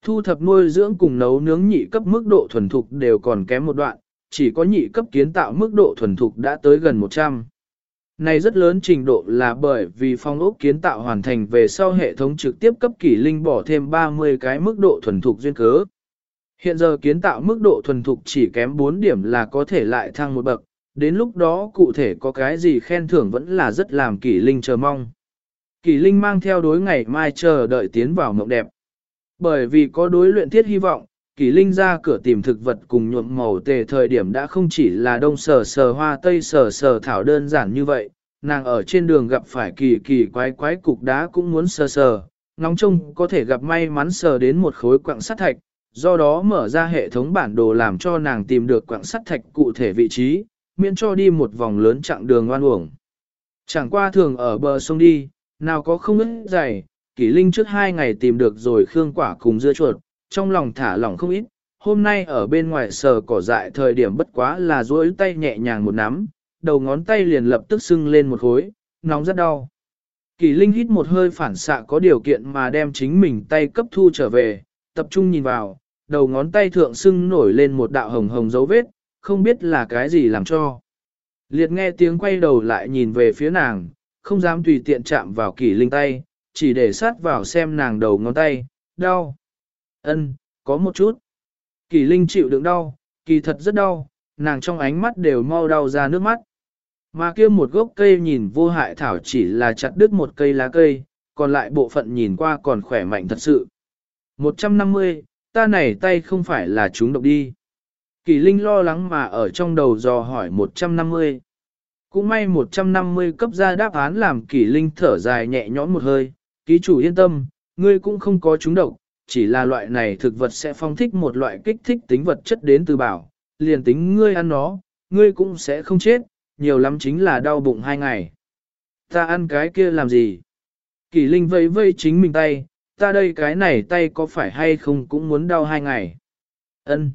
Thu thập nuôi dưỡng cùng nấu nướng nhị cấp mức độ thuần thục đều còn kém một đoạn, chỉ có nhị cấp kiến tạo mức độ thuần thục đã tới gần 100. Này rất lớn trình độ là bởi vì phong ốc kiến tạo hoàn thành về sau hệ thống trực tiếp cấp kỷ linh bỏ thêm 30 cái mức độ thuần thục duyên cớ. Hiện giờ kiến tạo mức độ thuần thục chỉ kém 4 điểm là có thể lại thăng một bậc, đến lúc đó cụ thể có cái gì khen thưởng vẫn là rất làm kỷ linh chờ mong. Kỷ linh mang theo đối ngày mai chờ đợi tiến vào mộng đẹp. Bởi vì có đối luyện thiết hy vọng, Kỷ Linh ra cửa tìm thực vật cùng nhuộm màu tề thời điểm đã không chỉ là đông sờ sờ hoa tây sờ sờ thảo đơn giản như vậy, nàng ở trên đường gặp phải kỳ kỳ quái quái cục đá cũng muốn sờ sờ, ngóng trông có thể gặp may mắn sờ đến một khối quặng sắt thạch, do đó mở ra hệ thống bản đồ làm cho nàng tìm được quặng sắt thạch cụ thể vị trí, miễn cho đi một vòng lớn chặng đường oan uổng. Chẳng qua thường ở bờ sông đi, nào có không ướt dày, Kỷ Linh trước 2 ngày tìm được rồi khương quả cùng dưa chuột, trong lòng thả lỏng không ít, hôm nay ở bên ngoài sờ cỏ dại thời điểm bất quá là duỗi tay nhẹ nhàng một nắm, đầu ngón tay liền lập tức sưng lên một khối, nóng rất đau. Kỷ Linh hít một hơi phản xạ có điều kiện mà đem chính mình tay cấp thu trở về, tập trung nhìn vào, đầu ngón tay thượng sưng nổi lên một đạo hồng hồng dấu vết, không biết là cái gì làm cho. Liệt nghe tiếng quay đầu lại nhìn về phía nàng, không dám tùy tiện chạm vào Kỷ Linh tay, chỉ để sát vào xem nàng đầu ngón tay, đau. Ân, có một chút. Kỷ Linh chịu đựng đau, kỳ thật rất đau, nàng trong ánh mắt đều mau đau ra nước mắt. Mà kia một gốc cây nhìn vô hại thảo chỉ là chặt đứt một cây lá cây, còn lại bộ phận nhìn qua còn khỏe mạnh thật sự. 150, ta này tay không phải là chúng độc đi. Kỷ Linh lo lắng mà ở trong đầu dò hỏi 150. Cũng may 150 cấp ra đáp án làm Kỷ Linh thở dài nhẹ nhõm một hơi, ký chủ yên tâm, ngươi cũng không có chúng độc, chỉ là loại này thực vật sẽ phong thích một loại kích thích tính vật chất đến từ bảo, liền tính ngươi ăn nó, ngươi cũng sẽ không chết, nhiều lắm chính là đau bụng 2 ngày. Ta ăn cái kia làm gì? Kỷ Linh vẫy vẫy chính mình tay, ta đây cái này tay có phải hay không cũng muốn đau 2 ngày. Ân.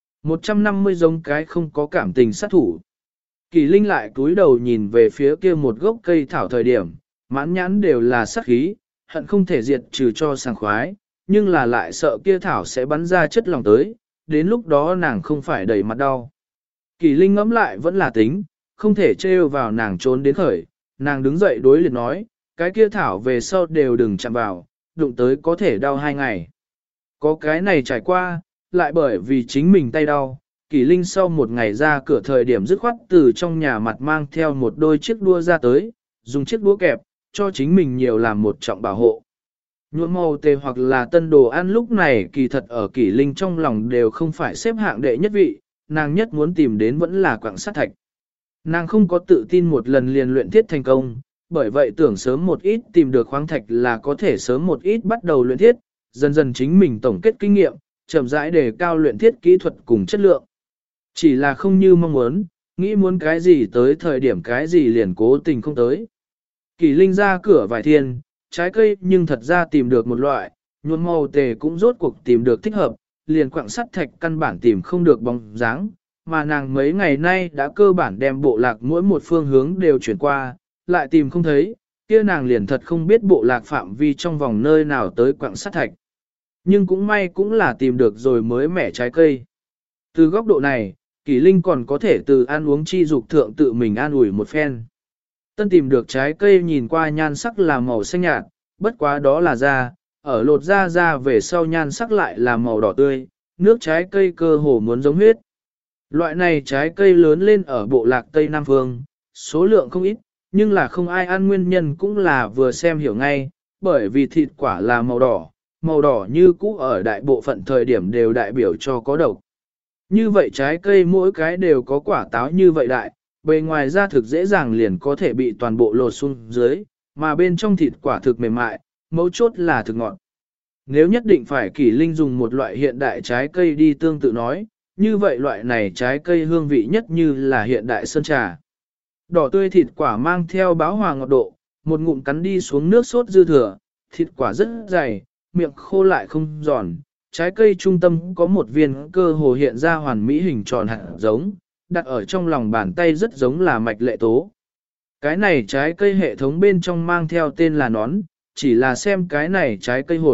150 giống cái không có cảm tình sát thủ. Kỷ Linh lại cúi đầu nhìn về phía kia một gốc cây thảo thời điểm, mãn nhãn đều là sát khí, hận không thể diệt trừ cho sảng khoái, nhưng là lại sợ kia thảo sẽ bắn ra chất lỏng tới, đến lúc đó nàng không phải đầy mặt đau. Kỷ Linh ngẫm lại vẫn là tính, không thể trêu vào nàng trốn đến khởi, nàng đứng dậy đối liệt nói, cái kia thảo về sau đều đừng chạm vào, đụng tới có thể đau 2 ngày. Có cái này trải qua, lại bởi vì chính mình tay đau, Kỷ Linh sau một ngày ra cửa thời điểm dứt khoát từ trong nhà mặt mang theo một đôi chiếc đũa ra tới, dùng chiếc đũa kẹp, cho chính mình nhiều làm một trọng bảo hộ. Nhuộm màu tề hoặc là tân đồ ăn lúc này kỳ thật ở Kỷ Linh trong lòng đều không phải xếp hạng đệ nhất vị, nàng nhất muốn tìm đến vẫn là quặng sắt thạch. Nàng không có tự tin một lần liền luyện thiết thành công, bởi vậy tưởng sớm một ít tìm được khoáng thạch là có thể sớm một ít bắt đầu luyện thiết, dần dần chính mình tổng kết kinh nghiệm, chậm rãi đề cao luyện thiết kỹ thuật cùng chất lượng. Chỉ là không như mong muốn, nghĩ muốn cái gì tới thời điểm cái gì liền cố tình không tới. Kỷ Linh ra cửa vài thiên, trái cây nhưng thật ra tìm được một loại, nhuộm màu tề cũng rốt cuộc tìm được thích hợp, liền quặng sắt thạch căn bản tìm không được bóng dáng, mà nàng mấy ngày nay đã cơ bản đem bộ lạc mỗi một phương hướng đều chuyển qua, lại tìm không thấy, kia nàng liền thật không biết bộ lạc phạm vi trong vòng nơi nào tới quặng sắt thạch. Nhưng cũng may cũng là tìm được rồi mới mẻ trái cây. Từ góc độ này, Kỷ Linh còn có thể từ ăn uống chi dục thượng tự mình an ủi một phen. Tân tìm được trái cây nhìn qua nhan sắc là màu xanh nhạt, bất quá đó là da, ở lột da về sau nhan sắc lại là màu đỏ tươi, nước trái cây cơ hồ muốn giống huyết. Loại này trái cây lớn lên ở bộ lạc Tây Nam Phương, số lượng không ít, nhưng là không ai ăn nguyên nhân cũng là vừa xem hiểu ngay, bởi vì thịt quả là màu đỏ như cũ ở đại bộ phận thời điểm đều đại biểu cho có độc. Như vậy trái cây mỗi cái đều có quả táo như vậy đại, bề ngoài ra thực dễ dàng liền có thể bị toàn bộ lột xuống dưới, mà bên trong thịt quả thực mềm mại, mấu chốt là thực ngọt. Nếu nhất định phải Kỷ Linh dùng một loại hiện đại trái cây đi tương tự nói, như vậy loại này trái cây hương vị nhất như là hiện đại sơn trà. Đỏ tươi thịt quả mang theo báo hòa ngọt độ, một ngụm cắn đi xuống nước sốt dư thừa, thịt quả rất dày, miệng khô lại không giòn. Trái cây trung tâm có một viên cơ hồ hiện ra hoàn mỹ hình tròn hạt giống, đặt ở trong lòng bàn tay rất giống là mạch lệ tố. Cái này trái cây hệ thống bên trong mang theo tên là nón, chỉ là xem cái này trái cây hột,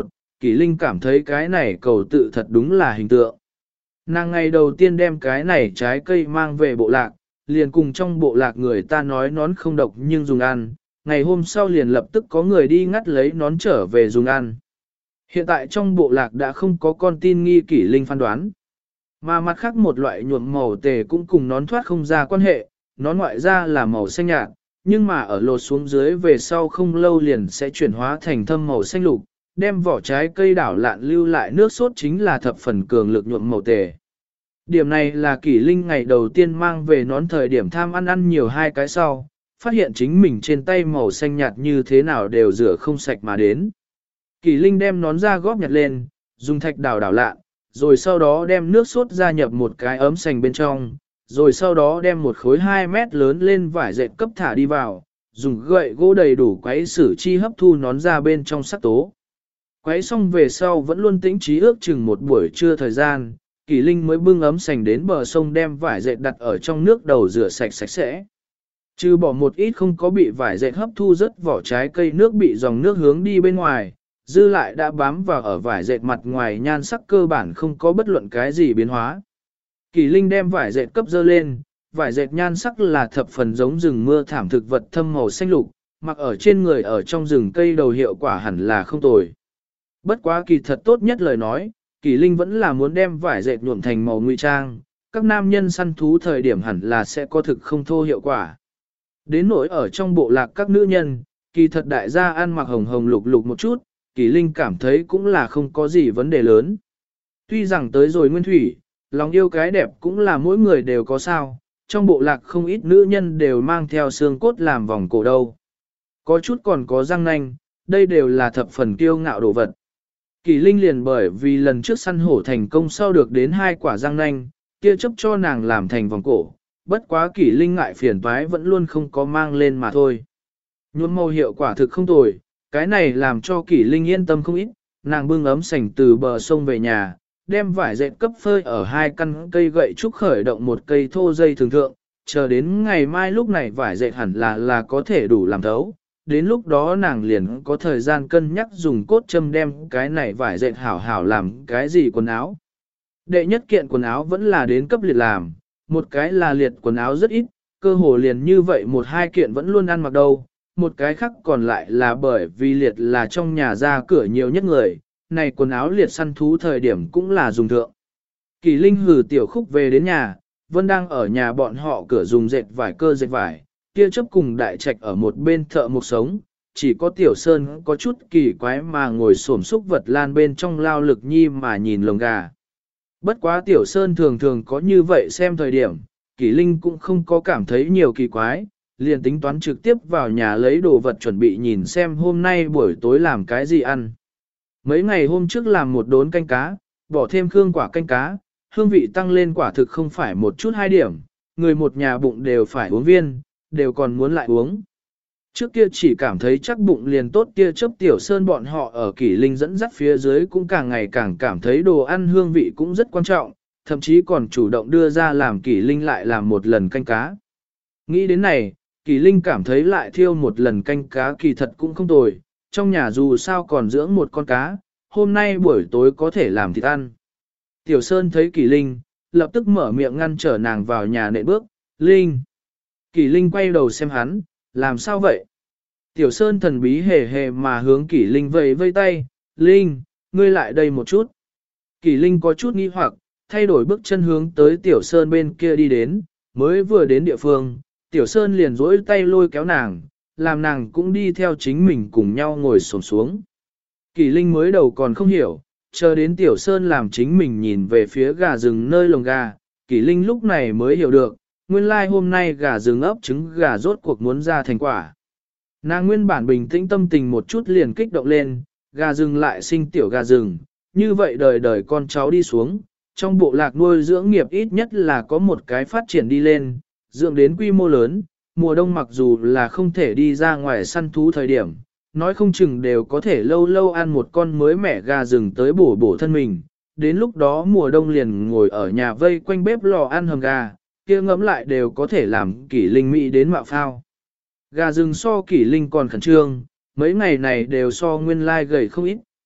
Kỷ Linh cảm thấy cái này cầu tự thật đúng là hình tượng. Nàng ngày đầu tiên đem cái này trái cây mang về bộ lạc, liền cùng trong bộ lạc người ta nói nón không độc nhưng dùng ăn, ngày hôm sau liền lập tức có người đi ngắt lấy nón trở về dùng ăn. Hiện tại trong bộ lạc đã không có con tin nghi Kỷ Linh phán đoán. Mà mặt khác một loại nhuộm màu tề cũng cùng nón thoát không ra quan hệ, nón ngoại ra là màu xanh nhạt, nhưng mà ở lột xuống dưới về sau không lâu liền sẽ chuyển hóa thành thâm màu xanh lục, đem vỏ trái cây đảo lạn lưu lại nước sốt chính là thập phần cường lực nhuộm màu tề. Điểm này là Kỷ Linh ngày đầu tiên mang về nón thời điểm tham ăn nhiều hai cái sau, phát hiện chính mình trên tay màu xanh nhạt như thế nào đều rửa không sạch mà đến. Kỷ Linh đem nón ra góp nhặt lên, dùng thạch đảo lạn, rồi sau đó đem nước sốt gia nhập một cái ấm sành bên trong, rồi sau đó đem một khối 2 mét lớn lên vải dệt cấp thả đi vào, dùng gậy gỗ đầy đủ quấy sử chi hấp thu nón ra bên trong sắc tố. Quấy xong về sau vẫn luôn tĩnh trí ước chừng một buổi trưa thời gian, Kỷ Linh mới bưng ấm sành đến bờ sông đem vải dệt đặt ở trong nước đầu rửa sạch sạch sẽ. Trừ bỏ một ít không có bị vải dệt hấp thu rất vỏ trái cây nước bị dòng nước hướng đi bên ngoài, dư lại đã bám vào ở vải dệt mặt ngoài nhan sắc cơ bản không có bất luận cái gì biến hóa. Kỷ Linh đem vải dệt cấp dơ lên, vải dệt nhan sắc là thập phần giống rừng mưa thảm thực vật thâm màu xanh lục, mặc ở trên người ở trong rừng cây đầu hiệu quả hẳn là không tồi. Bất quá kỳ thật tốt nhất lời nói, Kỷ Linh vẫn là muốn đem vải dệt nhuộm thành màu ngụy trang, các nam nhân săn thú thời điểm hẳn là sẽ có thực không thô hiệu quả. Đến nỗi ở trong bộ lạc các nữ nhân, kỳ thật đại gia ăn mặc hồng hồng lục lục một chút, Kỷ Linh cảm thấy cũng là không có gì vấn đề lớn. Tuy rằng tới rồi nguyên thủy, lòng yêu cái đẹp cũng là mỗi người đều có sao, trong bộ lạc không ít nữ nhân đều mang theo xương cốt làm vòng cổ đâu. Có chút còn có răng nanh, đây đều là thập phần kiêu ngạo đồ vật. Kỷ Linh liền bởi vì lần trước săn hổ thành công sau được đến 2 quả răng nanh, kia chấp cho nàng làm thành vòng cổ, bất quá Kỷ Linh ngại phiền toái vẫn luôn không có mang lên mà thôi. Nhuộm màu hiệu quả thực không tồi, cái này làm cho Kỷ Linh yên tâm không ít, nàng bưng ấm sành từ bờ sông về nhà, đem vải dệt cấp phơi ở 2 căn cây gậy trúc khởi động một cây thô dây thường thượng, chờ đến ngày mai lúc này vải dệt hẳn là có thể đủ làm thấu. Đến lúc đó nàng liền có thời gian cân nhắc dùng cốt châm đem cái này vải dệt hảo hảo làm cái gì quần áo. Đệ nhất kiện quần áo vẫn là đến cấp liệt làm, một cái là liệt quần áo rất ít, cơ hồ liền như vậy 1-2 kiện vẫn luôn ăn mặc đâu, một cái khác còn lại là bởi vì liệt là trong nhà ra cửa nhiều nhất người, này quần áo liệt săn thú thời điểm cũng là dùng thượng. Kỷ Linh hử tiểu khúc về đến nhà, Vân đang ở nhà bọn họ cửa dùng dệt vải cơ dệt vải, kia chấp cùng đại trạch ở một bên thợ mộc sống, chỉ có Tiểu Sơn có chút kỳ quái mà ngồi xổm xúc vật lan bên trong lao lực nhi mà nhìn lồng gà. Bất quá Tiểu Sơn thường thường có như vậy xem thời điểm, Kỷ Linh cũng không có cảm thấy nhiều kỳ quái, liền tính toán trực tiếp vào nhà lấy đồ vật chuẩn bị nhìn xem hôm nay buổi tối làm cái gì ăn. Mấy ngày hôm trước làm một đốn canh cá, bỏ thêm khương quả canh cá, hương vị tăng lên quả thực không phải một chút 2 điểm, người một nhà bụng đều phải uống viên, đều còn muốn lại uống. Trước kia chỉ cảm thấy chắc bụng liền tốt kia chớp Tiểu Sơn bọn họ ở Kỷ Linh dẫn dắt phía dưới cũng càng ngày càng cảm thấy đồ ăn hương vị cũng rất quan trọng, thậm chí còn chủ động đưa ra làm Kỷ Linh lại làm một lần canh cá. Nghĩ đến này, Kỷ Linh cảm thấy lại thiêu một lần canh cá kỳ thật cũng không tồi, trong nhà dù sao còn dưỡng một con cá, hôm nay buổi tối có thể làm thịt ăn. Tiểu Sơn thấy Kỷ Linh, lập tức mở miệng ngăn trở nàng vào nhà nện bước, Linh. Kỷ Linh quay đầu xem hắn, làm sao vậy? Tiểu Sơn thần bí hề hề mà hướng Kỷ Linh vẫy vây tay, Linh, ngươi lại đây một chút. Kỷ Linh có chút nghi hoặc, thay đổi bước chân hướng tới Tiểu Sơn bên kia đi đến, mới vừa đến địa phương, Tiểu Sơn liền dỗi tay lôi kéo nàng, làm nàng cũng đi theo chính mình cùng nhau ngồi xổm xuống. Kỷ Linh mới đầu còn không hiểu, chờ đến Tiểu Sơn làm chính mình nhìn về phía gà rừng nơi lồng gà, Kỷ Linh lúc này mới hiểu được, nguyên lai hôm nay gà rừng ấp trứng gà rốt cuộc muốn ra thành quả. Nàng nguyên bản bình tĩnh tâm tình một chút liền kích động lên, gà rừng lại sinh tiểu gà rừng, như vậy đời đời con cháu đi xuống, trong bộ lạc nuôi dưỡng nghiệp ít nhất là có một cái phát triển đi lên, dưỡng đến quy mô lớn, mùa đông mặc dù là không thể đi ra ngoài săn thú thời điểm, nói không chừng đều có thể lâu lâu ăn một con mới mẻ gà rừng tới bổ bổ thân mình, đến lúc đó mùa đông liền ngồi ở nhà vây quanh bếp lò ăn hầm gà, kia ngẫm lại đều có thể làm Kỷ Linh mỹ đến mạo phao. Gà rừng so Kỷ Linh còn khẩn trương, mấy ngày này đều so nguyên lai gầy không ít,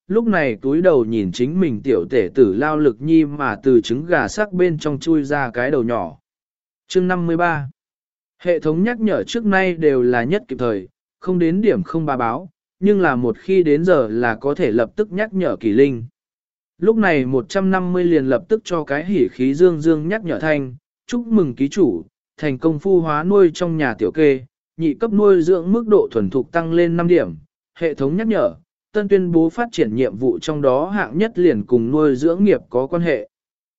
lúc này túi đầu nhìn chính mình tiểu tể tử lao lực nhi mà từ trứng gà sắc bên trong chui ra cái đầu nhỏ. Chương 53. Hệ thống nhắc nhở trước nay đều là nhất kịp thời, không đến điểm không ba báo, nhưng là một khi đến giờ là có thể lập tức nhắc nhở Kỷ Linh. Lúc này 150 liền lập tức cho cái hỉ khí dương dương nhắc nhở thanh, chúc mừng ký chủ, thành công phu hóa nuôi trong nhà tiểu kê, nhị cấp nuôi dưỡng mức độ thuần thục tăng lên 5 điểm, hệ thống nhắc nhở, tân tuyên bố phát triển nhiệm vụ trong đó hạng nhất liền cùng nuôi dưỡng nghiệp có quan hệ.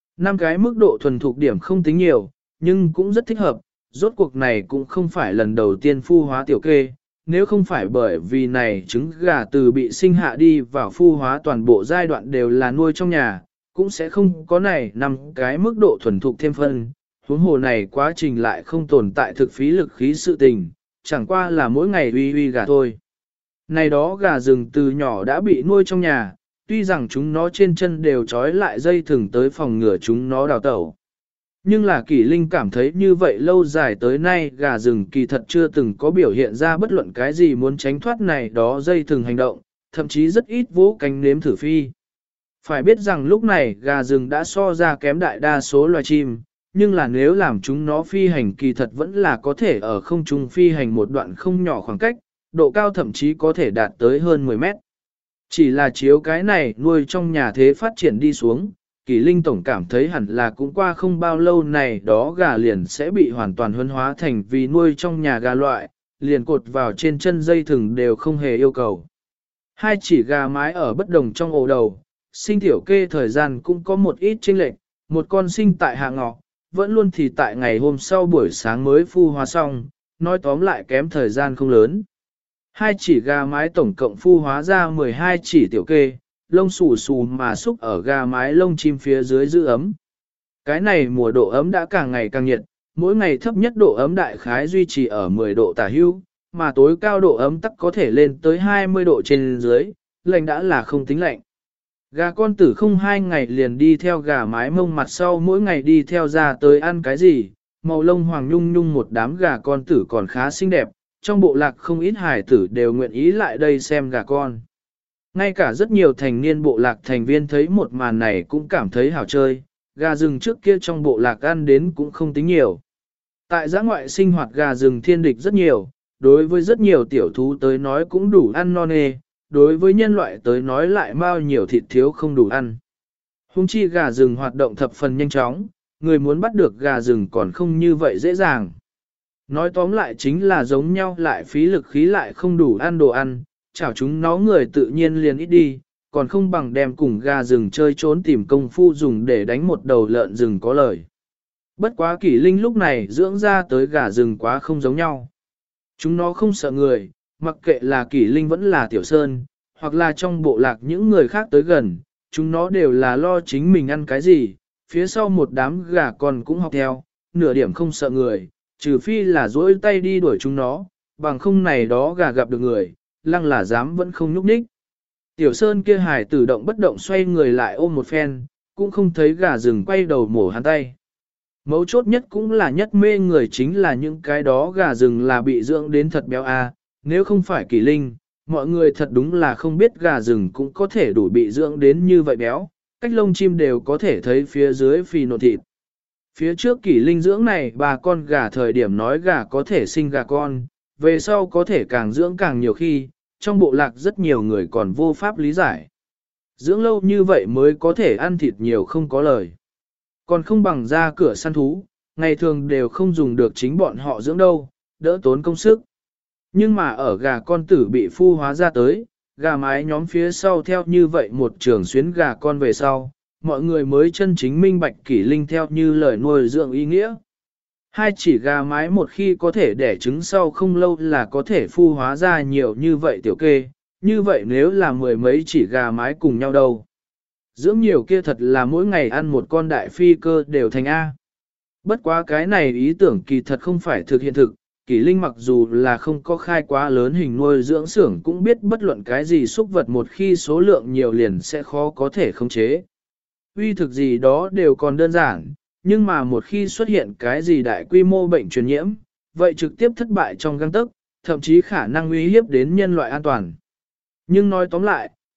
5 cái mức độ thuần thục điểm không tính nhiều, nhưng cũng rất thích hợp, rốt cuộc này cũng không phải lần đầu tiên phu hóa tiểu kê, nếu không phải bởi vì này trứng gà từ bị sinh hạ đi vào phu hóa toàn bộ giai đoạn đều là nuôi trong nhà, cũng sẽ không có này 5 cái mức độ thuần thục thêm phân, huống hồ này quá trình lại không tồn tại thực phí lực khí sự tình, chẳng qua là mỗi ngày uy uy gà thôi. Này đó gà rừng từ nhỏ đã bị nuôi trong nhà, tuy rằng chúng nó trên chân đều trói lại dây thừng tới phòng ngừa chúng nó đào tẩu. Nhưng là Kỷ Linh cảm thấy như vậy lâu dài tới nay gà rừng kỳ thật chưa từng có biểu hiện ra bất luận cái gì muốn tránh thoát này đó dây thừng hành động, thậm chí rất ít vỗ cánh nếm thử phi. Phải biết rằng lúc này gà rừng đã so ra kém đại đa số loài chim, nhưng là nếu làm chúng nó phi hành kỳ thật vẫn là có thể ở không trung phi hành một đoạn không nhỏ khoảng cách, độ cao thậm chí có thể đạt tới hơn 10 mét. Chỉ là chiếu cái này nuôi trong nhà thế phát triển đi xuống, Kỷ Linh tổng cảm thấy hẳn là cũng qua không bao lâu này đó gà liền sẽ bị hoàn toàn huân hóa thành vì nuôi trong nhà gà loại, liền cột vào trên chân dây thừng đều không hề yêu cầu. Hai chỉ gà mái ở bất đồng trong ổ đầu, sinh tiểu kê thời gian cũng có một ít chênh lệch, một con sinh tại hạ ngọ, vẫn luôn thì tại ngày hôm sau buổi sáng mới phu hóa xong, nói tóm lại kém thời gian không lớn. Hai chỉ gà mái tổng cộng phu hóa ra 12 chỉ tiểu kê, lông xù xù mà xúc ở gà mái lông chim phía dưới giữ ấm. Cái này mùa độ ấm đã càng ngày càng nhiệt, mỗi ngày thấp nhất độ ấm đại khái duy trì ở 10 độ tả hữu, mà tối cao độ ấm tắc có thể lên tới 20 độ trên dưới, lạnh đã là không tính lạnh. Gà con tử không 2 ngày liền đi theo gà mái mông mặt sau mỗi ngày đi theo ra tới ăn cái gì, màu lông hoàng nhung nhung một đám gà con tử còn khá xinh đẹp, trong bộ lạc không ít hải tử đều nguyện ý lại đây xem gà con. Ngay cả rất nhiều thành niên bộ lạc thành viên thấy một màn này cũng cảm thấy hào chơi, gà rừng trước kia trong bộ lạc ăn đến cũng không tính nhiều. Tại giã ngoại sinh hoạt gà rừng thiên địch rất nhiều, đối với rất nhiều tiểu thú tới nói cũng đủ ăn no nê, đối với nhân loại tới nói lại bao nhiêu thịt thiếu không đủ ăn. Hùng chi gà rừng hoạt động thập phần nhanh chóng, người muốn bắt được gà rừng còn không như vậy dễ dàng. Nói tóm lại chính là giống nhau lại phí lực khí lại không đủ ăn đồ ăn, chảo chúng nó người tự nhiên liền ít đi, còn không bằng đem cùng gà rừng chơi trốn tìm công phu dùng để đánh một đầu lợn rừng có lời. Bất quá Kỷ Linh lúc này dưỡng ra tới gà rừng quá không giống nhau. Chúng nó không sợ người, mặc kệ là Kỷ Linh vẫn là Tiểu Sơn, hoặc là trong bộ lạc những người khác tới gần, chúng nó đều là lo chính mình ăn cái gì, phía sau một đám gà con cũng học theo, nửa điểm không sợ người, trừ phi là dỗi tay đi đuổi chúng nó, bằng không này đó gà gặp được người, lăng là dám vẫn không nhúc nhích. Tiểu Sơn kia hài tử động bất động xoay người lại ôm một phen, cũng không thấy gà rừng quay đầu mổ hắn tay. Mấu chốt nhất cũng là nhất mê người chính là những cái đó gà rừng là bị dưỡng đến thật béo a. Nếu không phải Kỷ Linh, mọi người thật đúng là không biết gà rừng cũng có thể đủ bị dưỡng đến như vậy béo, cách lông chim đều có thể thấy phía dưới phì nộn thịt. Phía trước Kỷ Linh dưỡng này bà con gà thời điểm nói gà có thể sinh gà con, về sau có thể càng dưỡng càng nhiều khi, trong bộ lạc rất nhiều người còn vô pháp lý giải. Dưỡng lâu như vậy mới có thể ăn thịt nhiều không có lời. Còn không bằng ra cửa săn thú, ngày thường đều không dùng được chính bọn họ dưỡng đâu, đỡ tốn công sức. Nhưng mà ở gà con tử bị phu hóa ra tới, gà mái nhóm phía sau theo như vậy một trường xuyến gà con về sau, mọi người mới chân chính minh bạch Kỷ Linh theo như lời nuôi dưỡng ý nghĩa. Hai chỉ gà mái một khi có thể đẻ trứng sau không lâu là có thể phu hóa ra nhiều như vậy tiểu kê, như vậy nếu là mười mấy chỉ gà mái cùng nhau đâu. Dưỡng nhiều kia thật là mỗi ngày ăn một con đại phi cơ đều thành A. Bất quá cái này ý tưởng kỳ thật không phải thực hiện thực, Kỷ Linh mặc dù là không có khai quá lớn hình nuôi dưỡng xưởng cũng biết bất luận cái gì xúc vật một khi số lượng nhiều liền sẽ khó có thể khống chế. Uy thực gì đó đều còn đơn giản, nhưng mà một khi xuất hiện cái gì đại quy mô bệnh truyền nhiễm, vậy trực tiếp thất bại trong gang tấc, thậm chí khả năng uy hiếp đến nhân loại an toàn. Nhưng nói tóm lại,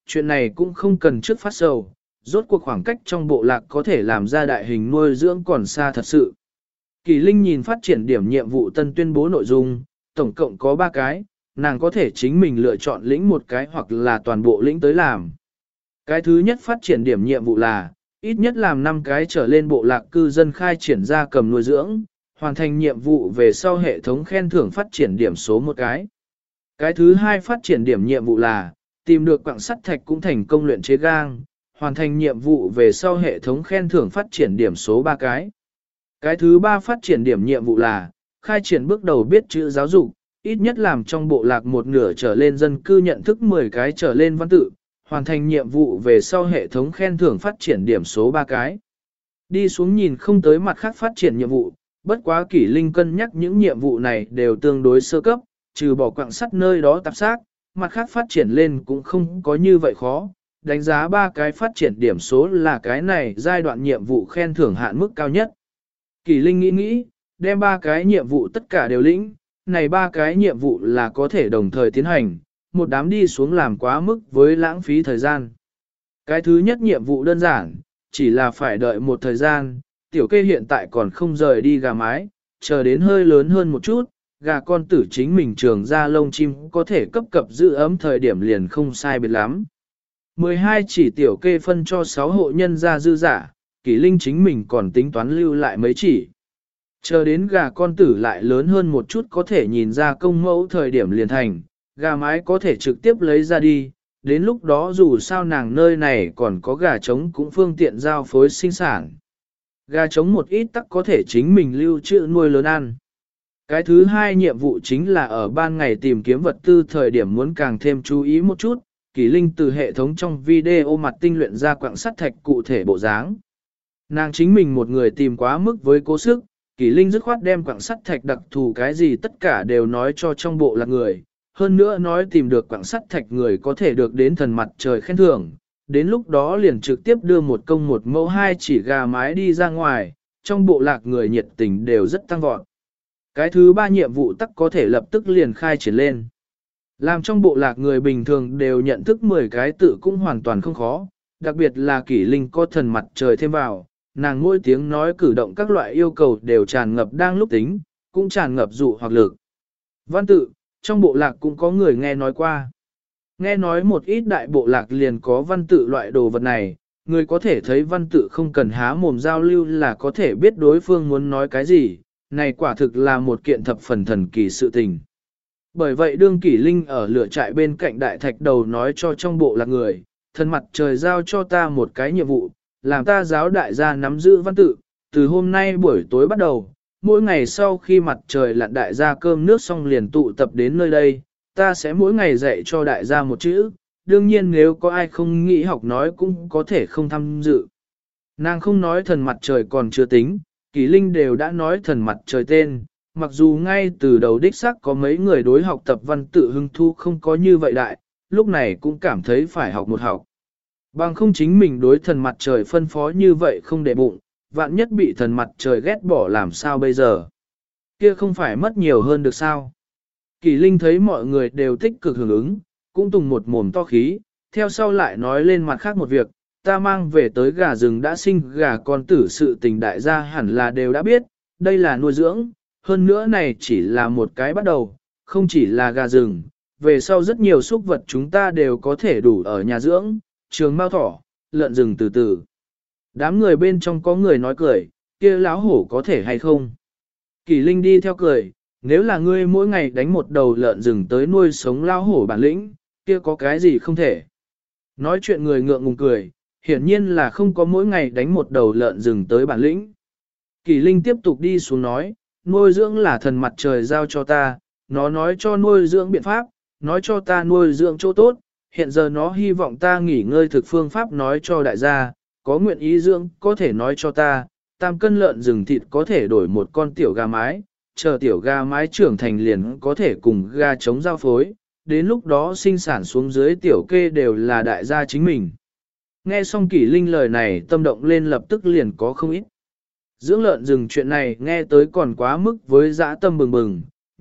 chuyện này cũng không cần trước phát sầu, rốt cuộc khoảng cách trong bộ lạc có thể làm ra đại hình nuôi dưỡng còn xa thật sự. Kỳ Linh nhìn phát triển điểm nhiệm vụ tân tuyên bố nội dung, tổng cộng có 3 cái, nàng có thể chính mình lựa chọn lĩnh một cái hoặc là toàn bộ lĩnh tới làm. Cái thứ nhất phát triển điểm nhiệm vụ là, ít nhất làm 5 cái trở lên bộ lạc cư dân khai triển ra cầm nuôi dưỡng, hoàn thành nhiệm vụ về sau hệ thống khen thưởng phát triển điểm số 1 cái. Cái thứ hai phát triển điểm nhiệm vụ là, tìm được quặng sắt thạch cũng thành công luyện chế gang, hoàn thành nhiệm vụ về sau hệ thống khen thưởng phát triển điểm số 3 cái. Cái thứ ba phát triển điểm nhiệm vụ là, khai triển bước đầu biết chữ giáo dục, ít nhất làm trong bộ lạc một nửa trở lên dân cư nhận thức 10 cái trở lên văn tự, hoàn thành nhiệm vụ về sau hệ thống khen thưởng phát triển điểm số 3 cái. Đi xuống nhìn không tới mặt khác phát triển nhiệm vụ, bất quá Kỷ Linh cân nhắc những nhiệm vụ này đều tương đối sơ cấp, trừ bỏ quặng sắt nơi đó tạp xác, mặt khác phát triển lên cũng không có như vậy khó. Đánh giá 3 cái phát triển điểm số là cái này giai đoạn nhiệm vụ khen thưởng hạn mức cao nhất. Kỷ Linh nghĩ, đem 3 cái nhiệm vụ tất cả đều lĩnh, này 3 cái nhiệm vụ là có thể đồng thời tiến hành, một đám đi xuống làm quá mức với lãng phí thời gian. Cái thứ nhất nhiệm vụ đơn giản, chỉ là phải đợi một thời gian, tiểu kê hiện tại còn không rời đi gà mái, chờ đến hơi lớn hơn một chút, gà con tử chính mình trường ra lông chim có thể cấp cập giữ ấm thời điểm liền không sai biệt lắm. 12 chỉ tiểu kê phân cho 6 hộ nhân ra dư giả, Kỷ Linh chính mình còn tính toán lưu lại mấy chỉ. Chờ đến gà con tử lại lớn hơn một chút có thể nhìn ra công mẫu thời điểm liền thành, gà mái có thể trực tiếp lấy ra đi, đến lúc đó dù sao nàng nơi này còn có gà trống cũng phương tiện giao phối sinh sản. Gà trống một ít tắc có thể chính mình lưu trữ nuôi lớn ăn. Cái thứ hai nhiệm vụ chính là ở ban ngày tìm kiếm vật tư thời điểm muốn càng thêm chú ý một chút, Kỷ Linh từ hệ thống trong video mặt tinh luyện ra quặng sắt thạch cụ thể bộ dáng. Nàng chính mình một người tìm quá mức với cố sức, Kỷ Linh dứt khoát đem quặng sắt thạch đặc thù cái gì tất cả đều nói cho trong bộ lạc người. Hơn nữa nói tìm được quặng sắt thạch người có thể được đến thần mặt trời khen thưởng. Đến lúc đó liền trực tiếp đưa một công một mẫu 2 chỉ gà mái đi ra ngoài, trong bộ lạc người nhiệt tình đều rất tăng vọt. Cái thứ ba nhiệm vụ tắc có thể lập tức liền khai triển lên. Làm trong bộ lạc người bình thường đều nhận thức 10 cái tự cũng hoàn toàn không khó, đặc biệt là Kỷ Linh có thần mặt trời thêm vào, nàng mỗi tiếng nói cử động các loại yêu cầu đều tràn ngập đang lúc tính, cũng tràn ngập dụ hoặc lực. Văn tự, trong bộ lạc cũng có người nghe nói qua. Nghe nói một ít đại bộ lạc liền có văn tự loại đồ vật này, người có thể thấy văn tự không cần há mồm giao lưu là có thể biết đối phương muốn nói cái gì, này quả thực là một kiện thập phần thần kỳ sự tình. Bởi vậy đương Kỷ Linh ở lửa trại bên cạnh đại thạch đầu nói cho trong bộ lạc người, thần mặt trời giao cho ta một cái nhiệm vụ, làm ta giáo đại gia nắm giữ văn tự, từ hôm nay buổi tối bắt đầu, mỗi ngày sau khi mặt trời lặn đại gia cơm nước xong liền tụ tập đến nơi đây, ta sẽ mỗi ngày dạy cho đại gia một chữ, đương nhiên nếu có ai không nghĩ học nói cũng có thể không tham dự. Nàng không nói thần mặt trời còn chưa tính, Kỷ Linh đều đã nói thần mặt trời tên, mặc dù ngay từ đầu đích xác có mấy người đối học tập văn tự hưng thu không có như vậy đại, lúc này cũng cảm thấy phải học một học. Bằng không chính mình đối thần mặt trời phân phó như vậy không để bụng, vạn nhất bị thần mặt trời ghét bỏ làm sao bây giờ. Kia không phải mất nhiều hơn được sao. Kỷ Linh thấy mọi người đều tích cực hưởng ứng, cũng tùng một mồm to khí, theo sau lại nói lên mặt khác một việc, ta mang về tới gà rừng đã sinh gà con tử sự tình đại gia hẳn là đều đã biết, đây là nuôi dưỡng, hơn nữa này chỉ là một cái bắt đầu, không chỉ là gà rừng, về sau rất nhiều súc vật chúng ta đều có thể đủ ở nhà dưỡng, trường mao thỏ, lợn rừng từ từ. Đám người bên trong có người nói cười, kia láo hổ có thể hay không? Kỷ Linh đi theo cười, nếu là ngươi mỗi ngày đánh một đầu lợn rừng tới nuôi sống lao hổ bản lĩnh, kia có cái gì không thể? Nói chuyện người ngượng ngùng cười, hiển nhiên là không có mỗi ngày đánh một đầu lợn rừng tới bản lĩnh. Kỷ Linh tiếp tục đi xuống nói, nuôi dưỡng là thần mặt trời giao cho ta, nó nói cho nuôi dưỡng biện pháp, nói cho ta nuôi dưỡng chỗ tốt, hiện giờ nó hy vọng ta nghỉ ngơi thực phương pháp nói cho đại gia, có nguyện ý dưỡng có thể nói cho ta, 3 cân lợn rừng thịt có thể đổi một con tiểu gà mái, chờ tiểu gà mái trưởng thành liền có thể cùng gà trống giao phối, đến lúc đó sinh sản xuống dưới tiểu kê đều là đại gia chính mình. Nghe xong Kỷ Linh lời này tâm động lên lập tức liền có không ít. Dưỡng lợn rừng chuyện này nghe tới còn quá mức với dã tâm bừng bừng,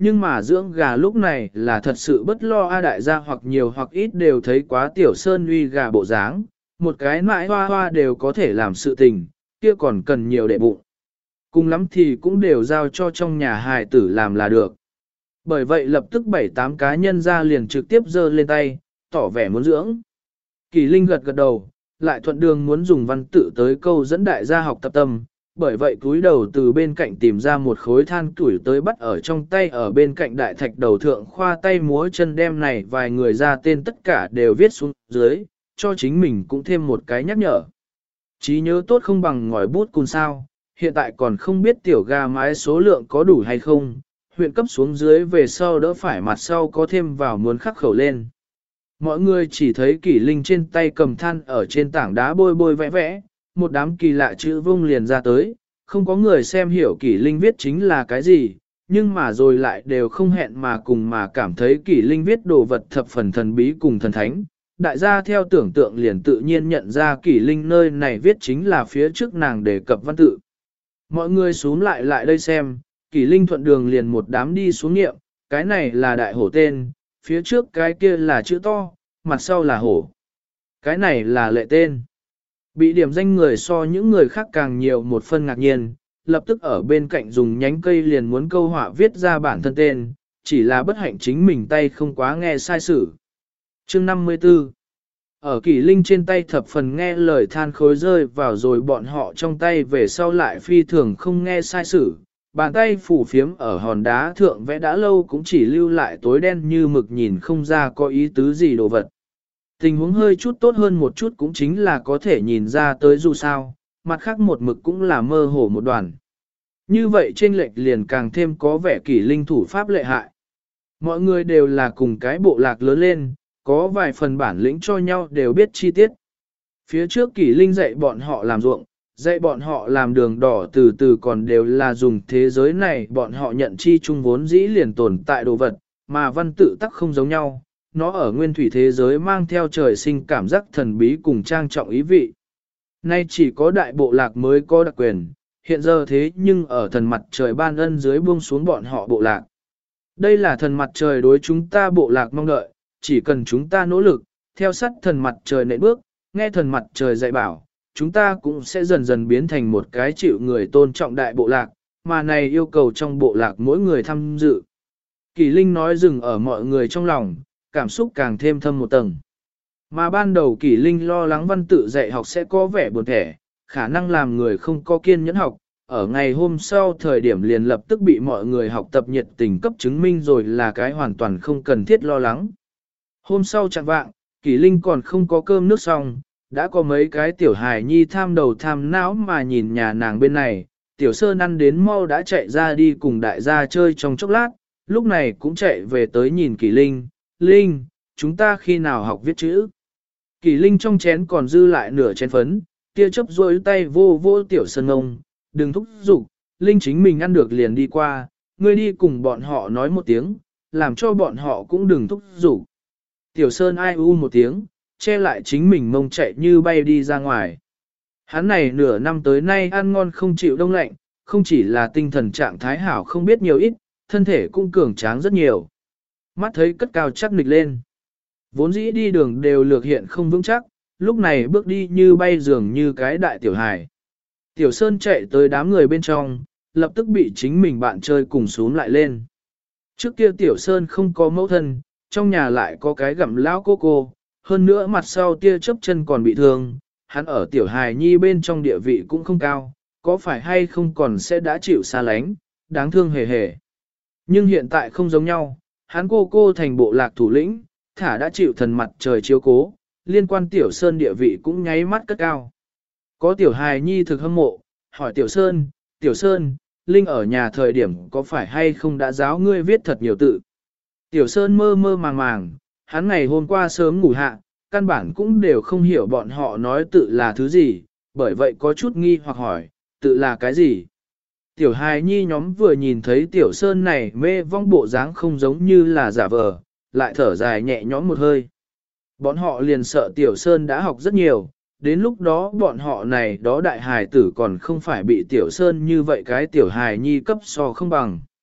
nhưng mà dưỡng gà lúc này là thật sự bất lo a đại gia hoặc nhiều hoặc ít đều thấy quá Tiểu Sơn uy gà bộ dáng, một cái mãi hoa hoa đều có thể làm sự tình, kia còn cần nhiều đệ bụng. Cùng lắm thì cũng đều giao cho trong nhà hài tử làm là được. Bởi vậy lập tức 7-8 cá nhân ra liền trực tiếp giơ lên tay, tỏ vẻ muốn dưỡng. Kỳ Linh gật gật đầu, lại thuận đường muốn dùng văn tự tới câu dẫn đại gia học tập tâm, bởi vậy cúi đầu từ bên cạnh tìm ra một khối than tuổi tới bắt ở trong tay ở bên cạnh đại thạch đầu thượng khoa tay múa chân đem này vài người ra tên tất cả đều viết xuống dưới, cho chính mình cũng thêm một cái nhắc nhở. Trí nhớ tốt không bằng ngòi bút cùng sao, hiện tại còn không biết tiểu gà mái số lượng có đủ hay không, huyện cấp xuống dưới về sau đỡ phải mặt sau có thêm vào muốn khắc khẩu lên. Mọi người chỉ thấy Kỷ Linh trên tay cầm than ở trên tảng đá bôi bôi vẽ vẽ, một đám kỳ lạ chữ vung liền ra tới, không có người xem hiểu Kỷ Linh viết chính là cái gì, nhưng mà rồi lại đều không hẹn mà cùng mà cảm thấy Kỷ Linh viết đồ vật thập phần thần bí cùng thần thánh. Đại gia theo tưởng tượng liền tự nhiên nhận ra Kỷ Linh nơi này viết chính là phía trước nàng đề cập văn tự. Mọi người xuống lại đây xem, Kỷ Linh thuận đường liền một đám đi xuống nghiệm, cái này là đại hổ tên, phía trước cái kia là chữ to, mặt sau là hổ. Cái này là lệ tên. Bị điểm danh người so những người khác càng nhiều một phân ngạc nhiên, lập tức ở bên cạnh dùng nhánh cây liền muốn câu họa viết ra bản thân tên, chỉ là bất hạnh chính mình tay không quá nghe sai sử. Chương 54 Ở Kỷ Linh trên tay thập phần nghe lời than khối rơi vào rồi bọn họ trong tay về sau lại phi thường không nghe sai sử. Bàn tay phủ phiếm ở hòn đá thượng vẽ đã lâu cũng chỉ lưu lại tối đen như mực nhìn không ra có ý tứ gì đồ vật. Tình huống hơi chút tốt hơn một chút cũng chính là có thể nhìn ra tới dù sao, mặt khác một mực cũng là mơ hồ một đoàn. Như vậy trên lệch liền càng thêm có vẻ Kỷ Linh thủ pháp lệ hại. Mọi người đều là cùng cái bộ lạc lớn lên, có vài phần bản lĩnh cho nhau đều biết chi tiết. Phía trước Kỷ Linh dạy bọn họ làm ruộng, dạy bọn họ làm đường đỏ từ từ còn đều là dùng thế giới này bọn họ nhận chi chung vốn dĩ liền tồn tại đồ vật, mà văn tự tắc không giống nhau, nó ở nguyên thủy thế giới mang theo trời sinh cảm giác thần bí cùng trang trọng ý vị. Nay chỉ có đại bộ lạc mới có đặc quyền, hiện giờ thế nhưng ở thần mặt trời ban ân dưới buông xuống bọn họ bộ lạc. Đây là thần mặt trời đối chúng ta bộ lạc mong đợi, chỉ cần chúng ta nỗ lực, theo sát thần mặt trời nện bước, nghe thần mặt trời dạy bảo, chúng ta cũng sẽ dần dần biến thành một cái chịu người tôn trọng đại bộ lạc, mà này yêu cầu trong bộ lạc mỗi người tham dự. Kỳ Linh nói dừng ở mọi người trong lòng, cảm xúc càng thêm thâm một tầng. Mà ban đầu Kỳ Linh lo lắng văn tự dạy học sẽ có vẻ buồn thẻ, khả năng làm người không có kiên nhẫn học, ở ngày hôm sau thời điểm liền lập tức bị mọi người học tập nhiệt tình cấp chứng minh rồi là cái hoàn toàn không cần thiết lo lắng. Hôm sau chẳng vạng, Kỳ Linh còn không có cơm nước xong, đã có mấy cái tiểu hài nhi tham đầu tham não mà nhìn nhà nàng bên này, tiểu sơn ăn đến mau đã chạy ra đi cùng đại gia chơi trong chốc lát, lúc này cũng chạy về tới nhìn Kỳ Linh, Linh, chúng ta khi nào học viết chữ? Kỳ Linh trong chén còn dư lại nửa chén phấn, tia chớp rôi tay vô vô tiểu sơn ngông, đừng thúc giục, Linh chính mình ăn được liền đi qua, ngươi đi cùng bọn họ nói một tiếng, làm cho bọn họ cũng đừng thúc giục. Tiểu sơn ai u một tiếng, che lại chính mình mông chạy như bay đi ra ngoài. Hắn này nửa năm tới nay ăn ngon không chịu đông lạnh, không chỉ là tinh thần trạng thái hảo không biết nhiều ít, thân thể cũng cường tráng rất nhiều. Mắt thấy cất cao chắc nịch lên. Vốn dĩ đi đường đều lược hiện không vững chắc, lúc này bước đi như bay dường như cái đại tiểu hài. Tiểu Sơn chạy tới đám người bên trong, lập tức bị chính mình bạn chơi cùng xuống lại lên. Trước kia Tiểu Sơn không có mẫu thân, trong nhà lại có cái gặm lão cô, hơn nữa mặt sau tia chớp chân còn bị thương, hắn ở Tiểu hài nhi bên trong địa vị cũng không cao, có phải hay không còn sẽ đã chịu xa lánh, đáng thương hề hề. Nhưng hiện tại không giống nhau, hắn cô thành bộ lạc thủ lĩnh, thả đã chịu thần mặt trời chiếu cố, liên quan Tiểu Sơn địa vị cũng nháy mắt cất cao. Có Tiểu hài nhi thực hâm mộ, hỏi Tiểu Sơn, Linh ở nhà thời điểm có phải hay không đã giáo ngươi viết thật nhiều tự. Tiểu Sơn mơ mơ màng màng, hắn ngày hôm qua sớm ngủ hạ, căn bản cũng đều không hiểu bọn họ nói tự là thứ gì, bởi vậy có chút nghi hoặc hỏi, tự là cái gì. Tiểu hài nhi nhóm vừa nhìn thấy Tiểu Sơn này mê vong bộ dáng không giống như là giả vờ, lại thở dài nhẹ nhõm một hơi. Bọn họ liền sợ Tiểu Sơn đã học rất nhiều, đến lúc đó bọn họ này đó đại hài tử còn không phải bị Tiểu Sơn như vậy cái Tiểu hài nhi cấp so không bằng.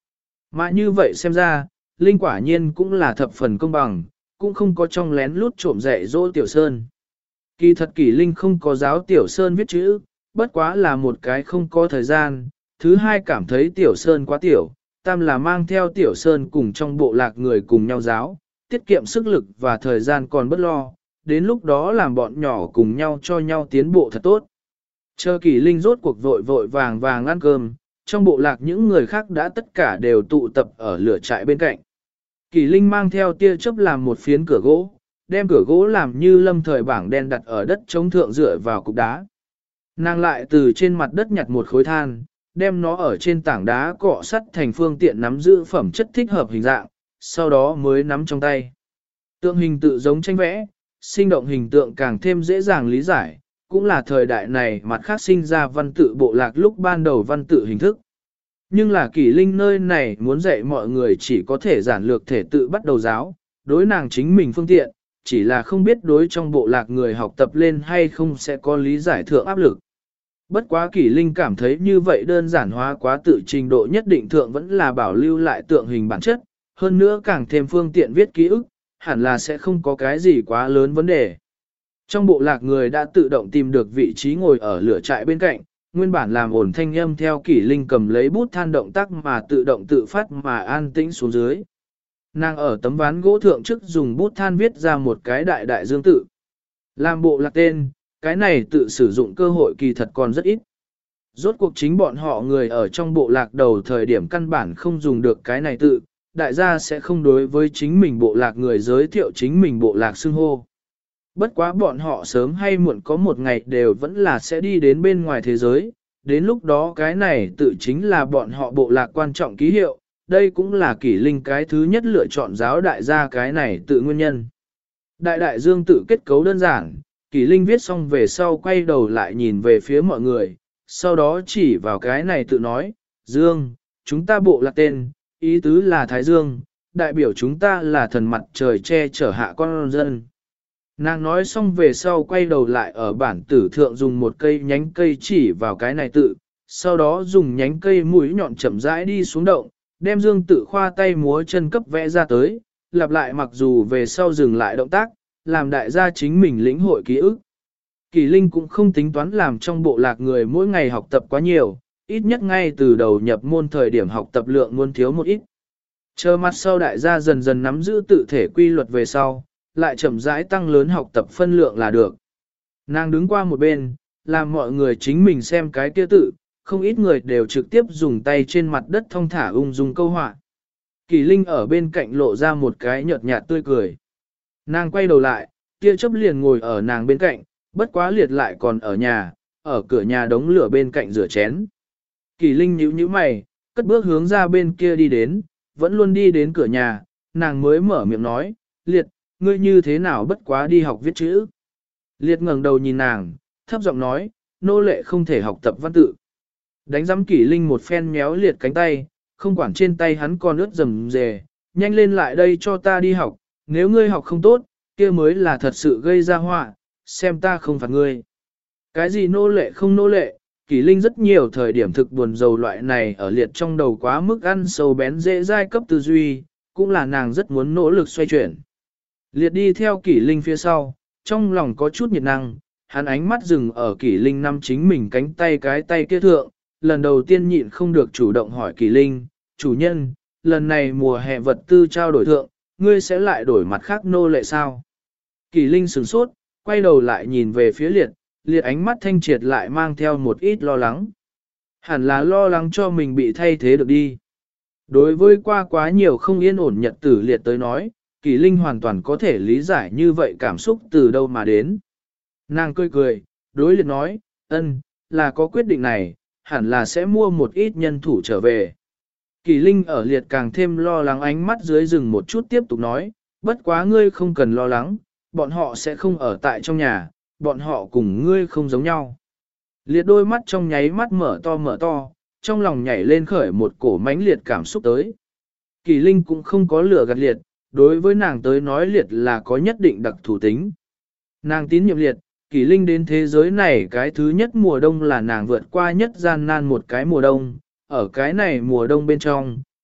Mà như vậy xem ra, Linh quả nhiên cũng là thập phần công bằng, cũng không có trong lén lút trộm dạy dỗ Tiểu Sơn. Kỳ thật Kỷ Linh không có giáo Tiểu Sơn viết chữ, bất quá là một cái không có thời gian, thứ hai cảm thấy Tiểu Sơn quá tiểu, tam là mang theo Tiểu Sơn cùng trong bộ lạc người cùng nhau giáo, tiết kiệm sức lực và thời gian còn bất lo, đến lúc đó làm bọn nhỏ cùng nhau cho nhau tiến bộ thật tốt. Chờ Kỷ Linh rốt cuộc vội vội vàng vàng ăn cơm, trong bộ lạc những người khác đã tất cả đều tụ tập ở lửa trại bên cạnh. Kỷ Linh mang theo tia chớp làm một phiến cửa gỗ, đem cửa gỗ làm như lâm thời bảng đen đặt ở đất chống thượng dựa vào cục đá. Nàng lại từ trên mặt đất nhặt một khối than, đem nó ở trên tảng đá cọ sắt thành phương tiện nắm giữ phẩm chất thích hợp hình dạng, sau đó mới nắm trong tay. Tượng hình tự giống tranh vẽ, sinh động hình tượng càng thêm dễ dàng lý giải, cũng là thời đại này mặt khác sinh ra văn tự bộ lạc lúc ban đầu văn tự hình thức. Nhưng là Kỷ Linh nơi này muốn dạy mọi người chỉ có thể giản lược thể tự bắt đầu giáo, đối nàng chính mình phương tiện, chỉ là không biết đối trong bộ lạc người học tập lên hay không sẽ có lý giải thượng áp lực. Bất quá Kỷ Linh cảm thấy như vậy đơn giản hóa quá tự trình độ nhất định thượng vẫn là bảo lưu lại tượng hình bản chất, hơn nữa càng thêm phương tiện viết ký ức, hẳn là sẽ không có cái gì quá lớn vấn đề. Trong bộ lạc người đã tự động tìm được vị trí ngồi ở lửa trại bên cạnh, nguyên bản làm ổn thanh âm theo Kỷ Linh cầm lấy bút than động tác mà tự động tự phát mà an tĩnh xuống dưới. Nàng ở tấm ván gỗ thượng trước dùng bút than viết ra một cái đại đại dương tự. Làm bộ lạc tên, cái này tự sử dụng cơ hội kỳ thật còn rất ít. Rốt cuộc chính bọn họ người ở trong bộ lạc đầu thời điểm căn bản không dùng được cái này tự, đại gia sẽ không đối với chính mình bộ lạc người giới thiệu chính mình bộ lạc xưng hô. Bất quá bọn họ sớm hay muộn có một ngày đều vẫn là sẽ đi đến bên ngoài thế giới, đến lúc đó cái này tự chính là bọn họ bộ lạc quan trọng ký hiệu, đây cũng là Kỷ Linh cái thứ nhất lựa chọn giáo đại gia cái này tự nguyên nhân. Đại đại dương tự kết cấu đơn giản, Kỷ Linh viết xong về sau quay đầu lại nhìn về phía mọi người, sau đó chỉ vào cái này tự nói, Dương, chúng ta bộ lạc tên, ý tứ là Thái Dương, đại biểu chúng ta là thần mặt trời che chở hạ con dân. Nàng nói xong về sau quay đầu lại ở bản tử thượng dùng một cây nhánh cây chỉ vào cái này tự, sau đó dùng nhánh cây mũi nhọn chậm rãi đi xuống động, đem Dương tự khoa tay múa chân cấp vẽ ra tới, lặp lại mặc dù về sau dừng lại động tác, làm đại gia chính mình lĩnh hội ký ức. Kỷ Linh cũng không tính toán làm trong bộ lạc người mỗi ngày học tập quá nhiều, ít nhất ngay từ đầu nhập môn thời điểm học tập lượng muốn thiếu một ít. Chờ mặt sau đại gia dần dần nắm giữ tự thể quy luật về sau, lại chậm rãi tăng lớn học tập phân lượng là được. Nàng đứng qua một bên, làm mọi người chính mình xem cái kia tự, không ít người đều trực tiếp dùng tay trên mặt đất thong thả ung dung câu họa. Kỷ Linh ở bên cạnh lộ ra một cái nhợt nhạt tươi cười. Nàng quay đầu lại, tia chớp liền ngồi ở nàng bên cạnh, bất quá liệt lại còn ở nhà, ở cửa nhà đống lửa bên cạnh rửa chén. Kỷ Linh nhíu nhíu mày, cất bước hướng ra bên kia đi đến, vẫn luôn đi đến cửa nhà, nàng mới mở miệng nói, liệt, ngươi như thế nào bất quá đi học viết chữ. Liệt ngẩng đầu nhìn nàng, thấp giọng nói, nô lệ không thể học tập văn tự. Đánh giám Kỷ Linh một phen méo liệt cánh tay, không quản trên tay hắn còn ướt rầm rề, nhanh lên lại đây cho ta đi học, nếu ngươi học không tốt, kia mới là thật sự gây ra họa, xem ta không phạt ngươi. Cái gì nô lệ không nô lệ, Kỷ Linh rất nhiều thời điểm thực buồn rầu loại này ở liệt trong đầu quá mức ăn sâu bén dễ dai cấp tư duy, cũng là nàng rất muốn nỗ lực xoay chuyển. Liệt đi theo Kỷ Linh phía sau, trong lòng có chút nhiệt năng, hắn ánh mắt dừng ở Kỷ Linh năm chính mình cánh tay cái tay kia thượng, lần đầu tiên nhịn không được chủ động hỏi Kỷ Linh, chủ nhân, lần này mùa hè vật tư trao đổi thượng, ngươi sẽ lại đổi mặt khác nô lệ sao? Kỷ Linh sửng sốt, quay đầu lại nhìn về phía liệt, liệt ánh mắt thanh triệt lại mang theo một ít lo lắng. Hẳn là lo lắng cho mình bị thay thế được đi. Đối với qua quá nhiều không yên ổn nhật tử liệt tới nói, Kỷ Linh hoàn toàn có thể lý giải như vậy cảm xúc từ đâu mà đến. Nàng cười cười, đối liệt nói, ân, là có quyết định này, hẳn là sẽ mua một ít nhân thủ trở về. Kỷ Linh ở liệt càng thêm lo lắng ánh mắt dưới rừng một chút tiếp tục nói, bất quá ngươi không cần lo lắng, bọn họ sẽ không ở tại trong nhà, bọn họ cùng ngươi không giống nhau. Liệt đôi mắt trong nháy mắt mở to, trong lòng nhảy lên khởi một cổ mãnh liệt cảm xúc tới. Kỷ Linh cũng không có lửa gạt liệt, đối với nàng tới nói liệt là có nhất định đặc thù tính. Nàng tín nhiệm liệt, Kỷ Linh đến thế giới này cái thứ nhất mùa đông là nàng vượt qua nhất gian nan một cái mùa đông, ở cái này mùa đông bên trong,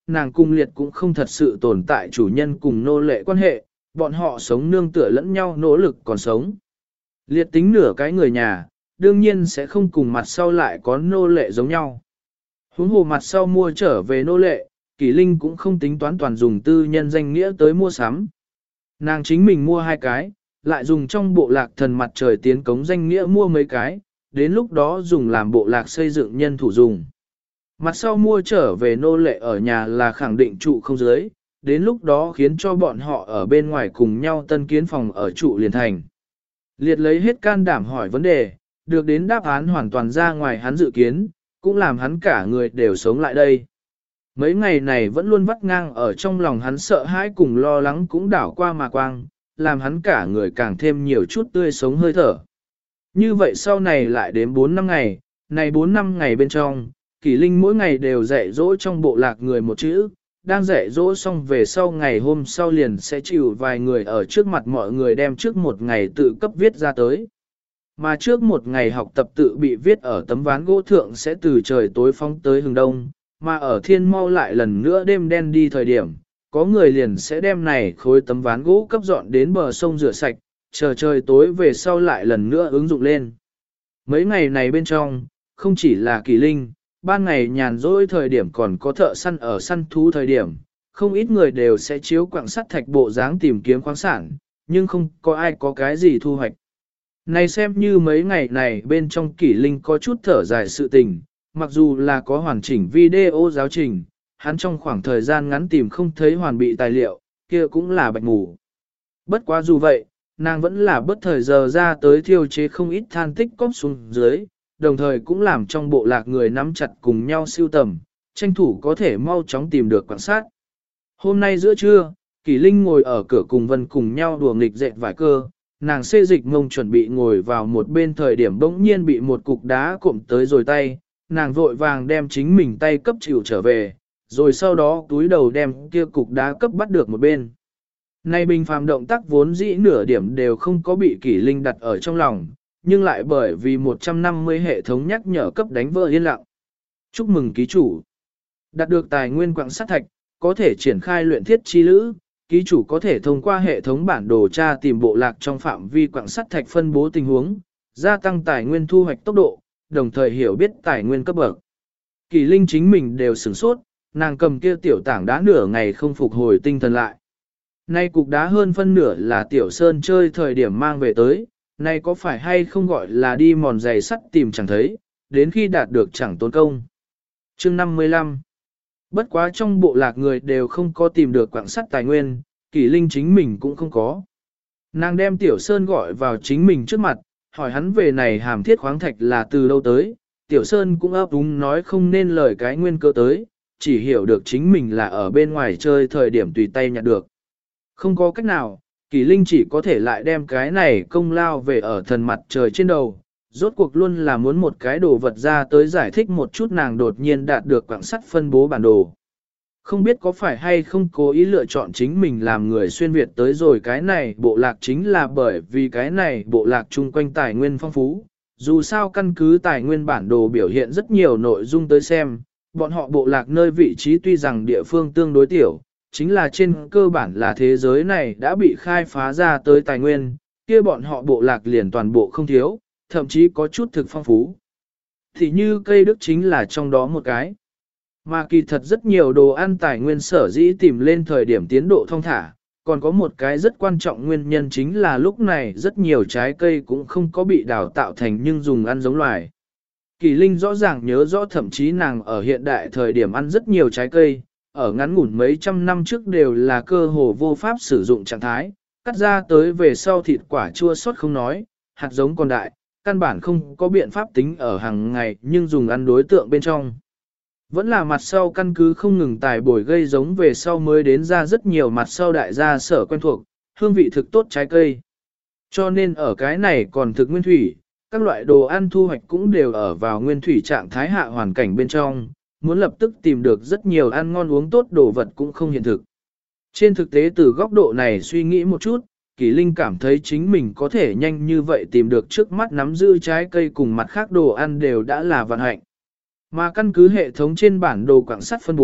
nàng cung liệt cũng không thật sự tồn tại chủ nhân cùng nô lệ quan hệ, bọn họ sống nương tựa lẫn nhau nỗ lực còn sống. Liệt tính nửa cái người nhà, đương nhiên sẽ không cùng mặt sau lại có nô lệ giống nhau. Huống hồ mặt sau mua trở về nô lệ, Kỷ Linh cũng không tính toán toàn dùng tư nhân danh nghĩa tới mua sắm. Nàng chính mình mua 2 cái, lại dùng trong bộ lạc thần mặt trời tiến cống danh nghĩa mua mấy cái, đến lúc đó dùng làm bộ lạc xây dựng nhân thủ dùng. Mặt sau mua trở về nô lệ ở nhà là khẳng định trụ không dưới, đến lúc đó khiến cho bọn họ ở bên ngoài cùng nhau tân kiến phòng ở trụ liền thành. Liệt lấy hết can đảm hỏi vấn đề, được đến đáp án hoàn toàn ra ngoài hắn dự kiến, cũng làm hắn cả người đều sống lại đây. Mấy ngày này vẫn luôn vắt ngang ở trong lòng hắn sợ hãi cùng lo lắng cũng đảo qua mà quang, làm hắn cả người càng thêm nhiều chút tươi sống hơi thở. Như vậy sau này lại đến 4 năm ngày, này 4 năm ngày bên trong, Kỷ Linh mỗi ngày đều dạy dỗ trong bộ lạc người một chữ, đang dạy dỗ xong về sau ngày hôm sau liền sẽ chịu vài người ở trước mặt mọi người đem trước một ngày tự cấp viết ra tới. Mà trước một ngày học tập tự bị viết ở tấm ván gỗ thượng sẽ từ trời tối phóng tới hướng đông, mà ở thiên mau lại lần nữa đêm đen đi thời điểm, có người liền sẽ đem này khối tấm ván gỗ cấp dọn đến bờ sông rửa sạch, chờ trời tối về sau lại lần nữa ứng dụng lên. Mấy ngày này bên trong, không chỉ là Kỷ Linh, ban ngày nhàn rỗi thời điểm còn có thợ săn ở săn thú thời điểm, không ít người đều sẽ chiếu quặng sắt thạch bộ dáng tìm kiếm khoáng sản, nhưng không có ai có cái gì thu hoạch. Này xem như mấy ngày này bên trong Kỷ Linh có chút thở dài sự tình, mặc dù là có hoàn chỉnh video giáo trình, hắn trong khoảng thời gian ngắn tìm không thấy hoàn bị tài liệu, kia cũng là bạch mù. Bất quá dù vậy, nàng vẫn là bất thời giờ ra tới thiêu chế không ít than tích cóp xuống dưới, đồng thời cũng làm trong bộ lạc người nắm chặt cùng nhau siêu tầm, tranh thủ có thể mau chóng tìm được quan sát. Hôm nay giữa trưa, Kỷ Linh ngồi ở cửa cùng Vân cùng nhau đùa nghịch dệt vải cơ, nàng xê dịch mông chuẩn bị ngồi vào một bên thời điểm bỗng nhiên bị một cục đá cụm tới rồi tay, nàng vội vàng đem chính mình tay cấp chịu trở về, rồi sau đó túi đầu đem kia cục đá cấp bắt được một bên. Này bình phàm động tác vốn dĩ nửa điểm đều không có bị Kỷ Linh đặt ở trong lòng, nhưng lại bởi vì 150 hệ thống nhắc nhở cấp đánh vỡ yên lặng. Chúc mừng ký chủ. Đạt được tài nguyên quặng sắt thạch, có thể triển khai luyện thiết chi lữ, ký chủ có thể thông qua hệ thống bản đồ tra tìm bộ lạc trong phạm vi quặng sắt thạch phân bố tình huống, gia tăng tài nguyên thu hoạch tốc độ, đồng thời hiểu biết tài nguyên cấp bậc. Kỷ Linh chính mình đều sửng sốt, nàng cầm kia tiểu tảng đá nửa ngày không phục hồi tinh thần lại. Nay cục đá hơn phân nửa là tiểu sơn chơi thời điểm mang về tới, nay có phải hay không gọi là đi mòn giày sắt tìm chẳng thấy, đến khi đạt được chẳng tốn công. Chương 55. Bất quá trong bộ lạc người đều không có tìm được quặng sắt tài nguyên, Kỷ Linh chính mình cũng không có. Nàng đem tiểu sơn gọi vào chính mình trước mặt, hỏi hắn về này hàm thiết khoáng thạch là từ đâu tới, tiểu sơn cũng ấp úng nói không nên lời cái nguyên cơ tới, chỉ hiểu được chính mình là ở bên ngoài chơi thời điểm tùy tay nhặt được. Không có cách nào, Kỷ Linh chỉ có thể lại đem cái này công lao về ở thần mặt trời trên đầu, rốt cuộc luôn là muốn một cái đồ vật ra tới giải thích một chút nàng đột nhiên đạt được quặng sắt phân bố bản đồ. Không biết có phải hay không cố ý lựa chọn chính mình làm người xuyên Việt tới rồi cái này bộ lạc chính là bởi vì cái này bộ lạc chung quanh tài nguyên phong phú. Dù sao căn cứ tài nguyên bản đồ biểu hiện rất nhiều nội dung tới xem, bọn họ bộ lạc nơi vị trí tuy rằng địa phương tương đối tiểu, chính là trên cơ bản là thế giới này đã bị khai phá ra tới tài nguyên, kia bọn họ bộ lạc liền toàn bộ không thiếu, thậm chí có chút thực phong phú. Thì như cây đức chính là trong đó một cái. Mà kỳ thật rất nhiều đồ ăn tài nguyên sở dĩ tìm lên thời điểm tiến độ thông thả, còn có một cái rất quan trọng nguyên nhân chính là lúc này rất nhiều trái cây cũng không có bị đào tạo thành nhưng dùng ăn giống loài. Kỳ Linh rõ ràng nhớ rõ thậm chí nàng ở hiện đại thời điểm ăn rất nhiều trái cây, ở ngắn ngủn mấy trăm năm trước đều là cơ hồ vô pháp sử dụng trạng thái, cắt ra tới về sau thịt quả chua xót không nói, hạt giống còn đại, căn bản không có biện pháp tính ở hàng ngày nhưng dùng ăn đối tượng bên trong. Vẫn là mặt sau căn cứ không ngừng tài bồi gây giống về sau mới đến ra rất nhiều mặt sau đại gia sở quen thuộc, hương vị thực tốt trái cây. Cho nên ở cái này còn thực nguyên thủy, các loại đồ ăn thu hoạch cũng đều ở vào nguyên thủy trạng thái hạ hoàn cảnh bên trong, muốn lập tức tìm được rất nhiều ăn ngon uống tốt đồ vật cũng không hiện thực. Trên thực tế từ góc độ này suy nghĩ một chút, Kỷ Linh cảm thấy chính mình có thể nhanh như vậy tìm được trước mắt nắm giữ trái cây cùng mặt khác đồ ăn đều đã là vận hạnh. Mà căn cứ hệ thống trên bản đồ quảng sắt phân bố,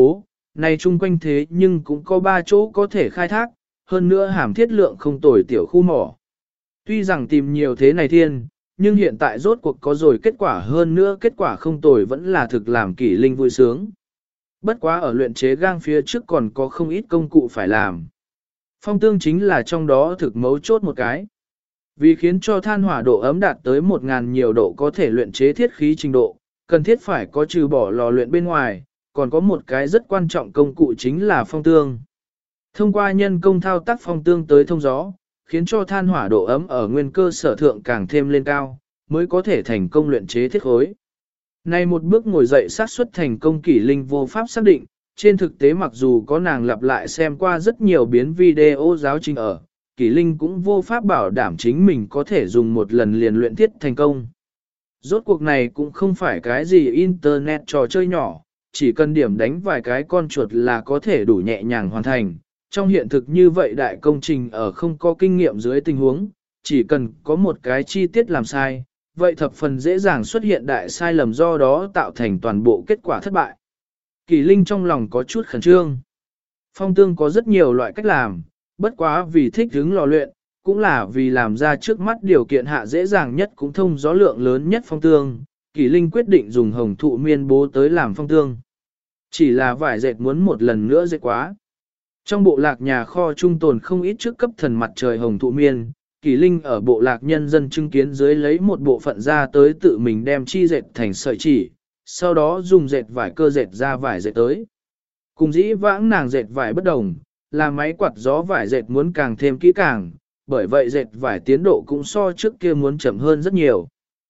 này chung quanh thế nhưng cũng có 3 chỗ có thể khai thác, hơn nữa hàm thiết lượng không tồi tiểu khu mỏ. Tuy rằng tìm nhiều thế này thiên, nhưng hiện tại rốt cuộc có rồi kết quả hơn nữa kết quả không tồi vẫn là thực làm Kỷ Linh vui sướng. Bất quá ở luyện chế gang phía trước còn có không ít công cụ phải làm. Phong tương chính là trong đó thực mấu chốt một cái. Vì khiến cho than hỏa độ ấm đạt tới 1000 nhiều độ có thể luyện chế thiết khí trình độ, cần thiết phải có trừ bỏ lò luyện bên ngoài, còn có một cái rất quan trọng công cụ chính là phong tương. Thông qua nhân công thao tác phong tương tới thông gió, khiến cho than hỏa độ ấm ở nguyên cơ sở thượng càng thêm lên cao, mới có thể thành công luyện chế thiết khối. Này một bước ngồi dậy xác suất thành công Kỷ Linh vô pháp xác định, trên thực tế mặc dù có nàng lặp lại xem qua rất nhiều biến video giáo trình ở, Kỷ Linh cũng vô pháp bảo đảm chính mình có thể dùng một lần liền luyện thiết thành công. Rốt cuộc này cũng không phải cái gì internet trò chơi nhỏ, chỉ cần điểm đánh vài cái con chuột là có thể đủ nhẹ nhàng hoàn thành. Trong hiện thực như vậy đại công trình ở không có kinh nghiệm dưới tình huống, chỉ cần có một cái chi tiết làm sai, vậy thập phần dễ dàng xuất hiện đại sai lầm do đó tạo thành toàn bộ kết quả thất bại. Kỷ Linh trong lòng có chút khẩn trương. Phong tương có rất nhiều loại cách làm, bất quá vì thích hứng lò luyện, cũng là vì làm ra trước mắt điều kiện hạ dễ dàng nhất cũng thông gió lượng lớn nhất phong tương. Kỷ Linh quyết định dùng hồng thụ miên bố tới làm phong tương. Chỉ là vải dệt muốn một lần nữa dệt quá. Trong bộ lạc nhà kho trung tồn không ít trước cấp thần mặt trời hồng thụ miên, Kỷ Linh ở bộ lạc nhân dân chứng kiến dưới lấy một bộ phận ra tới tự mình đem chi dệt thành sợi chỉ, sau đó dùng dệt vải cơ dệt ra vải dệt tới. Cùng dĩ vãng nàng dệt vải bất đồng, là máy quạt gió vải dệt muốn càng thêm kỹ càng, bởi vậy dệt vải tiến độ cũng so trước kia muốn chậm hơn rất nhiều.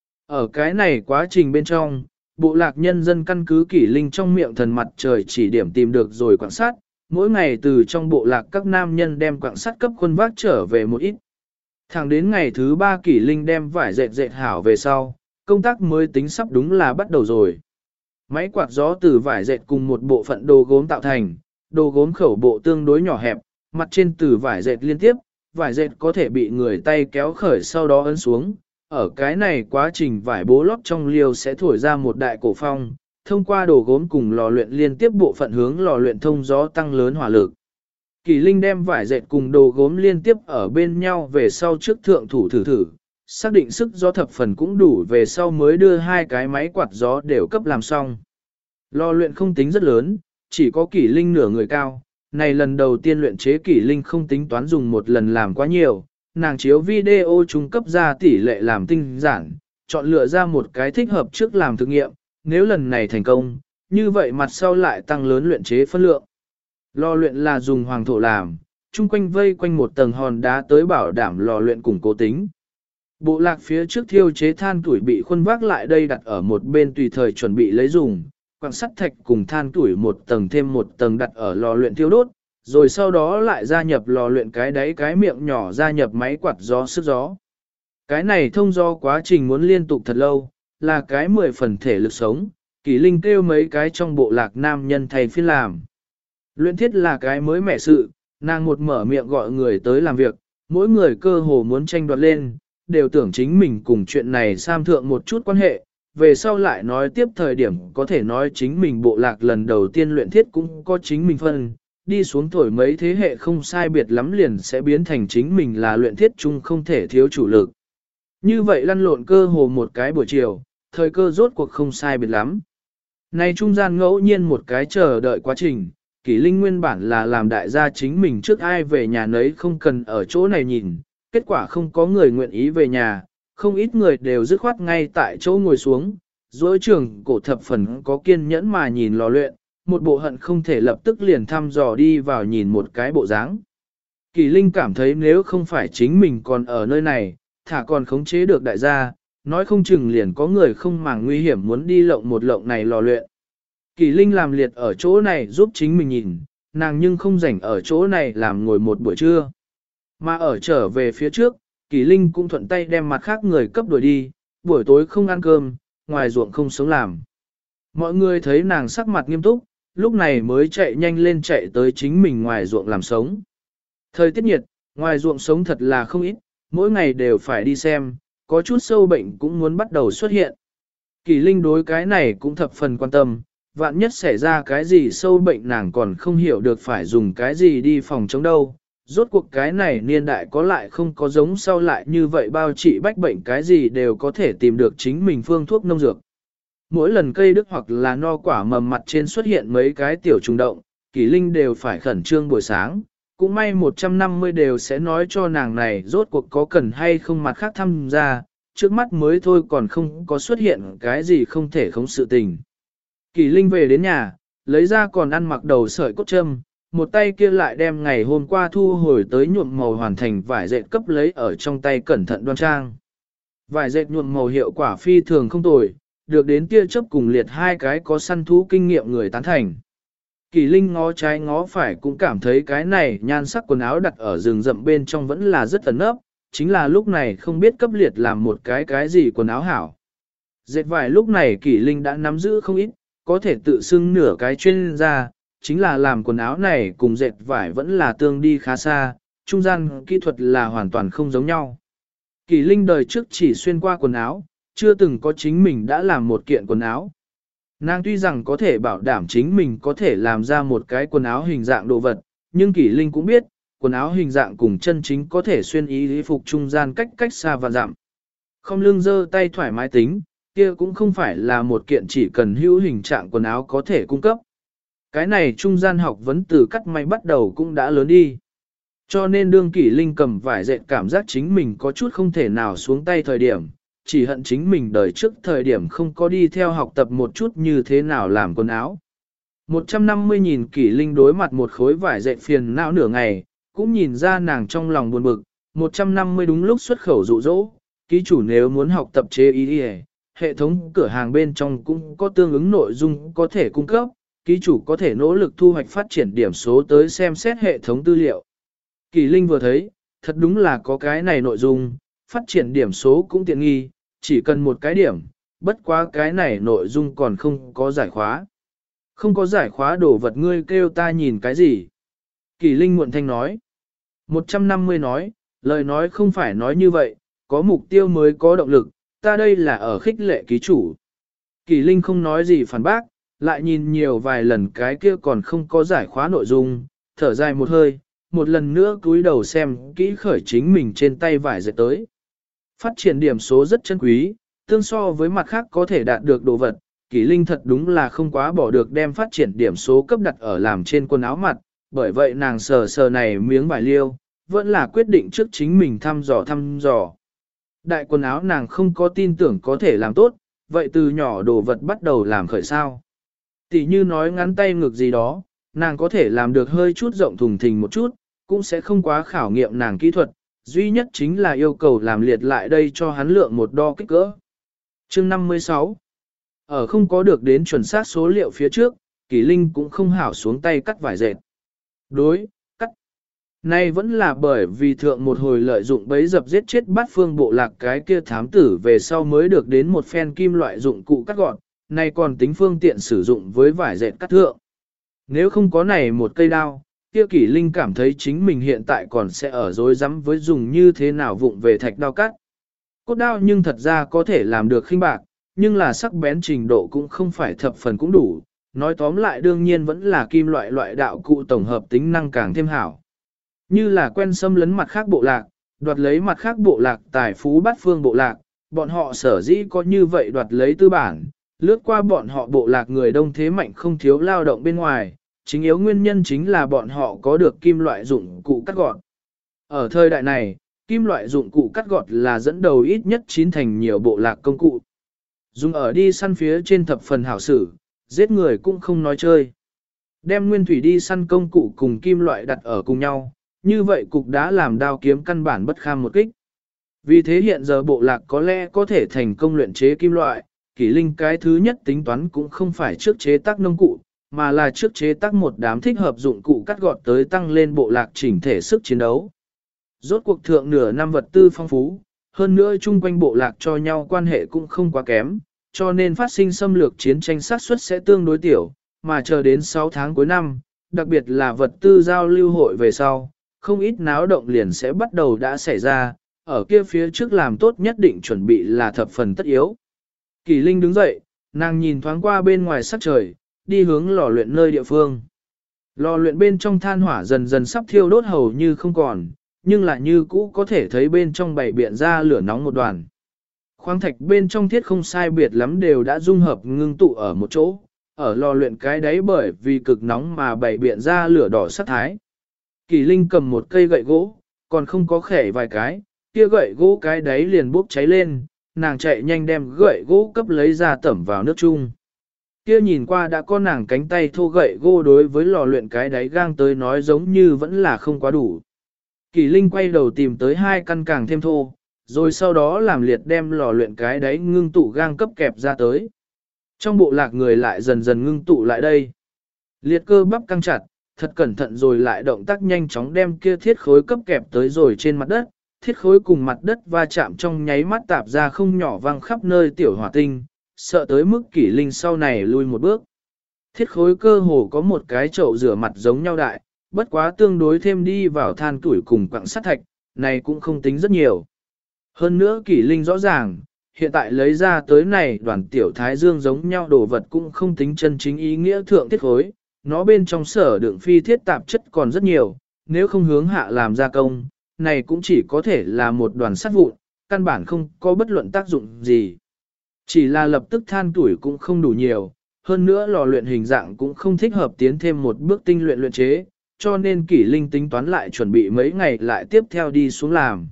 Ở cái này quá trình bên trong, bộ lạc nhân dân căn cứ Kỷ Linh trong miệng thần mặt trời chỉ điểm tìm được rồi quảng sát, mỗi ngày từ trong bộ lạc các nam nhân đem quảng sắt cấp khuôn vác trở về một ít. Thẳng đến ngày thứ 3 Kỷ Linh đem vải dệt dệt hảo về sau, công tác mới tính sắp đúng là bắt đầu rồi. Máy quạt gió từ vải dệt cùng một bộ phận đồ gốm tạo thành, đồ gốm khẩu bộ tương đối nhỏ hẹp, mặt trên từ vải dệt liên tiếp, vải dệt có thể bị người tay kéo khởi sau đó ấn xuống. Ở cái này quá trình vải bố lót trong liều sẽ thổi ra một đại cổ phong, thông qua đồ gốm cùng lò luyện liên tiếp bộ phận hướng lò luyện thông gió tăng lớn hỏa lực. Kỷ Linh đem vải dệt cùng đồ gốm liên tiếp ở bên nhau về sau trước thượng thủ thử, xác định sức gió thập phần cũng đủ về sau mới đưa hai cái máy quạt gió đều cấp làm xong. Lò luyện không tính rất lớn, chỉ có Kỷ Linh nửa người cao, này lần đầu tiên luyện chế Kỷ Linh không tính toán dùng một lần làm quá nhiều, nàng chiếu video trung cấp ra tỷ lệ làm tinh giản, chọn lựa ra một cái thích hợp trước làm thực nghiệm, nếu lần này thành công, như vậy mặt sau lại tăng lớn luyện chế phân lượng. Lò luyện là dùng hoàng thổ làm, chung quanh vây quanh một tầng hòn đá tới bảo đảm lò luyện củng cố tính. Bộ lạc phía trước thiêu chế than tuổi bị khuân vác lại đây đặt ở một bên tùy thời chuẩn bị lấy dùng, quặng sắt thạch cùng than tuổi một tầng thêm một tầng đặt ở lò luyện thiêu đốt, rồi sau đó lại gia nhập lò luyện cái đáy cái miệng nhỏ gia nhập máy quạt gió sức gió. Cái này thông do quá trình muốn liên tục thật lâu, là cái 10 phần thể lực sống, Kỷ Linh kêu mấy cái trong bộ lạc nam nhân thầy phiên làm. Luyện thiết là cái mới mẻ sự, nàng một mở miệng gọi người tới làm việc, mỗi người cơ hồ muốn tranh đoạt lên, đều tưởng chính mình cùng chuyện này sam thượng một chút quan hệ, về sau lại nói tiếp thời điểm có thể nói chính mình bộ lạc lần đầu tiên luyện thiết cũng có chính mình phân, đi xuống thổi mấy thế hệ không sai biệt lắm liền sẽ biến thành chính mình là luyện thiết chung không thể thiếu chủ lực. Như vậy lăn lộn cơ hồ một cái buổi chiều, thời cơ rốt cuộc không sai biệt lắm. Này trung gian ngẫu nhiên một cái chờ đợi quá trình, Kỷ Linh nguyên bản là làm đại gia chính mình trước ai về nhà nấy không cần ở chỗ này nhìn, kết quả không có người nguyện ý về nhà, không ít người đều dứt khoát ngay tại chỗ ngồi xuống, dối trường cổ thập phần có kiên nhẫn mà nhìn lò luyện, một bộ hận không thể lập tức liền thăm dò đi vào nhìn một cái bộ dáng. Kỷ Linh cảm thấy nếu không phải chính mình còn ở nơi này, thả còn khống chế được đại gia, nói không chừng liền có người không màng nguy hiểm muốn đi lộng một lộng này lò luyện. Kỷ Linh làm liệt ở chỗ này giúp chính mình nhìn, nàng nhưng không rảnh ở chỗ này làm ngồi một buổi trưa. Mà ở trở về phía trước, Kỷ Linh cũng thuận tay đem mặt khác người cấp đuổi đi, buổi tối không ăn cơm, ngoài ruộng không sống làm. Mọi người thấy nàng sắc mặt nghiêm túc, lúc này mới chạy nhanh lên chạy tới chính mình ngoài ruộng làm sống. Thời tiết nhiệt, ngoài ruộng sống thật là không ít, mỗi ngày đều phải đi xem, có chút sâu bệnh cũng muốn bắt đầu xuất hiện. Kỷ Linh đối cái này cũng thập phần quan tâm, vạn nhất xảy ra cái gì sâu bệnh nàng còn không hiểu được phải dùng cái gì đi phòng chống đâu. Rốt cuộc cái này niên đại có lại không có giống sau lại như vậy bao trị bách bệnh cái gì đều có thể tìm được chính mình phương thuốc nông dược. Mỗi lần cây đức hoặc là no quả mầm mặt trên xuất hiện mấy cái tiểu trùng động, Kỷ Linh đều phải khẩn trương buổi sáng, cũng may 150 đều sẽ nói cho nàng này rốt cuộc có cần hay không mặt khác tham gia, trước mắt mới thôi còn không có xuất hiện cái gì không thể không sự tình. Kỷ Linh về đến nhà, lấy ra còn ăn mặc đầu sợi cốt châm, một tay kia lại đem ngày hôm qua thu hồi tới nhuộm màu hoàn thành vải dệt cấp lấy ở trong tay cẩn thận đoan trang. Vải dệt nhuộm màu hiệu quả phi thường không tồi, được đến tia chớp cùng liệt hai cái có săn thú kinh nghiệm người tán thành. Kỷ Linh ngó trái ngó phải cũng cảm thấy cái này nhan sắc quần áo đặt ở rừng rậm bên trong vẫn là rất ẩn ấp, chính là lúc này không biết cấp liệt làm một cái gì quần áo hảo. Dệt vải lúc này Kỷ Linh đã nắm giữ không ít, có thể tự xưng nửa cái chuyên gia, chính là làm quần áo này cùng dệt vải vẫn là tương đi khá xa, trung gian kỹ thuật là hoàn toàn không giống nhau. Kỷ Linh đời trước chỉ xuyên qua quần áo, chưa từng có chính mình đã làm một kiện quần áo. Nàng tuy rằng có thể bảo đảm chính mình có thể làm ra một cái quần áo hình dạng đồ vật, nhưng Kỷ Linh cũng biết, quần áo hình dạng cùng chân chính có thể xuyên y phục trung gian cách xa và dặm. Không lưng dơ tay thoải mái tính, kia cũng không phải là một kiện chỉ cần hữu hình trạng quần áo có thể cung cấp. Cái này trung gian học vấn từ cắt may bắt đầu cũng đã lớn đi. Cho nên đương Kỷ Linh cầm vải dệt cảm giác chính mình có chút không thể nào xuống tay thời điểm, chỉ hận chính mình đời trước thời điểm không có đi theo học tập một chút như thế nào làm quần áo. 150 nhìn Kỷ Linh đối mặt một khối vải dệt phiền não nửa ngày, cũng nhìn ra nàng trong lòng buồn bực, 150 đúng lúc xuất khẩu dụ dỗ, ký chủ nếu muốn học tập chế y hệ thống cửa hàng bên trong cũng có tương ứng nội dung có thể cung cấp, ký chủ có thể nỗ lực thu hoạch phát triển điểm số tới xem xét hệ thống tư liệu. Kỷ Linh vừa thấy, thật đúng là có cái này nội dung, phát triển điểm số cũng tiện nghi, chỉ cần một cái điểm, bất quá cái này nội dung còn không có giải khóa. Không có giải khóa đồ vật ngươi kêu ta nhìn cái gì? Kỷ Linh muộn thanh nói. 150 nói, lời nói không phải nói như vậy, có mục tiêu mới có động lực, ta đây là ở khích lệ ký chủ. Kỷ Linh không nói gì phản bác, lại nhìn nhiều vài lần cái kia còn không có giải khóa nội dung, thở dài một hơi, một lần nữa cúi đầu xem kỹ khởi chính mình trên tay vải dệt tới. Phát triển điểm số rất chân quý, tương so với mặt khác có thể đạt được đồ vật, Kỷ Linh thật đúng là không quá bỏ được đem phát triển điểm số cấp đặt ở làm trên quần áo mặt, bởi vậy nàng sờ này miếng vải liêu, vẫn là quyết định trước chính mình thăm dò. Đại quần áo nàng không có tin tưởng có thể làm tốt, vậy từ nhỏ đồ vật bắt đầu làm khởi sao. Tỷ như nói ngắn tay ngực gì đó, nàng có thể làm được hơi chút rộng thùng thình một chút, cũng sẽ không quá khảo nghiệm nàng kỹ thuật, duy nhất chính là yêu cầu làm liệt lại đây cho hắn lượng một đo kích cỡ. Chương 56 Ở không có được đến chuẩn xác số liệu phía trước, Kỷ Linh cũng không hảo xuống tay cắt vải dệt. Cắt. Nay vẫn là bởi vì thượng một hồi lợi dụng bấy dập giết chết bát phương bộ lạc cái kia thám tử về sau mới được đến một phen kim loại dụng cụ cắt gọn, nay còn tính phương tiện sử dụng với vải dệt cắt thượng. Nếu không có này một cây đao, kia Kỷ Linh cảm thấy chính mình hiện tại còn sẽ ở rối rắm với dùng như thế nào vụng về thạch đao cắt. Cốt đao nhưng thật ra có thể làm được khinh bạc, nhưng là sắc bén trình độ cũng không phải thập phần cũng đủ, nói tóm lại đương nhiên vẫn là kim loại đạo cụ tổng hợp tính năng càng thêm hảo. Như là quen xâm lấn mặt khác bộ lạc, đoạt lấy mặt khác bộ lạc tài phú bát phương bộ lạc, bọn họ sở dĩ có như vậy đoạt lấy tư bản, lướt qua bọn họ bộ lạc người đông thế mạnh không thiếu lao động bên ngoài, chính yếu nguyên nhân chính là bọn họ có được kim loại dụng cụ cắt gọt. Ở thời đại này, kim loại dụng cụ cắt gọt là dẫn đầu ít nhất 9 thành nhiều bộ lạc công cụ. Dùng ở đi săn phía trên thập phần hảo sử, giết người cũng không nói chơi. Đem nguyên thủy đi săn công cụ cùng kim loại đặt ở cùng nhau, như vậy cục đá làm đao kiếm căn bản bất kham một kích. Vì thế hiện giờ bộ lạc có lẽ có thể thành công luyện chế kim loại, Kỷ Linh cái thứ nhất tính toán cũng không phải trước chế tác nông cụ, mà là trước chế tác một đám thích hợp dụng cụ cắt gọt tới tăng lên bộ lạc chỉnh thể sức chiến đấu. Rốt cuộc thượng nửa năm vật tư phong phú, hơn nữa chung quanh bộ lạc cho nhau quan hệ cũng không quá kém, cho nên phát sinh xâm lược chiến tranh sát suất sẽ tương đối tiểu, mà chờ đến 6 tháng cuối năm, đặc biệt là vật tư giao lưu hội về sau, không ít náo động liền sẽ bắt đầu đã xảy ra, ở kia phía trước làm tốt nhất định chuẩn bị là thập phần tất yếu. Kỷ Linh đứng dậy, nàng nhìn thoáng qua bên ngoài sắc trời, đi hướng lò luyện nơi địa phương. Lò luyện bên trong than hỏa dần dần sắp thiêu đốt hầu như không còn, nhưng lại như cũ có thể thấy bên trong bảy biện ra lửa nóng một đoàn. Khoáng thạch bên trong thiết không sai biệt lắm đều đã dung hợp ngưng tụ ở một chỗ, ở lò luyện cái đáy bởi vì cực nóng mà bảy biện ra lửa đỏ sắc thái. Kỳ Linh cầm một cây gậy gỗ, còn không có khẻ vài cái, kia gậy gỗ cái đáy liền bốc cháy lên, nàng chạy nhanh đem gậy gỗ cấp lấy ra tẩm vào nước chung. Kia nhìn qua đã có nàng cánh tay thô gậy gỗ đối với lò luyện cái đáy gang tới nói giống như vẫn là không quá đủ. Kỳ Linh quay đầu tìm tới 2 căn càng thêm thô, rồi sau đó làm liệt đem lò luyện cái đáy ngưng tụ gang cấp kẹp ra tới. Trong bộ lạc người lại dần dần ngưng tụ lại đây. Liệt cơ bắp căng chặt, thật cẩn thận rồi lại động tác nhanh chóng đem kia thiết khối cấp kẹp tới rồi trên mặt đất. Thiết khối cùng mặt đất va chạm trong nháy mắt tạp ra không nhỏ vang khắp nơi tiểu hỏa tinh, sợ tới mức Kỷ Linh sau này lui một bước. Thiết khối cơ hồ có một cái chậu rửa mặt giống nhau đại, bất quá tương đối thêm đi vào than tuổi cùng quặng sắt thạch, này cũng không tính rất nhiều. Hơn nữa Kỷ Linh rõ ràng, hiện tại lấy ra tới này đoàn tiểu thái dương giống nhau đồ vật cũng không tính chân chính ý nghĩa thượng thiết khối, nó bên trong sở đựng phi thiết tạp chất còn rất nhiều, nếu không hướng hạ làm gia công, này cũng chỉ có thể là một đoàn sắt vụn, căn bản không có bất luận tác dụng gì. Chỉ là lập tức than tuổi cũng không đủ nhiều, hơn nữa lò luyện hình dạng cũng không thích hợp tiến thêm một bước tinh luyện luyện chế, cho nên Kỷ Linh tính toán lại chuẩn bị mấy ngày lại tiếp theo đi xuống làm.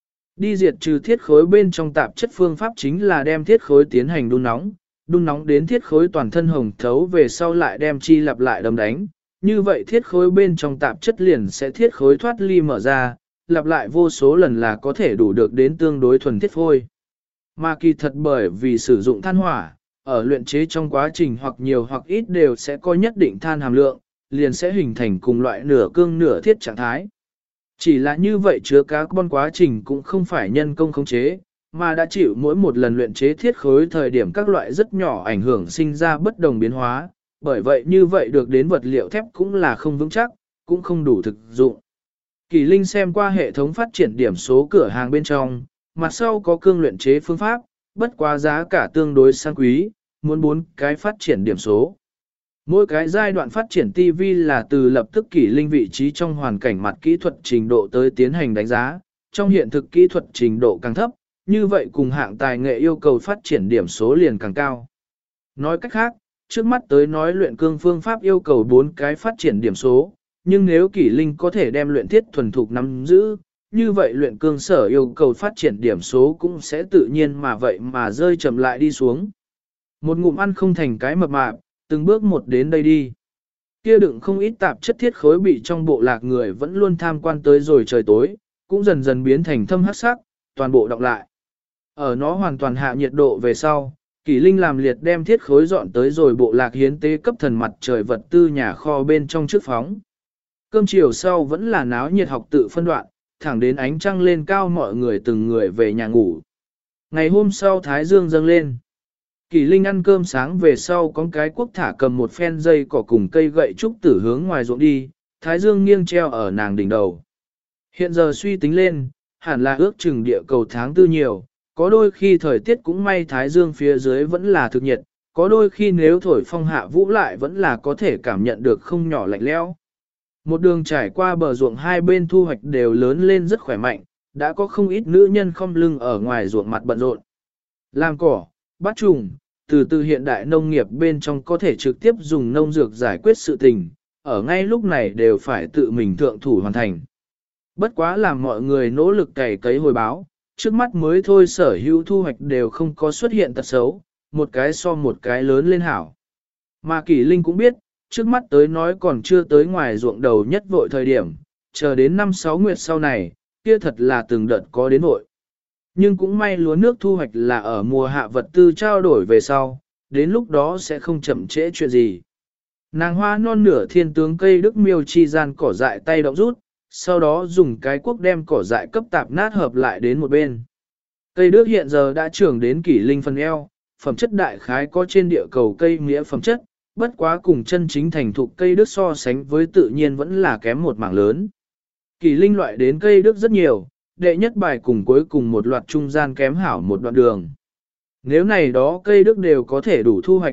Đi diệt trừ thiết khối bên trong tạp chất phương pháp chính là đem thiết khối tiến hành đun nóng đến thiết khối toàn thân hồng thấu về sau lại đem chi lặp lại đâm đánh. Như vậy thiết khối bên trong tạp chất liền sẽ thiết khối thoát ly mở ra, lặp lại vô số lần là có thể đủ được đến tương đối thuần thiết phôi. Mà kỳ thật bởi vì sử dụng than hỏa, ở luyện chế trong quá trình hoặc nhiều hoặc ít đều sẽ có nhất định than hàm lượng, liền sẽ hình thành cùng loại nửa cương nửa thiết trạng thái. Chỉ là như vậy chứa carbon quá trình cũng không phải nhân công khống chế, mà đã chịu mỗi một lần luyện chế thiết khối thời điểm các loại rất nhỏ ảnh hưởng sinh ra bất đồng biến hóa, bởi vậy như vậy được đến vật liệu thép cũng là không vững chắc, cũng không đủ thực dụng. Kỳ Linh xem qua hệ thống phát triển điểm số cửa hàng bên trong, mặt sau có cương luyện chế phương pháp, bất quá giá cả tương đối sang quý, muốn 4 cái phát triển điểm số. Mỗi cái giai đoạn phát triển TV là từ lập tức Kỷ Linh vị trí trong hoàn cảnh mặt kỹ thuật trình độ tới tiến hành đánh giá, trong hiện thực kỹ thuật trình độ càng thấp, như vậy cùng hạng tài nghệ yêu cầu phát triển điểm số liền càng cao. Nói cách khác, trước mắt tới nói luyện cương phương pháp yêu cầu 4 cái phát triển điểm số, nhưng nếu Kỷ Linh có thể đem luyện thiết thuần thục nắm giữ, như vậy luyện cương sở yêu cầu phát triển điểm số cũng sẽ tự nhiên mà vậy mà rơi chậm lại đi xuống. Một ngụm ăn không thành cái mập mạp, từng bước một đến đây đi. Kia đựng không ít tạp chất thiết khối bị trong bộ lạc người vẫn luôn tham quan tới rồi trời tối, cũng dần dần biến thành thâm hắc sắc, toàn bộ đọng lại. Ở nó hoàn toàn hạ nhiệt độ về sau, Kỷ Linh làm liệt đem thiết khối dọn tới rồi bộ lạc hiến tế cấp thần mặt trời vật tư nhà kho bên trong trước phóng. Cơm chiều sau vẫn là náo nhiệt học tự phân đoạn, thẳng đến ánh trăng lên cao mọi người từng người về nhà ngủ. Ngày hôm sau Thái Dương dâng lên. Kỳ Linh ăn cơm sáng về sau con cái quốc thả cầm một phen dây cỏ cùng cây gậy trúc tử hướng ngoài ruộng đi, Thái Dương nghiêng treo ở nàng đỉnh đầu. Hiện giờ suy tính lên, hẳn là ước chừng địa cầu tháng tư nhiều, có đôi khi thời tiết cũng may Thái Dương phía dưới vẫn là thực nhiệt, có đôi khi nếu thổi phong hạ vũ lại vẫn là có thể cảm nhận được không nhỏ lạnh lẽo. Một đường trải qua bờ ruộng hai bên thu hoạch đều lớn lên rất khỏe mạnh, đã có không ít nữ nhân khom lưng ở ngoài ruộng mặt bận rộn. Làm cỏ, bắt trùng, từ hiện đại nông nghiệp bên trong có thể trực tiếp dùng nông dược giải quyết sự tình, ở ngay lúc này đều phải tự mình thượng thủ hoàn thành. Bất quá làm mọi người nỗ lực cày cấy hồi báo, trước mắt mới thôi sở hữu thu hoạch đều không có xuất hiện tật xấu, một cái so một cái lớn lên hảo. Mà Kỷ Linh cũng biết, trước mắt tới nói còn chưa tới ngoài ruộng đầu nhất vội thời điểm, chờ đến 5-6 nguyệt sau này, kia thật là từng đợt có đến vội. Nhưng cũng may lúa nước thu hoạch là ở mùa hạ vật tư trao đổi về sau, đến lúc đó sẽ không chậm trễ chuyện gì. Nàng hoa non nửa thiên tướng cây đức miêu chi gian cỏ dại tay động rút, sau đó dùng cái cuốc đem cỏ dại cấp tạp nát hợp lại đến một bên. Cây đức hiện giờ đã trưởng đến Kỷ Linh phần eo, phẩm chất đại khái có trên địa cầu cây nghĩa phẩm chất, bất quá cùng chân chính thành thục cây đức so sánh với tự nhiên vẫn là kém một mảng lớn. Kỷ Linh loại đến cây đức rất nhiều, đệ nhất bài cùng cuối cùng một loạt trung gian kém hảo một đoạn đường. Nếu này đó cây đức đều có thể đủ thu hoạch,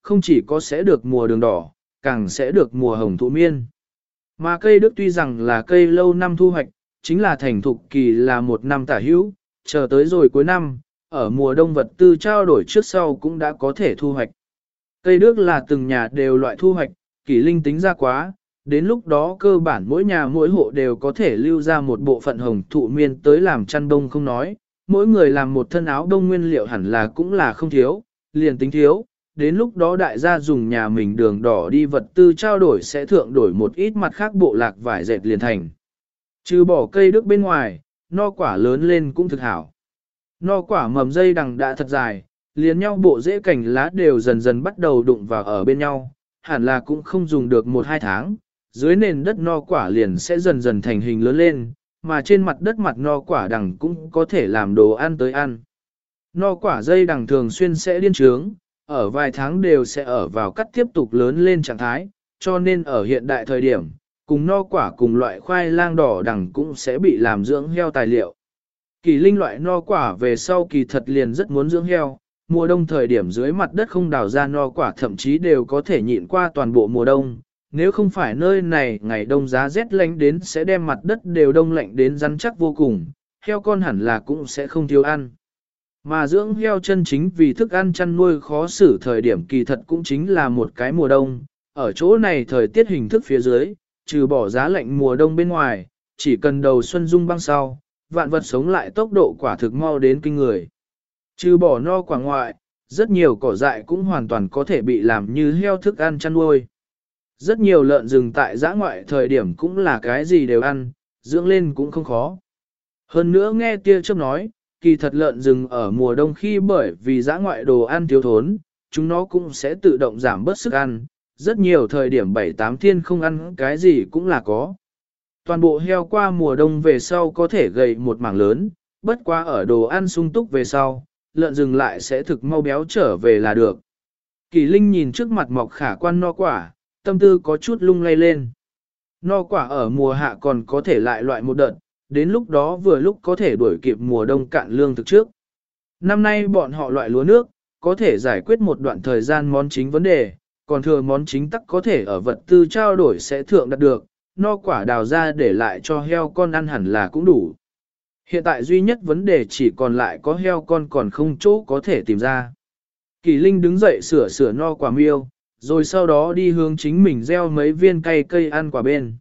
không chỉ có sẽ được mùa đường đỏ, càng sẽ được mùa hồng thụ miên. Mà cây đức tuy rằng là cây lâu năm thu hoạch, chính là thành thục kỳ là một năm tả hữu, chờ tới rồi cuối năm, ở mùa đông vật tư trao đổi trước sau cũng đã có thể thu hoạch. Cây đức là từng nhà đều loại thu hoạch, Kỷ Linh tính ra quá, đến lúc đó cơ bản mỗi nhà mỗi hộ đều có thể lưu ra một bộ phận hồng thụ miên tới làm chăn đông không nói, mỗi người làm một thân áo đông nguyên liệu hẳn là cũng là không thiếu, liền tính thiếu, đến lúc đó đại gia dùng nhà mình đường đỏ đi vật tư trao đổi sẽ thượng đổi một ít mặt khác bộ lạc vải dệt liền thành. Trừ bỏ cây đức bên ngoài, no quả lớn lên cũng thực hảo. No quả mầm dây đằng đã thật dài, liền nhau bộ rễ cành lá đều dần dần bắt đầu đụng vào ở bên nhau, hẳn là cũng không dùng được 1-2 tháng, dưới nền đất no quả liền sẽ dần dần thành hình lớn lên, mà trên mặt đất mặt no quả đằng cũng có thể làm đồ ăn tới ăn. No quả dây đằng thường xuyên sẽ điên trướng, ở vài tháng đều sẽ ở vào cắt tiếp tục lớn lên trạng thái, cho nên ở hiện đại thời điểm, cùng no quả cùng loại khoai lang đỏ đằng cũng sẽ bị làm dưỡng heo tài liệu. Kỳ Linh loại no quả về sau kỳ thật liền rất muốn dưỡng heo, mùa đông thời điểm dưới mặt đất không đào ra no quả thậm chí đều có thể nhịn qua toàn bộ mùa đông. Nếu không phải nơi này ngày đông giá rét lạnh đến sẽ đem mặt đất đều đông lạnh đến rắn chắc vô cùng, heo con hẳn là cũng sẽ không thiếu ăn. Mà dưỡng heo chân chính vì thức ăn chăn nuôi khó xử thời điểm kỳ thật cũng chính là một cái mùa đông, ở chỗ này thời tiết hình thức phía dưới, trừ bỏ giá lạnh mùa đông bên ngoài, chỉ cần đầu xuân dung băng sau, vạn vật sống lại tốc độ quả thực mau đến kinh người. Trừ bỏ no quả ngoại, rất nhiều cỏ dại cũng hoàn toàn có thể bị làm như heo thức ăn chăn nuôi. Rất nhiều lợn rừng tại giã ngoại thời điểm cũng là cái gì đều ăn, dưỡng lên cũng không khó. Hơn nữa nghe tia chớp nói, kỳ thật lợn rừng ở mùa đông khi bởi vì giã ngoại đồ ăn thiếu thốn, chúng nó cũng sẽ tự động giảm bớt sức ăn, rất nhiều thời điểm 7-8 thiên không ăn cái gì cũng là có. Toàn bộ heo qua mùa đông về sau có thể gầy một mảng lớn, bất quá ở đồ ăn sung túc về sau, lợn rừng lại sẽ thực mau béo trở về là được. Kỳ Linh nhìn trước mặt mọc khả quan no quả, tâm tư có chút lung lay lên. No quả ở mùa hạ còn có thể lại loại một đợt, đến lúc đó vừa lúc có thể đuổi kịp mùa đông cạn lương thực trước. Năm nay bọn họ loại lúa nước, có thể giải quyết một đoạn thời gian món chính vấn đề, còn thừa món chính tắc có thể ở vật tư trao đổi sẽ thượng đạt được, no quả đào ra để lại cho heo con ăn hẳn là cũng đủ. Hiện tại duy nhất vấn đề chỉ còn lại có heo con còn không chỗ có thể tìm ra. Kỳ Linh đứng dậy sửa no quả miêu, rồi sau đó đi hướng chính mình gieo mấy viên cây ăn quả bên.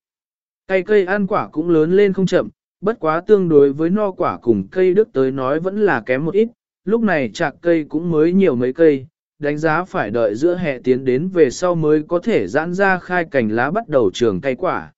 Cây ăn quả cũng lớn lên không chậm, bất quá tương đối với no quả cùng cây đức tới nói vẫn là kém một ít, lúc này chạc cây cũng mới nhiều mấy cây, đánh giá phải đợi giữa hè tiến đến về sau mới có thể giãn ra khai cành lá bắt đầu trường cây quả.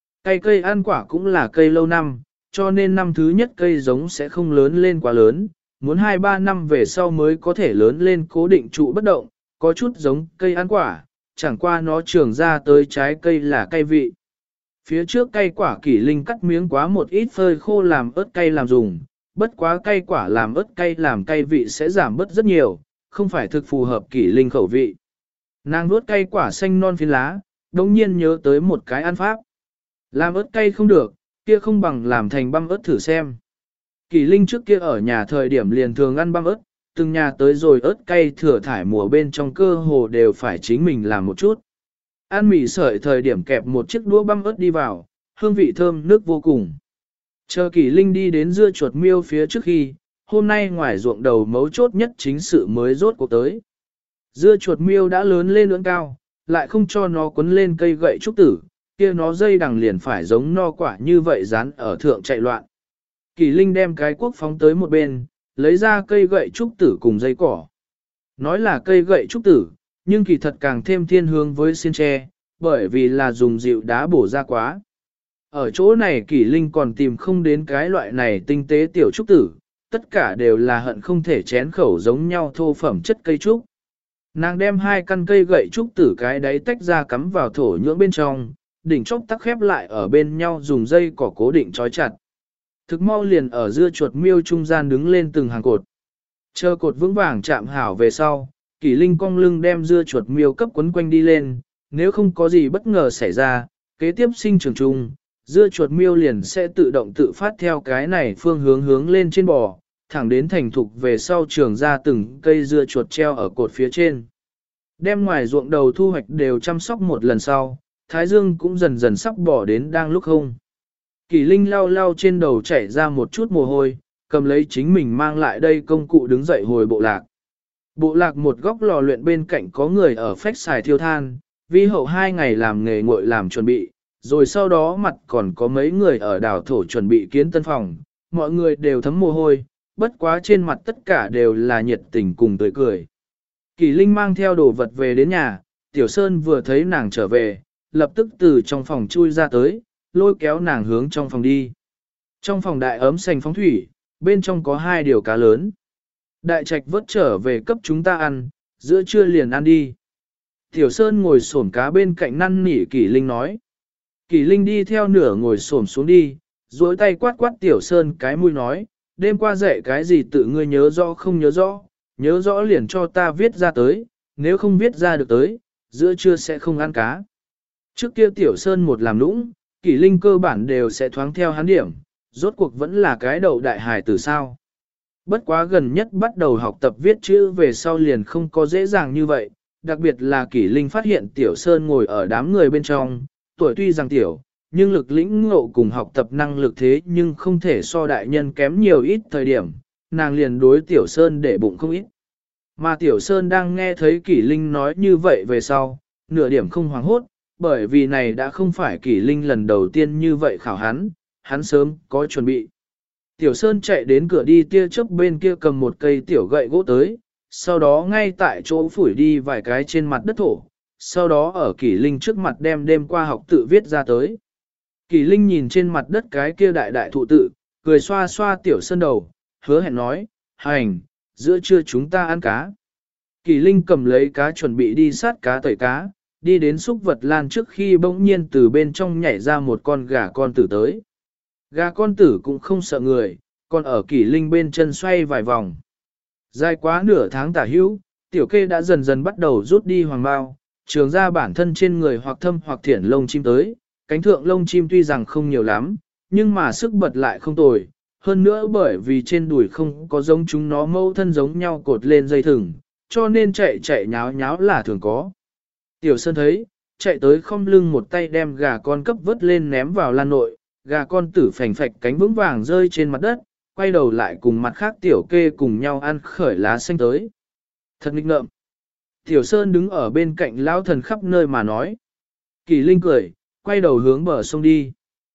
Cây ăn quả cũng là cây lâu năm, cho nên năm thứ nhất cây giống sẽ không lớn lên quá lớn, muốn 2-3 năm về sau mới có thể lớn lên cố định trụ bất động, có chút giống cây ăn quả, chẳng qua nó trường ra tới trái cây là cây vị. Phía trước cây quả Kỷ Linh cắt miếng quá một ít phơi khô làm ớt cay làm dùng, bất quá cây quả làm ớt cay làm cay vị sẽ giảm bớt rất nhiều, không phải thực phù hợp Kỷ Linh khẩu vị. Nàng nuốt cây quả xanh non phiến lá, đồng nhiên nhớ tới một cái ăn pháp. Làm ớt cay không được, kia không bằng làm thành băm ớt thử xem. Kỷ Linh trước kia ở nhà thời điểm liền thường ăn băm ớt, từng nhà tới rồi ớt cay thừa thải mùa bên trong cơ hồ đều phải chính mình làm một chút. Ăn mì sợi thời điểm kẹp một chiếc đũa băm ớt đi vào, hương vị thơm nước vô cùng. Chờ Kỷ Linh đi đến dưa chuột miêu phía trước khi, hôm nay ngoài ruộng đầu mấu chốt nhất chính sự mới rốt cuộc tới. Dưa chuột miêu đã lớn lên lưỡng cao, lại không cho nó quấn lên cây gậy trúc tử, kia nó dây đằng liền phải giống no quả như vậy dán ở thượng chạy loạn. Kỷ Linh đem cái cuốc phóng tới một bên, lấy ra cây gậy trúc tử cùng dây cỏ. Nói là cây gậy trúc tử, nhưng kỳ thật càng thêm thiên hướng với xiên tre, bởi vì là dùng dịu đá bổ ra quá. Ở chỗ này Kỷ Linh còn tìm không đến cái loại này tinh tế tiểu trúc tử, tất cả đều là hận không thể chén khẩu giống nhau thô phẩm chất cây trúc. Nàng đem 2 căn cây gậy trúc tử cái đáy tách ra cắm vào thổ nhưỡng bên trong, đỉnh chốc tắc khép lại ở bên nhau dùng dây cỏ cố định trói chặt. Thực mau liền ở dưa chuột miêu trung gian đứng lên từng hàng cột. Chờ cột vững vàng chạm hảo về sau, Kỷ Linh cong lưng đem dưa chuột miêu cấp quấn quanh đi lên, nếu không có gì bất ngờ xảy ra, kế tiếp sinh trưởng chung, dưa chuột miêu liền sẽ tự động tự phát theo cái này phương hướng lên trên bò, thẳng đến thành thục về sau trường ra từng cây dưa chuột treo ở cột phía trên. Đem ngoài ruộng đầu thu hoạch đều chăm sóc một lần sau, Thái Dương cũng dần dần sắp bỏ đến đang lúc không. Kỳ Linh lau lau trên đầu chảy ra một chút mồ hôi, cầm lấy chính mình mang lại đây công cụ đứng dậy hồi bộ lạc. Bộ lạc một góc lò luyện bên cạnh có người ở phách xài thiêu than, vì hậu 2 ngày làm nghề nguội làm chuẩn bị, rồi sau đó mặt còn có mấy người ở đảo thổ chuẩn bị kiến tân phòng, mọi người đều thấm mồ hôi, bất quá trên mặt tất cả đều là nhiệt tình cùng tươi cười. Kỳ Linh mang theo đồ vật về đến nhà, Tiểu Sơn vừa thấy nàng trở về, lập tức từ trong phòng chui ra tới, lôi kéo nàng hướng trong phòng đi. Trong phòng đại ấm sành phóng thủy, bên trong có 2 điều cá lớn. Đại trạch vớt trở về cấp chúng ta ăn, giữa trưa liền ăn đi. Tiểu Sơn ngồi xổm cá bên cạnh năn nỉ Kỳ Linh nói. Kỳ Linh đi theo nửa ngồi xổm xuống đi, duỗi tay quát quát Tiểu Sơn cái mũi nói, đêm qua dạy cái gì tự ngươi nhớ rõ không nhớ rõ liền cho ta viết ra tới, nếu không viết ra được tới, giữa trưa sẽ không ăn cá. Trước kia Tiểu Sơn một làm nũng, Kỳ Linh cơ bản đều sẽ thoáng theo hắn điểm, rốt cuộc vẫn là cái đầu đại hài từ sao. Bất quá gần nhất bắt đầu học tập viết chữ về sau liền không có dễ dàng như vậy, đặc biệt là Kỳ Linh phát hiện Tiểu Sơn ngồi ở đám người bên trong, tuổi tuy rằng tiểu, nhưng lực lĩnh ngộ cùng học tập năng lực thế nhưng không thể so đại nhân kém nhiều ít thời điểm, nàng liền đối Tiểu Sơn để bụng không ít. Mà Tiểu Sơn đang nghe thấy Kỳ Linh nói như vậy về sau, nửa điểm không hoảng hốt, bởi vì này đã không phải Kỳ Linh lần đầu tiên như vậy khảo hắn sớm có chuẩn bị. Tiểu Sơn chạy đến cửa đi tia chớp bên kia cầm một cây tiểu gậy gỗ tới, sau đó ngay tại chỗ phủi đi vài cái trên mặt đất thổ, sau đó ở Kỳ Linh trước mặt đem đêm qua học tự viết ra tới. Kỳ Linh nhìn trên mặt đất cái kia đại đại thụ tự, cười xoa xoa Tiểu Sơn đầu, hứa hẹn nói, hành, giữa trưa chúng ta ăn cá. Kỳ Linh cầm lấy cá chuẩn bị đi sát cá tẩy cá, đi đến xúc vật lan trước khi bỗng nhiên từ bên trong nhảy ra một con gà con tử tới. Gà con tử cũng không sợ người, còn ở Kỳ Linh bên chân xoay vài vòng. Dài quá nửa tháng tả hữu, tiểu kê đã dần dần bắt đầu rút đi hoàng bao, trường ra bản thân trên người hoặc thâm hoặc thiển lông chim tới, cánh thượng lông chim tuy rằng không nhiều lắm, nhưng mà sức bật lại không tồi. Hơn nữa bởi vì trên đùi không có giống chúng nó mâu thân giống nhau cột lên dây thừng, cho nên chạy chạy nháo nháo là thường có. Tiểu Sơn thấy, chạy tới không lưng một tay đem gà con cấp vớt lên ném vào lan nội, gà con tử phành phạch cánh vững vàng rơi trên mặt đất, quay đầu lại cùng mặt khác tiểu kê cùng nhau ăn khởi lá xanh tới. Thật nghịch ngợm. Tiểu Sơn đứng ở bên cạnh lão thần khắp nơi mà nói. Kỳ Linh cười, quay đầu hướng bờ sông đi.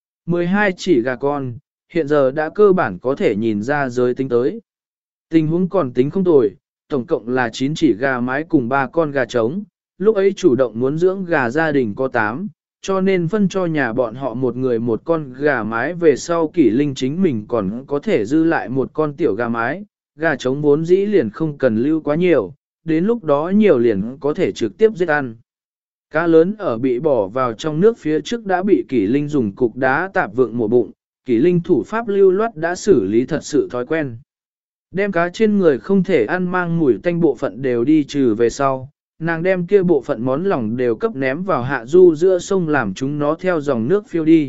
12 chỉ gà con, hiện giờ đã cơ bản có thể nhìn ra giới tính tới. Tình huống còn tính không tồi, tổng cộng là 9 chỉ gà mái cùng 3 con gà trống. Lúc ấy chủ động muốn dưỡng gà gia đình có 8, cho nên phân cho nhà bọn họ một người một con gà mái về sau Kỷ Linh chính mình còn có thể dư lại một con tiểu gà mái, gà trống vốn dĩ liền không cần lưu quá nhiều, đến lúc đó nhiều liền có thể trực tiếp giết ăn. Cá lớn ở bị bỏ vào trong nước phía trước đã bị Kỷ Linh dùng cục đá tạp vượng mổ bụng, Kỷ Linh thủ pháp lưu loát đã xử lý thật sự thói quen. Đem cá trên người không thể ăn mang mùi tanh bộ phận đều đi trừ về sau, nàng đem kia bộ phận món lòng đều cấp ném vào hạ du giữa sông làm chúng nó theo dòng nước phiêu đi.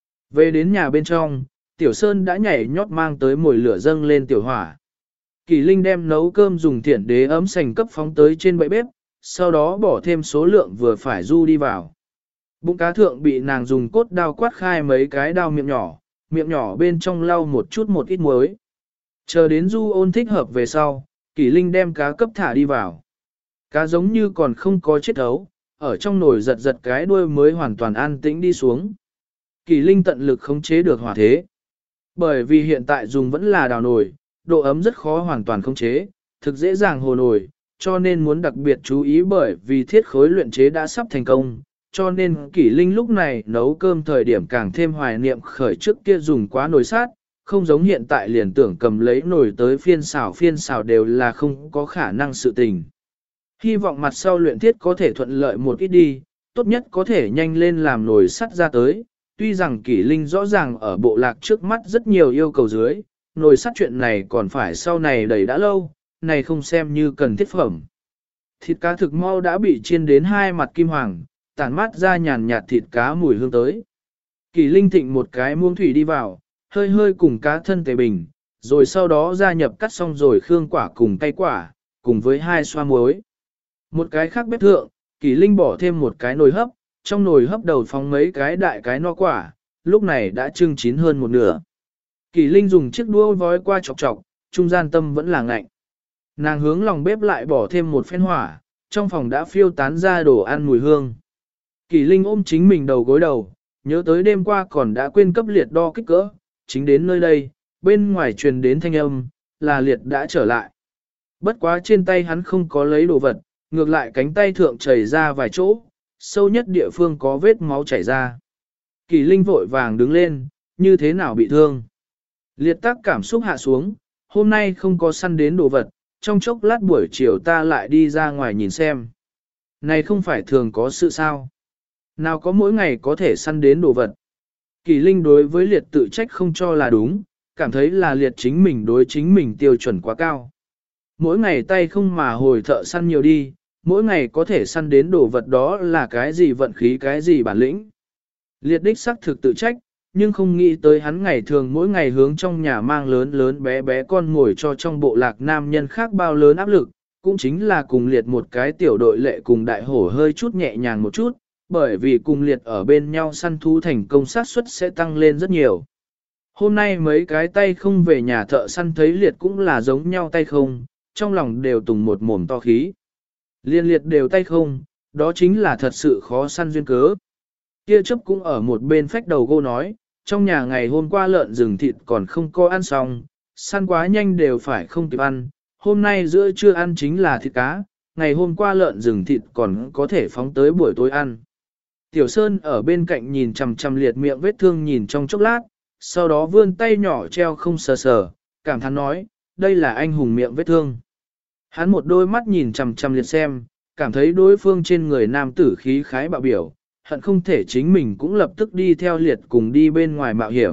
Về đến nhà bên trong, Tiểu Sơn đã nhảy nhót mang tới mồi lửa dâng lên tiểu hỏa. Kỳ Linh đem nấu cơm dùng thiển đế ấm sành cấp phóng tới trên bệ bếp, sau đó bỏ thêm số lượng vừa phải du đi vào. Bụng cá thượng bị nàng dùng cốt đao quát khai mấy cái đao miệng nhỏ bên trong lau một ít muối. Chờ đến du ôn thích hợp về sau, Kỳ Linh đem cá cấp thả đi vào. Cá giống như còn không có chết ấu, ở trong nồi giật giật cái đuôi mới hoàn toàn an tĩnh đi xuống. Kỳ Linh tận lực khống chế được hỏa thế. Bởi vì hiện tại dùng vẫn là đào nồi, độ ấm rất khó hoàn toàn khống chế, thực dễ dàng hồ nồi, cho nên muốn đặc biệt chú ý bởi vì thiết khối luyện chế đã sắp thành công. Cho nên Kỳ Linh lúc này nấu cơm thời điểm càng thêm hoài niệm khởi trước kia dùng quá nồi sát, không giống hiện tại liền tưởng cầm lấy nồi tới phiên xào đều là không có khả năng sự tình. Hy vọng mặt sau luyện thiết có thể thuận lợi một ít đi, tốt nhất có thể nhanh lên làm nồi sắt ra tới. Tuy rằng Kỷ Linh rõ ràng ở bộ lạc trước mắt rất nhiều yêu cầu dưới, nồi sắt chuyện này còn phải sau này đẩy đã lâu, này không xem như cần thiết phẩm. Thịt cá thực mau đã bị chiên đến hai mặt kim hoàng, tản mát ra nhàn nhạt thịt cá mùi hương tới. Kỷ Linh thịnh một cái muỗng thủy đi vào, hơi hơi cùng cá thân tề bình, rồi sau đó gia nhập cắt xong rồi khương quả cùng tay quả, cùng với 2 xoa muối. Một cái khác bếp thượng, Kỷ Linh bỏ thêm một cái nồi hấp, trong nồi hấp đầu phóng mấy cái đại cái no quả, lúc này đã chưng chín hơn một nửa. Kỷ Linh dùng chiếc đũa vói qua chọc chọc, trung gian tâm vẫn là ngạnh. Nàng hướng lòng bếp lại bỏ thêm một phen hỏa, trong phòng đã phiêu tán ra đồ ăn mùi hương. Kỷ Linh ôm chính mình đầu gối đầu, nhớ tới đêm qua còn đã quên cấp liệt đo kích cỡ, chính đến nơi đây, bên ngoài truyền đến thanh âm, là liệt đã trở lại. Bất quá trên tay hắn không có lấy đồ vật, ngược lại cánh tay thượng chảy ra vài chỗ, sâu nhất địa phương có vết máu chảy ra. Kỷ Linh vội vàng đứng lên, như thế nào bị thương. Liệt tác cảm xúc hạ xuống, hôm nay không có săn đến đồ vật, trong chốc lát buổi chiều ta lại đi ra ngoài nhìn xem. Này không phải thường có sự sao. Nào có mỗi ngày có thể săn đến đồ vật. Kỷ Linh đối với liệt tự trách không cho là đúng, cảm thấy là liệt chính mình đối chính mình tiêu chuẩn quá cao. Mỗi ngày tay không mà hồi thợ săn nhiều đi, mỗi ngày có thể săn đến đồ vật đó là cái gì vận khí cái gì bản lĩnh. Liệt đích xác thực tự trách, nhưng không nghĩ tới hắn ngày thường mỗi ngày hướng trong nhà mang lớn lớn bé bé con ngồi cho trong bộ lạc nam nhân khác bao lớn áp lực, cũng chính là cùng liệt một cái tiểu đội lệ cùng đại hổ hơi chút nhẹ nhàng một chút, bởi vì cùng liệt ở bên nhau săn thú thành công xác suất sẽ tăng lên rất nhiều. Hôm nay mấy cái tay không về nhà thợ săn thấy liệt cũng là giống nhau tay không, trong lòng đều tùng một mồm to khí. Liên liệt đều tay không, đó chính là thật sự khó săn duyên cớ. Kia chấp cũng ở một bên phách đầu gô nói, trong nhà ngày hôm qua lợn rừng thịt còn không có ăn xong, săn quá nhanh đều phải không kịp ăn, hôm nay giữa trưa ăn chính là thịt cá, ngày hôm qua lợn rừng thịt còn có thể phóng tới buổi tối ăn. Tiểu Sơn ở bên cạnh nhìn chằm chằm liệt miệng vết thương nhìn trong chốc lát, sau đó vươn tay nhỏ treo không sờ sờ, cảm thán nói, đây là anh hùng miệng vết thương. Hắn một đôi mắt nhìn chằm chằm liệt xem, cảm thấy đối phương trên người nam tử khí khái bạo biểu, hận không thể chính mình cũng lập tức đi theo liệt cùng đi bên ngoài mạo hiểm.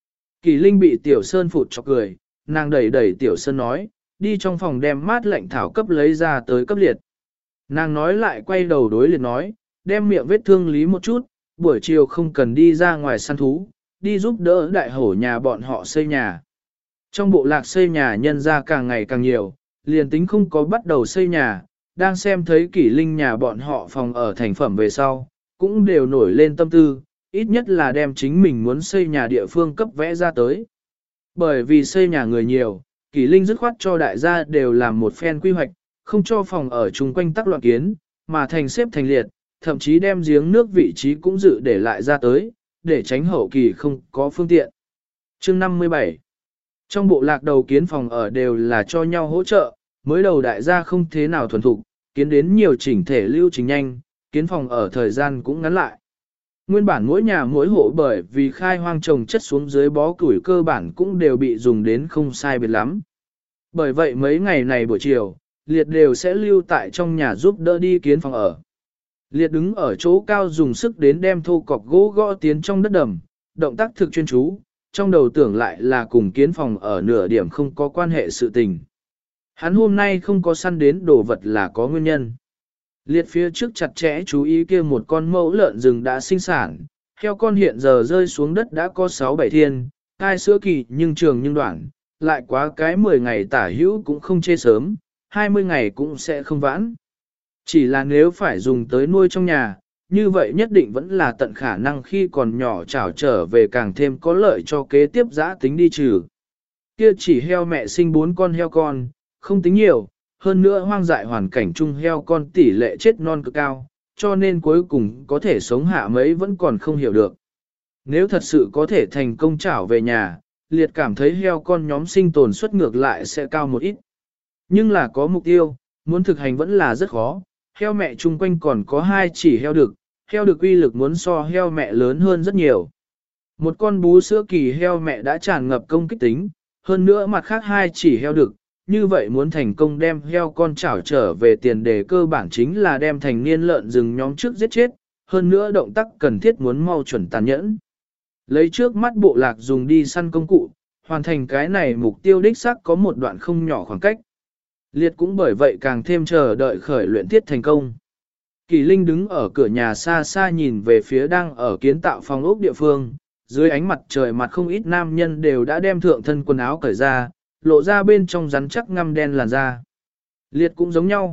Kỳ Linh bị Tiểu Sơn phụt cho cười, nàng đẩy đẩy Tiểu Sơn nói, đi trong phòng đem mát lạnh thảo cấp lấy ra tới cấp liệt. Nàng nói lại quay đầu đối liệt nói, đem miệng vết thương lý một chút, buổi chiều không cần đi ra ngoài săn thú, đi giúp đỡ đại hổ nhà bọn họ xây nhà. Trong bộ lạc xây nhà nhân ra càng ngày càng nhiều, liền tính không có bắt đầu xây nhà, đang xem thấy Kỷ Linh nhà bọn họ phòng ở thành phẩm về sau, cũng đều nổi lên tâm tư, ít nhất là đem chính mình muốn xây nhà địa phương cấp vẽ ra tới. Bởi vì xây nhà người nhiều, Kỷ Linh dứt khoát cho đại gia đều làm một phen quy hoạch, không cho phòng ở chung quanh tắc loạn kiến, mà thành xếp thành liệt, thậm chí đem giếng nước vị trí cũng dự để lại ra tới, để tránh hậu kỳ không có phương tiện. Chương 57 Trong bộ lạc đầu kiến phòng ở đều là cho nhau hỗ trợ, mới đầu đại gia không thế nào thuần thục, kiến đến nhiều chỉnh thể lưu trình nhanh, kiến phòng ở thời gian cũng ngắn lại. Nguyên bản mỗi nhà mỗi hộ bởi vì khai hoang trồng chất xuống dưới bó củi cơ bản cũng đều bị dùng đến không sai biệt lắm. Bởi vậy mấy ngày này buổi chiều, Liệt đều sẽ lưu tại trong nhà giúp đỡ đi kiến phòng ở. Liệt đứng ở chỗ cao dùng sức đến đem thô cọc gỗ gõ tiến trong đất đầm, động tác thực chuyên chú, trong đầu tưởng lại là cùng kiến phòng ở nửa điểm không có quan hệ sự tình. Hắn hôm nay không có săn đến đồ vật là có nguyên nhân. Liệt phía trước chặt chẽ chú ý kia một con mẫu lợn rừng đã sinh sản, heo con hiện giờ rơi xuống đất đã có 6-7 thiên, thai sữa kỳ nhưng trường nhưng đoạn, lại quá cái 10 ngày tả hữu cũng không chê sớm, 20 ngày cũng sẽ không vãn. Chỉ là nếu phải dùng tới nuôi trong nhà, như vậy nhất định vẫn là tận khả năng khi còn nhỏ trảo trở về càng thêm có lợi cho kế tiếp giã tính đi trừ. Kia chỉ heo mẹ sinh 4 con heo con, không tính nhiều, hơn nữa hoang dại hoàn cảnh chung heo con tỷ lệ chết non cực cao, cho nên cuối cùng có thể sống hạ mấy vẫn còn không hiểu được. Nếu thật sự có thể thành công trảo về nhà, Liệt cảm thấy heo con nhóm sinh tồn suất ngược lại sẽ cao một ít. Nhưng là có mục tiêu, muốn thực hành vẫn là rất khó, heo mẹ chung quanh còn có 2 chỉ heo đực uy lực muốn so heo mẹ lớn hơn rất nhiều. Một con bú sữa kỳ heo mẹ đã tràn ngập công kích tính, hơn nữa mặt khác 2 chỉ heo đực, như vậy muốn thành công đem heo con chảo trở về tiền đề cơ bản chính là đem thành niên lợn rừng nhóm trước giết chết, hơn nữa động tác cần thiết muốn mau chuẩn tàn nhẫn. Lấy trước mắt bộ lạc dùng đi săn công cụ, hoàn thành cái này mục tiêu đích xác có một đoạn không nhỏ khoảng cách. Liệt cũng bởi vậy càng thêm chờ đợi khởi luyện thiết thành công. Kỳ Linh đứng ở cửa nhà xa xa nhìn về phía đang ở kiến tạo phòng ốc địa phương, dưới ánh mặt trời mặt không ít nam nhân đều đã đem thượng thân quần áo cởi ra, lộ ra bên trong rắn chắc ngăm đen làn da. Liệt cũng giống nhau,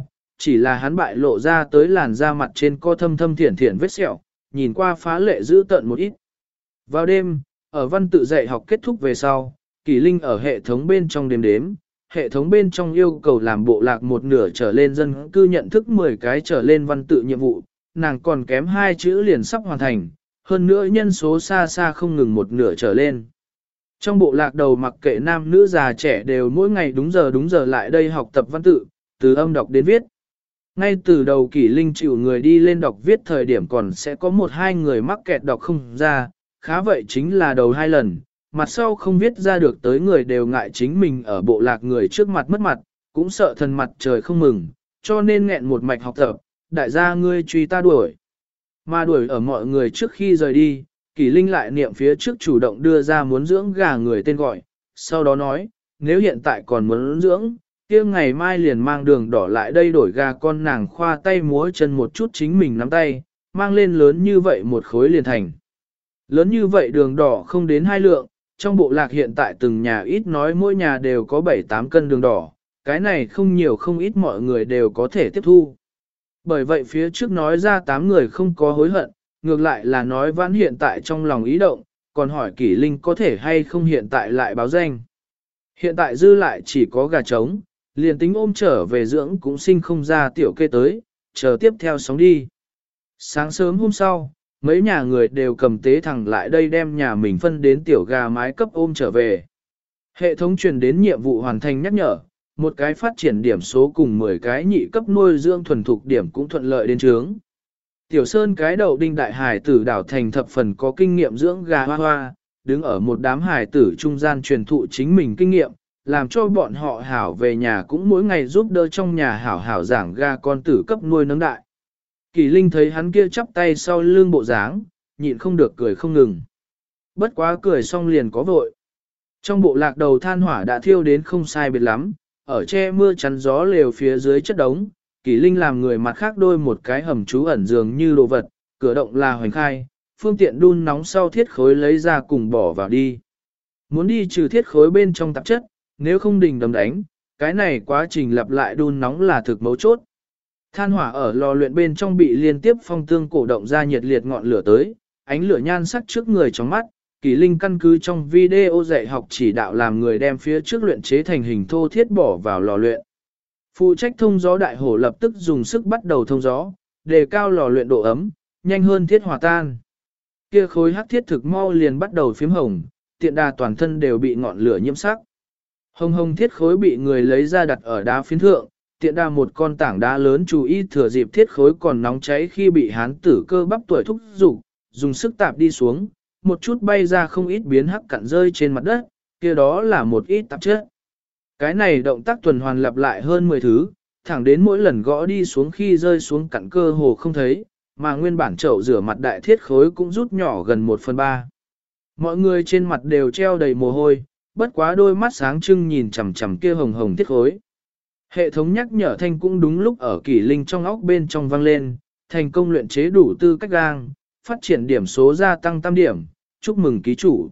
chỉ là hắn bại lộ ra tới làn da mặt trên co thâm thâm thiển thiển vết sẹo, nhìn qua phá lệ dữ tợn một ít. Vào đêm, ở văn tự dạy học kết thúc về sau, Kỷ Linh ở hệ thống bên trong đếm, hệ thống bên trong yêu cầu làm bộ lạc một nửa trở lên dân cư nhận thức 10 cái trở lên văn tự nhiệm vụ, nàng còn kém 2 chữ liền sắp hoàn thành, hơn nữa nhân số xa xa không ngừng một nửa trở lên. Trong bộ lạc đầu mặc kệ nam nữ già trẻ đều mỗi ngày đúng giờ lại đây học tập văn tự, từ âm đọc đến viết. Ngay từ đầu Kỷ Linh chịu người đi lên đọc viết thời điểm còn sẽ có 1-2 người mắc kẹt đọc không ra, khá vậy chính là đầu 2 lần, mặt sau không viết ra được tới người đều ngại chính mình ở bộ lạc người trước mặt mất mặt, cũng sợ thần mặt trời không mừng, cho nên nghẹn một mạch học tập, đại gia ngươi truy ta đuổi. Mà đuổi ở mọi người trước khi rời đi, Kỷ Linh lại niệm phía trước chủ động đưa ra muốn dưỡng gà người tên gọi, sau đó nói, nếu hiện tại còn muốn dưỡng, kia ngày mai liền mang đường đỏ lại đây đổi gà con. Nàng khoa tay múa chân một chút chính mình nắm tay, mang lên lớn như vậy một khối liền thành. Lớn như vậy đường đỏ không đến 2 lượng, trong bộ lạc hiện tại từng nhà ít nói mỗi nhà đều có 7-8 cân đường đỏ, cái này không nhiều không ít mọi người đều có thể tiếp thu. Bởi vậy phía trước nói ra 8 người không có hối hận, ngược lại là nói vãn hiện tại trong lòng ý động, còn hỏi Kỷ Linh có thể hay không hiện tại lại báo danh. Hiện tại dư lại chỉ có gà trống, liền tính ôm trở về dưỡng cũng sinh không ra tiểu kê tới, chờ tiếp theo sóng đi. Sáng sớm hôm sau, mấy nhà người đều cầm tế thẳng lại đây đem nhà mình phân đến tiểu gà mái cấp ôm trở về. Hệ thống truyền đến nhiệm vụ hoàn thành nhắc nhở, một cái phát triển điểm số cùng 10 cái nhị cấp nuôi dưỡng thuần thục điểm cũng thuận lợi đến trướng. Tiểu Sơn cái đầu đinh đại hải tử đảo thành thập phần có kinh nghiệm dưỡng gà hoa hoa, đứng ở một đám hải tử trung gian truyền thụ chính mình kinh nghiệm, làm cho bọn họ hảo về nhà cũng mỗi ngày giúp đỡ trong nhà hảo hảo giảng gà con tử cấp nuôi nấng đại. Kỷ Linh thấy hắn kia chắp tay sau lưng bộ dáng, nhịn không được cười không ngừng. Bất quá cười xong liền có vội. Trong bộ lạc đầu than hỏa đã thiêu đến không sai biệt lắm, ở che mưa chắn gió lều phía dưới chất đống, Kỷ Linh làm người mặt khác đôi một cái hầm trú ẩn dường như đồ vật, cửa động là hoành khai, phương tiện đun nóng sau thiết khối lấy ra cùng bỏ vào đi. Muốn đi trừ thiết khối bên trong tạp chất, nếu không đình đấm đánh, cái này quá trình lặp lại đun nóng là thực mấu chốt. Than hỏa ở lò luyện bên trong bị liên tiếp phong tương cổ động ra nhiệt liệt ngọn lửa tới, ánh lửa nhan sắc trước người trong mắt, Kỷ Linh căn cứ trong video dạy học chỉ đạo làm người đem phía trước luyện chế thành hình thô thiết bỏ vào lò luyện. Phụ trách thông gió đại hổ lập tức dùng sức bắt đầu thông gió, đề cao lò luyện độ ấm, nhanh hơn thiết hòa tan. Kia khối hắc thiết thực mau liền bắt đầu phím hồng, tiện đà toàn thân đều bị ngọn lửa nhiễm sắc. Hồng hồng thiết khối bị người lấy ra đặt ở đá phiến thượng, tiện đà một con tảng đá lớn chú ý thừa dịp thiết khối còn nóng cháy khi bị hán tử cơ bắp tuổi thúc dục dùng sức tạp đi xuống, một chút bay ra không ít biến hắc cặn rơi trên mặt đất, kia đó là một ít tạp chất. Cái này động tác tuần hoàn lặp lại hơn 10 thứ, thẳng đến mỗi lần gõ đi xuống khi rơi xuống cặn cơ hồ không thấy, mà nguyên bản chậu rửa mặt đại thiết khối cũng rút nhỏ gần 1/3. Mọi người trên mặt đều treo đầy mồ hôi, bất quá đôi mắt sáng trưng nhìn chằm chằm kia hồng hồng thiết khối. Hệ thống nhắc nhở thanh cũng đúng lúc ở Kỷ Linh trong óc bên trong vang lên, thành công luyện chế đủ tư cách gang, phát triển điểm số gia tăng 5 điểm, chúc mừng ký chủ.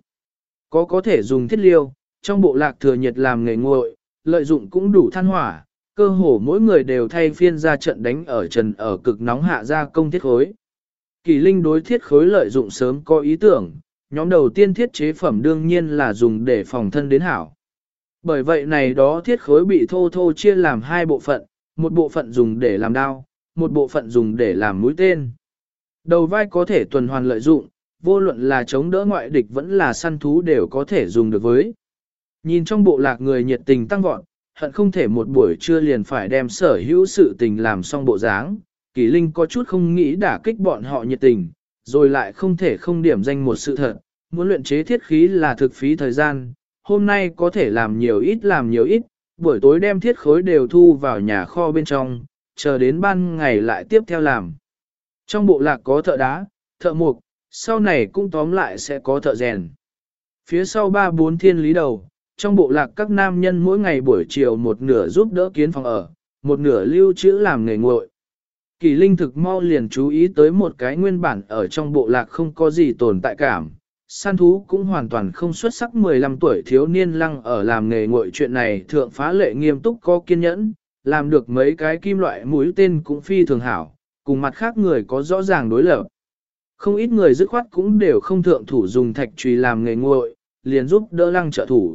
Có thể dùng thiết liêu, trong bộ lạc thừa nhiệt làm nghề nguội, lợi dụng cũng đủ than hỏa, cơ hồ mỗi người đều thay phiên ra trận đánh ở trần ở cực nóng hạ gia công thiết khối. Kỷ Linh đối thiết khối lợi dụng sớm có ý tưởng, nhóm đầu tiên thiết chế phẩm đương nhiên là dùng để phòng thân đến hảo. Bởi vậy này đó thiết khối bị thô thô chia làm 2 bộ phận, một bộ phận dùng để làm đao, một bộ phận dùng để làm mũi tên. Đầu vai có thể tuần hoàn lợi dụng, vô luận là chống đỡ ngoại địch vẫn là săn thú đều có thể dùng được với. Nhìn trong bộ lạc người nhiệt tình tăng vọt, hận không thể một buổi trưa liền phải đem sở hữu sự tình làm xong bộ dáng. Kỷ Linh có chút không nghĩ đả kích bọn họ nhiệt tình, rồi lại không thể không điểm danh một sự thật, muốn luyện chế thiết khí là thực phí thời gian, hôm nay có thể làm nhiều ít, buổi tối đem thiết khối đều thu vào nhà kho bên trong, chờ đến ban ngày lại tiếp theo làm. Trong bộ lạc có thợ đá, thợ mộc, sau này cũng tóm lại sẽ có thợ rèn. Phía sau 3-4 thiên lý đầu, trong bộ lạc các nam nhân mỗi ngày buổi chiều một nửa giúp đỡ kiến phòng ở, một nửa lưu trữ làm nghề nguội. Kỷ Linh thực mau liền chú ý tới một cái nguyên bản ở trong bộ lạc không có gì tồn tại cảm, săn thú cũng hoàn toàn không xuất sắc 15 tuổi thiếu niên lăng ở làm nghề nguội chuyện này thượng phá lệ nghiêm túc có kiên nhẫn, làm được mấy cái kim loại mũi tên cũng phi thường hảo, cùng mặt khác người có rõ ràng đối lập. Không ít người dứt khoát cũng đều không thượng thủ dùng thạch chùy làm nghề nguội, liền giúp đỡ Lăng trợ thủ.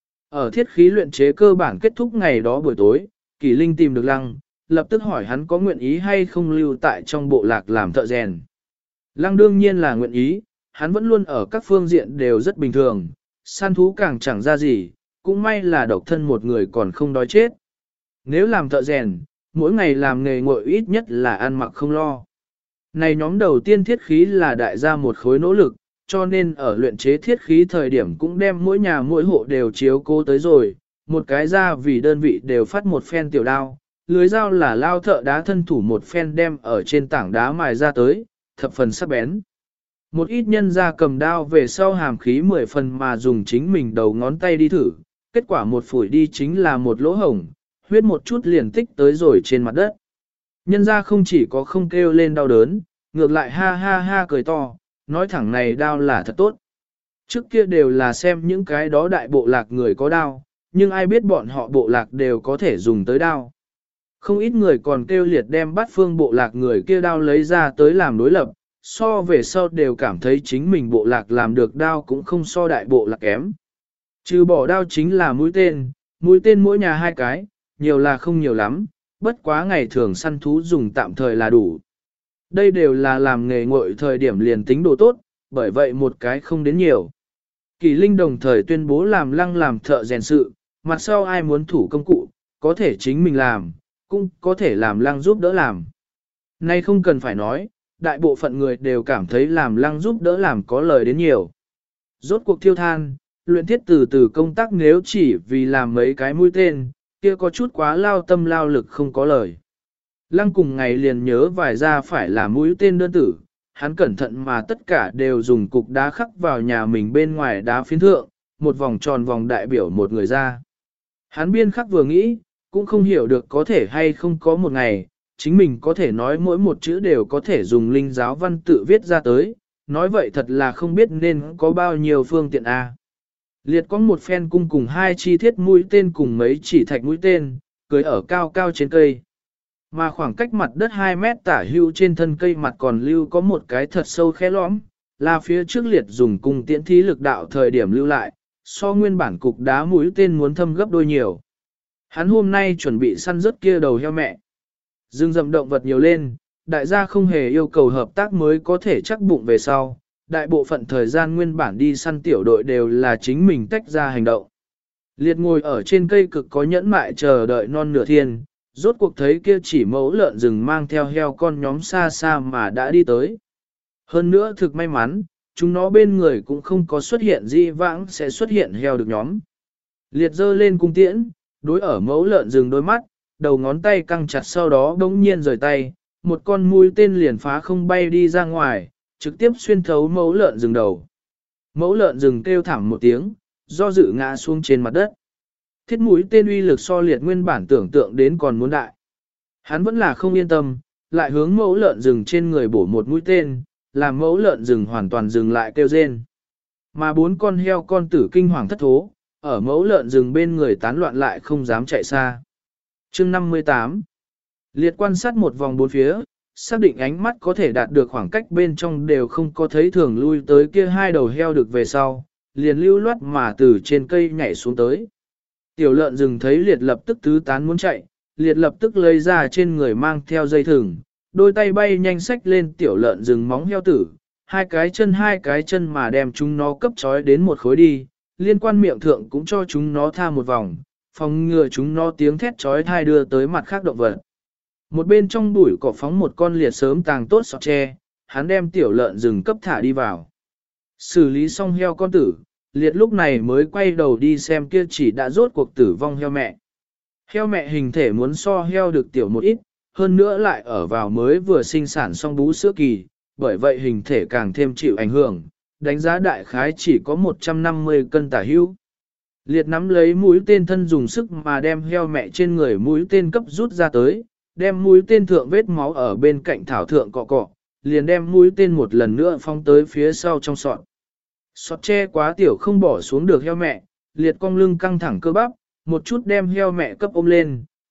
Ở thiết khí luyện chế cơ bản kết thúc ngày đó buổi tối, Kỳ Linh tìm được Lăng, lập tức hỏi hắn có nguyện ý hay không lưu tại trong bộ lạc làm thợ rèn. Lăng đương nhiên là nguyện ý, hắn vẫn luôn ở các phương diện đều rất bình thường, săn thú càng chẳng ra gì, cũng may là độc thân một người còn không đói chết. Nếu làm thợ rèn, mỗi ngày làm nghề nguội ít nhất là ăn mặc không lo. Này nhóm đầu tiên thiết khí là đại gia một khối nỗ lực, cho nên ở luyện chế thiết khí thời điểm cũng đem mỗi nhà mỗi hộ đều chiếu cố tới rồi, một cái ra vì đơn vị đều phát một phen tiểu đao, lưới dao là lao thợ đá thân thủ một phen đem ở trên tảng đá mài ra tới, thập phần sắc bén. Một ít nhân ra cầm đao về sau hàm khí 10 phần mà dùng chính mình đầu ngón tay đi thử, kết quả một phủi đi chính là một lỗ hổng, huyết một chút liền tích tới rồi trên mặt đất. Nhân ra không chỉ có không kêu lên đau đớn, ngược lại ha ha ha cười to, nói thẳng này đao là thật tốt. Trước kia đều là xem những cái đó đại bộ lạc người có đao, nhưng ai biết bọn họ bộ lạc đều có thể dùng tới đao. Không ít người còn kêu liệt đem bắt phương bộ lạc người kia đao lấy ra tới làm đối lập, so về sau đều cảm thấy chính mình bộ lạc làm được đao cũng không so đại bộ lạc kém. Trừ bỏ đao chính là mũi tên mỗi nhà 2 cái, nhiều là không nhiều lắm, bất quá ngày thường săn thú dùng tạm thời là đủ. Đây đều là làm nghề nguội thời điểm liền tính đồ tốt, bởi vậy một cái không đến nhiều. Kỳ Linh đồng thời tuyên bố làm Lăng làm thợ rèn sự, mặt sau ai muốn thủ công cụ, có thể chính mình làm, cũng có thể làm Lăng giúp đỡ làm. Nay không cần phải nói, đại bộ phận người đều cảm thấy làm Lăng giúp đỡ làm có lời đến nhiều. Rốt cuộc thiêu than, luyện thiết từ từ công tác nếu chỉ vì làm mấy cái mũi tên, kia có chút quá lao tâm lao lực không có lời. Lăng cùng ngày liền nhớ vài ra phải là mũi tên đơn tử, hắn cẩn thận mà tất cả đều dùng cục đá khắc vào nhà mình bên ngoài đá phiến thượng, một vòng tròn vòng đại biểu một người ra. Hắn biên khắc vừa nghĩ, cũng không hiểu được có thể hay không có một ngày, chính mình có thể nói mỗi một chữ đều có thể dùng linh giáo văn tự viết ra tới, nói vậy thật là không biết nên có bao nhiêu phương tiện A. Liệt có một phen cung cùng 2 chi thiết mũi tên cùng mấy chỉ thạch mũi tên, cưới ở cao cao trên cây. Mà khoảng cách mặt đất 2 mét tả hưu trên thân cây mặt còn lưu có một cái thật sâu khe lõm, là phía trước liệt dùng cung tiễn thí lực đạo thời điểm lưu lại, so nguyên bản cục đá mũi tên muốn thâm gấp đôi nhiều. Hắn hôm nay chuẩn bị săn rớt kia đầu heo mẹ. Rừng rậm động vật nhiều lên, đại gia không hề yêu cầu hợp tác mới có thể chắc bụng về sau. Đại bộ phận thời gian nguyên bản đi săn tiểu đội đều là chính mình tách ra hành động. Liệt ngồi ở trên cây cực có nhẫn mại chờ đợi non nửa thiên, rốt cuộc thấy kia chỉ mẫu lợn rừng mang theo heo con nhóm xa xa mà đã đi tới. Hơn nữa thực may mắn, chúng nó bên người cũng không có xuất hiện di vãng sẽ xuất hiện heo được nhóm. Liệt giơ lên cung tiễn, đối ở mẫu lợn rừng đôi mắt, đầu ngón tay căng chặt sau đó đống nhiên rời tay, một con mũi tên liền phá không bay đi ra ngoài, trực tiếp xuyên thấu mẫu lợn rừng đầu. Mẫu lợn rừng kêu thảm một tiếng, do dự ngã xuống trên mặt đất. Thiết mũi tên uy lực so liệt nguyên bản tưởng tượng đến còn muốn đại. Hắn vẫn là không yên tâm, lại hướng mẫu lợn rừng trên người bổ một mũi tên, làm mẫu lợn rừng hoàn toàn dừng lại kêu rên. Mà 4 con heo con tử kinh hoàng thất thố, ở mẫu lợn rừng bên người tán loạn lại không dám chạy xa. Chương 58 Liệt quan sát một vòng bốn phía, xác định ánh mắt có thể đạt được khoảng cách bên trong đều không có thấy thường lui tới kia 2 đầu heo được về sau, liền lưu loát mà từ trên cây nhảy xuống tới. Tiểu lợn rừng thấy liệt lập tức tứ tán muốn chạy, liệt lập tức lấy ra trên người mang theo dây thừng, đôi tay bay nhanh xách lên tiểu lợn rừng móng heo tử, 2 cái chân mà đem chúng nó cấp trói đến một khối đi, liên quan miệng thượng cũng cho chúng nó tha một vòng, phòng ngừa chúng nó tiếng thét trói thai đưa tới mặt khác động vật. Một bên trong bụi cỏ phóng một con liệt sớm tàng tốt sọt tre, hắn đem tiểu lợn rừng cấp thả đi vào. Xử lý xong heo con tử, liệt lúc này mới quay đầu đi xem kia chỉ đã rốt cuộc tử vong heo mẹ. Heo mẹ hình thể muốn so heo được tiểu một ít, hơn nữa lại ở vào mới vừa sinh sản xong bú sữa kỳ, bởi vậy hình thể càng thêm chịu ảnh hưởng, đánh giá đại khái chỉ có 150 cân tả hữu. Liệt nắm lấy mũi tên thân dùng sức mà đem heo mẹ trên người mũi tên cấp rút ra tới, đem mũi tên thượng vết máu ở bên cạnh thảo thượng cọ cọ, liền đem mũi tên một lần nữa phong tới phía sau trong sọt. Sọt tre quá tiểu không bỏ xuống được heo mẹ, liệt cong lưng căng thẳng cơ bắp, một chút đem heo mẹ cấp ôm lên,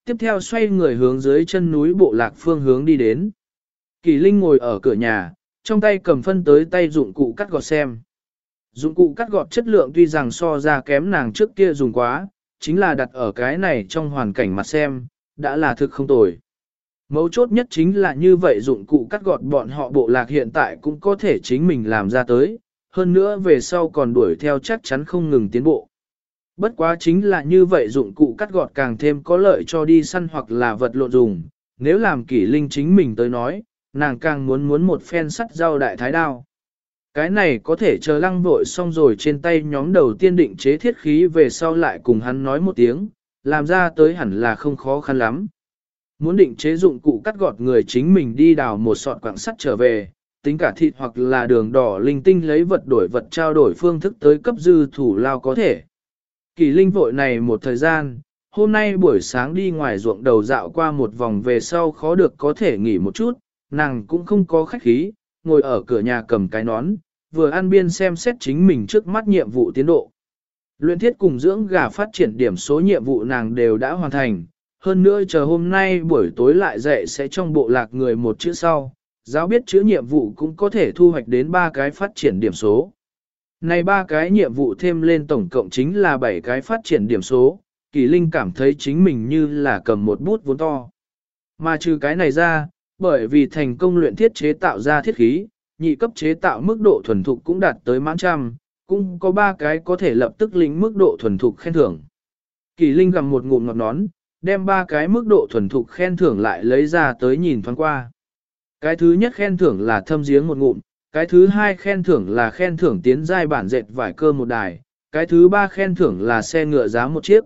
tiếp theo xoay người hướng dưới chân núi bộ lạc phương hướng đi đến. Kỳ Linh ngồi ở cửa nhà, trong tay cầm phân tới tay dụng cụ cắt gọt xem. Dụng cụ cắt gọt chất lượng tuy rằng so ra kém nàng trước kia dùng quá, chính là đặt ở cái này trong hoàn cảnh mặt xem, đã là thực không tồi. Mấu chốt nhất chính là như vậy dụng cụ cắt gọt bọn họ bộ lạc hiện tại cũng có thể chính mình làm ra tới, hơn nữa về sau còn đuổi theo chắc chắn không ngừng tiến bộ. Bất quá chính là như vậy dụng cụ cắt gọt càng thêm có lợi cho đi săn hoặc là vật lộn dùng, nếu làm Kỷ Linh chính mình tới nói, nàng càng muốn một phen sắt rau đại thái đao. Cái này có thể chờ Lăng Vội xong rồi trên tay nhóm đầu tiên định chế thiết khí về sau lại cùng hắn nói một tiếng, làm ra tới hẳn là không khó khăn lắm. Muốn định chế dụng cụ cắt gọt người chính mình đi đào một sọt quảng sắt trở về, tính cả thịt hoặc là đường đỏ linh tinh lấy vật đổi vật trao đổi phương thức tới cấp dư thủ lao có thể. Kỳ Linh vội này một thời gian, hôm nay buổi sáng đi ngoài ruộng đầu dạo qua một vòng về sau khó được có thể nghỉ một chút, nàng cũng không có khách khí, ngồi ở cửa nhà cầm cái nón, vừa ăn biên xem xét chính mình trước mắt nhiệm vụ tiến độ. Luyện thiết cùng dưỡng gà phát triển điểm số nhiệm vụ nàng đều đã hoàn thành, hơn nữa chờ hôm nay buổi tối lại dạy sẽ trong bộ lạc người một chữ sau, giáo biết chữ nhiệm vụ cũng có thể thu hoạch đến 3 cái phát triển điểm số. Này 3 cái nhiệm vụ thêm lên tổng cộng chính là 7 cái phát triển điểm số, Kỳ Linh cảm thấy chính mình như là cầm một bút vốn to. Mà trừ cái này ra, bởi vì thành công luyện thiết chế tạo ra thiết khí, nhị cấp chế tạo mức độ thuần thục cũng đạt tới mãn trăm, cũng có 3 cái có thể lập tức lĩnh mức độ thuần thục khen thưởng. Kỳ Linh gặm một ngụm ngọt nón, đem 3 cái mức độ thuần thục khen thưởng lại lấy ra tới nhìn thoáng qua. Cái thứ nhất khen thưởng là thâm giếng một ngụm, cái thứ hai khen thưởng là khen thưởng tiến giai bản dệt vải cơ một đài, cái thứ ba khen thưởng là xe ngựa giá một chiếc.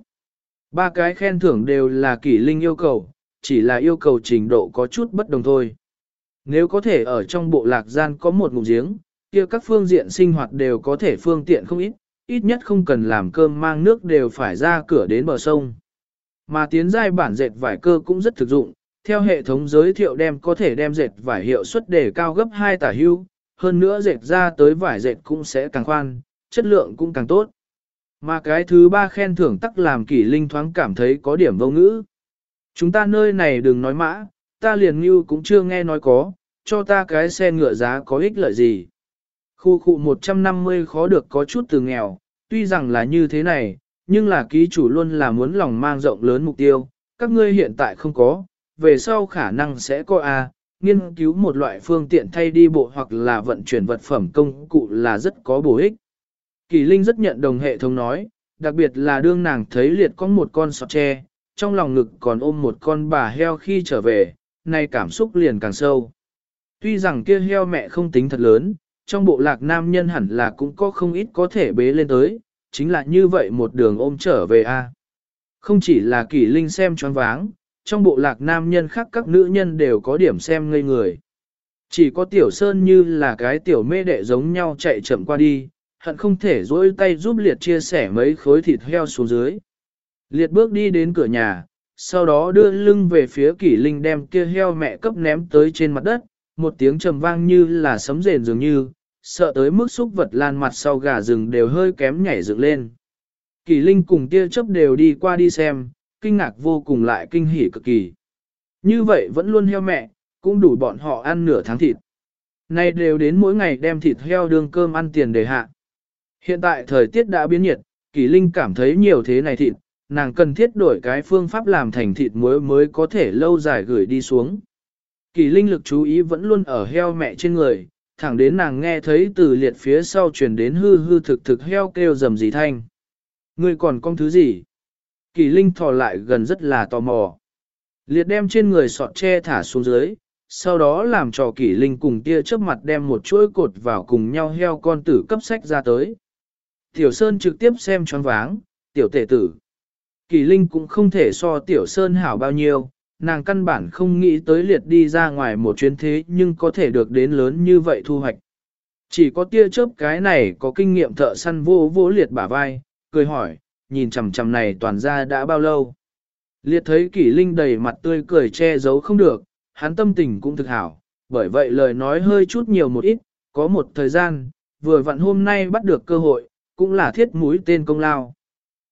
3 cái khen thưởng đều là Kỷ Linh yêu cầu, chỉ là yêu cầu trình độ có chút bất đồng thôi. Nếu có thể ở trong bộ lạc gian có một ngụm giếng, kia các phương diện sinh hoạt đều có thể phương tiện không ít, ít nhất không cần làm cơm mang nước đều phải ra cửa đến bờ sông. Mà tiến giai bản dệt vải cơ cũng rất thực dụng, theo hệ thống giới thiệu có thể đem dệt vải hiệu suất để cao gấp 2 tả hưu, hơn nữa dệt ra tới vải dệt cũng sẽ càng khoan, chất lượng cũng càng tốt. Mà cái thứ ba khen thưởng tắc làm Kỷ Linh thoáng cảm thấy có điểm vô ngữ. Chúng ta nơi này đừng nói mã, ta liền như cũng chưa nghe nói có, cho ta cái xe ngựa giá có ích lợi gì. Khu khu 150 khó được có chút từ nghèo, tuy rằng là như thế này, nhưng là ký chủ luôn là muốn lòng mang rộng lớn mục tiêu, các ngươi hiện tại không có, về sau khả năng sẽ có nghiên cứu một loại phương tiện thay đi bộ hoặc là vận chuyển vật phẩm công cụ là rất có bổ ích. Kỳ Linh rất nhận đồng hệ thống nói, đặc biệt là đương nàng thấy liệt có một con sọt tre, trong lòng ngực còn ôm một con bà heo khi trở về, nay cảm xúc liền càng sâu. Tuy rằng kia heo mẹ không tính thật lớn, trong bộ lạc nam nhân hẳn là cũng có không ít có thể bế lên tới, chính là như vậy một đường ôm trở về Không chỉ là Kỳ Linh xem choáng váng, trong bộ lạc nam nhân khác các nữ nhân đều có điểm xem ngây người. Chỉ có Tiểu Sơn như là cái tiểu mê đệ giống nhau chạy chậm qua đi, hận không thể dỗi tay giúp Liệt chia sẻ mấy khối thịt heo xuống dưới. Liệt bước đi đến cửa nhà, sau đó đưa lưng về phía Kỷ Linh đem kia heo mẹ cấp ném tới trên mặt đất, một tiếng trầm vang như là sấm rền dường như, sợ tới mức xúc vật lan mặt sau gà rừng đều hơi kém nhảy dựng lên. Kỷ Linh cùng tia chớp đều đi qua đi xem, kinh ngạc vô cùng lại kinh hỉ cực kỳ. Như vậy vẫn luôn heo mẹ, cũng đủ bọn họ ăn nửa tháng thịt. Nay đều đến mỗi ngày đem thịt heo đương cơm ăn tiền để hạ. Hiện tại thời tiết đã biến nhiệt, Kỷ Linh cảm thấy nhiều thế này thịt, nàng cần thiết đổi cái phương pháp làm thành thịt muối mới có thể lâu dài gửi đi xuống. Kỷ Linh lực chú ý vẫn luôn ở heo mẹ trên người, thẳng đến nàng nghe thấy từ Liệt phía sau truyền đến hư hư thực thực heo kêu rầm rì thanh. Ngươi còn con thứ gì? Kỷ Linh thò lại gần rất là tò mò. Liệt đem trên người sọt tre thả xuống dưới, sau đó làm cho Kỷ Linh cùng tia chớp mặt đem một chuỗi cột vào cùng nhau heo con tử cấp sách ra tới. Tiểu Sơn trực tiếp xem choáng váng, tiểu tể tử. Kỷ Linh cũng không thể so Tiểu Sơn hảo bao nhiêu, nàng căn bản không nghĩ tới Liệt đi ra ngoài một chuyến thế nhưng có thể được đến lớn như vậy thu hoạch. Chỉ có tia chớp cái này có kinh nghiệm thợ săn vô vô Liệt bả vai, cười hỏi, nhìn chằm chằm này toàn ra đã bao lâu. Liệt thấy Kỷ Linh đầy mặt tươi cười che giấu không được, hắn tâm tình cũng thực hảo, bởi vậy lời nói hơi chút nhiều một ít, có một thời gian, vừa vặn hôm nay bắt được cơ hội, cũng là thiết mũi tên công lao.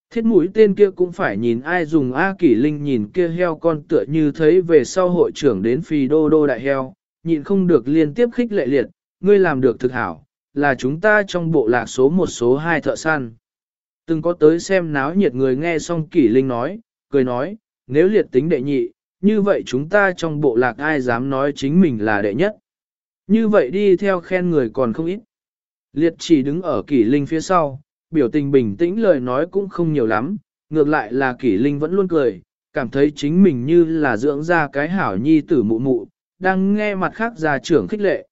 Thiết mũi tên kia cũng phải nhìn ai dùng A Kỷ Linh nhìn kia heo con tựa như thấy về sau hội trưởng đến phì đô đô đại heo, nhịn không được liên tiếp khích lệ liệt, ngươi làm được thực hảo, là chúng ta trong bộ lạc số 1 số 2 thợ săn. Từng có tới xem náo nhiệt người nghe xong Kỷ Linh nói, cười nói, nếu liệt tính đệ nhị, như vậy chúng ta trong bộ lạc ai dám nói chính mình là đệ nhất. Như vậy đi theo khen người còn không ít. Liệt chỉ đứng ở Kỷ Linh phía sau, biểu tình bình tĩnh lời nói cũng không nhiều lắm, ngược lại là Kỷ Linh vẫn luôn cười, cảm thấy chính mình như là dưỡng ra cái hảo nhi tử mụ mụ, đang nghe mặt khác gia trưởng khích lệ.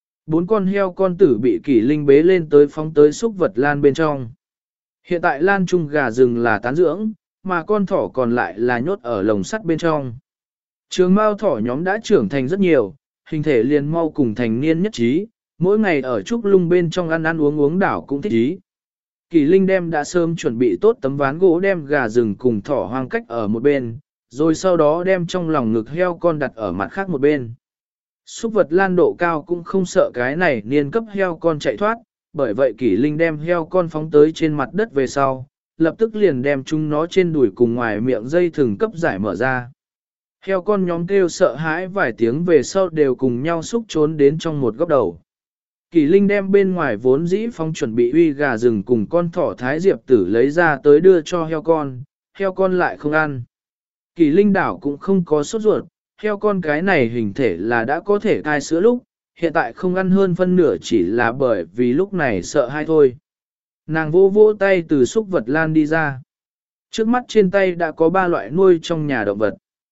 4 con heo con tử bị Kỷ Linh bế lên tới phóng tới xúc vật lan bên trong. Hiện tại lan trung gà rừng là tán dưỡng, mà con thỏ còn lại là nhốt ở lồng sắt bên trong. Trường mao thỏ nhóm đã trưởng thành rất nhiều, hình thể liền mau cùng thành niên nhất trí, mỗi ngày ở trúc lung bên trong ăn ăn uống uống đảo cũng thích ý. Kỳ Linh đem đã sớm chuẩn bị tốt tấm ván gỗ đem gà rừng cùng thỏ hoang cách ở một bên, rồi sau đó đem trong lòng ngực heo con đặt ở mặt khác một bên. Súc vật lan độ cao cũng không sợ cái này niên cấp heo con chạy thoát, bởi vậy Kỷ Linh đem heo con phóng tới trên mặt đất về sau, lập tức liền đem chúng nó trên đùi cùng ngoài miệng dây thừng cấp giải mở ra. Heo con nhóm kêu sợ hãi vài tiếng về sau đều cùng nhau xúc trốn đến trong một góc đầu. Kỷ Linh đem bên ngoài vốn dĩ phong chuẩn bị uy gà rừng cùng con thỏ thái diệp tử lấy ra tới đưa cho heo con lại không ăn. Kỷ Linh đảo cũng không có sốt ruột, heo con cái này hình thể là đã có thể cai sữa lúc, hiện tại không ăn hơn phân nửa chỉ là bởi vì lúc này sợ hai thôi. Nàng vô vô tay từ xúc vật lan đi ra. Trước mắt trên tay đã có 3 loại nuôi trong nhà động vật.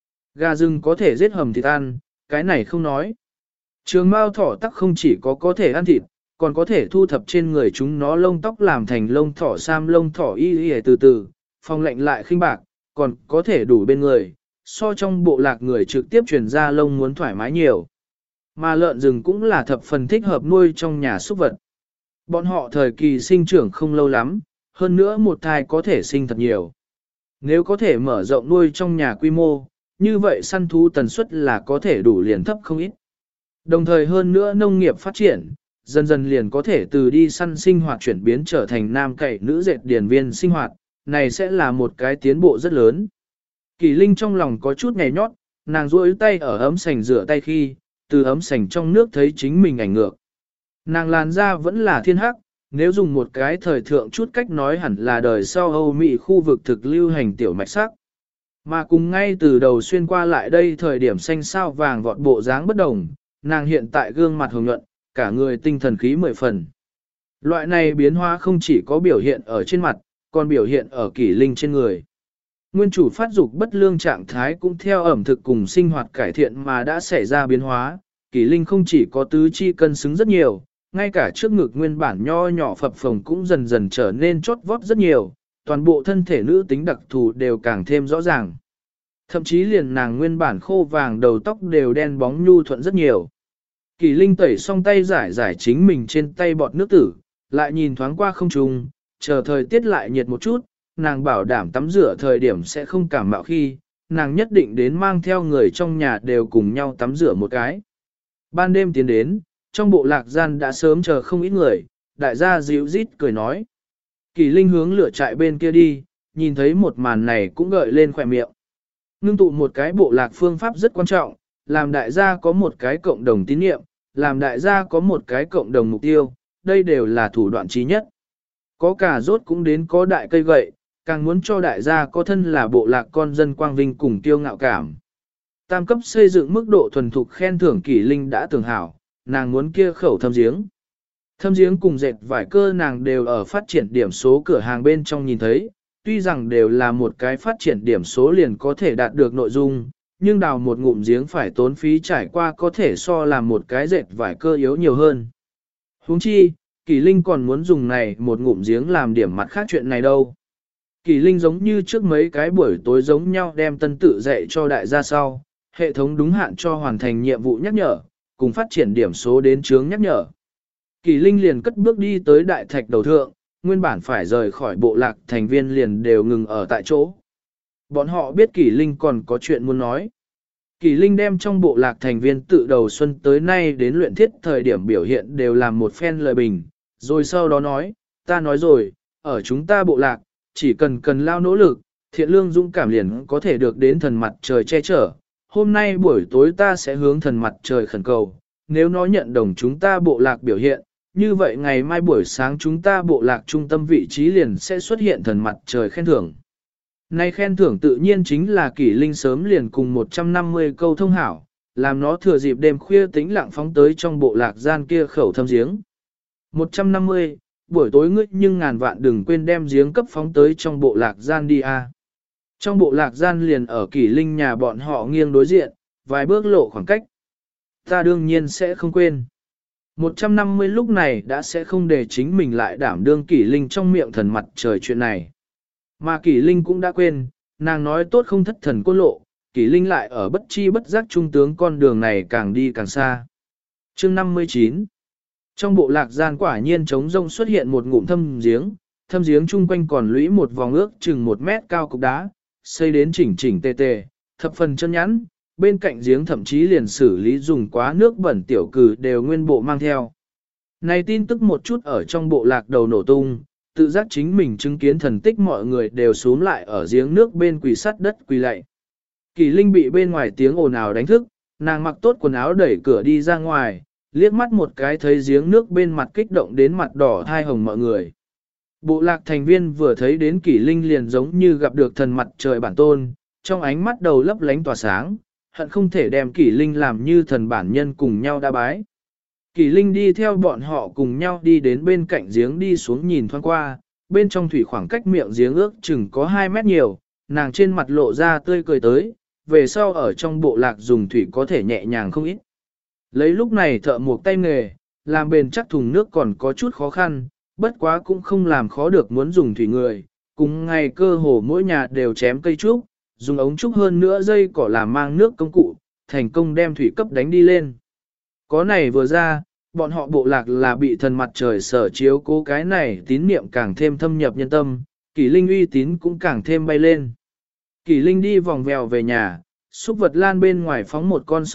Gà rừng có thể giết hầm thịt ăn, cái này không nói. Trường mao thỏ tắc không chỉ có thể ăn thịt, còn có thể thu thập trên người chúng nó lông tóc làm thành lông thỏ sam lông thỏ y từ từ, phòng lạnh lại khinh bạc, còn có thể đủ bên người, so trong bộ lạc người trực tiếp truyền ra lông muốn thoải mái nhiều. Mà lợn rừng cũng là thập phần thích hợp nuôi trong nhà súc vật. Bọn họ thời kỳ sinh trưởng không lâu lắm, hơn nữa một thai có thể sinh thật nhiều. Nếu có thể mở rộng nuôi trong nhà quy mô, như vậy săn thú tần suất là có thể đủ liền thấp không ít. Đồng thời hơn nữa nông nghiệp phát triển, dần dần liền có thể từ đi săn sinh hoạt chuyển biến trở thành nam cậy nữ dệt điển viên sinh hoạt, này sẽ là một cái tiến bộ rất lớn. Kỳ Linh trong lòng có chút nhảy nhót, nàng duỗi tay ở ấm sành rửa tay khi, từ ấm sành trong nước thấy chính mình ảnh ngược. Nàng làn da vẫn là thiên hắc, nếu dùng một cái thời thượng chút cách nói hẳn là đời sau Âu Mỹ khu vực thực lưu hành tiểu mạch sắc. Mà cùng ngay từ đầu xuyên qua lại đây thời điểm xanh sao vàng vọt bộ dáng bất đồng, nàng hiện tại gương mặt hồng nhuận, cả người tinh thần khí 10 phần. Loại này biến hóa không chỉ có biểu hiện ở trên mặt, còn biểu hiện ở Kỷ Linh trên người. Nguyên chủ phát dục bất lương trạng thái cũng theo ẩm thực cùng sinh hoạt cải thiện mà đã xảy ra biến hóa, Kỷ Linh không chỉ có tứ chi cân xứng rất nhiều, ngay cả trước ngực nguyên bản nho nhỏ phập phồng cũng dần dần trở nên chót vót rất nhiều, toàn bộ thân thể nữ tính đặc thù đều càng thêm rõ ràng. Thậm chí liền nàng nguyên bản khô vàng đầu tóc đều đen bóng nhu thuận rất nhiều. Kỳ Linh tẩy xong tay giải chính mình trên tay bọt nước tử, lại nhìn thoáng qua không trung, chờ thời tiết lại nhiệt một chút, nàng bảo đảm tắm rửa thời điểm sẽ không cảm mạo khi, nàng nhất định đến mang theo người trong nhà đều cùng nhau tắm rửa một cái. Ban đêm tiến đến, trong bộ lạc gian đã sớm chờ không ít người, đại gia dịu rít cười nói. Kỳ Linh hướng lửa trại bên kia đi, nhìn thấy một màn này cũng gợi lên khỏe miệng. Ngưng tụ một cái bộ lạc phương pháp rất quan trọng, làm đại gia có một cái cộng đồng tín nhiệm, làm đại gia có một cái cộng đồng mục tiêu, đây đều là thủ đoạn chí nhất. Có cả rốt cũng đến có đại cây gậy, càng muốn cho đại gia có thân là bộ lạc con dân quang vinh cùng tiêu ngạo cảm. Tam cấp xây dựng mức độ thuần thục khen thưởng Kỷ Linh đã tưởng hảo, nàng muốn kia khẩu thâm giếng. Thâm giếng cùng dệt vải cơ nàng đều ở phát triển điểm số cửa hàng bên trong nhìn thấy, tuy rằng đều là một cái phát triển điểm số liền có thể đạt được nội dung, nhưng đào một ngụm giếng phải tốn phí trải qua có thể so làm một cái dệt vải cơ yếu nhiều hơn. Huống chi, Kỷ Linh còn muốn dùng này một ngụm giếng làm điểm mặt khác chuyện này đâu. Kỷ Linh giống như trước mấy cái buổi tối giống nhau đem tân tự dạy cho đại gia sau, hệ thống đúng hạn cho hoàn thành nhiệm vụ nhắc nhở, cùng phát triển điểm số đến chướng nhắc nhở. Kỷ Linh liền cất bước đi tới đại thạch đầu thượng, nguyên bản phải rời khỏi bộ lạc thành viên liền đều ngừng ở tại chỗ. Bọn họ biết Kỷ Linh còn có chuyện muốn nói. Kỷ Linh đem trong bộ lạc thành viên tự đầu xuân tới nay đến luyện thiết thời điểm biểu hiện đều làm một phen lời bình, rồi sau đó nói, ta nói rồi, ở chúng ta bộ lạc, chỉ cần lao nỗ lực, thiện lương dũng cảm liền có thể được đến thần mặt trời che chở. Hôm nay buổi tối ta sẽ hướng thần mặt trời khẩn cầu, nếu nó nhận đồng chúng ta bộ lạc biểu hiện, như vậy ngày mai buổi sáng chúng ta bộ lạc trung tâm vị trí liền sẽ xuất hiện thần mặt trời khen thưởng. Nay khen thưởng tự nhiên chính là Kỷ Linh sớm liền cùng 150 câu thông hảo, làm nó thừa dịp đêm khuya tĩnh lặng phóng tới trong bộ lạc gian kia khẩu thâm giếng. 150, buổi tối ngươi nhưng ngàn vạn đừng quên đem giếng cấp phóng tới trong bộ lạc gian đi a. Trong bộ lạc gian liền ở Kỷ Linh nhà bọn họ nghiêng đối diện, vài bước lộ khoảng cách. Ta đương nhiên sẽ không quên. 150 lúc này đã sẽ không để chính mình lại đảm đương Kỷ Linh trong miệng thần mặt trời chuyện này. Mà Kỷ Linh cũng đã quên, nàng nói tốt không thất thần côn lộ, Kỷ Linh lại ở bất chi bất giác trung tướng con đường này càng đi càng xa. Chương 59. Trong bộ lạc gian quả nhiên trống rông xuất hiện một ngụm thâm giếng chung quanh còn lũy một vòng ước chừng 1 mét cao cục đá, xây đến chỉnh chỉnh tề tề, thập phần chân nhẵn, bên cạnh giếng thậm chí liền xử lý dùng quá nước bẩn tiểu cử đều nguyên bộ mang theo. Này tin tức một chút ở trong bộ lạc đầu nổ tung, tự giác chính mình chứng kiến thần tích mọi người đều xuống lại ở giếng nước bên quỳ sắt đất quỳ lạy. Kỷ Linh bị bên ngoài tiếng ồn ào đánh thức, nàng mặc tốt quần áo đẩy cửa đi ra ngoài, liếc mắt một cái thấy giếng nước bên mặt kích động đến mặt đỏ thai hồng mọi người. Bộ lạc thành viên vừa thấy đến Kỷ Linh liền giống như gặp được thần mặt trời bản tôn, trong ánh mắt đầu lấp lánh tỏa sáng, hận không thể đem Kỷ Linh làm như thần bản nhân cùng nhau đa bái. Kỷ Linh đi theo bọn họ cùng nhau đi đến bên cạnh giếng đi xuống nhìn thoáng qua, bên trong thủy khoảng cách miệng giếng ước chừng có 2 mét nhiều, nàng trên mặt lộ ra tươi cười tới, về sau ở trong bộ lạc dùng thủy có thể nhẹ nhàng không ít. Lấy lúc này thợ mộc tay nghề, làm bền chắc thùng nước còn có chút khó khăn, bất quá cũng không làm khó được muốn dùng thủy người, cùng ngày cơ hồ mỗi nhà đều chém cây trúc, dùng ống trúc hơn nữa dây cỏ làm mang nước công cụ, thành công đem thủy cấp đánh đi lên. Có này vừa ra, bọn họ bộ lạc là bị thần mặt trời sở chiếu cố cái này tín niệm càng thêm thâm nhập nhân tâm, Kỷ Linh uy tín cũng càng thêm bay lên. Kỷ Linh đi vòng vèo về nhà, xúc vật lan bên ngoài phóng một con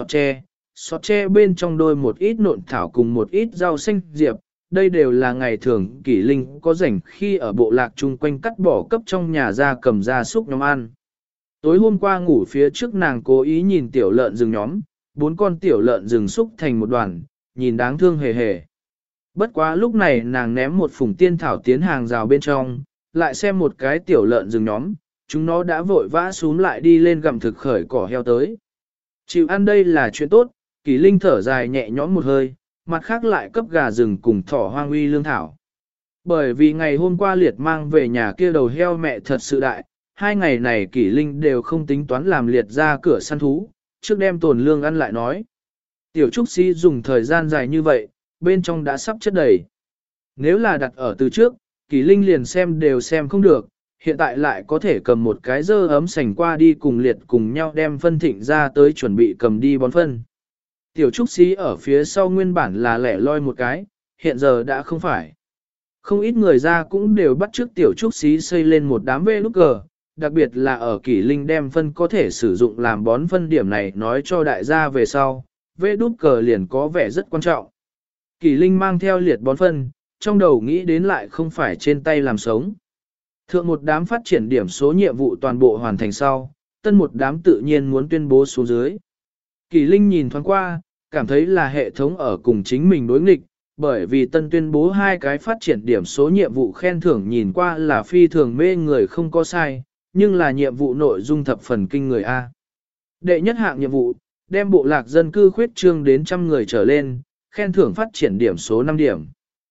sọt tre bên trong đôi một ít nộn thảo cùng một ít rau xanh diệp, đây đều là ngày thường Kỷ Linh có rảnh khi ở bộ lạc chung quanh cắt bỏ cấp trong nhà ra cầm ra xúc nhóm ăn. Tối hôm qua ngủ phía trước nàng cố ý nhìn tiểu lợn rừng nhóm, 4 con tiểu lợn rừng xúc thành một đoàn, nhìn đáng thương hề hề. Bất quá lúc này nàng ném một phủng tiên thảo tiến hàng rào bên trong, lại xem một cái tiểu lợn rừng nhóm, chúng nó đã vội vã xuống lại đi lên gặm thực khởi cỏ heo tới. Chịu ăn đây là chuyện tốt, Kỷ Linh thở dài nhẹ nhõm một hơi, mặt khác lại cấp gà rừng cùng thỏ hoang uy lương thảo. Bởi vì ngày hôm qua liệt mang về nhà kia đầu heo mẹ thật sự đại, 2 ngày này Kỷ Linh đều không tính toán làm liệt ra cửa săn thú, trước đem tồn lương ăn lại nói. Tiểu Trúc Sĩ dùng thời gian dài như vậy, bên trong đã sắp chất đầy. Nếu là đặt ở từ trước, Kỷ Linh liền xem đều xem không được, hiện tại lại có thể cầm một cái dơ ấm sành qua đi cùng liệt cùng nhau đem phân thịnh ra tới chuẩn bị cầm đi bón phân. Tiểu Trúc Sĩ ở phía sau nguyên bản là lẻ loi một cái, hiện giờ đã không phải. Không ít người ra cũng đều bắt chước Tiểu Trúc Sĩ xây lên một đám vê nút cờ, đặc biệt là ở Kỷ Linh đem phân có thể sử dụng làm bón phân điểm này nói cho đại gia về sau, vê đút cờ liền có vẻ rất quan trọng. Kỷ Linh mang theo liệt bón phân, trong đầu nghĩ đến lại không phải trên tay làm sống. Thượng một đám phát triển điểm số nhiệm vụ toàn bộ hoàn thành sau, tân một đám tự nhiên muốn tuyên bố xuống dưới. Kỷ Linh nhìn thoáng qua, cảm thấy là hệ thống ở cùng chính mình đối nghịch, bởi vì tân tuyên bố 2 cái phát triển điểm số nhiệm vụ khen thưởng nhìn qua là phi thường mê người không có sai, nhưng là nhiệm vụ nội dung thập phần kinh người A. Đệ nhất hạng nhiệm vụ, đem bộ lạc dân cư khuyết trương đến 100 người trở lên, khen thưởng phát triển điểm số 5 điểm.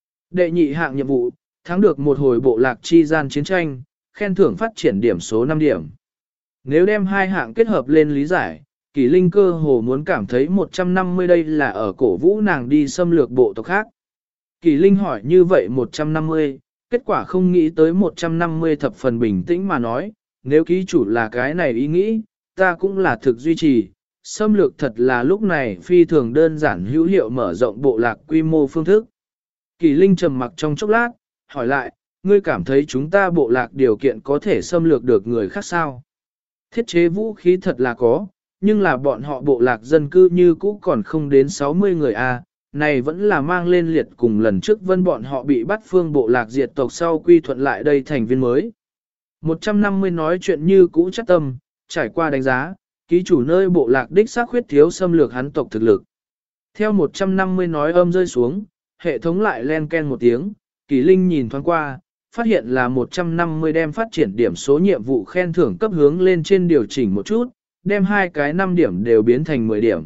Đệ nhị hạng nhiệm vụ, thắng được một hồi bộ lạc chi gian chiến tranh, khen thưởng phát triển điểm số 5 điểm. Nếu đem 2 hạng kết hợp lên lý giải, Kỷ Linh cơ hồ muốn cảm thấy 150 đây là ở cổ vũ nàng đi xâm lược bộ tộc khác. Kỷ Linh hỏi như vậy 150, kết quả không nghĩ tới 150 thập phần bình tĩnh mà nói, nếu ký chủ là cái này ý nghĩ, ta cũng là thực duy trì. Xâm lược thật là lúc này phi thường đơn giản hữu hiệu mở rộng bộ lạc quy mô phương thức. Kỷ Linh trầm mặc trong chốc lát, hỏi lại, ngươi cảm thấy chúng ta bộ lạc điều kiện có thể xâm lược được người khác sao? Thiết chế vũ khí thật là có, nhưng là bọn họ bộ lạc dân cư như cũ còn không đến 60 người a, này vẫn là mang lên liệt cùng lần trước vân bọn họ bị bắt phương bộ lạc diệt tộc sau quy thuận lại đây thành viên mới. 150 nói chuyện như cũ chắc tâm, trải qua đánh giá, ký chủ nơi bộ lạc đích xác khuyết thiếu xâm lược hắn tộc thực lực. Theo 150 nói âm rơi xuống, hệ thống lại len ken một tiếng, Kỳ Linh nhìn thoáng qua, phát hiện là 150 đem phát triển điểm số nhiệm vụ khen thưởng cấp hướng lên trên điều chỉnh một chút, đem hai cái 5 điểm đều biến thành 10 điểm.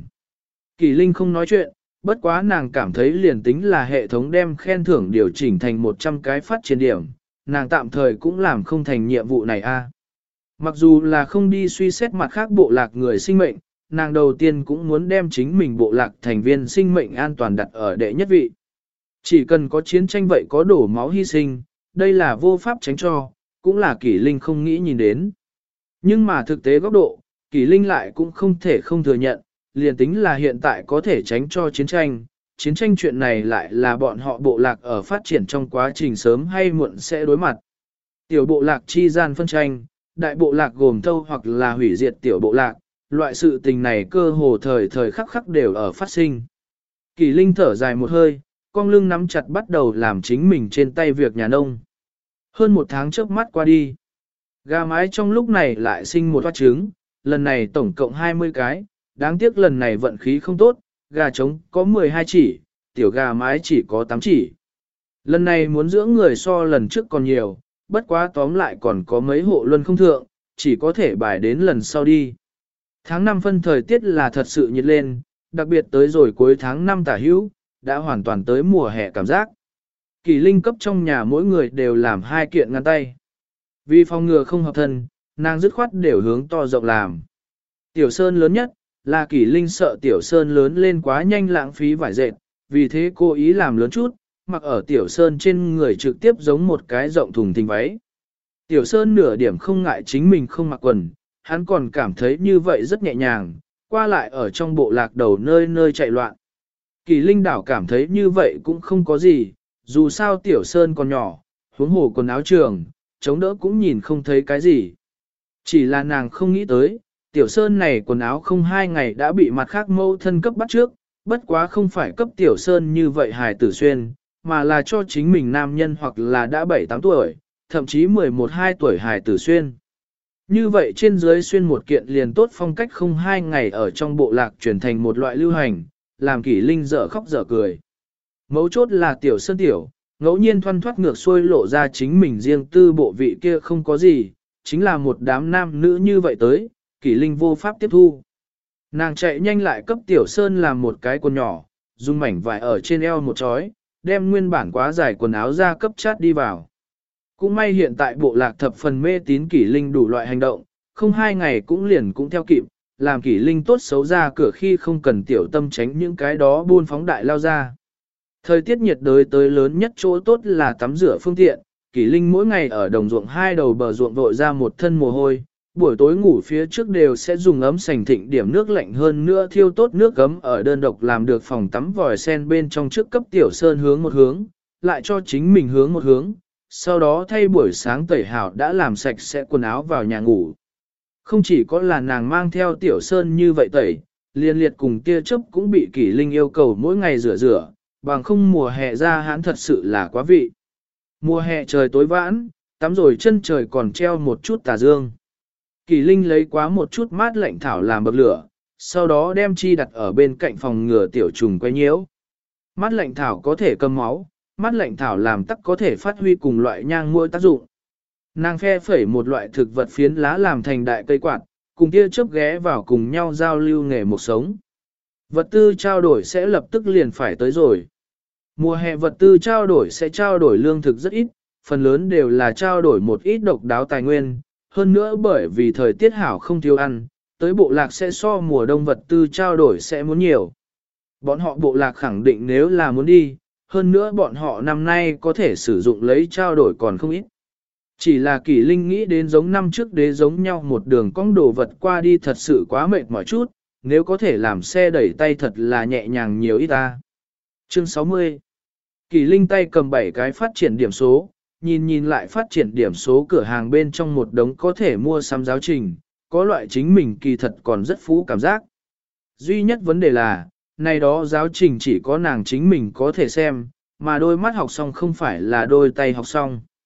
Kỳ Linh không nói chuyện, bất quá nàng cảm thấy liền tính là hệ thống đem khen thưởng điều chỉnh thành 100 cái phát triển điểm, nàng tạm thời cũng làm không thành nhiệm vụ này a. Mặc dù là không đi suy xét mặt khác bộ lạc người sinh mệnh, nàng đầu tiên cũng muốn đem chính mình bộ lạc thành viên sinh mệnh an toàn đặt ở đệ nhất vị. Chỉ cần có chiến tranh vậy có đổ máu hy sinh, đây là vô pháp tránh cho, cũng là Kỷ Linh không nghĩ nhìn đến. Nhưng mà thực tế góc độ, Kỷ Linh lại cũng không thể không thừa nhận, liền tính là hiện tại có thể tránh cho chiến tranh chuyện này lại là bọn họ bộ lạc ở phát triển trong quá trình sớm hay muộn sẽ đối mặt. Tiểu bộ lạc chi gian phân tranh, đại bộ lạc gồm thâu hoặc là hủy diệt tiểu bộ lạc, loại sự tình này cơ hồ thời thời khắc khắc đều ở phát sinh. Kỳ Linh thở dài một hơi, con lưng nắm chặt bắt đầu làm chính mình trên tay việc nhà nông. Hơn một tháng trước mắt qua đi, gà mái trong lúc này lại sinh một toát trứng, lần này tổng cộng 20 cái, đáng tiếc lần này vận khí không tốt, gà trống có 12 chỉ, tiểu gà mái chỉ có 8 chỉ. Lần này muốn dưỡng người so lần trước còn nhiều, bất quá tóm lại còn có mấy hộ luân không thượng, chỉ có thể bài đến lần sau đi. Tháng 5 phân thời tiết là thật sự nhiệt lên, đặc biệt tới rồi cuối tháng 5 tả hữu, đã hoàn toàn tới mùa hè cảm giác. Kỳ Linh cấp trong nhà mỗi người đều làm 2 kiện ngăn tay. Vì phòng ngừa không hợp thân, nàng dứt khoát đều hướng to rộng làm. Tiểu sơn lớn nhất, là Kỳ Linh sợ tiểu sơn lớn lên quá nhanh lãng phí vải dệt, vì thế cô ý làm lớn chút, mặc ở tiểu sơn trên người trực tiếp giống một cái rộng thùng thình váy. Tiểu sơn nửa điểm không ngại chính mình không mặc quần, hắn còn cảm thấy như vậy rất nhẹ nhàng, qua lại ở trong bộ lạc đầu nơi nơi chạy loạn. Kỳ Linh đảo cảm thấy như vậy cũng không có gì, dù sao tiểu sơn còn nhỏ, huống hồ quần áo trường, chống đỡ cũng nhìn không thấy cái gì. Chỉ là nàng không nghĩ tới, tiểu sơn này quần áo không 2 ngày đã bị mặt khác mâu thân cấp bắt trước, bất quá không phải cấp tiểu sơn như vậy hài tử xuyên, mà là cho chính mình nam nhân hoặc là đã 7-8 tuổi, thậm chí 11-12 tuổi hài tử xuyên. Như vậy trên dưới xuyên một kiện liền tốt phong cách không 2 ngày ở trong bộ lạc chuyển thành một loại lưu hành, làm Kỷ Linh dở khóc dở cười. Mấu chốt là tiểu sơn tiểu, ngẫu nhiên thoăn thoát ngược xuôi lộ ra chính mình riêng tư bộ vị kia không có gì, chính là một đám nam nữ như vậy tới, Kỷ Linh vô pháp tiếp thu. Nàng chạy nhanh lại cấp tiểu sơn làm một cái quần nhỏ, dùng mảnh vải ở trên eo một chói, đem nguyên bản quá dài quần áo ra cấp chát đi vào. Cũng may hiện tại bộ lạc thập phần mê tín Kỷ Linh đủ loại hành động, không 2 ngày cũng liền cũng theo kịp, làm Kỷ Linh tốt xấu ra cửa khi không cần tiểu tâm tránh những cái đó buôn phóng đại lao ra. Thời tiết nhiệt đới tới lớn nhất chỗ tốt là tắm rửa phương tiện, Kỷ Linh mỗi ngày ở đồng ruộng 2 đầu bờ ruộng vội ra một thân mồ hôi, buổi tối ngủ phía trước đều sẽ dùng ấm sành thịnh điểm nước lạnh hơn nữa thiêu tốt nước gấm ở đơn độc làm được phòng tắm vòi sen bên trong trước cấp tiểu sơn hướng một hướng, lại cho chính mình hướng một hướng, sau đó thay buổi sáng tẩy hảo đã làm sạch sẽ quần áo vào nhà ngủ. Không chỉ có là nàng mang theo tiểu sơn như vậy tẩy, liên liệt cùng tia chớp cũng bị Kỷ Linh yêu cầu mỗi ngày rửa rửa, bằng không mùa hè ra hãn thật sự là quá vị. Mùa hè trời tối vãn, tắm rồi chân trời còn treo một chút tà dương. Kỷ Linh lấy quá một chút mát lạnh thảo làm bậc lửa, sau đó đem chi đặt ở bên cạnh phòng ngừa tiểu trùng quay nhiễu. Mát lạnh thảo có thể cầm máu, mát lạnh thảo làm tắc có thể phát huy cùng loại nhang muỗi tác dụng. Nàng phe phẩy một loại thực vật phiến lá làm thành đại cây quạt, cùng tia chớp ghé vào cùng nhau giao lưu nghề một sống. Vật tư trao đổi sẽ lập tức liền phải tới rồi. Mùa hè vật tư trao đổi sẽ trao đổi lương thực rất ít, phần lớn đều là trao đổi một ít độc đáo tài nguyên, hơn nữa bởi vì thời tiết hảo không thiếu ăn, tới bộ lạc sẽ so mùa đông vật tư trao đổi sẽ muốn nhiều. Bọn họ bộ lạc khẳng định nếu là muốn đi, hơn nữa bọn họ năm nay có thể sử dụng lấy trao đổi còn không ít. Chỉ là Kỷ Linh nghĩ đến giống năm trước đế giống nhau một đường cong đồ vật qua đi thật sự quá mệt mỏi chút, nếu có thể làm xe đẩy tay thật là nhẹ nhàng nhiều ít ta. Chương 60 Kỷ Linh tay cầm 7 cái phát triển điểm số, nhìn lại phát triển điểm số cửa hàng bên trong một đống có thể mua sắm giáo trình, có loại chính mình kỳ thật còn rất phú cảm giác. Duy nhất vấn đề là, này đó giáo trình chỉ có nàng chính mình có thể xem, mà đôi mắt học xong không phải là đôi tay học xong.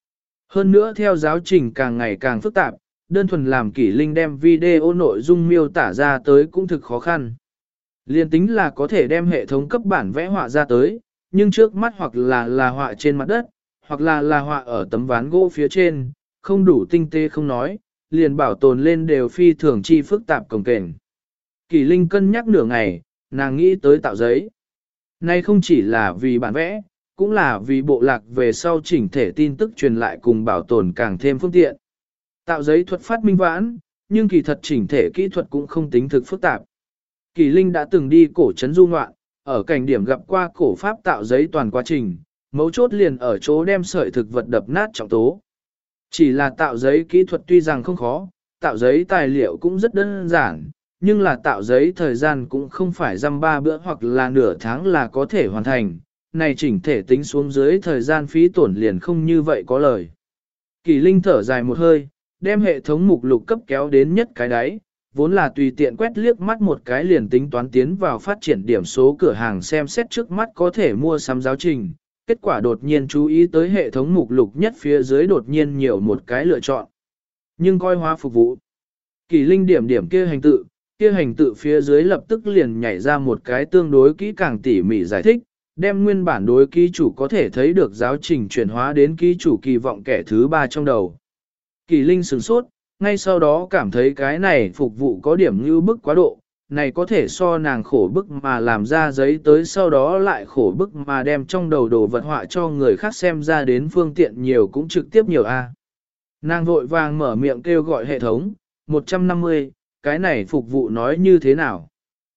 Hơn nữa theo giáo trình càng ngày càng phức tạp, đơn thuần làm Kỷ Linh đem video nội dung miêu tả ra tới cũng thực khó khăn. Liên tính là có thể đem hệ thống cấp bản vẽ họa ra tới, nhưng trước mắt hoặc là họa trên mặt đất, hoặc là họa ở tấm ván gỗ phía trên, không đủ tinh tế không nói, liền bảo tồn lên đều phi thường chi phức tạp cồng kềnh. Kỷ Linh cân nhắc nửa ngày, nàng nghĩ tới tạo giấy. Nay không chỉ là vì bản vẽ, cũng là vì bộ lạc về sau chỉnh thể tin tức truyền lại cùng bảo tồn càng thêm phương tiện. Tạo giấy thuật phát minh vãn, nhưng kỳ thật chỉnh thể kỹ thuật cũng không tính thực phức tạp. Kỳ Linh đã từng đi cổ trấn du ngoạn, ở cảnh điểm gặp qua cổ pháp tạo giấy toàn quá trình, mấu chốt liền ở chỗ đem sợi thực vật đập nát trọng tố. Chỉ là tạo giấy kỹ thuật tuy rằng không khó, tạo giấy tài liệu cũng rất đơn giản, nhưng là tạo giấy thời gian cũng không phải dăm ba bữa hoặc là nửa tháng là có thể hoàn thành, này chỉnh thể tính xuống dưới thời gian phí tổn liền không như vậy có lời. Kỳ Linh thở dài một hơi, đem hệ thống mục lục cấp kéo đến nhất cái đáy, vốn là tùy tiện quét liếc mắt một cái liền tính toán tiến vào phát triển điểm số cửa hàng xem xét trước mắt có thể mua sắm giáo trình, kết quả đột nhiên chú ý tới hệ thống mục lục nhất phía dưới đột nhiên nhiều một cái lựa chọn. Nhưng coi hóa phục vụ. Kỳ Linh điểm điểm kia hành tự phía dưới lập tức liền nhảy ra một cái tương đối kỹ càng tỉ mỉ giải thích, đem nguyên bản đối ký chủ có thể thấy được giáo trình chuyển hóa đến ký chủ kỳ vọng kẻ thứ ba trong đầu. Kỳ Linh sửng sốt, ngay sau đó cảm thấy cái này phục vụ có điểm như bức quá độ, này có thể so nàng khổ bức mà làm ra giấy tới sau đó lại khổ bức mà đem trong đầu đồ vật họa cho người khác xem ra đến phương tiện nhiều cũng trực tiếp nhiều a. Nàng vội vàng mở miệng kêu gọi hệ thống, 150, cái này phục vụ nói như thế nào?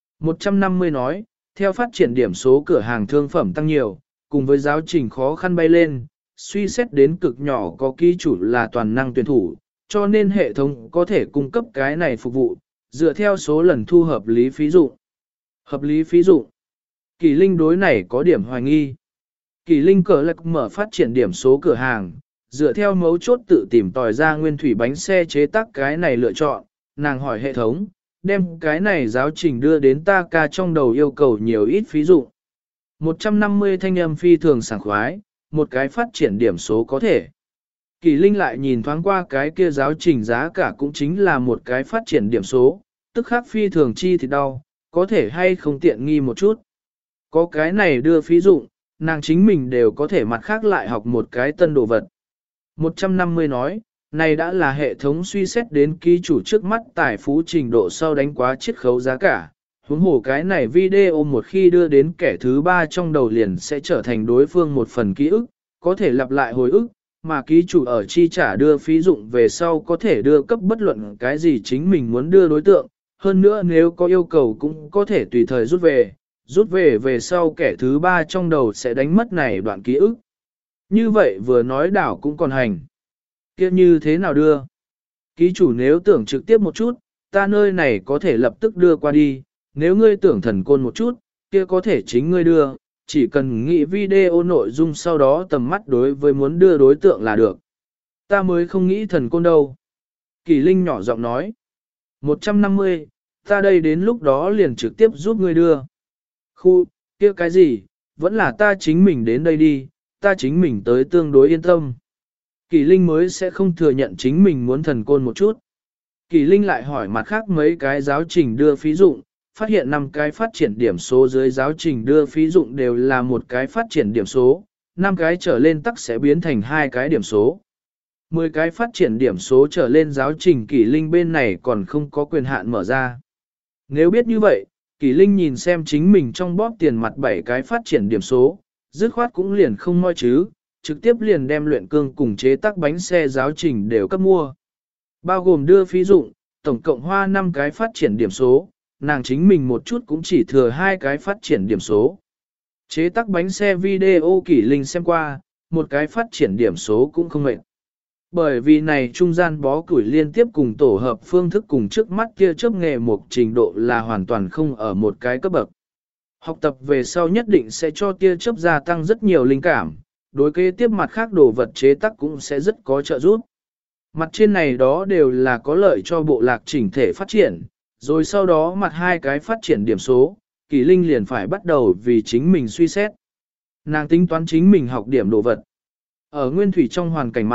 150 nói, theo phát triển điểm số cửa hàng thương phẩm tăng nhiều, cùng với giáo trình khó khăn bay lên, suy xét đến cực nhỏ có ký chủ là toàn năng tuyển thủ, cho nên hệ thống có thể cung cấp cái này phục vụ, dựa theo số lần thu hợp lý phí dụ. Hợp lý phí dụ. Kỳ Linh đối này có điểm hoài nghi. Kỳ Linh cờ lạc mở phát triển điểm số cửa hàng, dựa theo mấu chốt tự tìm tòi ra nguyên thủy bánh xe chế tác cái này lựa chọn, nàng hỏi hệ thống, đem cái này giáo trình đưa đến ta ca trong đầu yêu cầu nhiều ít phí dụ. 150 thanh âm phi thường sảng khoái, một cái phát triển điểm số có thể. Kỳ Linh lại nhìn thoáng qua cái kia giáo trình giá cả cũng chính là một cái phát triển điểm số, tức khắc phi thường chi thì đau, có thể hay không tiện nghi một chút. Có cái này đưa phí dụ, nàng chính mình đều có thể mặt khác lại học một cái tân đồ vật. 150 nói, này đã là hệ thống suy xét đến ký chủ trước mắt tài phú trình độ sau đánh quá chiết khấu giá cả. Huống hồ cái này video một khi đưa đến kẻ thứ ba trong đầu liền sẽ trở thành đối phương một phần ký ức, có thể lặp lại hồi ức, mà ký chủ ở chi trả đưa phí dụng về sau có thể đưa cấp bất luận cái gì chính mình muốn đưa đối tượng, hơn nữa nếu có yêu cầu cũng có thể tùy thời rút về về sau kẻ thứ ba trong đầu sẽ đánh mất này đoạn ký ức. Như vậy vừa nói đảo cũng còn hành. Kia như thế nào đưa? Ký chủ nếu tưởng trực tiếp một chút, ta nơi này có thể lập tức đưa qua đi, nếu ngươi tưởng thần côn một chút, kia có thể chính ngươi đưa, chỉ cần nghĩ video nội dung sau đó tầm mắt đối với muốn đưa đối tượng là được. Ta mới không nghĩ thần côn đâu. Kỳ Linh nhỏ giọng nói. 150, ta đây đến lúc đó liền trực tiếp giúp ngươi đưa. Khu, kia cái gì, vẫn là ta chính mình đến đây đi, ta chính mình tới tương đối yên tâm. Kỳ Linh mới sẽ không thừa nhận chính mình muốn thần côn một chút. Kỳ Linh lại hỏi mặt khác mấy cái giáo trình đưa phí dụng, phát hiện 5 cái phát triển điểm số dưới giáo trình đưa phí dụng đều là một cái phát triển điểm số, 5 cái trở lên tắc sẽ biến thành 2 cái điểm số. 10 cái phát triển điểm số trở lên giáo trình Kỳ Linh bên này còn không có quyền hạn mở ra. Nếu biết như vậy, Kỳ Linh nhìn xem chính mình trong bóp tiền mặt 7 cái phát triển điểm số, dứt khoát cũng liền không moi chứ, trực tiếp liền đem luyện cương cùng chế tác bánh xe giáo trình đều cấp mua. Bao gồm đưa phí dụng, tổng cộng hoa 5 cái phát triển điểm số, nàng chính mình một chút cũng chỉ thừa 2 cái phát triển điểm số. Chế tác bánh xe video Kỳ Linh xem qua, một cái phát triển điểm số cũng không mệt. Bởi vì này trung gian bó củi liên tiếp cùng tổ hợp phương thức cùng trước mắt kia chớp nghề một trình độ là hoàn toàn không ở một cái cấp bậc. Học tập về sau nhất định sẽ cho tia chớp gia tăng rất nhiều linh cảm, đối kế tiếp mặt khác đồ vật chế tác cũng sẽ rất có trợ giúp. Mặt trên này đó đều là có lợi cho bộ lạc chỉnh thể phát triển, rồi sau đó mặt 2 cái phát triển điểm số, Kỳ Linh liền phải bắt đầu vì chính mình suy xét. Nàng tính toán chính mình học điểm đồ vật. Ở nguyên thủy trong hoàn cảnh mặt,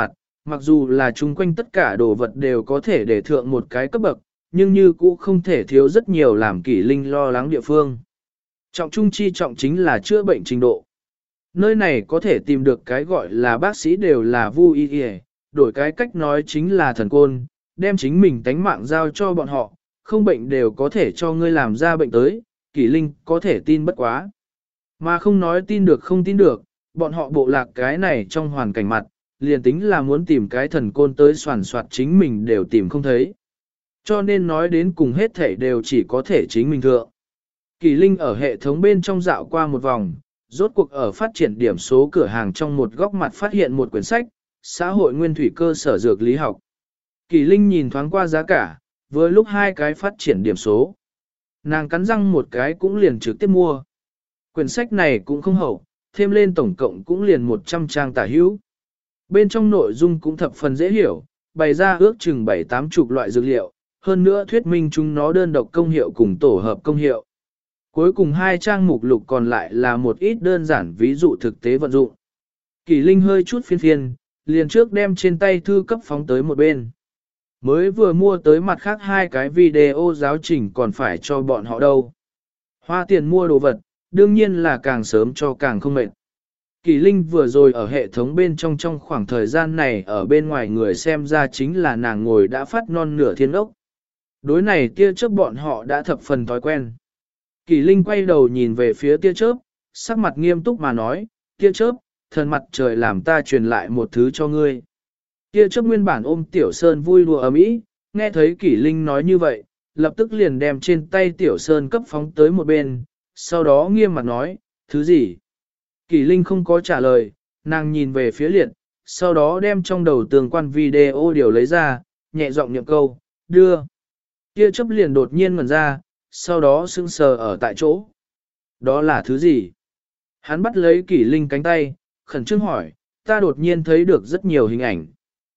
mặc dù là chung quanh tất cả đồ vật đều có thể để thượng một cái cấp bậc, nhưng như cũ không thể thiếu rất nhiều làm Kỷ Linh lo lắng địa phương. Trọng trung chi trọng chính là chữa bệnh trình độ. Nơi này có thể tìm được cái gọi là bác sĩ đều là vu y y, đổi cái cách nói chính là thần côn, đem chính mình tánh mạng giao cho bọn họ, không bệnh đều có thể cho ngươi làm ra bệnh tới, Kỷ Linh có thể tin bất quá. Mà không nói tin được không tin được, bọn họ bộ lạc cái này trong hoàn cảnh mặt, liền tính là muốn tìm cái thần côn tới soàn soạt chính mình đều tìm không thấy. Cho nên nói đến cùng hết thể đều chỉ có thể chính mình thượng. Kỳ Linh ở hệ thống bên trong dạo qua một vòng, rốt cuộc ở phát triển điểm số cửa hàng trong một góc mặt phát hiện một quyển sách, xã hội nguyên thủy cơ sở dược lý học. Kỳ Linh nhìn thoáng qua giá cả, vừa lúc hai cái phát triển điểm số. Nàng cắn răng một cái cũng liền trực tiếp mua. Quyển sách này cũng không hậu, thêm lên tổng cộng cũng liền 100 trang tả hữu. Bên trong nội dung cũng thập phần dễ hiểu, bày ra ước chừng 7-8 chục loại dược liệu, hơn nữa thuyết minh chúng nó đơn độc công hiệu cùng tổ hợp công hiệu. Cuối cùng hai trang mục lục còn lại là một ít đơn giản ví dụ thực tế vận dụng. Kỳ Linh hơi chút phiên phiên, liền trước đem trên tay thư cấp phóng tới một bên. Mới vừa mua tới mặt khác hai cái video giáo trình còn phải cho bọn họ đâu. Hoa tiền mua đồ vật, đương nhiên là càng sớm cho càng không mệt. Kỳ Linh vừa rồi ở hệ thống bên trong khoảng thời gian này ở bên ngoài người xem ra chính là nàng ngồi đã phát non nửa thiên ốc. Đối này tia chớp bọn họ đã thập phần thói quen. Kỳ Linh quay đầu nhìn về phía tia chớp, sắc mặt nghiêm túc mà nói, tia chớp, thần mặt trời làm ta truyền lại một thứ cho ngươi. Tia chớp nguyên bản ôm Tiểu Sơn vui đùa ấm ý, nghe thấy Kỳ Linh nói như vậy, lập tức liền đem trên tay Tiểu Sơn cấp phóng tới một bên, sau đó nghiêm mặt nói, thứ gì? Kỳ Linh không có trả lời, nàng nhìn về phía liệt, sau đó đem trong đầu tường quan video điều lấy ra, nhẹ giọng niệm câu, đưa. Tia chớp liền đột nhiên ngẩn ra, sau đó sững sờ ở tại chỗ. Đó là thứ gì? Hắn bắt lấy Kỷ Linh cánh tay, khẩn trương hỏi, ta đột nhiên thấy được rất nhiều hình ảnh.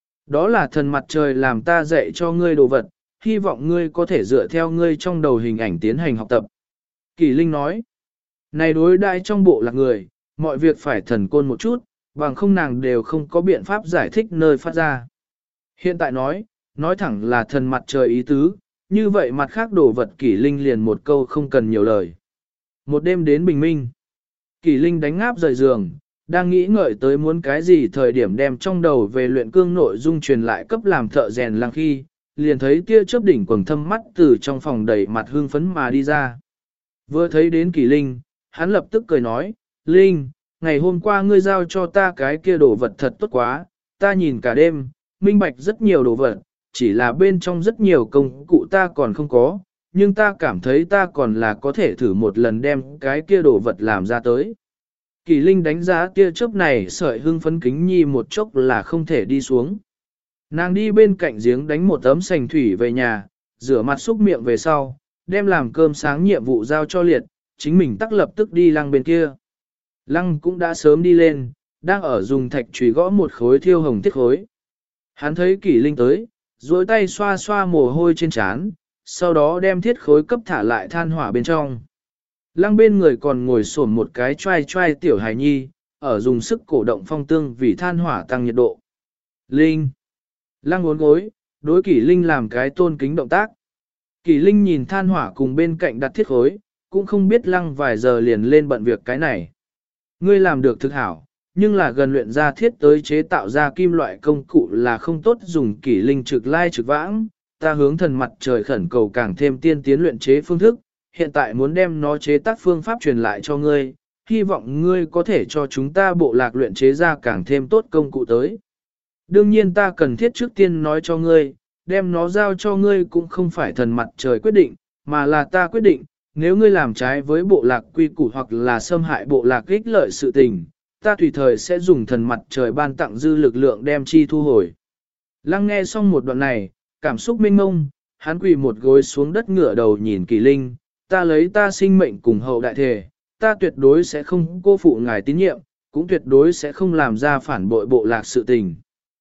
Đó là thần mặt trời làm ta dạy cho ngươi đồ vật, hy vọng ngươi có thể dựa theo ngươi trong đầu hình ảnh tiến hành học tập. Kỷ Linh nói, này đối đại trong bộ lạc người, mọi việc phải thần côn một chút, bằng không nàng đều không có biện pháp giải thích nơi phát ra. Hiện tại nói thẳng là thần mặt trời ý tứ, như vậy mặt khác đồ vật Kỷ Linh liền một câu không cần nhiều lời. Một đêm đến bình minh, Kỷ Linh đánh ngáp rời giường, đang nghĩ ngợi tới muốn cái gì thời điểm đem trong đầu về luyện cương nội dung truyền lại cấp làm thợ rèn Lăng khi, liền thấy tia chớp đỉnh quầng thâm mắt từ trong phòng đầy mặt hương phấn mà đi ra. Vừa thấy đến Kỷ Linh, hắn lập tức cười nói, Linh, ngày hôm qua ngươi giao cho ta cái kia đồ vật thật tốt quá, ta nhìn cả đêm, minh bạch rất nhiều đồ vật, chỉ là bên trong rất nhiều công cụ ta còn không có, nhưng ta cảm thấy ta còn là có thể thử một lần đem cái kia đồ vật làm ra tới. Kỳ Linh đánh giá tia chớp này sợi hưng phấn kính nhi một chốc là không thể đi xuống. Nàng đi bên cạnh giếng đánh một tấm sành thủy về nhà, rửa mặt xúc miệng về sau, đem làm cơm sáng nhiệm vụ giao cho liệt, chính mình tắc lập tức đi Lăng bên kia. Lăng cũng đã sớm đi lên, đang ở dùng thạch chùy gõ một khối thiêu hồng thiết khối. Hắn thấy Kỷ Linh tới, duỗi tay xoa xoa mồ hôi trên trán, sau đó đem thiết khối cấp thả lại than hỏa bên trong. Lăng bên người còn ngồi xổm một cái choai choai tiểu hài nhi, ở dùng sức cổ động phong tương vì than hỏa tăng nhiệt độ. Linh! Lăng uốn gối, đối Kỷ Linh làm cái tôn kính động tác. Kỷ Linh nhìn than hỏa cùng bên cạnh đặt thiết khối, cũng không biết Lăng vài giờ liền lên bận việc cái này. Ngươi làm được thực hảo, nhưng là gần luyện ra thiết tới chế tạo ra kim loại công cụ là không tốt dùng. Kỷ Linh trực lai trực vãng, ta hướng thần mặt trời khẩn cầu càng thêm tiên tiến luyện chế phương thức, hiện tại muốn đem nó chế tác phương pháp truyền lại cho ngươi, hy vọng ngươi có thể cho chúng ta bộ lạc luyện chế ra càng thêm tốt công cụ tới. Đương nhiên ta cần thiết trước tiên nói cho ngươi, đem nó giao cho ngươi cũng không phải thần mặt trời quyết định, mà là ta quyết định, nếu ngươi làm trái với bộ lạc quy củ hoặc là xâm hại bộ lạc ích lợi sự tình, ta tùy thời sẽ dùng thần mặt trời ban tặng dư lực lượng đem chi thu hồi. Lăng nghe xong một đoạn này, cảm xúc mênh mông, hắn quỳ một gối xuống đất ngửa đầu nhìn Kỳ Linh, ta lấy ta sinh mệnh cùng hậu đại thể, ta tuyệt đối sẽ không cô phụ ngài tín nhiệm, cũng tuyệt đối sẽ không làm ra phản bội bộ lạc sự tình.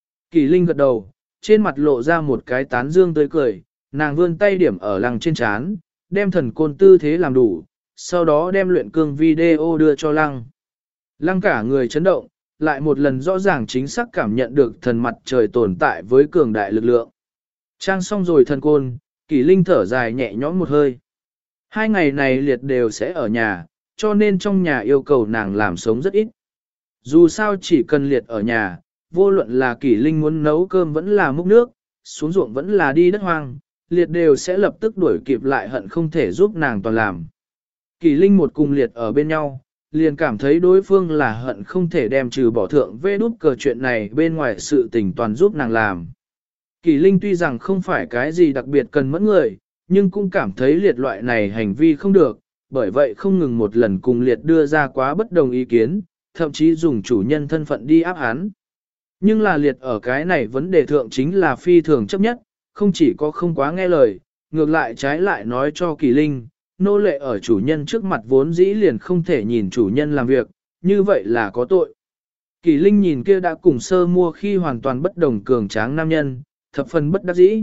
Kỳ Linh gật đầu, trên mặt lộ ra một cái tán dương tươi cười, nàng vươn tay điểm ở Lăng trên trán, đem thần côn tư thế làm đủ, sau đó đem luyện cương video đưa cho Lăng. Lăng cả người chấn động, lại một lần rõ ràng chính xác cảm nhận được thần mặt trời tồn tại với cường đại lực lượng. Trang xong rồi thần côn, Kỷ Linh thở dài nhẹ nhõm một hơi. 2 ngày này liệt đều sẽ ở nhà, cho nên trong nhà yêu cầu nàng làm sống rất ít. Dù sao chỉ cần liệt ở nhà, vô luận là Kỷ Linh muốn nấu cơm vẫn là múc nước, xuống ruộng vẫn là đi đất hoang, liệt đều sẽ lập tức đuổi kịp lại hận không thể giúp nàng toàn làm. Kỷ Linh một cùng liệt ở bên nhau, liền cảm thấy đối phương là hận không thể đem trừ bỏ thượng vê đút cờ chuyện này bên ngoài sự tình toàn giúp nàng làm. Kỷ Linh tuy rằng không phải cái gì đặc biệt cần mẫn người, nhưng cũng cảm thấy liệt loại này hành vi không được, bởi vậy không ngừng một lần cùng liệt đưa ra quá bất đồng ý kiến, thậm chí dùng chủ nhân thân phận đi áp hắn. Nhưng là liệt ở cái này vấn đề thượng chính là phi thường chấp nhất, không chỉ có không quá nghe lời, ngược lại trái lại nói cho Kỷ Linh, nô lệ ở chủ nhân trước mặt vốn dĩ liền không thể nhìn chủ nhân làm việc, như vậy là có tội. Kỷ Linh nhìn kia đã cùng sơ mua khi hoàn toàn bất đồng cường tráng nam nhân, thập phần bất đắc dĩ.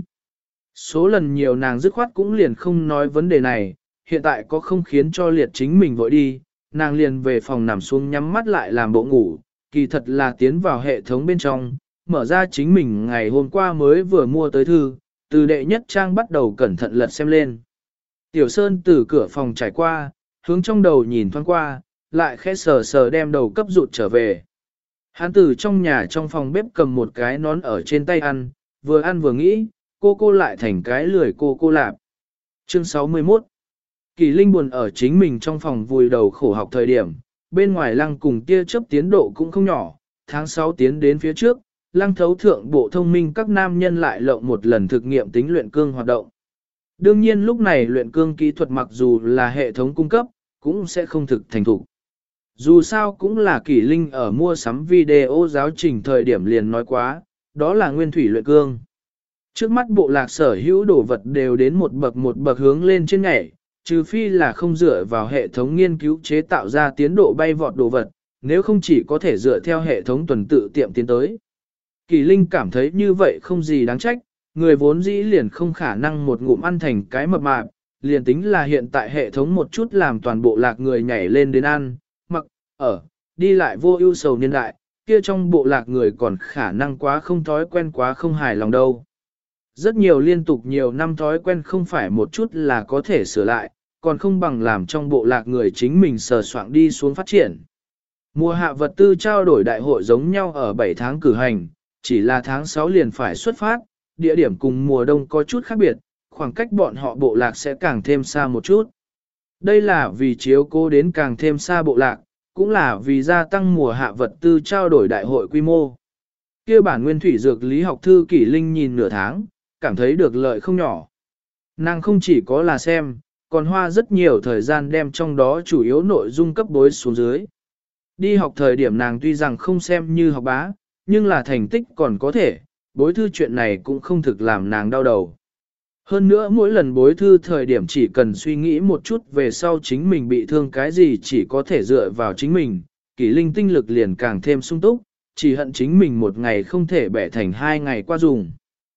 Số lần nhiều nàng dứt khoát cũng liền không nói vấn đề này, hiện tại có không khiến cho liệt chính mình vội đi, nàng liền về phòng nằm xuống nhắm mắt lại làm bộ ngủ, kỳ thật là tiến vào hệ thống bên trong, mở ra chính mình ngày hôm qua mới vừa mua tới thư, từ đệ nhất trang bắt đầu cẩn thận lật xem lên. Tiểu Sơn từ cửa phòng trải qua, hướng trong đầu nhìn thoáng qua, lại khẽ sờ sờ đem đầu cấp rụt trở về. Hắn từ trong nhà trong phòng bếp cầm một cái nón ở trên tay ăn vừa nghĩ, cô lại thành cái lười cô lạp. Chương 61 Kỳ Linh buồn ở chính mình trong phòng vùi đầu khổ học thời điểm, bên ngoài lăng cùng tia chớp tiến độ cũng không nhỏ, tháng 6 tiến đến phía trước, lăng thấu thượng bộ thông minh các nam nhân lại lộng một lần thực nghiệm tính luyện cương hoạt động. Đương nhiên lúc này luyện cương kỹ thuật mặc dù là hệ thống cung cấp, cũng sẽ không thực thành thục. Dù sao cũng là Kỷ Linh ở mua sắm video giáo trình thời điểm liền nói quá, đó là nguyên thủy luyện cương. Trước mắt bộ lạc sở hữu đồ vật đều đến một bậc hướng lên trên nhảy, trừ phi là không dựa vào hệ thống nghiên cứu chế tạo ra tiến độ bay vọt đồ vật, nếu không chỉ có thể dựa theo hệ thống tuần tự tiệm tiến tới. Kỳ Linh cảm thấy như vậy không gì đáng trách, người vốn dĩ liền không khả năng một ngụm ăn thành cái mập mạp, liền tính là hiện tại hệ thống một chút làm toàn bộ lạc người nhảy lên đến ăn, mặc, ở, đi lại vô ưu sầu niên đại, kia trong bộ lạc người còn khả năng quá không thói quen quá không hài lòng đâu. Rất nhiều liên tục nhiều năm thói quen không phải một chút là có thể sửa lại, còn không bằng làm trong bộ lạc người chính mình sờ soạng đi xuống phát triển. Mùa hạ vật tư trao đổi đại hội giống nhau ở 7 tháng cử hành, chỉ là tháng 6 liền phải xuất phát, địa điểm cùng mùa đông có chút khác biệt, khoảng cách bọn họ bộ lạc sẽ càng thêm xa một chút. Đây là vì chiếu cố đến càng thêm xa bộ lạc, cũng là vì gia tăng mùa hạ vật tư trao đổi đại hội quy mô. Kia bản nguyên thủy dược lý học thư Kỷ Linh nhìn nửa tháng, cảm thấy được lợi không nhỏ. Nàng không chỉ có là xem, còn hoa rất nhiều thời gian đem trong đó chủ yếu nội dung cấp bối xuống dưới. Đi học thời điểm nàng tuy rằng không xem như học bá, nhưng là thành tích còn có thể, bối thư chuyện này cũng không thực làm nàng đau đầu. Hơn nữa mỗi lần bối thư thời điểm chỉ cần suy nghĩ một chút về sau chính mình bị thương cái gì chỉ có thể dựa vào chính mình, Kỷ Linh tinh lực liền càng thêm sung túc, chỉ hận chính mình một ngày không thể bẻ thành 2 ngày qua dùng.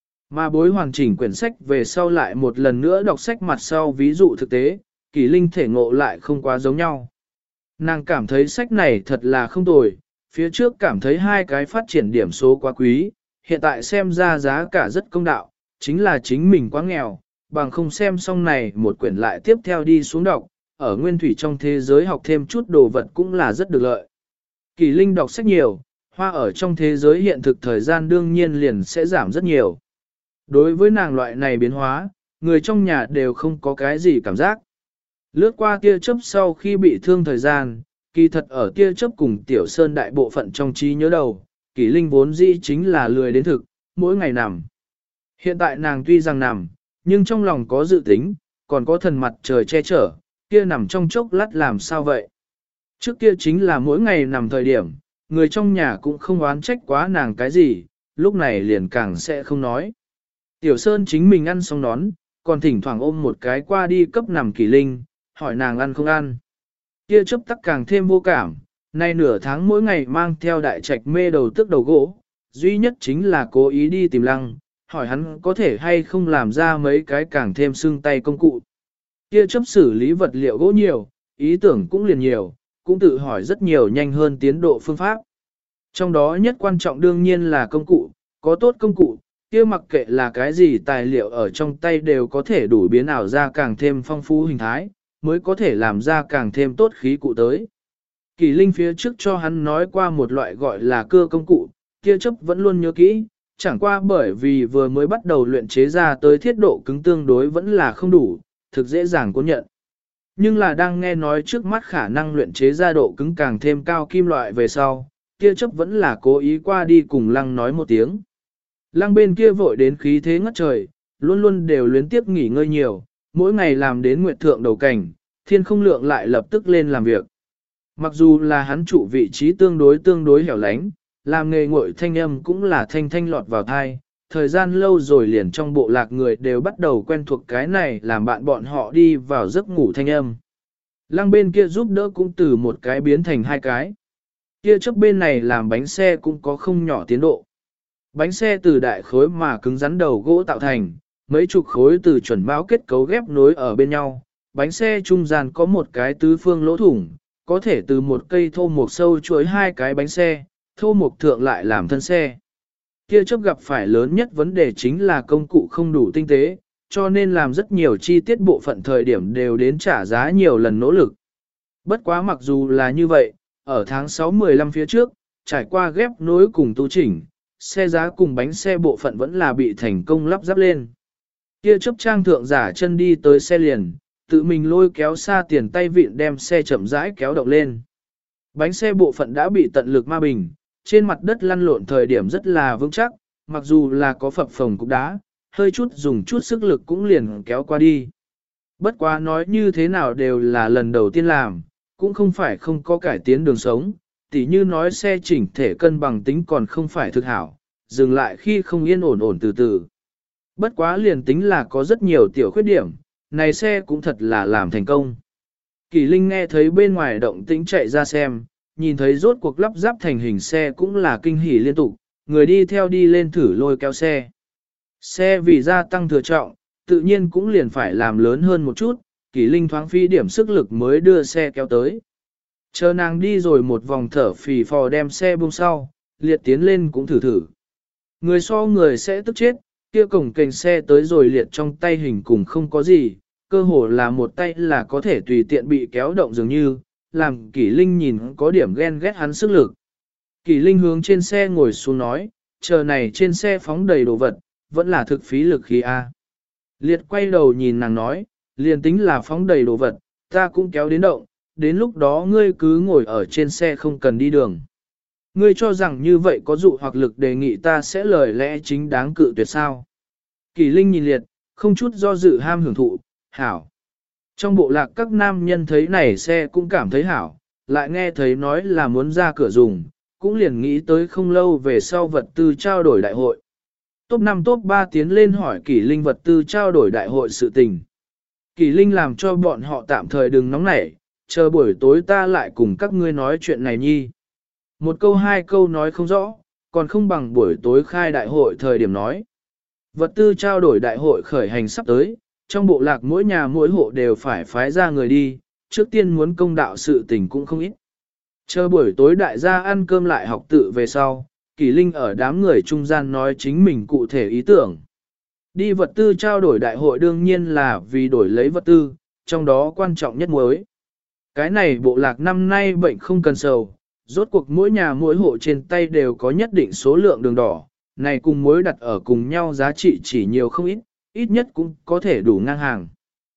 Mà bối hoàn chỉnh quyển sách về sau lại một lần nữa đọc sách mặt sau ví dụ thực tế, Kỷ Linh thể ngộ lại không quá giống nhau. Nàng cảm thấy sách này thật là không tồi, phía trước cảm thấy 2 cái phát triển điểm số quá quý, hiện tại xem ra giá cả rất công đạo, chính là chính mình quá nghèo, bằng không xem xong này một quyển lại tiếp theo đi xuống đọc, ở nguyên thủy trong thế giới học thêm chút đồ vật cũng là rất được lợi. Kỷ Linh đọc sách nhiều, hoa ở trong thế giới hiện thực thời gian đương nhiên liền sẽ giảm rất nhiều. Đối với nàng loại này biến hóa, người trong nhà đều không có cái gì cảm giác. Lướt qua tia chớp sau khi bị thương thời gian, kỳ thật ở tia chớp cùng Tiểu Sơn đại bộ phận trong trí nhớ đầu, Kỷ Linh vốn dĩ chính là lười đến thực, mỗi ngày nằm. Hiện tại nàng tuy rằng nằm, nhưng trong lòng có dự tính, còn có thần mặt trời che chở, kia nằm trong chốc lát làm sao vậy. Trước kia chính là mỗi ngày nằm thời điểm, người trong nhà cũng không oán trách quá nàng cái gì, lúc này liền càng sẽ không nói. Tiểu Sơn chính mình ăn xong nón, còn thỉnh thoảng ôm một cái qua đi cấp nằm Kỷ Linh, hỏi nàng ăn không ăn. Kia chấp tắc càng thêm vô cảm, nay nửa tháng mỗi ngày mang theo đại trạch mê đầu tức đầu gỗ, duy nhất chính là cố ý đi tìm lăng, hỏi hắn có thể hay không làm ra mấy cái càng thêm xương tay công cụ. Kia chấp xử lý vật liệu gỗ nhiều, ý tưởng cũng liền nhiều, cũng tự hỏi rất nhiều nhanh hơn tiến độ phương pháp. Trong đó nhất quan trọng đương nhiên là công cụ, có tốt công cụ, kia mặc kệ là cái gì tài liệu ở trong tay đều có thể đủ biến ảo ra càng thêm phong phú hình thái, mới có thể làm ra càng thêm tốt khí cụ tới. Kỳ Linh phía trước cho hắn nói qua một loại gọi là cưa công cụ, kia chấp vẫn luôn nhớ kỹ, chẳng qua bởi vì vừa mới bắt đầu luyện chế ra tới thiết độ cứng tương đối vẫn là không đủ, thực dễ dàng cố nhận. Nhưng là đang nghe nói trước mắt khả năng luyện chế ra độ cứng càng thêm cao kim loại về sau, kia chấp vẫn là cố ý qua đi cùng lăng nói một tiếng. Lăng bên kia vội đến khí thế ngất trời, luôn luôn đều luyến tiếp nghỉ ngơi nhiều, mỗi ngày làm đến nguyệt thượng đầu cảnh, thiên không lượng lại lập tức lên làm việc. Mặc dù là hắn trụ vị trí tương đối hẻo lánh, làm nghề ngội thanh âm cũng là thanh thanh lọt vào thai, thời gian lâu rồi liền trong bộ lạc người đều bắt đầu quen thuộc cái này làm bạn bọn họ đi vào giấc ngủ thanh âm. Lăng bên kia giúp đỡ cũng từ một cái biến thành hai cái. Kia chấp bên này làm bánh xe cũng có không nhỏ tiến độ. Bánh xe từ đại khối mà cứng rắn đầu gỗ tạo thành, mấy chục khối từ chuẩn mão kết cấu ghép nối ở bên nhau. Bánh xe trung gian có một cái tứ phương lỗ thủng, có thể từ một cây thô mộc sâu chuối hai cái bánh xe, thô mộc thượng lại làm thân xe. Kia chấp gặp phải lớn nhất vấn đề chính là công cụ không đủ tinh tế, cho nên làm rất nhiều chi tiết bộ phận thời điểm đều đến trả giá nhiều lần nỗ lực. Bất quá mặc dù là như vậy, ở tháng 6-15 phía trước, trải qua ghép nối cùng tu chỉnh, xe giá cùng bánh xe bộ phận vẫn là bị thành công lắp ráp lên. Kia chấp trang thượng giả chân đi tới xe liền, tự mình lôi kéo xa tiền tay vịn đem xe chậm rãi kéo động lên. Bánh xe bộ phận đã bị tận lực ma bình, trên mặt đất lăn lộn thời điểm rất là vững chắc, mặc dù là có phập phồng cục đá, hơi chút dùng chút sức lực cũng liền kéo qua đi. Bất quá nói như thế nào đều là lần đầu tiên làm, cũng không phải không có cải tiến đường sống, tỉ như nói xe chỉnh thể cân bằng tính còn không phải thực hảo, dừng lại khi không yên ổn từ từ. Bất quá liền tính là có rất nhiều tiểu khuyết điểm, này xe cũng thật là làm thành công. Kỳ Linh nghe thấy bên ngoài động tĩnh chạy ra xem, nhìn thấy rốt cuộc lắp ráp thành hình xe cũng là kinh hỉ liên tục, người đi theo đi lên thử lôi kéo xe. Xe vì gia tăng thừa trọng, tự nhiên cũng liền phải làm lớn hơn một chút, Kỳ Linh thoáng phi điểm sức lực mới đưa xe kéo tới. Chờ nàng đi rồi một vòng thở phì phò đem xe buông sau, liệt tiến lên cũng thử thử. Người so người sẽ tức chết, kia cổng kềnh xe tới rồi liệt trong tay hình cùng không có gì, cơ hồ là một tay là có thể tùy tiện bị kéo động dường như, làm Kỳ Linh nhìn có điểm ghen ghét hắn sức lực. Kỳ Linh hướng trên xe ngồi xuống nói, chờ này trên xe phóng đầy đồ vật, vẫn là thực phí lực khí A. Liệt quay đầu nhìn nàng nói, liền tính là phóng đầy đồ vật, ta cũng kéo đến động, đến lúc đó ngươi cứ ngồi ở trên xe không cần đi đường. Ngươi cho rằng như vậy có dụ hoặc lực đề nghị ta sẽ lời lẽ chính đáng cự tuyệt sao. Kỳ Linh nhìn Liệt, không chút do dự ham hưởng thụ, hảo. Trong bộ lạc các nam nhân thấy này xe cũng cảm thấy hảo, lại nghe thấy nói là muốn ra cửa dùng, cũng liền nghĩ tới không lâu về sau vật tư trao đổi đại hội. Top 5 top 3 tiến lên hỏi Kỳ Linh vật tư trao đổi đại hội sự tình. Kỳ Linh làm cho bọn họ tạm thời đừng nóng nảy, chờ buổi tối ta lại cùng các ngươi nói chuyện này nhi. Một câu hai câu nói không rõ, còn không bằng buổi tối khai đại hội thời điểm nói. Vật tư trao đổi đại hội khởi hành sắp tới, trong bộ lạc mỗi nhà mỗi hộ đều phải phái ra người đi, trước tiên muốn công đạo sự tình cũng không ít. Chờ buổi tối đại gia ăn cơm lại học tự về sau, Kỳ Linh ở đám người trung gian nói chính mình cụ thể ý tưởng. Đi vật tư trao đổi đại hội đương nhiên là vì đổi lấy vật tư, trong đó quan trọng nhất muối. Cái này bộ lạc năm nay bệnh không cần sầu, rốt cuộc mỗi nhà mỗi hộ trên tay đều có nhất định số lượng đường đỏ, này cùng muối đặt ở cùng nhau giá trị chỉ nhiều không ít, ít nhất cũng có thể đủ ngang hàng.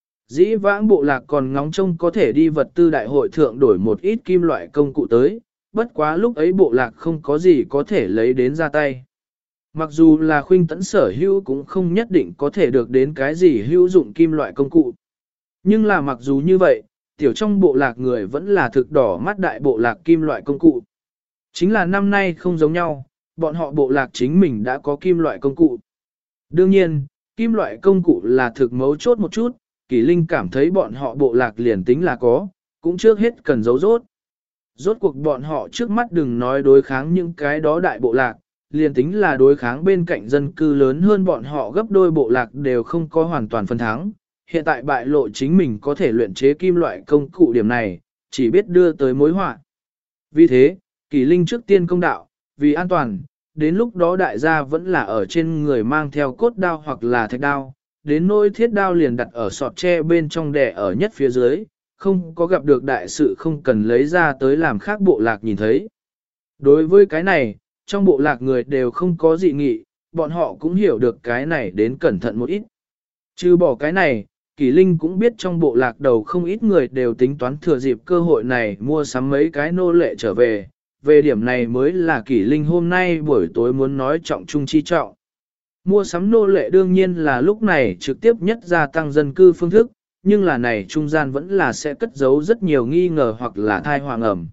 Dĩ vãng bộ lạc còn ngóng trông có thể đi vật tư đại hội thượng đổi một ít kim loại công cụ tới, bất quá lúc ấy bộ lạc không có gì có thể lấy đến ra tay. Mặc dù là khuynh tẫn sở hữu cũng không nhất định có thể được đến cái gì hữu dụng kim loại công cụ. Nhưng là mặc dù như vậy, tiểu trong bộ lạc người vẫn là thực đỏ mắt đại bộ lạc kim loại công cụ. Chính là năm nay không giống nhau, bọn họ bộ lạc chính mình đã có kim loại công cụ. Đương nhiên, kim loại công cụ là thực mấu chốt một chút, Kỳ Linh cảm thấy bọn họ bộ lạc liền tính là có, cũng trước hết cần giấu rốt. Rốt cuộc bọn họ trước mắt đừng nói đối kháng những cái đó đại bộ lạc, liền tính là đối kháng bên cạnh dân cư lớn hơn bọn họ gấp đôi bộ lạc đều không có hoàn toàn phân thắng. Hiện tại bại lộ chính mình có thể luyện chế kim loại công cụ điểm này, chỉ biết đưa tới mối họa. Vì thế, Kỳ Linh trước tiên công đạo, vì an toàn, đến lúc đó đại gia vẫn là ở trên người mang theo cốt đao hoặc là thạch đao, đến nỗi thiết đao liền đặt ở sọt tre bên trong đè ở nhất phía dưới, không có gặp được đại sự không cần lấy ra tới làm khác bộ lạc nhìn thấy. Đối với cái này, trong bộ lạc người đều không có dị nghị, bọn họ cũng hiểu được cái này đến cẩn thận một ít. Trừ bỏ cái này, Kỷ Linh cũng biết trong bộ lạc đầu không ít người đều tính toán thừa dịp cơ hội này mua sắm mấy cái nô lệ trở về. Về điểm này mới là Kỷ Linh hôm nay buổi tối muốn nói trọng trung chi trọng. Mua sắm nô lệ đương nhiên là lúc này trực tiếp nhất gia tăng dân cư phương thức, nhưng là này trung gian vẫn là sẽ cất giấu rất nhiều nghi ngờ hoặc là thai hoàng ẩm.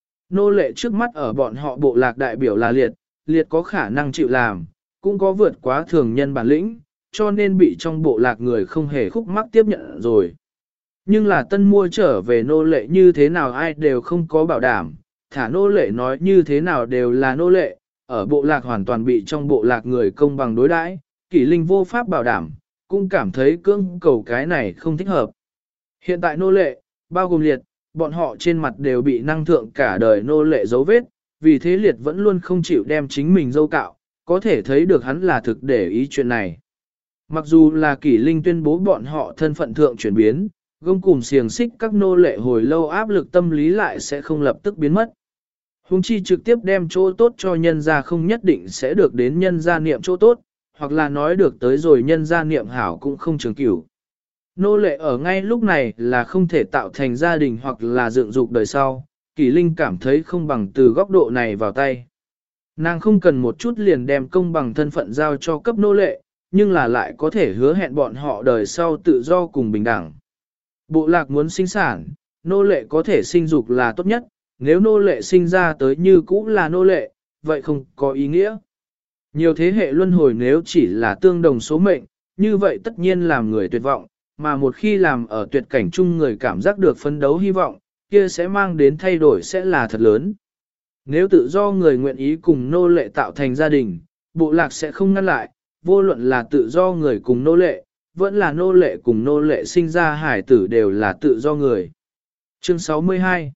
Nô lệ trước mắt ở bọn họ bộ lạc đại biểu là liệt, liệt có khả năng chịu làm, cũng có vượt quá thường nhân bản lĩnh, cho nên bị trong bộ lạc người không hề khúc mắc tiếp nhận rồi. Nhưng là tân mua trở về nô lệ như thế nào ai đều không có bảo đảm, thả nô lệ nói như thế nào đều là nô lệ, ở bộ lạc hoàn toàn bị trong bộ lạc người công bằng đối đãi, Kỷ Linh vô pháp bảo đảm, cũng cảm thấy cưỡng cầu cái này không thích hợp. Hiện tại nô lệ, bao gồm liệt, bọn họ trên mặt đều bị năng thượng cả đời nô lệ dấu vết, vì thế liệt vẫn luôn không chịu đem chính mình dâu cạo, có thể thấy được hắn là thực để ý chuyện này. Mặc dù là Kỷ Linh tuyên bố bọn họ thân phận thượng chuyển biến, gông cùng xiềng xích các nô lệ hồi lâu áp lực tâm lý lại sẽ không lập tức biến mất. Hùng chi trực tiếp đem chỗ tốt cho nhân gia không nhất định sẽ được đến nhân gia niệm chỗ tốt, hoặc là nói được tới rồi nhân gia niệm hảo cũng không trường cửu. Nô lệ ở ngay lúc này là không thể tạo thành gia đình hoặc là dựng dục đời sau, Kỷ Linh cảm thấy không bằng từ góc độ này vào tay. Nàng không cần một chút liền đem công bằng thân phận giao cho cấp nô lệ, nhưng là lại có thể hứa hẹn bọn họ đời sau tự do cùng bình đẳng. Bộ lạc muốn sinh sản, nô lệ có thể sinh dục là tốt nhất, nếu nô lệ sinh ra tới như cũ là nô lệ, vậy không có ý nghĩa. Nhiều thế hệ luân hồi nếu chỉ là tương đồng số mệnh, như vậy tất nhiên làm người tuyệt vọng, mà một khi làm ở tuyệt cảnh chung người cảm giác được phấn đấu hy vọng, kia sẽ mang đến thay đổi sẽ là thật lớn. Nếu tự do người nguyện ý cùng nô lệ tạo thành gia đình, bộ lạc sẽ không ngăn lại, vô luận là tự do người cùng nô lệ, vẫn là nô lệ cùng nô lệ sinh ra hải tử đều là tự do người. Chương 62.